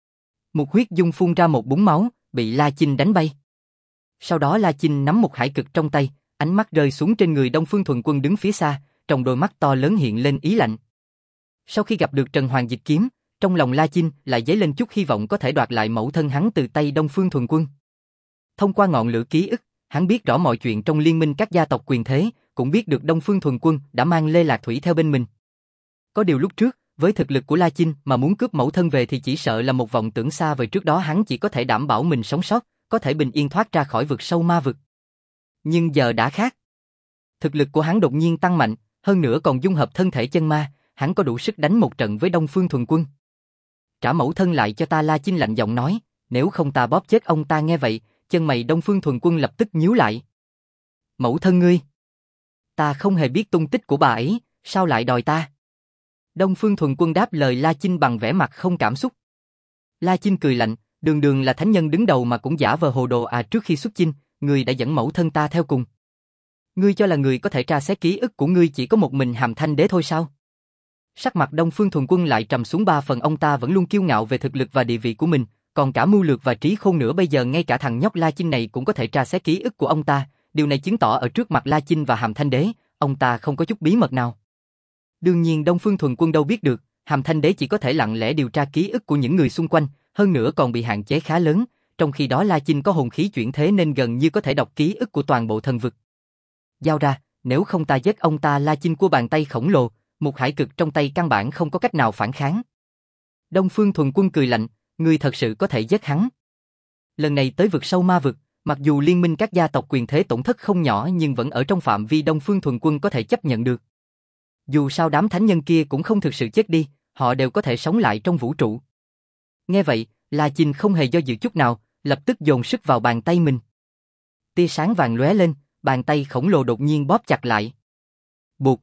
Một huyết dung phun ra một búng máu, bị La Chinh đánh bay. Sau đó La Chinh nắm một hải cực trong tay, ánh mắt rơi xuống trên người Đông Phương Thuần Quân đứng phía xa, trong đôi mắt to lớn hiện lên ý lạnh. Sau khi gặp được Trần Hoàng Dịch Kiếm, trong lòng La Chinh lại dấy lên chút hy vọng có thể đoạt lại mẫu thân hắn từ tay Đông Phương Thuần Quân. Thông qua ngọn lửa ký ức, hắn biết rõ mọi chuyện trong liên minh các gia tộc quyền thế, cũng biết được Đông Phương Thuần Quân đã mang Lê Lạc Thủy theo bên mình. Có điều lúc trước, với thực lực của La Chinh mà muốn cướp mẫu thân về thì chỉ sợ là một vọng tưởng xa vời, trước đó hắn chỉ có thể đảm bảo mình sống sót, có thể bình yên thoát ra khỏi vực sâu ma vực. Nhưng giờ đã khác. Thực lực của hắn đột nhiên tăng mạnh, hơn nữa còn dung hợp thân thể chân ma, hắn có đủ sức đánh một trận với Đông Phương Thuần Quân. Trả mẫu thân lại cho ta, La Chinh lạnh giọng nói, nếu không ta bóp chết ông ta. Nghe vậy, chân mày Đông Phương Thuần Quân lập tức nhíu lại. Mẫu thân ngươi? Ta không hề biết tung tích của bà ấy, sao lại đòi ta? Đông Phương Thuần Quân đáp lời La Chinh bằng vẻ mặt không cảm xúc. La Chinh cười lạnh, đường đường là thánh nhân đứng đầu mà cũng giả vờ hồ đồ à, trước khi xuất chinh, ngươi đã dẫn mẫu thân ta theo cùng. Ngươi cho là người có thể tra xét ký ức của ngươi chỉ có một mình Hàm Thanh Đế thôi sao? Sắc mặt Đông Phương Thuần Quân lại trầm xuống ba phần, ông ta vẫn luôn kiêu ngạo về thực lực và địa vị của mình, còn cả mưu lược và trí khôn nữa, bây giờ ngay cả thằng nhóc La Chinh này cũng có thể tra xét ký ức của ông ta, điều này chứng tỏ ở trước mặt La Chinh và Hàm Thanh Đế, ông ta không có chút bí mật nào. Đương nhiên Đông Phương Thuần Quân đâu biết được, Hàm Thanh Đế chỉ có thể lặng lẽ điều tra ký ức của những người xung quanh, hơn nữa còn bị hạn chế khá lớn, trong khi đó La Chinh có hồn khí chuyển thế nên gần như có thể đọc ký ức của toàn bộ thần vực. Giao ra, nếu không ta giết ông ta. La Chinh của bàn tay khổng lồ, một hải cực trong tay căn bản không có cách nào phản kháng. Đông Phương Thuần Quân cười lạnh, ngươi thật sự có thể giết hắn. Lần này tới vực sâu ma vực, mặc dù liên minh các gia tộc quyền thế tổn thất không nhỏ nhưng vẫn ở trong phạm vi Đông Phương Thuần Quân có thể chấp nhận được. Dù sao đám thánh nhân kia cũng không thực sự chết đi, họ đều có thể sống lại trong vũ trụ. Nghe vậy, La Chinh không hề do dự chút nào, lập tức dồn sức vào bàn tay mình. Tia sáng vàng lóe lên, bàn tay khổng lồ đột nhiên bóp chặt lại. Bụt.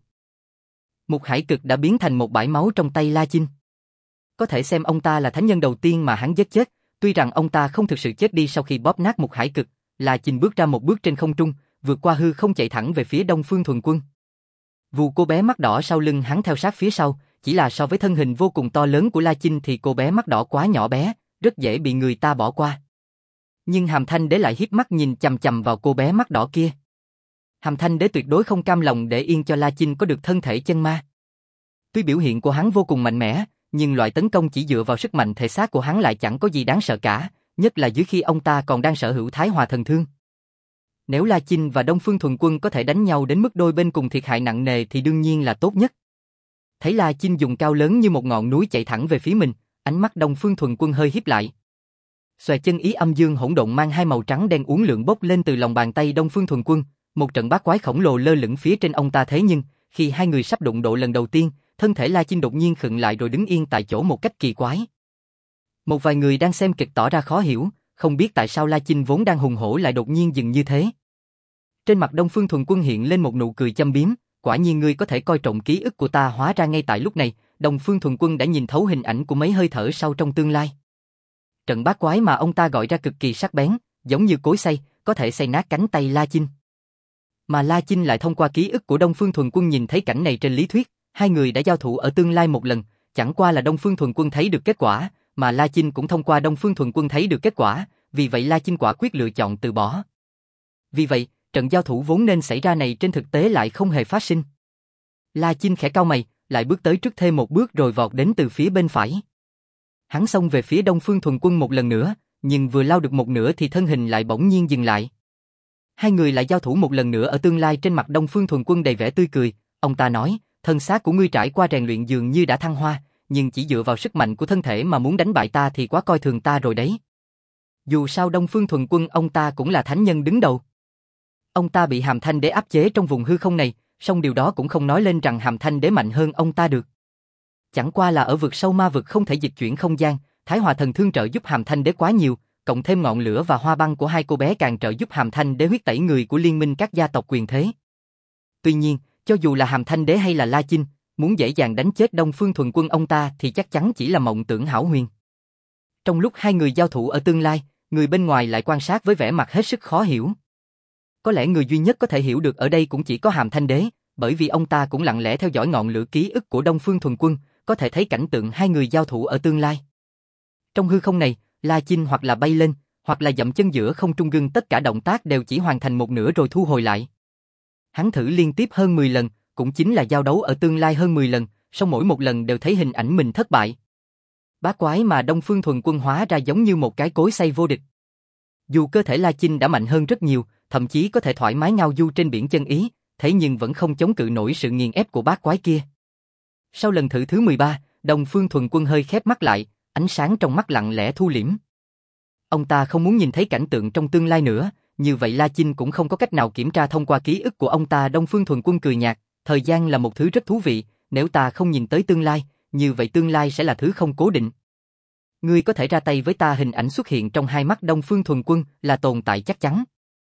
Một hải cực đã biến thành một bãi máu trong tay La Chinh. Có thể xem ông ta là thánh nhân đầu tiên mà hắn giết chết, tuy rằng ông ta không thực sự chết đi sau khi bóp nát một hải cực. La Chinh bước ra một bước trên không trung, vượt qua hư không chạy thẳng về phía Đông Phương Thuần Quân. Vù cô bé mắt đỏ sau lưng hắn theo sát phía sau, chỉ là so với thân hình vô cùng to lớn của La Chinh thì cô bé mắt đỏ quá nhỏ bé, rất dễ bị người ta bỏ qua. Nhưng Hàm Thanh Đế lại hiếp mắt nhìn chằm chằm vào cô bé mắt đỏ kia. Hàm Thanh Đế tuyệt đối không cam lòng để yên cho La Chinh có được thân thể chân ma. Tuy biểu hiện của hắn vô cùng mạnh mẽ, nhưng loại tấn công chỉ dựa vào sức mạnh thể xác của hắn lại chẳng có gì đáng sợ cả, nhất là dưới khi ông ta còn đang sở hữu Thái Hòa thần thương. Nếu La Chinh và Đông Phương Thuần Quân có thể đánh nhau đến mức đôi bên cùng thiệt hại nặng nề thì đương nhiên là tốt nhất. Thấy La Chinh dùng cao lớn như một ngọn núi chạy thẳng về phía mình, ánh mắt Đông Phương Thuần Quân hơi híp lại. Xòe chân ý âm dương hỗn độn mang hai màu trắng đen uốn lượn bốc lên từ lòng bàn tay Đông Phương Thuần Quân, một trận bát quái khổng lồ lơ lửng phía trên ông ta, thế nhưng khi hai người sắp đụng độ lần đầu tiên, thân thể La Chinh đột nhiên khựng lại rồi đứng yên tại chỗ một cách kỳ quái. Một vài người đang xem kịch tỏ ra khó hiểu, không biết tại sao La Chinh vốn đang hùng hổ lại đột nhiên dừng như thế. Trên mặt Đông Phương Thuần Quân hiện lên một nụ cười châm biếm, quả nhiên ngươi có thể coi trộm ký ức của ta. Hóa ra ngay tại lúc này, Đông Phương Thuần Quân đã nhìn thấu hình ảnh của mấy hơi thở sau trong tương lai. Trận bát quái mà ông ta gọi ra cực kỳ sắc bén, giống như cối xay, có thể xay nát cánh tay La Chinh. Mà La Chinh lại thông qua ký ức của Đông Phương Thuần Quân nhìn thấy cảnh này. Trên lý thuyết, hai người đã giao thủ ở tương lai một lần, chẳng qua là Đông Phương Thuần Quân thấy được kết quả, mà La Chinh cũng thông qua Đông Phương Thuần Quân thấy được kết quả, vì vậy La Chinh quả quyết lựa chọn từ bỏ. Vì vậy, trận giao thủ vốn nên xảy ra này trên thực tế lại không hề phát sinh. La Chinh khẽ cau mày, lại bước tới trước thêm một bước rồi vọt đến từ phía bên phải. Hắn xông về phía Đông Phương Thuần Quân một lần nữa, nhưng vừa lao được một nửa thì thân hình lại bỗng nhiên dừng lại. Hai người lại giao thủ một lần nữa ở tương lai. Trên mặt Đông Phương Thuần Quân đầy vẻ tươi cười, ông ta nói, thân xác của ngươi trải qua rèn luyện dường như đã thăng hoa, nhưng chỉ dựa vào sức mạnh của thân thể mà muốn đánh bại ta thì quá coi thường ta rồi đấy. Dù sao Đông Phương Thuần Quân ông ta cũng là thánh nhân đứng đầu. Ông ta bị Hàm Thanh Đế áp chế trong vùng hư không này, song điều đó cũng không nói lên rằng Hàm Thanh Đế mạnh hơn ông ta được. Chẳng qua là ở vực sâu ma vực không thể dịch chuyển không gian, Thái Hòa thần thương trợ giúp Hàm Thanh Đế quá nhiều, cộng thêm ngọn lửa và hoa băng của hai cô bé càng trợ giúp Hàm Thanh Đế huyết tẩy người của liên minh các gia tộc quyền thế. Tuy nhiên, cho dù là Hàm Thanh Đế hay là La Chinh, muốn dễ dàng đánh chết Đông Phương Thuần Quân ông ta thì chắc chắn chỉ là mộng tưởng hão huyền. Trong lúc hai người giao thủ ở tương lai, người bên ngoài lại quan sát với vẻ mặt hết sức khó hiểu. Có lẽ người duy nhất có thể hiểu được ở đây cũng chỉ có Hàm Thanh Đế, bởi vì ông ta cũng lặng lẽ theo dõi ngọn lửa ký ức của Đông Phương Thuần Quân, có thể thấy cảnh tượng hai người giao thủ ở tương lai. Trong hư không này, La Chinh hoặc là bay lên, hoặc là dậm chân giữa không trung, gương tất cả động tác đều chỉ hoàn thành một nửa rồi thu hồi lại. Hắn thử liên tiếp hơn 10 lần, cũng chính là giao đấu ở tương lai hơn 10 lần, song mỗi một lần đều thấy hình ảnh mình thất bại. Bá quái mà Đông Phương Thuần Quân hóa ra giống như một cái cối xay vô địch. Dù cơ thể La Chinh đã mạnh hơn rất nhiều, thậm chí có thể thoải mái ngao du trên biển chân ý, thế nhưng vẫn không chống cự nổi sự nghiền ép của bát quái kia. Sau lần thử thứ 13, Đông Phương Thuần Quân hơi khép mắt lại, ánh sáng trong mắt lặng lẽ thu liễm. Ông ta không muốn nhìn thấy cảnh tượng trong tương lai nữa, như vậy La Chinh cũng không có cách nào kiểm tra thông qua ký ức của ông ta. Đông Phương Thuần Quân cười nhạt, thời gian là một thứ rất thú vị, nếu ta không nhìn tới tương lai, như vậy tương lai sẽ là thứ không cố định. Ngươi có thể ra tay với ta. Hình ảnh xuất hiện trong hai mắt Đông Phương Thuần Quân là tồn tại chắc chắn.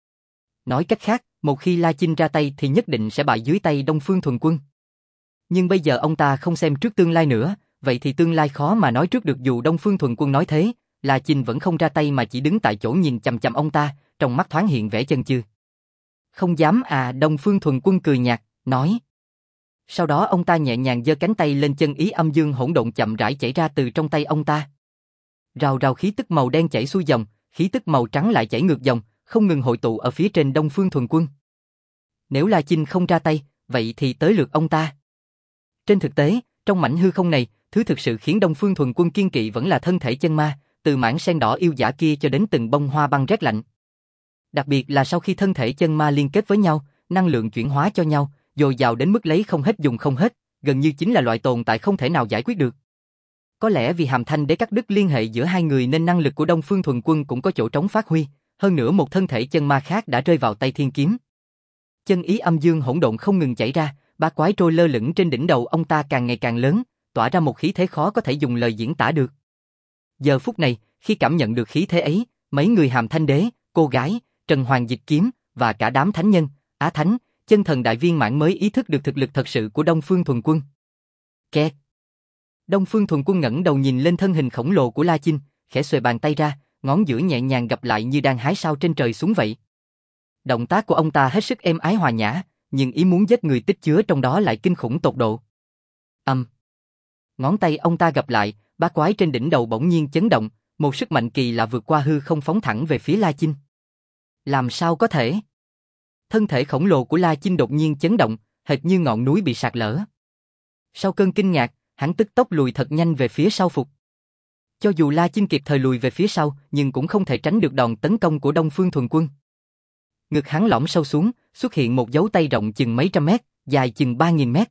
Nói cách khác, một khi La Chinh ra tay thì nhất định sẽ bại dưới tay Đông Phương Thuần Quân. Nhưng bây giờ ông ta không xem trước tương lai nữa, vậy thì tương lai khó mà nói trước được. Dù Đông Phương Thuần Quân nói thế, La Chinh vẫn không ra tay mà chỉ đứng tại chỗ nhìn chằm chằm ông ta, trong mắt thoáng hiện vẻ chần chừ. Không dám à, Đông Phương Thuần Quân cười nhạt, nói. Sau đó ông ta nhẹ nhàng giơ cánh tay lên, chân ý âm dương hỗn độn chậm rãi chảy ra từ trong tay ông ta. Rào rào khí tức màu đen chảy xuôi dòng, khí tức màu trắng lại chảy ngược dòng, không ngừng hội tụ ở phía trên Đông Phương Thuần Quân. Nếu La Chinh không ra tay, vậy thì tới lượt ông ta. Trên thực tế, trong mảnh hư không này, thứ thực sự khiến Đông Phương Thuần Quân kiên kỵ vẫn là thân thể chân ma, từ mảng sen đỏ yêu dã kia cho đến từng bông hoa băng rét lạnh. Đặc biệt là sau khi thân thể chân ma liên kết với nhau, năng lượng chuyển hóa cho nhau, dồi dào đến mức lấy không hết dùng không hết, gần như chính là loại tồn tại không thể nào giải quyết được. Có lẽ vì Hàm Thanh Đế cắt đứt liên hệ giữa hai người nên năng lực của Đông Phương Thuần Quân cũng có chỗ trống phát huy, hơn nữa một thân thể chân ma khác đã rơi vào tay thiên kiếm. Chân ý âm dương hỗn độn không ngừng chảy ra, ba quái trôi lơ lửng trên đỉnh đầu ông ta càng ngày càng lớn, tỏa ra một khí thế khó có thể dùng lời diễn tả được. Giờ phút này, khi cảm nhận được khí thế ấy, mấy người Hàm Thanh Đế, cô gái, Trần Hoàng Dịch Kiếm và cả đám thánh nhân, Á Thánh, chân thần đại viên mãn mới ý thức được thực lực thật sự của Đông Phương Thuần Quân. Kẹt. Đông Phương Thuần Quân ngẩng đầu nhìn lên thân hình khổng lồ của La Chinh, khẽ xuề bàn tay ra, ngón giữa nhẹ nhàng gập lại như đang hái sao trên trời xuống vậy. Động tác của ông ta hết sức êm ái hòa nhã, nhưng ý muốn giết người tích chứa trong đó lại kinh khủng tột độ. Ngón tay ông ta gập lại, bá quái trên đỉnh đầu bỗng nhiên chấn động, một sức mạnh kỳ lạ vượt qua hư không phóng thẳng về phía La Chinh. Làm sao có thể? Thân thể khổng lồ của La Chinh đột nhiên chấn động, hệt như ngọn núi bị sạt lở. Sau cơn kinh ngạc, hắn tức tốc lùi thật nhanh về phía sau phục. Cho dù La Chinh kịp thời lùi về phía sau, nhưng cũng không thể tránh được đòn tấn công của Đông Phương Thuần Quân. Ngực hắn lõm sâu xuống, xuất hiện một dấu tay rộng chừng mấy trăm mét, dài chừng 3.000 mét.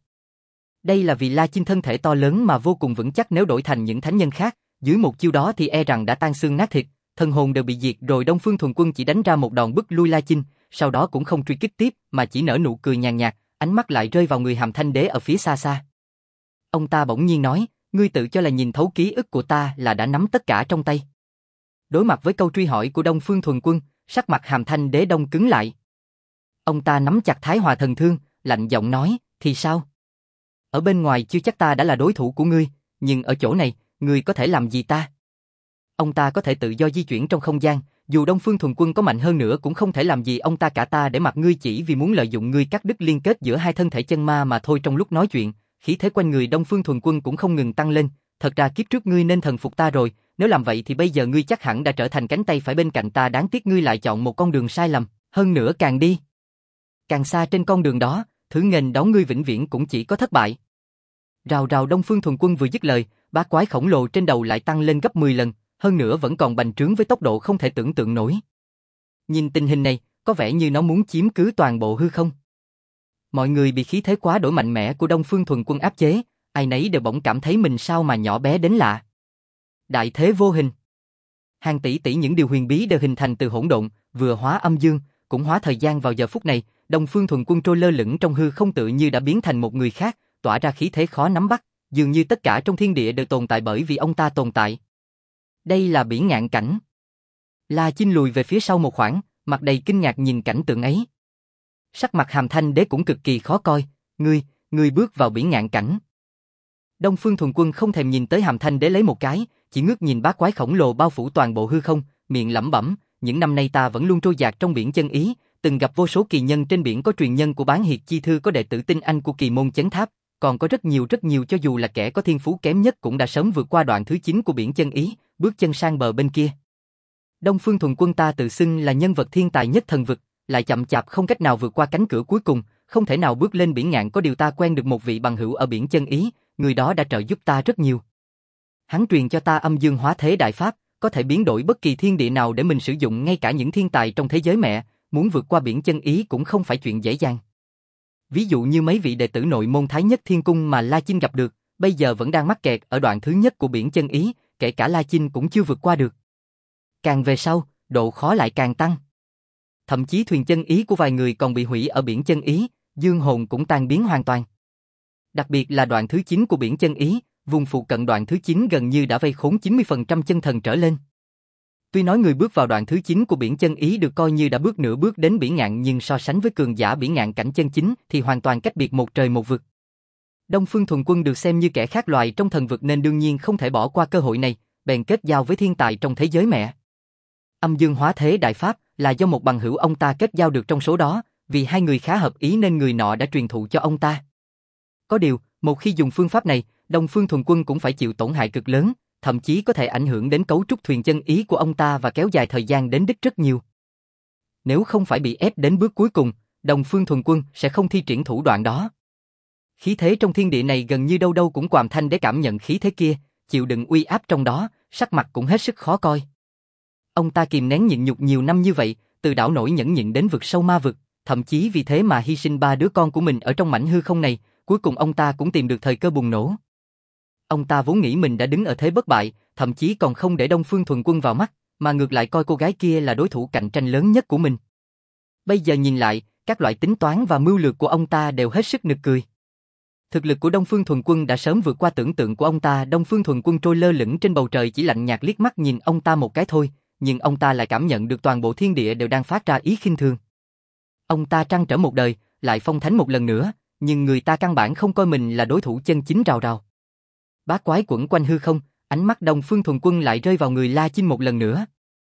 Đây là vì La Chinh thân thể to lớn mà vô cùng vững chắc, nếu đổi thành những thánh nhân khác, dưới một chiêu đó thì e rằng đã tan xương nát thịt, thần hồn đều bị diệt rồi. Đông Phương Thuần Quân chỉ đánh ra một đòn bức lui La Chinh, sau đó cũng không truy kích tiếp mà chỉ nở nụ cười nhàn nhạt, ánh mắt lại rơi vào người Hàm Thanh Đế ở phía xa xa. Ông ta bỗng nhiên nói, ngươi tự cho là nhìn thấu ký ức của ta là đã nắm tất cả trong tay. Đối mặt với câu truy hỏi của Đông Phương Thuần Quân, sắc mặt Hàm Thanh Đế đông cứng lại. Ông ta nắm chặt Thái Hòa Thần Thương, lạnh giọng nói, thì sao? Ở bên ngoài chưa chắc ta đã là đối thủ của ngươi, nhưng ở chỗ này, ngươi có thể làm gì ta? Ông ta có thể tự do di chuyển trong không gian, dù Đông Phương Thuần Quân có mạnh hơn nữa cũng không thể làm gì ông ta cả. Ta để mặc ngươi chỉ vì muốn lợi dụng ngươi cắt đứt liên kết giữa hai thân thể chân ma mà thôi. Trong lúc nói chuyện, khí thế quanh người Đông Phương Thuần Quân cũng không ngừng tăng lên. Thật ra kiếp trước ngươi nên thần phục ta rồi, nếu làm vậy thì bây giờ ngươi chắc hẳn đã trở thành cánh tay phải bên cạnh ta. Đáng tiếc ngươi lại chọn một con đường sai lầm, hơn nữa càng đi càng xa trên con đường đó, thứ nghênh đón ngươi vĩnh viễn cũng chỉ có thất bại. Rào rào. Đông Phương Thuần Quân vừa dứt lời, bá quái khổng lồ trên đầu lại tăng lên gấp 10 lần, hơn nữa vẫn còn bành trướng với tốc độ không thể tưởng tượng nổi. Nhìn tình hình này, có vẻ như nó muốn chiếm cứ toàn bộ hư không. Mọi người bị khí thế quá đổi mạnh mẽ của Đông Phương Thuần Quân áp chế, ai nấy đều bỗng cảm thấy mình sao mà nhỏ bé đến lạ. Đại thế vô hình. Hàng tỷ tỷ những điều huyền bí đều hình thành từ hỗn độn, vừa hóa âm dương, cũng hóa thời gian. Vào giờ phút này, Đông Phương Thuần Quân trôi lơ lửng trong hư không tự như đã biến thành một người khác, tỏa ra khí thế khó nắm bắt, dường như tất cả trong thiên địa đều tồn tại bởi vì ông ta tồn tại. Đây là Biển Ngạn Cảnh. La Chinh lùi về phía sau một khoảng, mặt đầy kinh ngạc nhìn cảnh tượng ấy. Sắc mặt Hàm Thanh Đế cũng cực kỳ khó coi, ngươi bước vào Biển Ngạn Cảnh. Đông Phương Thuần Quân không thèm nhìn tới Hàm Thanh Đế lấy một cái, chỉ ngước nhìn bá quái khổng lồ bao phủ toàn bộ hư không, miệng lẩm bẩm, những năm nay ta vẫn luôn trôi dạt trong biển chân ý, từng gặp vô số kỳ nhân trên biển, có truyền nhân của Bán Hiệt Chi Thư, có đệ tử tinh anh của Kỳ Môn Chấn Tháp, còn có rất nhiều, cho dù là kẻ có thiên phú kém nhất cũng đã sớm vượt qua đoạn thứ 9 của biển chân ý, bước chân sang bờ bên kia. Đông Phương Thuần Quân ta tự xưng là nhân vật thiên tài nhất thần vực, lại chậm chạp không cách nào vượt qua cánh cửa cuối cùng, không thể nào bước lên biển ngạn. Có điều ta quen được một vị bằng hữu ở biển chân ý, người đó đã trợ giúp ta rất nhiều. Hắn truyền cho ta âm dương hóa thế đại pháp, có thể biến đổi bất kỳ thiên địa nào để mình sử dụng, ngay cả những thiên tài trong thế giới mẹ, muốn vượt qua biển chân ý cũng không phải chuyện dễ dàng. Ví dụ như mấy vị đệ tử nội môn Thái Nhất Thiên Cung mà La Chinh gặp được, bây giờ vẫn đang mắc kẹt ở đoạn thứ nhất của biển chân ý, kể cả La Chinh cũng chưa vượt qua được. Càng về sau, độ khó lại càng tăng. Thậm chí thuyền chân ý của vài người còn bị hủy ở biển chân ý, dương hồn cũng tan biến hoàn toàn. Đặc biệt là đoạn thứ 9 của biển chân ý, vùng phụ cận đoạn thứ 9 gần như đã vây khốn 90% chân thần trở lên. Tuy nói người bước vào đoạn thứ 9 của biển chân ý được coi như đã bước nửa bước đến biển ngạn, nhưng so sánh với cường giả biển ngạn cảnh chân chính thì hoàn toàn cách biệt một trời một vực. Đông Phương Thuần Quân được xem như kẻ khác loài trong thần vực nên đương nhiên không thể bỏ qua cơ hội này, bèn kết giao với thiên tài trong thế giới mẹ. Âm dương hóa thế đại pháp là do một bằng hữu ông ta kết giao được trong số đó, vì hai người khá hợp ý nên người nọ đã truyền thụ cho ông ta. Có điều, một khi dùng phương pháp này, Đông Phương Thuần Quân cũng phải chịu tổn hại cực lớn, thậm chí có thể ảnh hưởng đến cấu trúc thuyền chân ý của ông ta và kéo dài thời gian đến đích rất nhiều. Nếu không phải bị ép đến bước cuối cùng, Đông Phương Thuần Quân sẽ không thi triển thủ đoạn đó. Khí thế trong thiên địa này gần như đâu đâu cũng quàm thanh để cảm nhận khí thế kia, chịu đựng uy áp trong đó, sắc mặt cũng hết sức khó coi. Ông ta kìm nén nhịn nhục nhiều năm như vậy, từ đảo nổi nhẫn nhịn đến vực sâu ma vực, thậm chí vì thế mà hy sinh 3 đứa con của mình ở trong mảnh hư không này, cuối cùng ông ta cũng tìm được thời cơ bùng nổ. Ông ta vốn nghĩ mình đã đứng ở thế bất bại, thậm chí còn không để Đông Phương Thuần Quân vào mắt, mà ngược lại coi cô gái kia là đối thủ cạnh tranh lớn nhất của mình. Bây giờ nhìn lại, các loại tính toán và mưu lược của ông ta đều hết sức nực cười. Thực lực của Đông Phương Thuần Quân đã sớm vượt qua tưởng tượng của ông ta. Đông Phương Thuần Quân trôi lơ lửng trên bầu trời chỉ lạnh nhạt liếc mắt nhìn ông ta một cái thôi, nhưng ông ta lại cảm nhận được toàn bộ thiên địa đều đang phát ra ý khinh thường. Ông ta trăn trở một đời, lại phong thánh một lần nữa, nhưng người ta căn bản không coi mình là đối thủ chân chính rào rào. Bát quái quẩn quanh hư không, ánh mắt Đông Phương Thuần Quân lại rơi vào người La Chinh một lần nữa.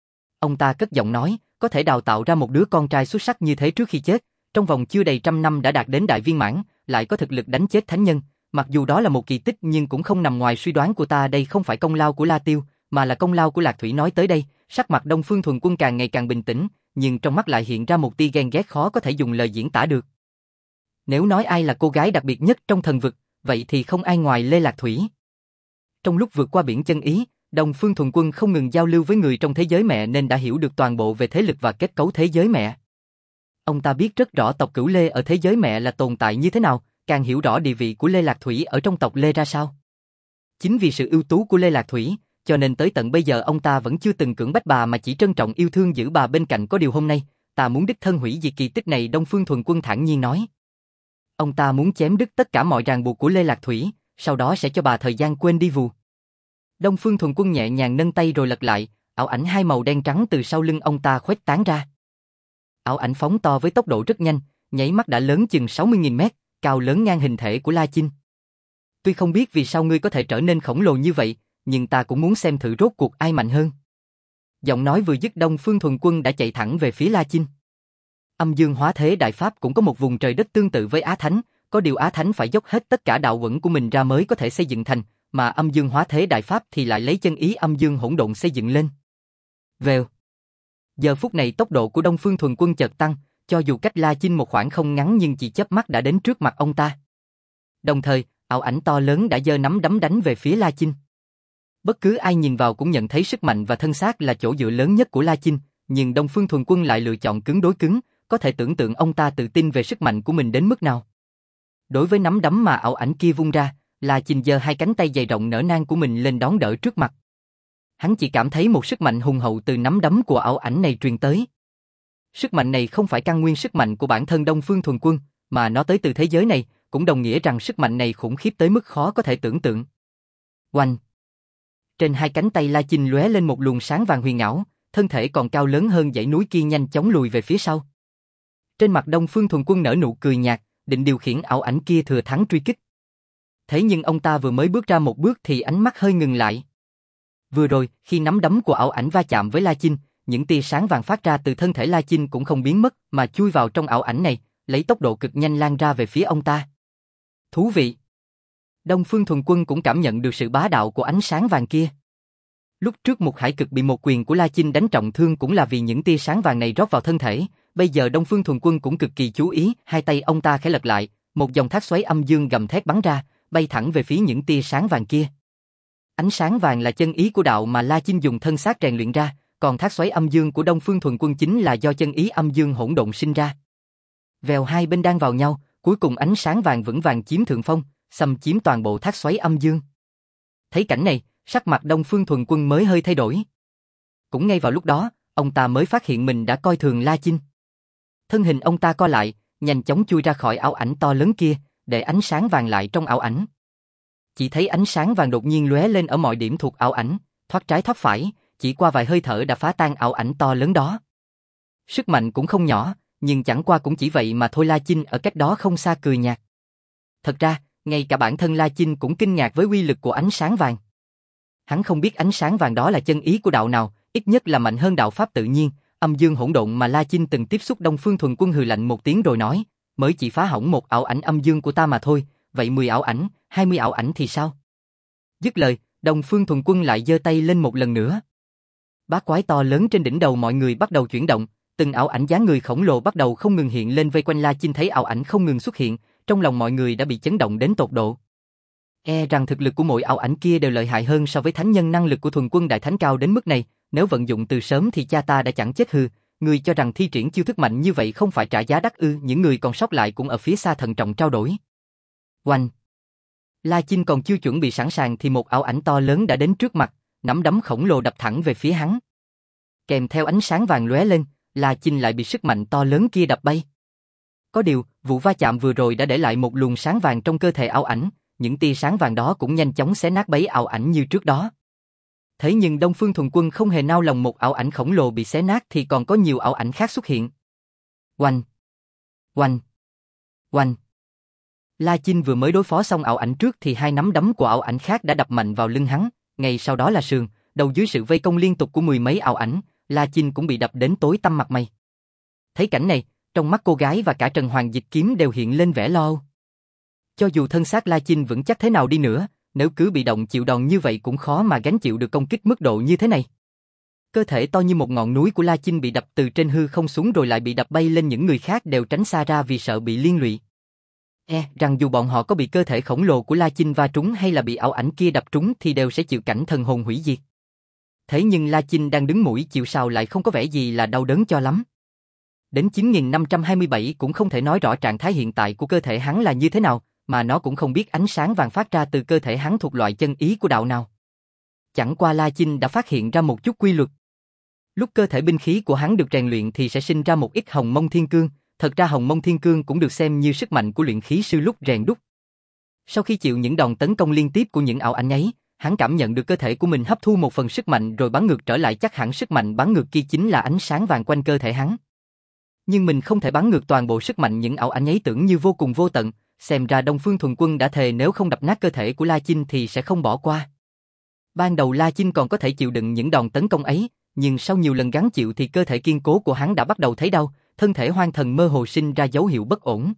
Ông ta cất giọng nói, có thể đào tạo ra một đứa con trai xuất sắc như thế trước khi chết, trong vòng chưa đầy 100 năm đã đạt đến đại viên mãn, lại có thực lực đánh chết thánh nhân, mặc dù đó là một kỳ tích nhưng cũng không nằm ngoài suy đoán của ta. Đây không phải công lao của La Tiêu, mà là công lao của Lạc Thủy. Nói tới đây, sắc mặt Đông Phương Thuần Quân càng ngày càng bình tĩnh, nhưng trong mắt lại hiện ra một tia ghen ghét khó có thể dùng lời diễn tả được. Nếu nói ai là cô gái đặc biệt nhất trong thần vực, vậy thì không ai ngoài Lê Lạc Thủy. Trong lúc vượt qua biển chân ý, Đông Phương Thuần Quân không ngừng giao lưu với người trong thế giới mẹ nên đã hiểu được toàn bộ về thế lực và kết cấu thế giới mẹ. Ông ta biết rất rõ tộc Cửu Lê ở thế giới mẹ là tồn tại như thế nào, càng hiểu rõ địa vị của Lê Lạc Thủy ở trong tộc Lê ra sao. Chính vì sự ưu tú của Lê Lạc Thủy, cho nên tới tận bây giờ ông ta vẫn chưa từng cưỡng bách bà mà chỉ trân trọng yêu thương giữ bà bên cạnh. Có điều hôm nay, ta muốn đích thân hủy diệt kỳ tích này. Đông Phương Thuần Quân thản nhiên nói. Ông ta muốn chém đứt tất cả mọi ràng buộc của Lê Lạc Thủy, sau đó sẽ cho bà thời gian quên đi vù. Đông Phương Thuần Quân nhẹ nhàng nâng tay rồi lật lại, ảo ảnh hai màu đen trắng từ sau lưng ông ta khuếch tán ra. Ảo ảnh phóng to với tốc độ rất nhanh, nháy mắt đã lớn chừng 60.000 mét, cao lớn ngang hình thể của La Chinh. Tuy không biết vì sao ngươi có thể trở nên khổng lồ như vậy, nhưng ta cũng muốn xem thử rốt cuộc ai mạnh hơn. Giọng nói vừa dứt, Đông Phương Thuần Quân đã chạy thẳng về phía La Chinh. Âm Dương Hóa Thế Đại Pháp cũng có một vùng trời đất tương tự với Á Thánh, có điều Á Thánh phải dốc hết tất cả đạo uẩn của mình ra mới có thể xây dựng thành, mà Âm Dương Hóa Thế Đại Pháp thì lại lấy chân ý âm dương hỗn độn xây dựng lên. Vèo. Giờ phút này tốc độ của Đông Phương Thuần Quân chợt tăng, cho dù cách La Chinh một khoảng không ngắn nhưng chỉ chớp mắt đã đến trước mặt ông ta. Đồng thời, ảo ảnh to lớn đã giơ nắm đấm đánh về phía La Chinh. Bất cứ ai nhìn vào cũng nhận thấy sức mạnh và thân xác là chỗ dựa lớn nhất của La Chinh, nhưng Đông Phương Thuần Quân lại lựa chọn cứng đối cứng, có thể tưởng tượng ông ta tự tin về sức mạnh của mình đến mức nào. Đối với nắm đấm mà ảo ảnh kia vung ra, La Chinh giơ hai cánh tay dày rộng nở nang của mình lên đón đỡ trước mặt. Hắn chỉ cảm thấy một sức mạnh hùng hậu từ nắm đấm của ảo ảnh này truyền tới. Sức mạnh này không phải căn nguyên sức mạnh của bản thân Đông Phương Thuần Quân, mà nó tới từ thế giới này, cũng đồng nghĩa rằng sức mạnh này khủng khiếp tới mức khó có thể tưởng tượng. Oanh! Trên hai cánh tay La Chinh lóe lên một luồng sáng vàng huyền ảo, thân thể còn cao lớn hơn dãy núi kia nhanh chóng lùi về phía sau. Trên mặt Đông Phương Thuần Quân nở nụ cười nhạt, định điều khiển ảo ảnh kia thừa thắng truy kích. Thế nhưng ông ta vừa mới bước ra một bước thì ánh mắt hơi ngừng lại. Vừa rồi, khi nắm đấm của ảo ảnh va chạm với La Chinh, những tia sáng vàng phát ra từ thân thể La Chinh cũng không biến mất mà chui vào trong ảo ảnh này, lấy tốc độ cực nhanh lan ra về phía ông ta. Thú vị! Đông Phương Thuần Quân cũng cảm nhận được sự bá đạo của ánh sáng vàng kia. Lúc trước một hải cực bị một quyền của La Chinh đánh trọng thương cũng là vì những tia sáng vàng này rót vào thân thể, bây giờ Đông Phương Thuần Quân cũng cực kỳ chú ý, hai tay ông ta khẽ lật lại, một dòng thác xoáy âm dương gầm thét bắn ra, bay thẳng về phía những tia sáng vàng kia. Ánh sáng vàng là chân ý của đạo mà La Chinh dùng thân xác rèn luyện ra, còn thác xoáy âm dương của Đông Phương Thuần Quân chính là do chân ý âm dương hỗn độn sinh ra. Vèo, hai bên đang vào nhau, cuối cùng ánh sáng vàng vững vàng chiếm thượng phong, xâm chiếm toàn bộ thác xoáy âm dương. Thấy cảnh này, sắc mặt Đông Phương Thuần Quân mới hơi thay đổi. Cũng ngay vào lúc đó, ông ta mới phát hiện mình đã coi thường La Chinh. Thân hình ông ta co lại, nhanh chóng chui ra khỏi ảo ảnh to lớn kia, để ánh sáng vàng lại trong ảo ảnh. Chỉ thấy ánh sáng vàng đột nhiên lóe lên ở mọi điểm thuộc ảo ảnh, thoát trái thoát phải, chỉ qua vài hơi thở đã phá tan ảo ảnh to lớn đó. Sức mạnh cũng không nhỏ, nhưng chẳng qua cũng chỉ vậy mà thôi. La Chinh ở cách đó không xa cười nhạt. Thật ra, ngay cả bản thân La Chinh cũng kinh ngạc với uy lực của ánh sáng vàng. Hắn không biết ánh sáng vàng đó là chân ý của đạo nào, ít nhất là mạnh hơn đạo pháp tự nhiên, âm dương hỗn độn mà La Chinh từng tiếp xúc. Đông Phương Thuần Quân hừ lạnh một tiếng rồi nói, mới chỉ phá hỏng một ảo ảnh âm dương của ta mà thôi, vậy 10 ảo ảnh, 20 ảo ảnh thì sao? Dứt lời, Đông Phương Thuần Quân lại giơ tay lên một lần nữa. Bát quái to lớn trên đỉnh đầu mọi người bắt đầu chuyển động, từng ảo ảnh dáng người khổng lồ bắt đầu không ngừng hiện lên vây quanh La Chinh. Thấy ảo ảnh không ngừng xuất hiện, trong lòng mọi người đã bị chấn động đến tột độ. Rằng thực lực của mỗi ảo ảnh kia đều lợi hại hơn so với thánh nhân. Năng lực của Thuần Quân đại thánh cao đến mức này, nếu vận dụng từ sớm thì cha ta đã chẳng chết hư. Người cho rằng thi triển chiêu thức mạnh như vậy không phải trả giá đắt ư? Những người còn sót lại cũng ở phía xa thận trọng trao đổi. Oanh! La Chinh còn chưa chuẩn bị sẵn sàng thì một ảo ảnh to lớn đã đến trước mặt, nắm đấm khổng lồ đập thẳng về phía hắn. Kèm theo ánh sáng vàng lóe lên, La Chinh lại bị sức mạnh to lớn kia đập bay. Có điều, vụ va chạm vừa rồi đã để lại một luồng sáng vàng trong cơ thể ảo ảnh, những tia sáng vàng đó cũng nhanh chóng xé nát bấy ảo ảnh như trước đó. Thế nhưng Đông Phương Thuần Quân không hề nao lòng, một ảo ảnh khổng lồ bị xé nát thì còn có nhiều ảo ảnh khác xuất hiện. Oanh! Oanh! Oanh! La Chinh vừa mới đối phó xong ảo ảnh trước thì hai nắm đấm của ảo ảnh khác đã đập mạnh vào lưng hắn, ngay sau đó là sườn, đầu. Dưới sự vây công liên tục của mười mấy ảo ảnh, La Chinh cũng bị đập đến tối tăm mặt mày. Thấy cảnh này, trong mắt cô gái và cả Trần Hoàng Dịch Kiếm đều hiện lên vẻ lo âu. Cho dù thân xác La Chinh vững chắc thế nào đi nữa, nếu cứ bị động chịu đòn như vậy cũng khó mà gánh chịu được công kích mức độ như thế này. Cơ thể to như một ngọn núi của La Chinh bị đập từ trên hư không xuống rồi lại bị đập bay lên, những người khác đều tránh xa ra vì sợ bị liên lụy. Rằng dù bọn họ có bị cơ thể khổng lồ của La Chinh va trúng hay là bị ảo ảnh kia đập trúng thì đều sẽ chịu cảnh thần hồn hủy diệt. Thế nhưng La Chinh đang đứng mũi chịu sào lại không có vẻ gì là đau đớn cho lắm. Đến 9527 cũng không thể nói rõ trạng thái hiện tại của cơ thể hắn là như thế nào, mà nó cũng không biết ánh sáng vàng phát ra từ cơ thể hắn thuộc loại chân ý của đạo nào. Chẳng qua La Chinh đã phát hiện ra một chút quy luật. Lúc cơ thể binh khí của hắn được rèn luyện thì sẽ sinh ra một ít hồng mông thiên cương, thật ra hồng mông thiên cương cũng được xem như sức mạnh của luyện khí sư lúc rèn đúc. Sau khi chịu những đòn tấn công liên tiếp của những ảo ảnh ấy, hắn cảm nhận được cơ thể của mình hấp thu một phần sức mạnh rồi bắn ngược trở lại, chắc hẳn sức mạnh bắn ngược kia chính là ánh sáng vàng quanh cơ thể hắn. Nhưng mình không thể bắn ngược toàn bộ sức mạnh những ảo ảnh ấy, tưởng như vô cùng vô tận, xem ra Đông Phương Thuần Quân đã thề nếu không đập nát cơ thể của La Chinh thì sẽ không bỏ qua. Ban đầu La Chinh còn có thể chịu đựng những đòn tấn công ấy, nhưng sau nhiều lần gắng chịu thì cơ thể kiên cố của hắn đã bắt đầu thấy đau, thân thể hoang thần mơ hồ sinh ra dấu hiệu bất ổn.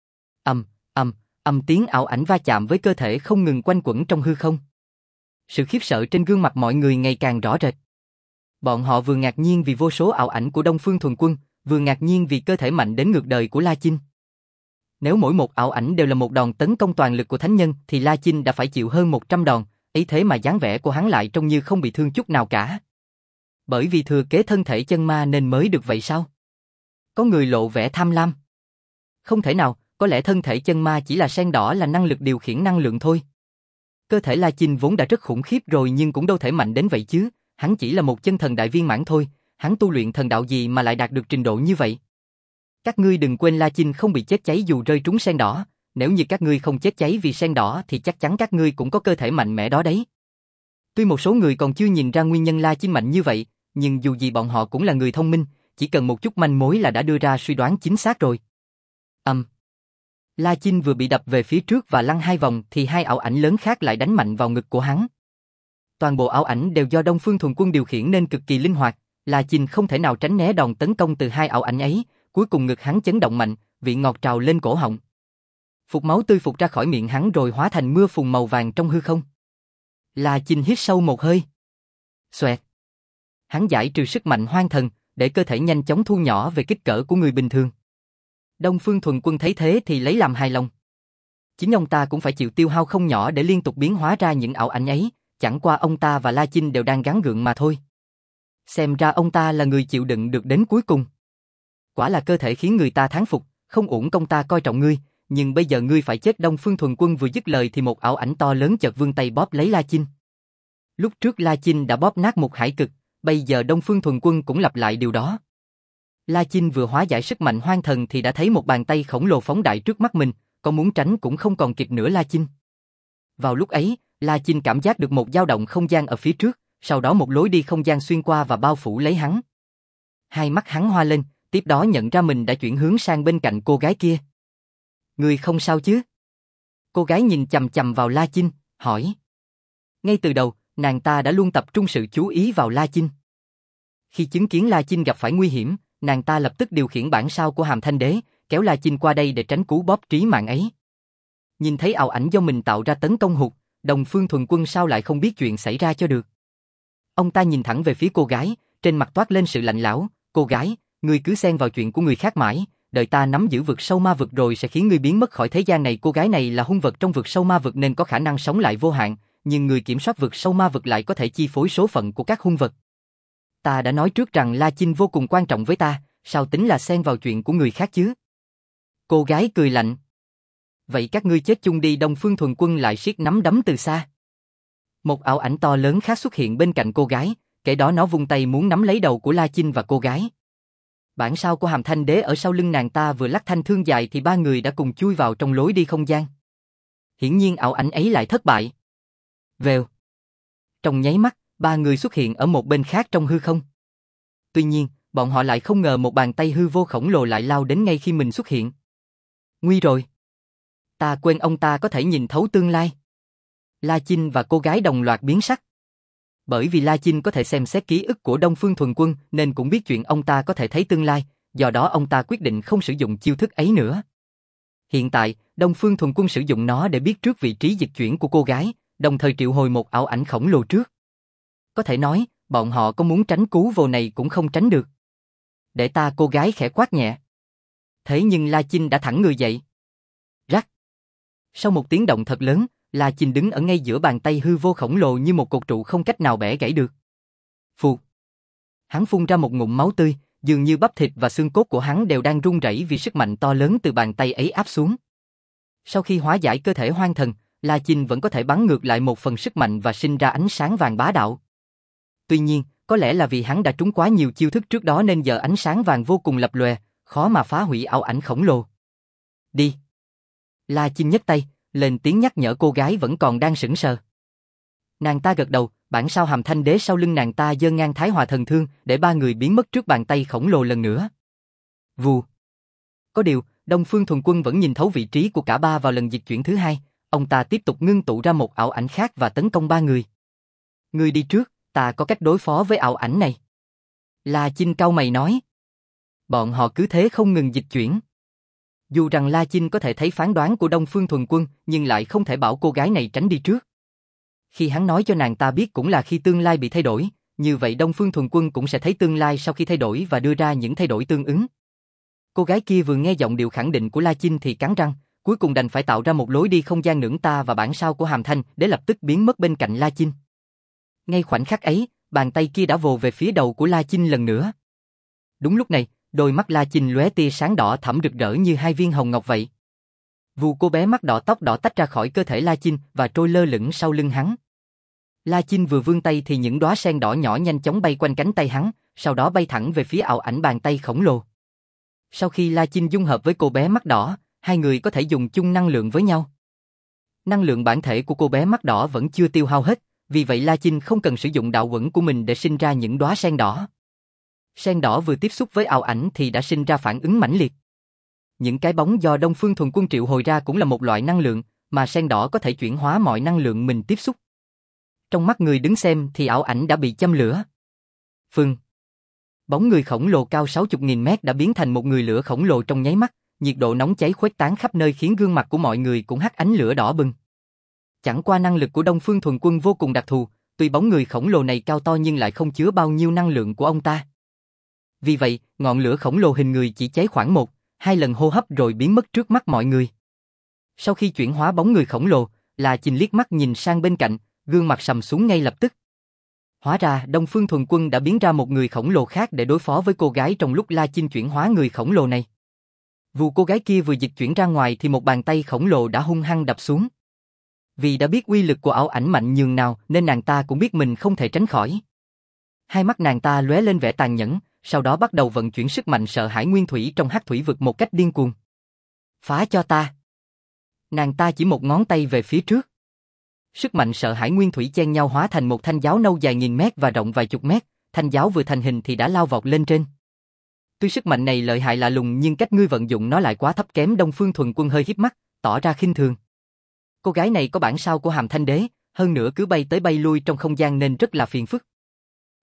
Tiếng ảo ảnh va chạm với cơ thể không ngừng quanh quẩn trong hư không. Sự khiếp sợ trên gương mặt mọi người ngày càng rõ rệt. Bọn họ vừa ngạc nhiên vì vô số ảo ảnh của Đông Phương Thuần Quân, vừa ngạc nhiên vì cơ thể mạnh đến ngược đời của La Chinh. Nếu mỗi một ảo ảnh đều là một đòn tấn công toàn lực của thánh nhân thì La Chinh đã phải chịu hơn 100 đòn, ấy thế mà dáng vẻ của hắn lại trông như không bị thương chút nào cả. Bởi vì thừa kế thân thể chân ma nên mới được vậy sao? Có người lộ vẻ tham lam. Không thể nào, có lẽ thân thể chân ma chỉ là sen đỏ, là năng lực điều khiển năng lượng thôi. Cơ thể La Chinh vốn đã rất khủng khiếp rồi nhưng cũng đâu thể mạnh đến vậy chứ, hắn chỉ là một chân thần đại viên mãn thôi, hắn tu luyện thần đạo gì mà lại đạt được trình độ như vậy? Các ngươi đừng quên La Chinh không bị chết cháy dù rơi trúng sen đỏ, nếu như các ngươi không chết cháy vì sen đỏ thì chắc chắn các ngươi cũng có cơ thể mạnh mẽ đó đấy. Tuy một số người còn chưa nhìn ra nguyên nhân La Chinh mạnh như vậy, nhưng dù gì bọn họ cũng là người thông minh, chỉ cần một chút manh mối là đã đưa ra suy đoán chính xác rồi. La Chinh vừa bị đập về phía trước và lăn 2 vòng thì hai ảo ảnh lớn khác lại đánh mạnh vào ngực của hắn. Toàn bộ ảo ảnh đều do Đông Phương Thuần Quân điều khiển nên cực kỳ linh hoạt, La Chinh không thể nào tránh né đòn tấn công từ hai ảo ảnh ấy, cuối cùng ngực hắn chấn động mạnh, vị ngọt trào lên cổ họng. Phụt máu tươi phụt ra khỏi miệng hắn rồi hóa thành mưa phùn màu vàng trong hư không. La Chinh hít sâu một hơi. Xoẹt. Hắn giải trừ sức mạnh hoang thần, để cơ thể nhanh chóng thu nhỏ về kích cỡ của người bình thường. Đông Phương Thuần Quân thấy thế thì lấy làm hài lòng. Chính ông ta cũng phải chịu tiêu hao không nhỏ để liên tục biến hóa ra những ảo ảnh ấy, chẳng qua ông ta và La Chinh đều đang gắng gượng mà thôi. Xem ra ông ta là người chịu đựng được đến cuối cùng. Quả là cơ thể khiến người ta thán phục, không uổng công ta coi trọng ngươi, nhưng bây giờ ngươi phải chết. Đông Phương Thuần Quân vừa dứt lời thì một ảo ảnh to lớn chợt vươn tay bóp lấy La Chinh. Lúc trước La Chinh đã bóp nát một hải cực, bây giờ Đông Phương Thuần Quân cũng lặp lại điều đó. La Chinh vừa hóa giải sức mạnh hoang thần thì đã thấy một bàn tay khổng lồ phóng đại trước mắt mình, có muốn tránh cũng không còn kịp nữa La Chinh. Vào lúc ấy, La Chinh cảm giác được một dao động không gian ở phía trước, sau đó một lối đi không gian xuyên qua và bao phủ lấy hắn. Hai mắt hắn hoa lên, tiếp đó nhận ra mình đã chuyển hướng sang bên cạnh cô gái kia. Ngươi không sao chứ? Cô gái nhìn chằm chằm vào La Chinh, hỏi. Ngay từ đầu, nàng ta đã luôn tập trung sự chú ý vào La Chinh. Khi chứng kiến La Chinh gặp phải nguy hiểm, nàng ta lập tức điều khiển bản sao của Hàm Thanh Đế, kéo La Chinh qua đây để tránh cú bóp trí mạng ấy. Nhìn thấy ảo ảnh do mình tạo ra tấn công hụt, Đông Phương Thuần Quân sao lại không biết chuyện xảy ra cho được. Ông ta nhìn thẳng về phía cô gái, trên mặt toát lên sự lạnh lẽo. Cô gái, ngươi cứ xen vào chuyện của người khác mãi, đợi ta nắm giữ vực sâu ma vực rồi sẽ khiến ngươi biến mất khỏi thế gian này. Cô gái này là hung vật trong vực sâu ma vực nên có khả năng sống lại vô hạn, nhưng người kiểm soát vực sâu ma vực lại có thể chi phối số phận của các hung vật. Ta đã nói trước rằng La Chinh vô cùng quan trọng với ta, sao tính là xen vào chuyện của người khác chứ? Cô gái cười lạnh. Vậy các ngươi chết chung đi. Đông Phương Thuần Quân lại siết nắm đấm từ xa. Một ảo ảnh to lớn khác xuất hiện bên cạnh cô gái, kể đó nó vung tay muốn nắm lấy đầu của La Chinh và cô gái. Bản sao của Hàm Thanh Đế ở sau lưng nàng ta vừa lắc thanh thương dài thì ba người đã cùng chui vào trong lối đi không gian. Hiển nhiên ảo ảnh ấy lại thất bại. Vèo. Trong nháy mắt, ba người xuất hiện ở một bên khác trong hư không. Tuy nhiên, bọn họ lại không ngờ một bàn tay hư vô khổng lồ lại lao đến ngay khi mình xuất hiện. Nguy rồi. Ta quên ông ta có thể nhìn thấu tương lai. La Chinh và cô gái đồng loạt biến sắc. Bởi vì La Chinh có thể xem xét ký ức của Đông Phương Thuần Quân nên cũng biết chuyện ông ta có thể thấy tương lai, do đó ông ta quyết định không sử dụng chiêu thức ấy nữa. Hiện tại, Đông Phương Thuần Quân sử dụng nó để biết trước vị trí dịch chuyển của cô gái, đồng thời triệu hồi một ảo ảnh khổng lồ trước. Có thể nói, bọn họ có muốn tránh cú vô này cũng không tránh được. Để ta. Cô gái khẽ quát nhẹ. Thế nhưng La Chinh đã thẳng người dậy. Rắc. Sau một tiếng động thật lớn, La Chinh đứng ở ngay giữa bàn tay hư vô khổng lồ như một cột trụ không cách nào bẻ gãy được. Phụt. Hắn phun ra một ngụm máu tươi, dường như bắp thịt và xương cốt của hắn đều đang run rẩy vì sức mạnh to lớn từ bàn tay ấy áp xuống. Sau khi hóa giải cơ thể hoang thần, La Chinh vẫn có thể bắn ngược lại một phần sức mạnh và sinh ra ánh sáng vàng bá đạo. Tuy nhiên, có lẽ là vì hắn đã trúng quá nhiều chiêu thức trước đó nên giờ ánh sáng vàng vô cùng lập lòe, khó mà phá hủy ảo ảnh khổng lồ. Đi. La Chinh nhấc tay, lên tiếng nhắc nhở cô gái vẫn còn đang sững sờ. Nàng ta gật đầu, bản sao Hàm Thanh Đế sau lưng nàng ta giơ ngang Thái Hòa Thần Thương để ba người biến mất trước bàn tay khổng lồ lần nữa. Vù. Có điều, Đông Phương Thuần Quân vẫn nhìn thấu vị trí của cả ba vào lần dịch chuyển thứ hai, ông ta tiếp tục ngưng tụ ra một ảo ảnh khác và tấn công ba người. Ngươi đi trước, ta có cách đối phó với ảo ảnh này. La Chinh cau mày nói. Bọn họ cứ thế không ngừng dịch chuyển. Dù rằng La Chinh có thể thấy phán đoán của Đông Phương Thuần Quân, nhưng lại không thể bảo cô gái này tránh đi trước. Khi hắn nói cho nàng ta biết cũng là khi tương lai bị thay đổi, như vậy Đông Phương Thuần Quân cũng sẽ thấy tương lai sau khi thay đổi và đưa ra những thay đổi tương ứng. Cô gái kia vừa nghe giọng điệu khẳng định của La Chinh thì cắn răng, cuối cùng đành phải tạo ra một lối đi không gian nưỡng ta và bản sao của Hàm Thanh để lập tức biến mất bên cạnh La Chinh. Ngay khoảnh khắc ấy, bàn tay kia đã vồ về phía đầu của La Chinh lần nữa. Đúng lúc này, đôi mắt La Chinh lóe tia sáng đỏ thẫm rực rỡ như hai viên hồng ngọc vậy. Vù. Cô bé mắt đỏ tóc đỏ tách ra khỏi cơ thể La Chinh và trôi lơ lửng sau lưng hắn. La Chinh vừa vươn tay thì những đóa sen đỏ nhỏ nhanh chóng bay quanh cánh tay hắn, sau đó bay thẳng về phía ảo ảnh bàn tay khổng lồ. Sau khi La Chinh dung hợp với cô bé mắt đỏ, hai người có thể dùng chung năng lượng với nhau. Năng lượng bản thể của cô bé mắt đỏ vẫn chưa tiêu hao hết, vì vậy La Chinh không cần sử dụng đạo quẩn của mình để sinh ra những đóa sen đỏ. Sen đỏ vừa tiếp xúc với ảo ảnh thì đã sinh ra phản ứng mãnh liệt. Những cái bóng do Đông Phương Thuần Quân triệu hồi ra cũng là một loại năng lượng, mà sen đỏ có thể chuyển hóa mọi năng lượng mình tiếp xúc. Trong mắt người đứng xem thì ảo ảnh đã bị châm lửa. Phừng. Bóng người khổng lồ cao 60.000 mét đã biến thành một người lửa khổng lồ trong nháy mắt, nhiệt độ nóng cháy khuếch tán khắp nơi khiến gương mặt của mọi người cũng hắt ánh lửa đỏ bừng. Chẳng qua năng lực của Đông Phương Thuần Quân vô cùng đặc thù, tuy bóng người khổng lồ này cao to nhưng lại không chứa bao nhiêu năng lượng của ông ta. Vì vậy, ngọn lửa khổng lồ hình người chỉ cháy khoảng 1-2 lần hô hấp rồi biến mất trước mắt mọi người. Sau khi chuyển hóa bóng người khổng lồ, La Chinh liếc mắt nhìn sang bên cạnh, gương mặt sầm xuống ngay lập tức. Hóa ra Đông Phương Thuần Quân đã biến ra một người khổng lồ khác để đối phó với cô gái trong lúc La Chinh chuyển hóa người khổng lồ này. Vụ cô gái kia vừa dịch chuyển ra ngoài thì một bàn tay khổng lồ đã hung hăng đập xuống. Vì đã biết uy lực của ảo ảnh mạnh nhường nào nên nàng ta cũng biết mình không thể tránh khỏi. Hai mắt nàng ta lóe lên vẻ tàn nhẫn, sau đó bắt đầu vận chuyển sức mạnh sợ hãi nguyên thủy trong hắc thủy vực một cách điên cuồng. Phá cho ta! Nàng ta chỉ một ngón tay về phía trước. Sức mạnh sợ hãi nguyên thủy chen nhau hóa thành một thanh giáo nâu dài nghìn mét và rộng vài chục mét, thanh giáo vừa thành hình thì đã lao vọt lên trên. Tuy sức mạnh này lợi hại lạ lùng nhưng cách ngươi vận dụng nó lại quá thấp kém. Đông Phương Thuần Quân hơi híp mắt, tỏ ra khinh thường. Cô gái này có bản sao của Hàm Thanh Đế, hơn nữa cứ bay tới bay lui trong không gian nên rất là phiền phức.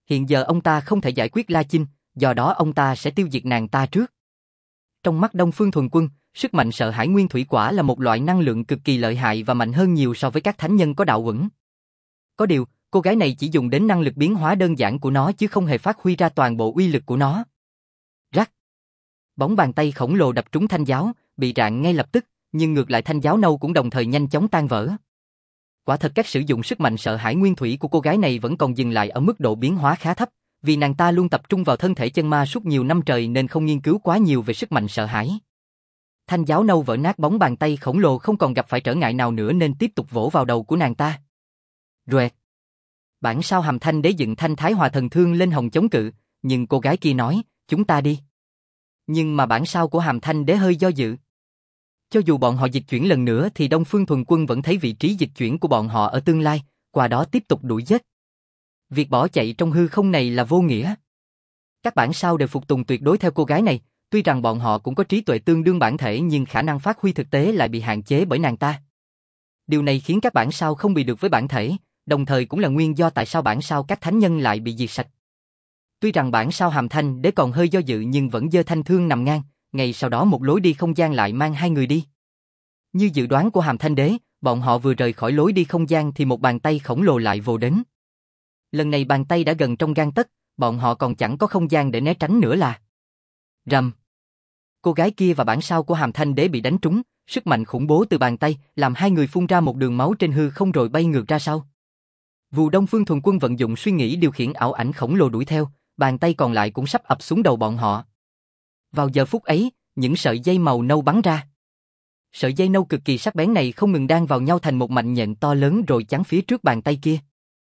Hiện giờ ông ta không thể giải quyết La Chinh, do đó ông ta sẽ tiêu diệt nàng ta trước. Trong mắt Đông Phương Thuần Quân, sức mạnh sợ hãi nguyên thủy quả là một loại năng lượng cực kỳ lợi hại và mạnh hơn nhiều so với các thánh nhân có đạo uẩn. Có điều, cô gái này chỉ dùng đến năng lực biến hóa đơn giản của nó chứ không hề phát huy ra toàn bộ uy lực của nó. Rắc. Bóng bàn tay khổng lồ đập trúng thanh giáo, bị rạn ngay lập tức, nhưng ngược lại thanh giáo nâu cũng đồng thời nhanh chóng tan vỡ. Quả thật cách sử dụng sức mạnh sợ hãi nguyên thủy của cô gái này vẫn còn dừng lại ở mức độ biến hóa khá thấp, vì nàng ta luôn tập trung vào thân thể chân ma suốt nhiều năm trời nên không nghiên cứu quá nhiều về sức mạnh sợ hãi. Thanh giáo nâu vỡ nát, bóng bàn tay khổng lồ không còn gặp phải trở ngại nào nữa nên tiếp tục vỗ vào đầu của nàng ta. Roẹt. Bản sao Hàm Thanh Đế dựng thanh Thái Hòa Thần Thương lên hồng chống cự, nhưng cô gái kia nói, chúng ta đi. Nhưng mà bản sao của Hàm Thanh Đế hơi do dự. Cho dù bọn họ dịch chuyển lần nữa thì Đông Phương Thuần Quân vẫn thấy vị trí dịch chuyển của bọn họ ở tương lai, qua đó tiếp tục đuổi giết. Việc bỏ chạy trong hư không này là vô nghĩa. Các bản sao đều phục tùng tuyệt đối theo cô gái này, tuy rằng bọn họ cũng có trí tuệ tương đương bản thể nhưng khả năng phát huy thực tế lại bị hạn chế bởi nàng ta. Điều này khiến các bản sao không bị được với bản thể, đồng thời cũng là nguyên do tại sao bản sao các thánh nhân lại bị diệt sạch. Tuy rằng bản sao Hàm Thanh Đế còn hơi do dự nhưng vẫn giơ thanh thương nằm ngang, ngay sau đó một lối đi không gian lại mang hai người đi. Như dự đoán của Hàm Thanh Đế, bọn họ vừa rời khỏi lối đi không gian thì một bàn tay khổng lồ lại vồ đến. Lần này bàn tay đã gần trong gang tấc, bọn họ còn chẳng có không gian để né tránh nữa là. Rầm. Cô gái kia và bản sao của Hàm Thanh Đế bị đánh trúng, sức mạnh khủng bố từ bàn tay làm hai người phun ra một đường máu trên hư không rồi bay ngược ra sau. Vù Đông Phương Thuần Quân vận dụng suy nghĩ điều khiển ảo ảnh khổng lồ đuổi theo, bàn tay còn lại cũng sắp ập xuống đầu bọn họ. Vào giờ phút ấy, những sợi dây màu nâu bắn ra. Sợi dây nâu cực kỳ sắc bén này không ngừng đan vào nhau thành một mảnh nhện to lớn rồi chắn phía trước bàn tay kia.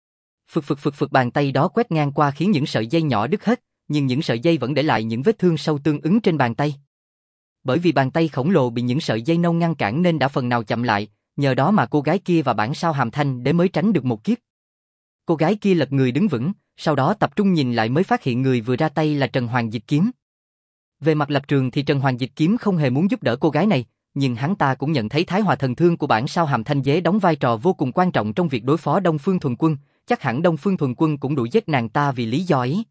Phực bàn tay đó quét ngang qua khiến những sợi dây nhỏ đứt hết, nhưng những sợi dây vẫn để lại những vết thương sâu tương ứng trên bàn tay. Bởi vì bàn tay khổng lồ bị những sợi dây nâu ngăn cản nên đã phần nào chậm lại, nhờ đó mà cô gái kia và bản sao Hàm Thanh Đế mới tránh được một kiếp. Cô gái kia lật người đứng vững, sau đó tập trung nhìn lại mới phát hiện người vừa ra tay là Trần Hoàng Dịch Kiếm. Về mặt lập trường thì Trần Hoàng Dịch Kiếm không hề muốn giúp đỡ cô gái này, nhưng hắn ta cũng nhận thấy Thái Hòa Thần Thương của bản sao Hàm Thanh Đế đóng vai trò vô cùng quan trọng trong việc đối phó Đông Phương Thuần Quân, chắc hẳn Đông Phương Thuần Quân cũng đuổi giết nàng ta vì lý do ấy.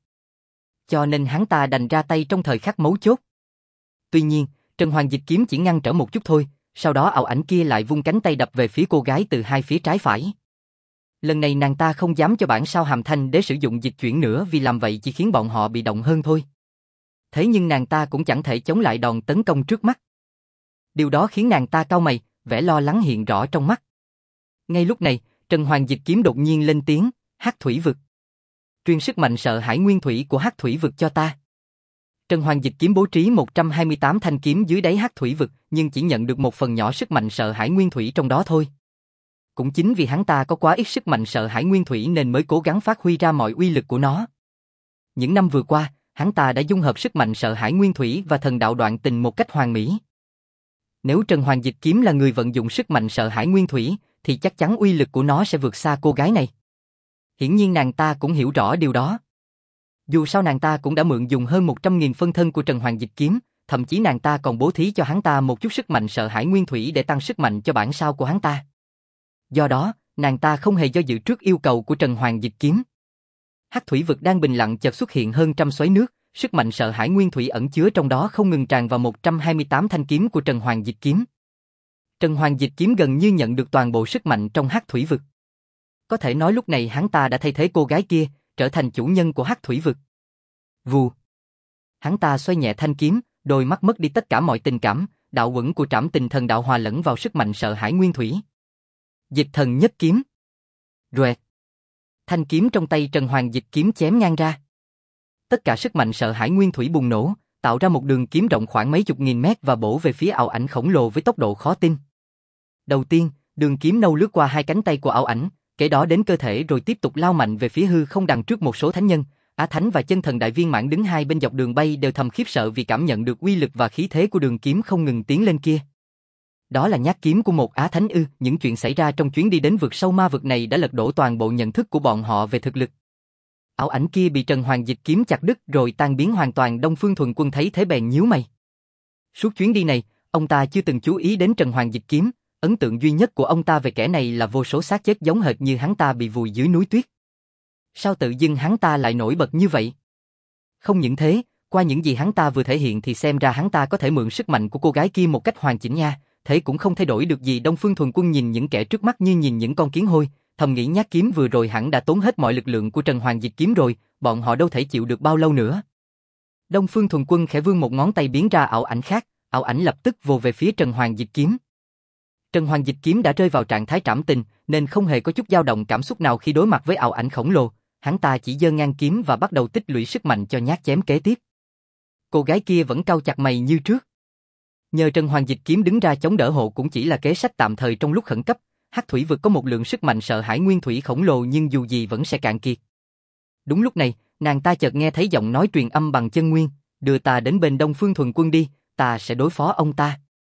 Cho nên hắn ta đành ra tay trong thời khắc mấu chốt. Tuy nhiên, Trần Hoàng Dịch Kiếm chỉ ngăn trở một chút thôi, sau đó ảo ảnh kia lại vung cánh tay đập về phía cô gái từ hai phía trái phải. Lần này nàng ta không dám cho bản sao Hàm Thanh Đế sử dụng dịch chuyển nữa vì làm vậy chỉ khiến bọn họ bị động hơn thôi. Thế nhưng nàng ta cũng chẳng thể chống lại đòn tấn công trước mắt. Điều đó khiến nàng ta cau mày, vẻ lo lắng hiện rõ trong mắt. Ngay lúc này, Trần Hoàng Dịch Kiếm đột nhiên lên tiếng, Hắc Thủy Vực. Truyền sức mạnh sợ hãi nguyên thủy của Hắc Thủy Vực cho ta. Trần Hoàng Dịch Kiếm bố trí 128 thanh kiếm dưới đáy Hắc Thủy Vực, nhưng chỉ nhận được một phần nhỏ sức mạnh sợ hãi nguyên thủy trong đó thôi. Cũng chính vì hắn ta có quá ít sức mạnh sợ hãi nguyên thủy nên mới cố gắng phát huy ra mọi uy lực của nó. Những năm vừa qua, hắn ta đã dung hợp sức mạnh sợ hãi nguyên thủy và thần đạo đoạn tình một cách hoàn mỹ. Nếu Trần Hoàng Dịch Kiếm là người vận dụng sức mạnh sợ hãi nguyên thủy, thì chắc chắn uy lực của nó sẽ vượt xa cô gái này. Hiển nhiên nàng ta cũng hiểu rõ điều đó. Dù sao nàng ta cũng đã mượn dùng hơn 100.000 phân thân của Trần Hoàng Dịch Kiếm, thậm chí nàng ta còn bố thí cho hắn ta một chút sức mạnh sợ hãi nguyên thủy để tăng sức mạnh cho bản sao của hắn ta. Do đó, nàng ta không hề do dự trước yêu cầu của Trần Hoàng Dịch Kiếm. Hắc Thủy Vực đang bình lặng chợt xuất hiện hơn trăm xoáy nước, sức mạnh sợ hãi nguyên thủy ẩn chứa trong đó không ngừng tràn vào 128 thanh kiếm của Trần Hoàng Dịch Kiếm. Trần Hoàng Dịch Kiếm gần như nhận được toàn bộ sức mạnh trong Hắc Thủy Vực. Có thể nói lúc này hắn ta đã thay thế cô gái kia, trở thành chủ nhân của Hắc Thủy Vực. Vù. Hắn ta xoay nhẹ thanh kiếm, đôi mắt mất đi tất cả mọi tình cảm, đạo uẩn của Trảm Tình Thần Đạo hòa lẫn vào sức mạnh sợ hãi nguyên thủy. Dịch Thần Nhất Kiếm. Roẹt. Thanh kiếm trong tay Trần Hoàng Dịch Kiếm chém ngang ra. Tất cả sức mạnh sợ hãi nguyên thủy bùng nổ, tạo ra một đường kiếm rộng khoảng mấy chục nghìn mét và bổ về phía ảo ảnh khổng lồ với tốc độ khó tin. Đầu tiên, đường kiếm nâu lướt qua hai cánh tay của ảo ảnh, kế đó đến cơ thể rồi tiếp tục lao mạnh về phía hư không. Đằng trước một số thánh nhân, Á Thánh và Chân Thần Đại Viên Mãn đứng hai bên dọc đường bay đều thầm khiếp sợ vì cảm nhận được uy lực và khí thế của đường kiếm không ngừng tiến lên kia. Đó là nhát kiếm của một Á Thánh ư? Những chuyện xảy ra trong chuyến đi đến vực sâu ma vực này đã lật đổ toàn bộ nhận thức của bọn họ về thực lực. Ảo ảnh kia bị Trần Hoàng Dịch Kiếm chặt đứt rồi tan biến hoàn toàn. Đông Phương Thuần Quân thấy thế bèn nhíu mày. Suốt chuyến đi này, ông ta chưa từng chú ý đến Trần Hoàng Dịch Kiếm, ấn tượng duy nhất của ông ta về kẻ này là vô số xác chết giống hệt như hắn ta bị vùi dưới núi tuyết. Sao tự dưng hắn ta lại nổi bật như vậy? Không những thế, qua những gì hắn ta vừa thể hiện thì xem ra hắn ta có thể mượn sức mạnh của cô gái kia một cách hoàn chỉnh nha, thế cũng không thay đổi được gì. Đông Phương Thuần Quân nhìn những kẻ trước mắt như nhìn những con kiến hôi, thầm nghĩ nhát kiếm vừa rồi hẳn đã tốn hết mọi lực lượng của Trần Hoàng Dịch kiếm rồi, bọn họ đâu thể chịu được bao lâu nữa. Đông Phương Thuần Quân khẽ vươn một ngón tay biến ra ảo ảnh khác, ảo ảnh lập tức vồ về phía Trần Hoàng Dịch kiếm. Trần Hoàng Dịch kiếm đã rơi vào trạng thái trảm tình, nên không hề có chút dao động cảm xúc nào khi đối mặt với ảo ảnh khổng lồ, hắn ta chỉ giơ ngang kiếm và bắt đầu tích lũy sức mạnh cho nhát chém kế tiếp. Cô gái kia vẫn cau chặt mày như trước. Nhờ Trần Hoàng Dịch kiếm đứng ra chống đỡ hộ cũng chỉ là kế sách tạm thời trong lúc khẩn cấp, Hắc Thủy vực có một lượng sức mạnh sợ hãi nguyên thủy khổng lồ nhưng dù gì vẫn sẽ cạn kiệt. Đúng lúc này, nàng ta chợt nghe thấy giọng nói truyền âm bằng chân nguyên, đưa ta đến bên Đông Phương Thuần Quân đi, ta sẽ đối phó ông ta.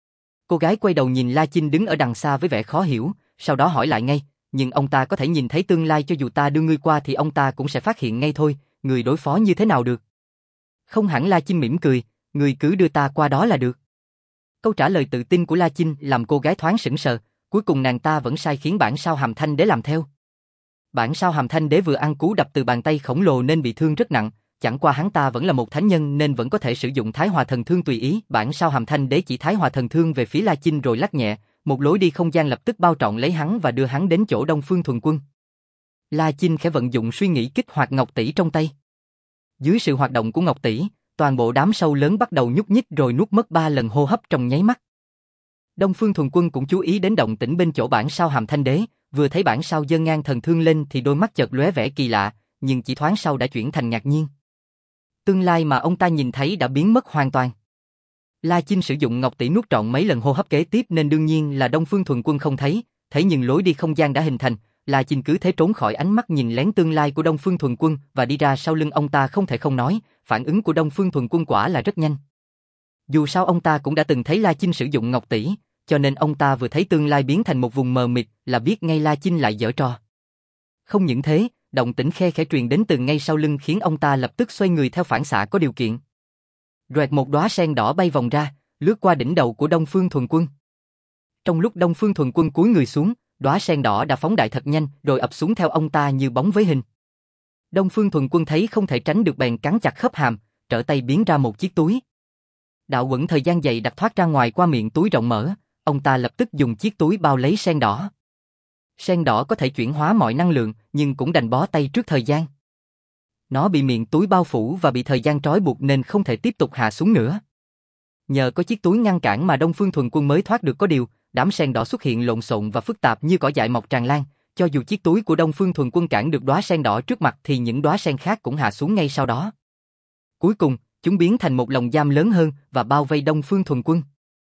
Cô gái quay đầu nhìn La Chinh đứng ở đằng xa với vẻ khó hiểu, sau đó hỏi lại ngay, nhưng ông ta có thể nhìn thấy tương lai, cho dù ta đưa ngươi qua thì ông ta cũng sẽ phát hiện ngay thôi, người đối phó như thế nào được? Không hẳn. La Chinh mỉm cười, người cứ đưa ta qua đó là được. Câu trả lời tự tin của La Chinh làm cô gái thoáng sững sờ, cuối cùng nàng ta vẫn sai khiến bản sao Hàm Thanh Đế làm theo. Bản sao Hàm Thanh Đế vừa ăn cú đập từ bàn tay khổng lồ nên bị thương rất nặng, chẳng qua hắn ta vẫn là một thánh nhân nên vẫn có thể sử dụng Thái Hòa Thần Thương tùy ý. Bản sao Hàm Thanh Đế chỉ Thái Hòa Thần Thương về phía La Chinh rồi lắc nhẹ, một lối đi không gian lập tức bao trọn lấy hắn và đưa hắn đến chỗ Đông Phương Thuần Quân. La Chinh khẽ vận dụng suy nghĩ kích hoạt ngọc tỷ trong tay. Dưới sự hoạt động của ngọc tỷ, toàn bộ đám sâu lớn bắt đầu nhúc nhích rồi nuốt mất 3 lần hô hấp trong nháy mắt. Đông Phương Thuần Quân cũng chú ý đến động tĩnh bên chỗ bản sao Hàm Thanh Đế, vừa thấy bản sao giơ ngang thần thương lên thì đôi mắt chợt lóe vẻ kỳ lạ, nhưng chỉ thoáng sau đã chuyển thành ngạc nhiên. Tương lai mà ông ta nhìn thấy đã biến mất hoàn toàn. La Chinh sử dụng ngọc tỷ nuốt trọn mấy lần hô hấp kế tiếp nên đương nhiên là Đông Phương Thuần Quân không thấy, thế nhưng lối đi không gian đã hình thành, La Chinh cứ thế trốn khỏi ánh mắt nhìn lén tương lai của Đông Phương Thuần Quân và đi ra sau lưng ông ta. Không thể không nói, phản ứng của Đông Phương Thuần Quân quả là rất nhanh. Dù sao ông ta cũng đã từng thấy La Chinh sử dụng ngọc tỷ, cho nên ông ta vừa thấy tương lai biến thành một vùng mờ mịt là biết ngay La Chinh lại giở trò. Không những thế, động tĩnh khe khẽ truyền đến từ ngay sau lưng khiến ông ta lập tức xoay người theo phản xạ có điều kiện. Roẹt, một đóa sen đỏ bay vòng ra, lướt qua đỉnh đầu của Đông Phương Thuần Quân. Trong lúc Đông Phương Thuần Quân cúi người xuống, đóa sen đỏ đã phóng đại thật nhanh rồi ập xuống theo ông ta như bóng với hình. Đông Phương Thuần Quân thấy không thể tránh được bèn cắn chặt khớp hàm, trở tay biến ra một chiếc túi. Đạo quẩn thời gian dày đặt thoát ra ngoài qua miệng túi rộng mở, ông ta lập tức dùng chiếc túi bao lấy sen đỏ. Sen đỏ có thể chuyển hóa mọi năng lượng, nhưng cũng đành bó tay trước thời gian. Nó bị miệng túi bao phủ và bị thời gian trói buộc nên không thể tiếp tục hạ xuống nữa. Nhờ có chiếc túi ngăn cản mà Đông Phương Thuần Quân mới thoát được. Có điều, đám sen đỏ xuất hiện lộn xộn và phức tạp như cỏ dại mọc tràn lan, cho dù chiếc túi của Đông Phương Thuần Quân cản được đóa sen đỏ trước mặt thì những đóa sen khác cũng hạ xuống ngay sau đó. Cuối cùng, chúng biến thành một lồng giam lớn hơn và bao vây Đông Phương Thuần Quân.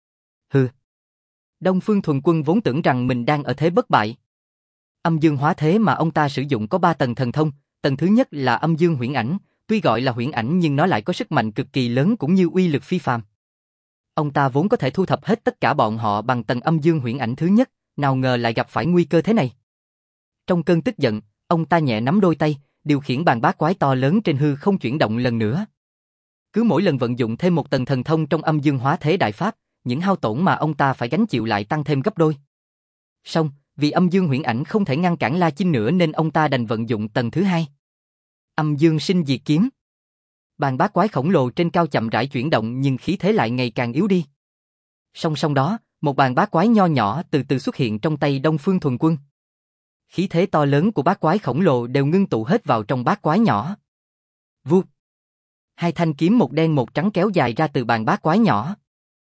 Hừ. Đông Phương Thuần Quân vốn tưởng rằng mình đang ở thế bất bại. Âm dương hóa thế mà ông ta sử dụng có 3 tầng thần thông, tầng thứ nhất là âm dương huyễn ảnh, tuy gọi là huyễn ảnh nhưng nó lại có sức mạnh cực kỳ lớn cũng như uy lực phi phàm. Ông ta vốn có thể thu thập hết tất cả bọn họ bằng tầng âm dương huyễn ảnh thứ nhất, nào ngờ lại gặp phải nguy cơ thế này. Trong cơn tức giận, ông ta nhẹ nắm đôi tay, điều khiển bàn bát quái to lớn trên hư không chuyển động lần nữa. Cứ mỗi lần vận dụng thêm một tầng thần thông trong âm dương hóa thế đại pháp, những hao tổn mà ông ta phải gánh chịu lại tăng thêm gấp đôi. Song, vì âm dương huyễn ảnh không thể ngăn cản La Chinh nữa nên ông ta đành vận dụng tầng thứ hai. Âm dương sinh diệt kiếm. Bàn bát quái khổng lồ trên cao chậm rãi chuyển động nhưng khí thế lại ngày càng yếu đi. Song song đó, một bàn bát quái nho nhỏ từ từ xuất hiện trong tay Đông Phương Thuần Quân. Khí thế to lớn của bát quái khổng lồ đều ngưng tụ hết vào trong bát quái nhỏ. Vụt. Hai thanh kiếm một đen một trắng kéo dài ra từ bàn bát quái nhỏ.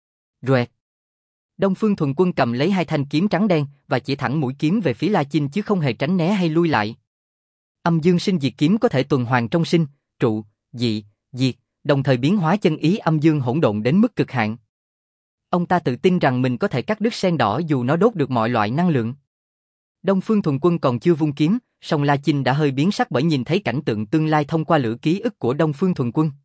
Roẹt. Đông Phương Thuần Quân cầm lấy hai thanh kiếm trắng đen và chỉ thẳng mũi kiếm về phía La Chinh chứ không hề tránh né hay lui lại. Âm dương sinh diệt kiếm có thể tuần hoàn trong sinh, trụ, dị, diệt, đồng thời biến hóa chân ý âm dương hỗn độn đến mức cực hạn. Ông ta tự tin rằng mình có thể cắt đứt sen đỏ dù nó đốt được mọi loại năng lượng. Đông Phương Thuần Quân còn chưa vung kiếm, song La Chinh đã hơi biến sắc bởi nhìn thấy cảnh tượng tương lai thông qua lửa ký ức của Đông Phương Thuần Quân.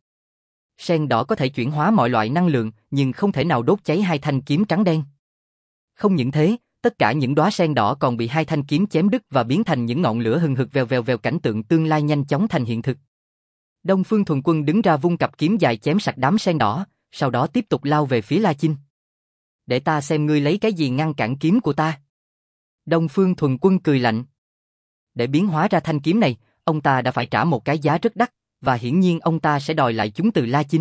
Sen đỏ có thể chuyển hóa mọi loại năng lượng, nhưng không thể nào đốt cháy hai thanh kiếm trắng đen. Không những thế, tất cả những đóa sen đỏ còn bị hai thanh kiếm chém đứt và biến thành những ngọn lửa hừng hực vèo vèo vèo, cảnh tượng tương lai nhanh chóng thành hiện thực. Đông Phương Thuần Quân đứng ra vung cặp kiếm dài chém sạch đám sen đỏ, sau đó tiếp tục lao về phía La Chinh. Để ta xem ngươi lấy cái gì ngăn cản kiếm của ta. Đông Phương Thuần Quân cười lạnh. Để biến hóa ra thanh kiếm này, ông ta đã phải trả một cái giá rất đắt, và hiển nhiên ông ta sẽ đòi lại chúng từ La Chinh.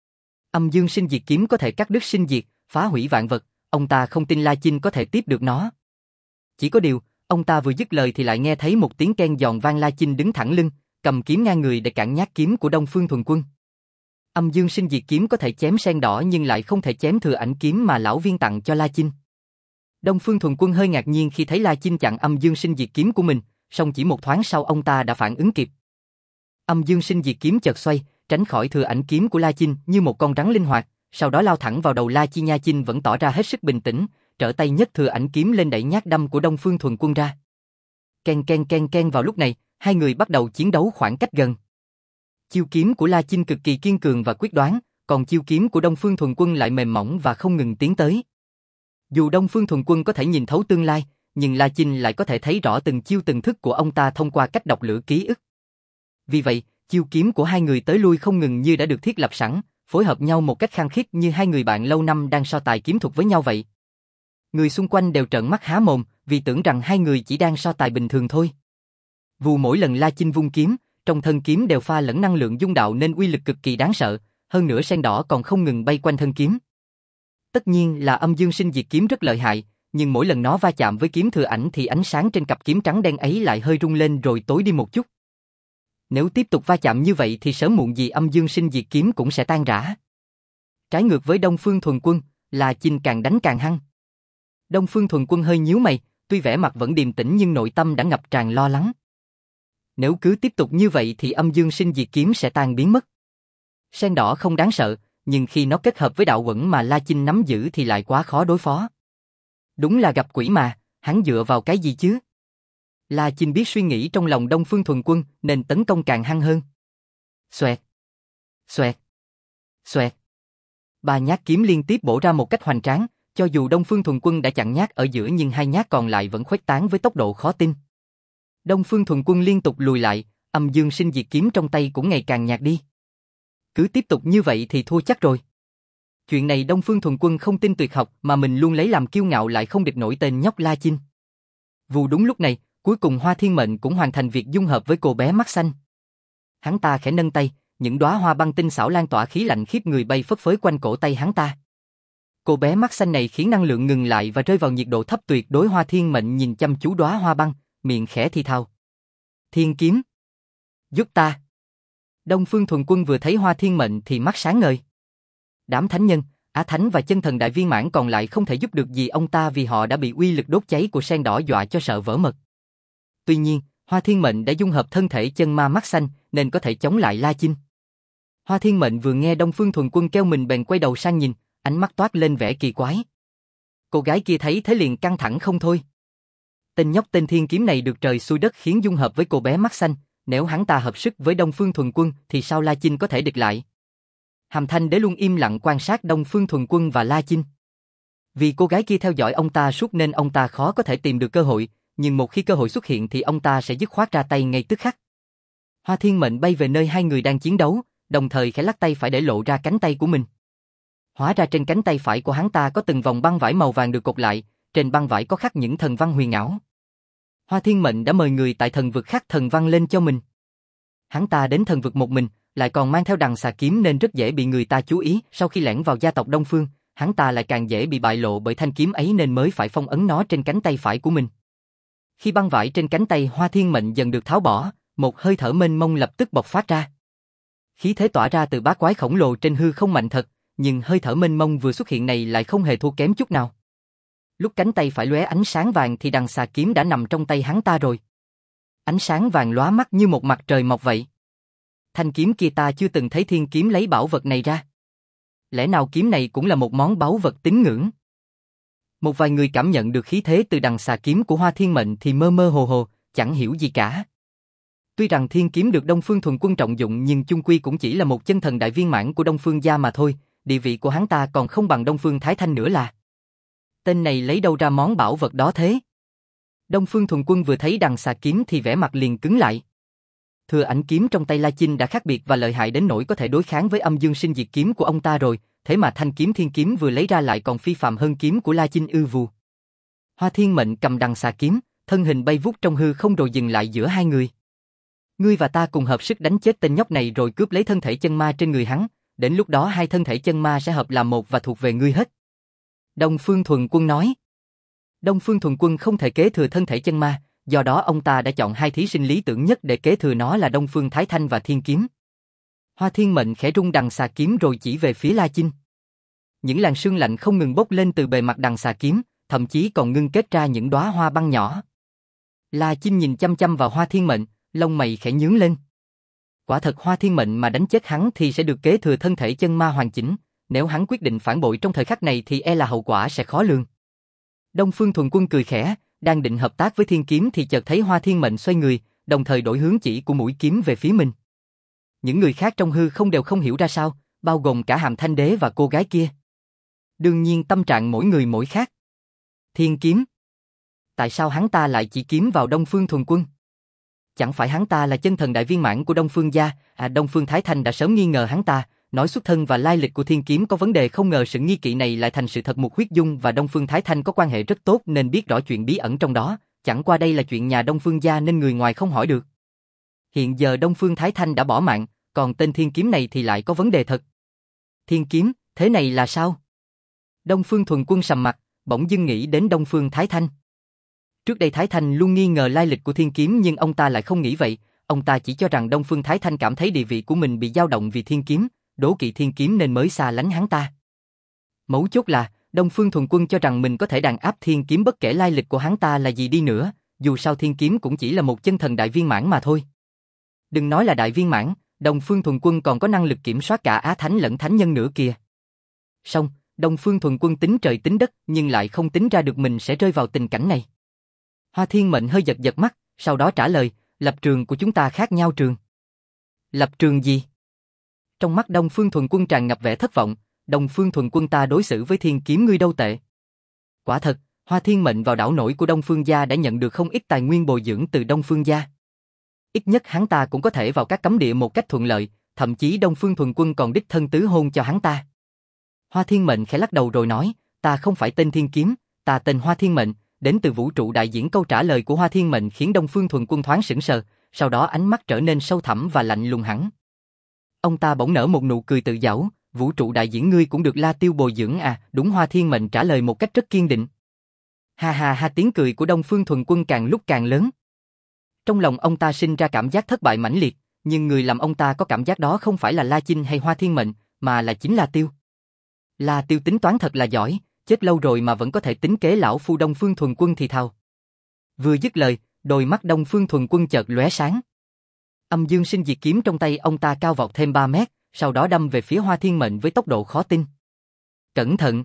Âm dương sinh diệt kiếm có thể cắt đứt sinh diệt, phá hủy vạn vật, ông ta không tin La Chinh có thể tiếp được nó. Chỉ có điều, ông ta vừa dứt lời thì lại nghe thấy một tiếng keng giòn vang. La Chinh đứng thẳng lưng, cầm kiếm ngang người để cản nhát kiếm của Đông Phương Thuần Quân. Âm dương sinh diệt kiếm có thể chém sen đỏ nhưng lại không thể chém thừa ảnh kiếm mà lão viên tặng cho La Chinh. Đông Phương Thuần Quân hơi ngạc nhiên khi thấy La Chinh chặn âm dương sinh diệt kiếm của mình, song chỉ một thoáng sau ông ta đã phản ứng kịp. Âm dương sinh diệt kiếm chợt xoay, tránh khỏi thừa ảnh kiếm của La Chinh như một con rắn linh hoạt, sau đó lao thẳng vào đầu La Chi. Nha Chinh vẫn tỏ ra hết sức bình tĩnh, trở tay nhấc thừa ảnh kiếm lên đẩy nhát đâm của Đông Phương Thuần Quân ra. Ken ken ken ken. Vào lúc này, hai người bắt đầu chiến đấu khoảng cách gần. Chiêu kiếm của La Chinh cực kỳ kiên cường và quyết đoán, còn chiêu kiếm của Đông Phương Thuần Quân lại mềm mỏng và không ngừng tiến tới. Dù Đông Phương Thuần Quân có thể nhìn thấu tương lai, nhưng La Chinh lại có thể thấy rõ từng chiêu từng thức của ông ta thông qua cách đọc lửa ký ức. Vì vậy, chiêu kiếm của hai người tới lui không ngừng như đã được thiết lập sẵn, phối hợp nhau một cách khăng khít như hai người bạn lâu năm đang so tài kiếm thuật với nhau vậy. Người xung quanh đều trợn mắt há mồm, vì tưởng rằng hai người chỉ đang so tài bình thường thôi. Vù mỗi lần La Chinh vung kiếm, trong thân kiếm đều pha lẫn năng lượng dung đạo nên uy lực cực kỳ đáng sợ, hơn nữa sen đỏ còn không ngừng bay quanh thân kiếm. Tất nhiên là âm dương sinh diệt kiếm rất lợi hại, nhưng mỗi lần nó va chạm với kiếm thừa ảnh thì ánh sáng trên cặp kiếm trắng đen ấy lại hơi rung lên rồi tối đi một chút. Nếu tiếp tục va chạm như vậy thì sớm muộn gì âm dương sinh diệt kiếm cũng sẽ tan rã. Trái ngược với Đông Phương Thuần Quân, La Chinh càng đánh càng hăng. Đông Phương Thuần Quân hơi nhíu mày, tuy vẻ mặt vẫn điềm tĩnh nhưng nội tâm đã ngập tràn lo lắng. Nếu cứ tiếp tục như vậy thì âm dương sinh diệt kiếm sẽ tan biến mất. Sen đỏ không đáng sợ, nhưng khi nó kết hợp với đạo quẩn mà La Chinh nắm giữ thì lại quá khó đối phó. Đúng là gặp quỷ mà, hắn dựa vào cái gì chứ? La Chinh biết suy nghĩ trong lòng Đông Phương Thuần Quân nên tấn công càng hăng hơn. Xoẹt, xoẹt, xoẹt. Ba nhát kiếm liên tiếp bổ ra một cách hoành tráng, cho dù Đông Phương Thuần Quân đã chặn nhát ở giữa nhưng hai nhát còn lại vẫn khuếch tán với tốc độ khó tin. Đông Phương Thuần Quân liên tục lùi lại, âm dương sinh diệt kiếm trong tay cũng ngày càng nhạt đi. Cứ tiếp tục như vậy thì thua chắc rồi. Chuyện này Đông Phương Thuần Quân không tin tuyệt học mà mình luôn lấy làm kiêu ngạo lại không địch nổi tên nhóc La Chinh. Vụ đúng lúc này, cuối cùng Hoa Thiên Mệnh cũng hoàn thành việc dung hợp với cô bé mắt xanh. Hắn ta khẽ nâng tay, những đóa hoa băng tinh xảo lan tỏa khí lạnh khiếp người bay phất phới quanh cổ tay hắn ta. Cô bé mắt xanh này khiến năng lượng ngừng lại và rơi vào nhiệt độ thấp tuyệt đối. Hoa Thiên Mệnh nhìn chăm chú đóa hoa băng, miệng khẽ thì thào. Thiên kiếm. Giúp ta. Đông Phương Thuần Quân vừa thấy Hoa Thiên Mệnh thì mắt sáng ngời. Đám thánh nhân, Á Thánh và chân thần đại viên mãn còn lại không thể giúp được gì ông ta vì họ đã bị uy lực đốt cháy của sen đỏ dọa cho sợ vỡ mật. Tuy nhiên, Hoa Thiên Mệnh đã dung hợp thân thể chân ma mắt xanh nên có thể chống lại La Chinh. Hoa Thiên Mệnh vừa nghe Đông Phương Thuần Quân kêu mình bèn quay đầu sang nhìn, ánh mắt toát lên vẻ kỳ quái. Cô gái kia thấy thế liền căng thẳng không thôi. Tên nhóc tên Thiên Kiếm này được trời xui đất khiến dung hợp với cô bé mắt xanh, nếu hắn ta hợp sức với Đông Phương Thuần Quân thì sao La Chinh có thể địch lại? Hàm Thanh Đế luôn im lặng quan sát Đông Phương Thuần Quân và La Chinh. Vì cô gái kia theo dõi ông ta suốt nên ông ta khó có thể tìm được cơ hội, nhưng một khi cơ hội xuất hiện thì ông ta sẽ dứt khoát ra tay ngay tức khắc. Hoa Thiên Mệnh bay về nơi hai người đang chiến đấu, đồng thời khẽ lắc tay phải để lộ ra cánh tay của mình. Hóa ra trên cánh tay phải của hắn ta có từng vòng băng vải màu vàng được cột lại, trên băng vải có khắc những thần văn huyền ảo. Hoa Thiên Mệnh đã mời người tại thần vực khắc thần văn lên cho mình. Hắn ta đến thần vực một mình, lại còn mang theo đằng xà kiếm nên rất dễ bị người ta chú ý. Sau khi lẻn vào gia tộc Đông Phương, hắn ta lại càng dễ bị bại lộ bởi thanh kiếm ấy nên mới phải phong ấn nó trên cánh tay phải của mình. Khi băng vải trên cánh tay Hoa Thiên Mệnh dần được tháo bỏ, một hơi thở mênh mông lập tức bộc phát ra. Khí thế tỏa ra từ bát quái khổng lồ trên hư không mạnh thật, nhưng hơi thở mênh mông vừa xuất hiện này lại không hề thua kém chút nào. Lúc cánh tay phải lóe ánh sáng vàng thì đằng xà kiếm đã nằm trong tay hắn ta rồi. Ánh sáng vàng lóa mắt như một mặt trời mọc vậy. Thanh kiếm kia ta chưa từng thấy Thiên Kiếm lấy bảo vật này ra. Lẽ nào kiếm này cũng là một món báu vật tín ngưỡng? Một vài người cảm nhận được khí thế từ đằng xà kiếm của Hoa Thiên Mệnh thì mơ mơ hồ hồ, chẳng hiểu gì cả. Tuy rằng Thiên Kiếm được Đông Phương Thuần Quân trọng dụng nhưng chung quy cũng chỉ là một chân thần đại viên mãn của Đông Phương gia mà thôi, địa vị của hắn ta còn không bằng Đông Phương Thái Thanh nữa là. Tên này lấy đâu ra món bảo vật đó thế? Đông Phương Thuần Quân vừa thấy đằng xà kiếm thì vẻ mặt liền cứng lại. Thừa ảnh kiếm trong tay La Chinh đã khác biệt và lợi hại đến nỗi có thể đối kháng với âm dương sinh diệt kiếm của ông ta rồi, thế mà thanh kiếm Thiên Kiếm vừa lấy ra lại còn phi phàm hơn kiếm của La Chinh ư vù. Hoa Thiên Mệnh cầm đằng xà kiếm, thân hình bay vút trong hư không rồi dừng lại giữa hai người. Ngươi và ta cùng hợp sức đánh chết tên nhóc này rồi cướp lấy thân thể chân ma trên người hắn, đến lúc đó hai thân thể chân ma sẽ hợp làm một và thuộc về ngươi hết. Đông Phương Thuần Quân nói. Đông Phương Thuần Quân không thể kế thừa thân thể chân ma, do đó ông ta đã chọn hai thí sinh lý tưởng nhất để kế thừa nó là Đông Phương Thái Thanh và Thiên Kiếm. Hoa Thiên Mệnh khẽ rung đằng xà kiếm rồi chỉ về phía La Chinh. Những làn sương lạnh không ngừng bốc lên từ bề mặt đằng xà kiếm, thậm chí còn ngưng kết ra những đóa hoa băng nhỏ. La Chinh nhìn chăm chăm vào Hoa Thiên Mệnh, lông mày khẽ nhướng lên. Quả thật Hoa Thiên Mệnh mà đánh chết hắn thì sẽ được kế thừa thân thể chân ma hoàn chỉnh, nếu hắn quyết định phản bội trong thời khắc này thì e là hậu quả sẽ khó lường. Đông Phương Thuần Quân cười khẽ, đang định hợp tác với Thiên Kiếm thì chợt thấy Hoa Thiên Mệnh xoay người, đồng thời đổi hướng chỉ của mũi kiếm về phía mình. Những người khác trong hư không đều không hiểu ra sao, bao gồm cả Hàm Thanh Đế và cô gái kia. Đương nhiên tâm trạng mỗi người mỗi khác. Thiên Kiếm. Tại sao hắn ta lại chỉ kiếm vào Đông Phương Thuần Quân? Chẳng phải hắn ta là chân thần đại viên mãn của Đông Phương gia, Đông Phương Thái Thanh đã sớm nghi ngờ hắn ta, nói xuất thân và lai lịch của Thiên Kiếm có vấn đề, không ngờ sự nghi kỵ này lại thành sự thật. Một Huyết Dung và Đông Phương Thái Thanh có quan hệ rất tốt nên biết rõ chuyện bí ẩn trong đó, chẳng qua đây là chuyện nhà Đông Phương gia nên người ngoài không hỏi được. Hiện giờ Đông Phương Thái Thanh đã bỏ mạng, còn tên Thiên Kiếm này thì lại có vấn đề thật. Thiên Kiếm, thế này là sao? Đông Phương Thuần Quân sầm mặt, bỗng dưng nghĩ đến Đông Phương Thái Thanh. Trước đây Thái Thanh luôn nghi ngờ lai lịch của Thiên Kiếm nhưng ông ta lại không nghĩ vậy, ông ta chỉ cho rằng Đông Phương Thái Thanh cảm thấy địa vị của mình bị dao động vì Thiên Kiếm, đố kỵ Thiên Kiếm nên mới xa lánh hắn ta. Mấu chốt là, Đông Phương Thuần Quân cho rằng mình có thể đàn áp Thiên Kiếm bất kể lai lịch của hắn ta là gì đi nữa, dù sao Thiên Kiếm cũng chỉ là một chân thần đại viên mãn mà thôi. Đừng nói là đại viên mãn, Đông Phương Thuần Quân còn có năng lực kiểm soát cả Á Thánh lẫn Thánh Nhân nữa kìa. Song, Đông Phương Thuần Quân tính trời tính đất nhưng lại không tính ra được mình sẽ rơi vào tình cảnh này. Hoa Thiên Mệnh hơi giật giật mắt, sau đó trả lời, lập trường của chúng ta khác nhau trường. Lập trường gì? Trong mắt Đông Phương Thuần Quân tràn ngập vẻ thất vọng, Đông Phương Thuần Quân ta đối xử với Thiên Kiếm ngươi đâu tệ. Quả thật, Hoa Thiên Mệnh vào đảo nổi của Đông Phương gia đã nhận được không ít tài nguyên bồi dưỡng từ Đông Phương gia. Ít nhất hắn ta cũng có thể vào các cấm địa một cách thuận lợi, thậm chí Đông Phương Thuần Quân còn đích thân tứ hôn cho hắn ta. Hoa Thiên Mệnh khẽ lắc đầu rồi nói, ta không phải tên Thiên Kiếm, ta tên Hoa Thiên Mệnh, đến từ vũ trụ đại diễn. Câu trả lời của Hoa Thiên Mệnh khiến Đông Phương Thuần Quân thoáng sững sờ, sau đó ánh mắt trở nên sâu thẳm và lạnh lùng hẳn. Ông ta bỗng nở một nụ cười tự giãu, vũ trụ đại diễn ngươi cũng được La Tiêu bồi dưỡng à? Đúng, Hoa Thiên Mệnh trả lời một cách rất kiên định. Ha ha ha, tiếng cười của Đông Phương Thuần Quân càng lúc càng lớn. Trong lòng ông ta sinh ra cảm giác thất bại mãnh liệt, nhưng người làm ông ta có cảm giác đó không phải là La Chinh hay Hoa Thiên Mệnh, mà là chính La Tiêu. La Tiêu tính toán thật là giỏi, chết lâu rồi mà vẫn có thể tính kế lão phu. Đông Phương Thuần Quân thì thào. Vừa dứt lời, đôi mắt Đông Phương Thuần Quân chợt lóe sáng. Âm Dương Sinh Diệt Kiếm trong tay ông ta cao vọt thêm 3 mét, sau đó đâm về phía Hoa Thiên Mệnh với tốc độ khó tin. Cẩn thận!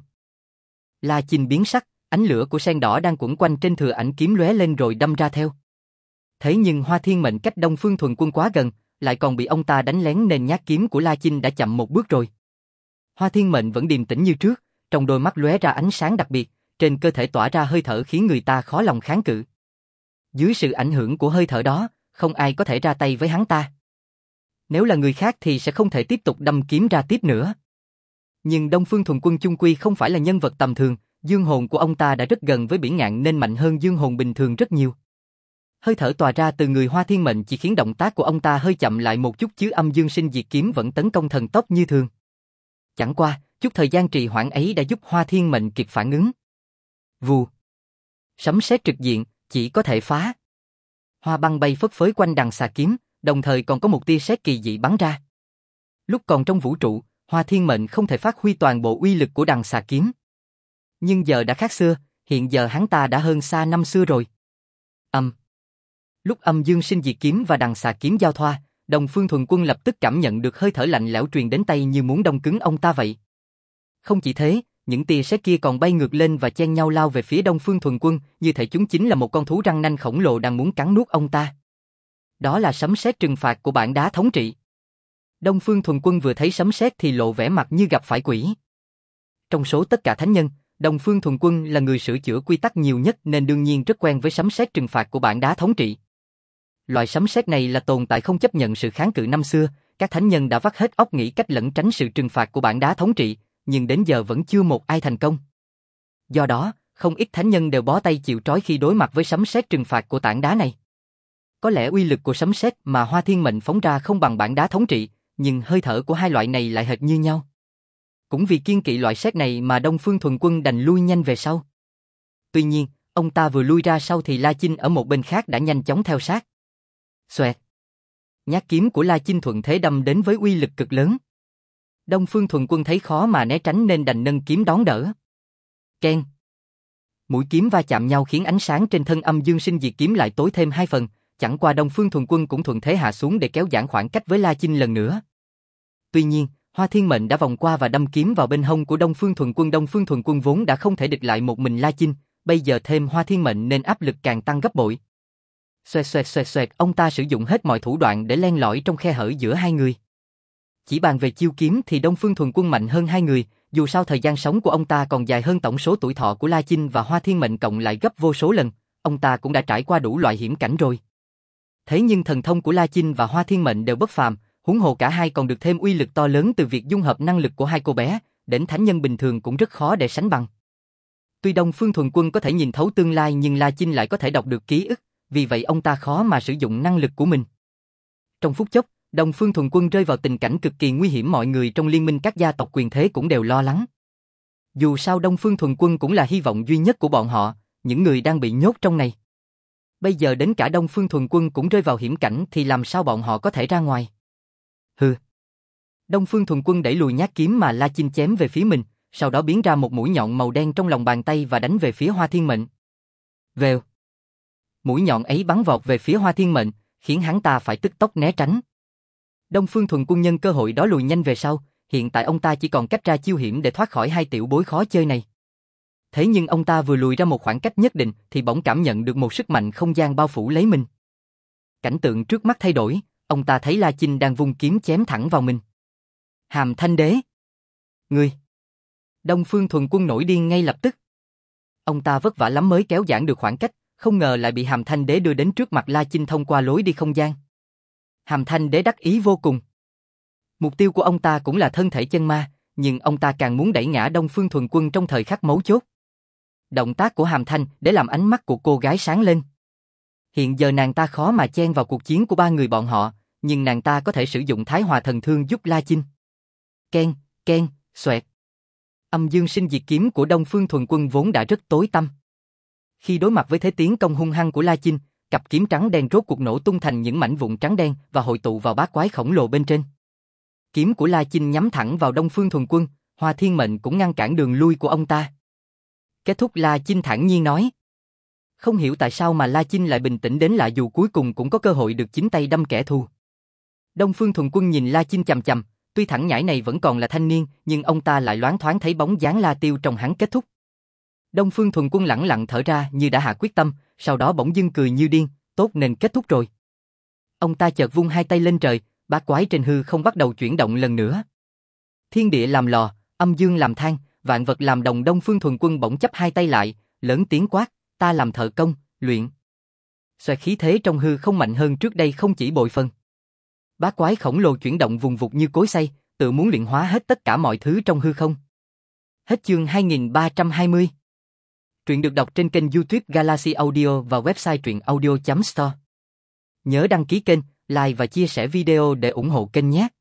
La Chinh biến sắc, ánh lửa của sen đỏ đang quẩn quanh trên thừa ảnh kiếm lóe lên rồi đâm ra theo. Thế nhưng Hoa Thiên Mệnh cách Đông Phương Thuần Quân quá gần, lại còn bị ông ta đánh lén nên nhát kiếm của La Chinh đã chậm một bước rồi. Hoa Thiên Mệnh vẫn điềm tĩnh như trước, trong đôi mắt lóe ra ánh sáng đặc biệt, trên cơ thể tỏa ra hơi thở khiến người ta khó lòng kháng cự. Dưới sự ảnh hưởng của hơi thở đó, không ai có thể ra tay với hắn ta. Nếu là người khác thì sẽ không thể tiếp tục đâm kiếm ra tiếp nữa. Nhưng Đông Phương Thuần Quân chung quy không phải là nhân vật tầm thường, dương hồn của ông ta đã rất gần với biển ngạn nên mạnh hơn dương hồn bình thường rất nhiều. Hơi thở tỏa ra từ người Hoa Thiên Mệnh chỉ khiến động tác của ông ta hơi chậm lại một chút chứ Âm Dương Sinh Diệt Kiếm vẫn tấn công thần tốc như thường. Chẳng qua, chút thời gian trì hoãn ấy đã giúp Hoa Thiên Mệnh kịp phản ứng. Vù! Sấm sét trực diện, chỉ có thể phá. Hoa băng bay phất phới quanh đằng xà kiếm, đồng thời còn có một tia sét kỳ dị bắn ra. Lúc còn trong vũ trụ, Hoa Thiên Mệnh không thể phát huy toàn bộ uy lực của đằng xà kiếm. Nhưng giờ đã khác xưa, hiện giờ hắn ta đã hơn xa năm xưa rồi. Lúc Âm Dương Sinh Diệt Kiếm và đằng xà kiếm giao thoa, Đông Phương Thuần Quân lập tức cảm nhận được hơi thở lạnh lẽo truyền đến tay như muốn đông cứng ông ta vậy. Không chỉ thế, những tia sét kia còn bay ngược lên và chen nhau lao về phía Đông Phương Thuần Quân, như thể chúng chính là một con thú răng nanh khổng lồ đang muốn cắn nuốt ông ta. Đó là sấm sét trừng phạt của bản đá thống trị. Đông Phương Thuần Quân vừa thấy sấm sét thì lộ vẻ mặt như gặp phải quỷ. Trong số tất cả thánh nhân, Đông Phương Thuần Quân là người sửa chữa quy tắc nhiều nhất nên đương nhiên rất quen với sấm sét trừng phạt của bản đá thống trị. Loại sấm sét này là tồn tại không chấp nhận sự kháng cự năm xưa, các thánh nhân đã vắt hết óc nghĩ cách lẩn tránh sự trừng phạt của bản đá thống trị, nhưng đến giờ vẫn chưa một ai thành công. Do đó, không ít thánh nhân đều bó tay chịu trói khi đối mặt với sấm sét trừng phạt của tảng đá này. Có lẽ uy lực của sấm sét mà Hoa Thiên Mệnh phóng ra không bằng bản đá thống trị, nhưng hơi thở của hai loại này lại hệt như nhau. Cũng vì kiêng kỵ loại sét này mà Đông Phương Thuần Quân đành lui nhanh về sau. Tuy nhiên, ông ta vừa lui ra sau thì La Chinh ở một bên khác đã nhanh chóng theo sát. Xoẹt. Nhát kiếm của La Chinh thuận thế đâm đến với uy lực cực lớn. Đông Phương Thuần Quân thấy khó mà né tránh nên đành nâng kiếm đón đỡ. Keng. Mũi kiếm va chạm nhau khiến ánh sáng trên thân Âm Dương Sinh Diệt Kiếm lại tối thêm 2 phần, chẳng qua Đông Phương Thuần Quân cũng thuận thế hạ xuống để kéo giãn khoảng cách với La Chinh lần nữa. Tuy nhiên, Hoa Thiên Mệnh đã vòng qua và đâm kiếm vào bên hông của Đông Phương Thuần Quân. Đông Phương Thuần Quân vốn đã không thể địch lại một mình La Chinh, bây giờ thêm Hoa Thiên Mệnh nên áp lực càng tăng gấp bội. Xoẹt, ông ta sử dụng hết mọi thủ đoạn để len lỏi trong khe hở giữa hai người. Chỉ bàn về chiêu kiếm thì Đông Phương Thuần Quân mạnh hơn hai người, dù sao thời gian sống của ông ta còn dài hơn tổng số tuổi thọ của La Chinh và Hoa Thiên Mệnh cộng lại gấp vô số lần, ông ta cũng đã trải qua đủ loại hiểm cảnh rồi. Thế nhưng thần thông của La Chinh và Hoa Thiên Mệnh đều bất phàm, huống hồ cả hai còn được thêm uy lực to lớn từ việc dung hợp năng lực của hai cô bé, đến thánh nhân bình thường cũng rất khó để sánh bằng. Tuy Đông Phương Thuần Quân có thể nhìn thấu tương lai nhưng La Chinh lại có thể đọc được ký ức, vì vậy ông ta khó mà sử dụng năng lực của mình. Trong phút chốc, Đông Phương Thuần Quân rơi vào tình cảnh cực kỳ nguy hiểm, mọi người trong liên minh các gia tộc quyền thế cũng đều lo lắng. Dù sao Đông Phương Thuần Quân cũng là hy vọng duy nhất của bọn họ, những người đang bị nhốt trong này. Bây giờ đến cả Đông Phương Thuần Quân cũng rơi vào hiểm cảnh thì làm sao bọn họ có thể ra ngoài? Hừ. Đông Phương Thuần Quân đẩy lùi nhát kiếm mà La Chinh chém về phía mình, sau đó biến ra một mũi nhọn màu đen trong lòng bàn tay và đánh về phía Hoa Thiên Mệnh. Vèo. Mũi nhọn ấy bắn vọt về phía Hoa Thiên Mệnh, khiến hắn ta phải tức tốc né tránh. Đông Phương Thuần Quân nhân cơ hội đó lùi nhanh về sau, hiện tại ông ta chỉ còn cách ra chiêu hiểm để thoát khỏi hai tiểu bối khó chơi này. Thế nhưng ông ta vừa lùi ra một khoảng cách nhất định thì bỗng cảm nhận được một sức mạnh không gian bao phủ lấy mình. Cảnh tượng trước mắt thay đổi, ông ta thấy La Chinh đang vung kiếm chém thẳng vào mình. Hàm Thanh Đế! Ngươi! Đông Phương Thuần Quân nổi điên ngay lập tức. Ông ta vất vả lắm mới kéo giãn được khoảng cách, không ngờ lại bị Hàm Thanh Đế đưa đến trước mặt La Chinh thông qua lối đi không gian. Hàm Thanh Đế đắc ý vô cùng. Mục tiêu của ông ta cũng là thân thể chân ma, nhưng ông ta càng muốn đẩy ngã Đông Phương Thuần Quân trong thời khắc mấu chốt. Động tác của Hàm Thanh để làm ánh mắt của cô gái sáng lên. Hiện giờ nàng ta khó mà chen vào cuộc chiến của ba người bọn họ, nhưng nàng ta có thể sử dụng Thái Hòa Thần Thương giúp La Chinh. Keng, xoẹt. Âm Dương Sinh Diệt Kiếm của Đông Phương Thuần Quân vốn đã rất tối tăm. Khi đối mặt với thế tiến công hung hăng của La Chinh, cặp kiếm trắng đen rốt cuộc nổ tung thành những mảnh vụn trắng đen và hội tụ vào bát quái khổng lồ bên trên. Kiếm của La Chinh nhắm thẳng vào Đông Phương Thuần Quân, Hoa Thiên Mệnh cũng ngăn cản đường lui của ông ta. Kết thúc, La Chinh thản nhiên nói. Không hiểu tại sao mà La Chinh lại bình tĩnh đến lạ dù cuối cùng cũng có cơ hội được chính tay đâm kẻ thù. Đông Phương Thuần Quân nhìn La Chinh chằm chằm, tuy thằng nhãi này vẫn còn là thanh niên, nhưng ông ta lại loáng thoáng thấy bóng dáng La Tiêu trong hắn kết thúc. Đông Phương Thuần Quân lẳng lặng thở ra như đã hạ quyết tâm, sau đó bỗng dưng cười như điên, tốt nên kết thúc rồi. Ông ta chợt vung hai tay lên trời, bát quái trên hư không bắt đầu chuyển động lần nữa. Thiên địa làm lò, âm dương làm than, vạn vật làm đồng. Đông Phương Thuần Quân bỗng chắp hai tay lại, lớn tiếng quát, ta làm thợ công, luyện. Xoẹt, khí thế trong hư không mạnh hơn trước đây không chỉ bội phần. Bát quái khổng lồ chuyển động vùng vụt như cối xay, tự muốn luyện hóa hết tất cả mọi thứ trong hư không. Hết chương 2320. Truyện được đọc trên kênh YouTube Galaxy Audio và website truyệnaudio.store. Nhớ đăng ký kênh, like và chia sẻ video để ủng hộ kênh nhé.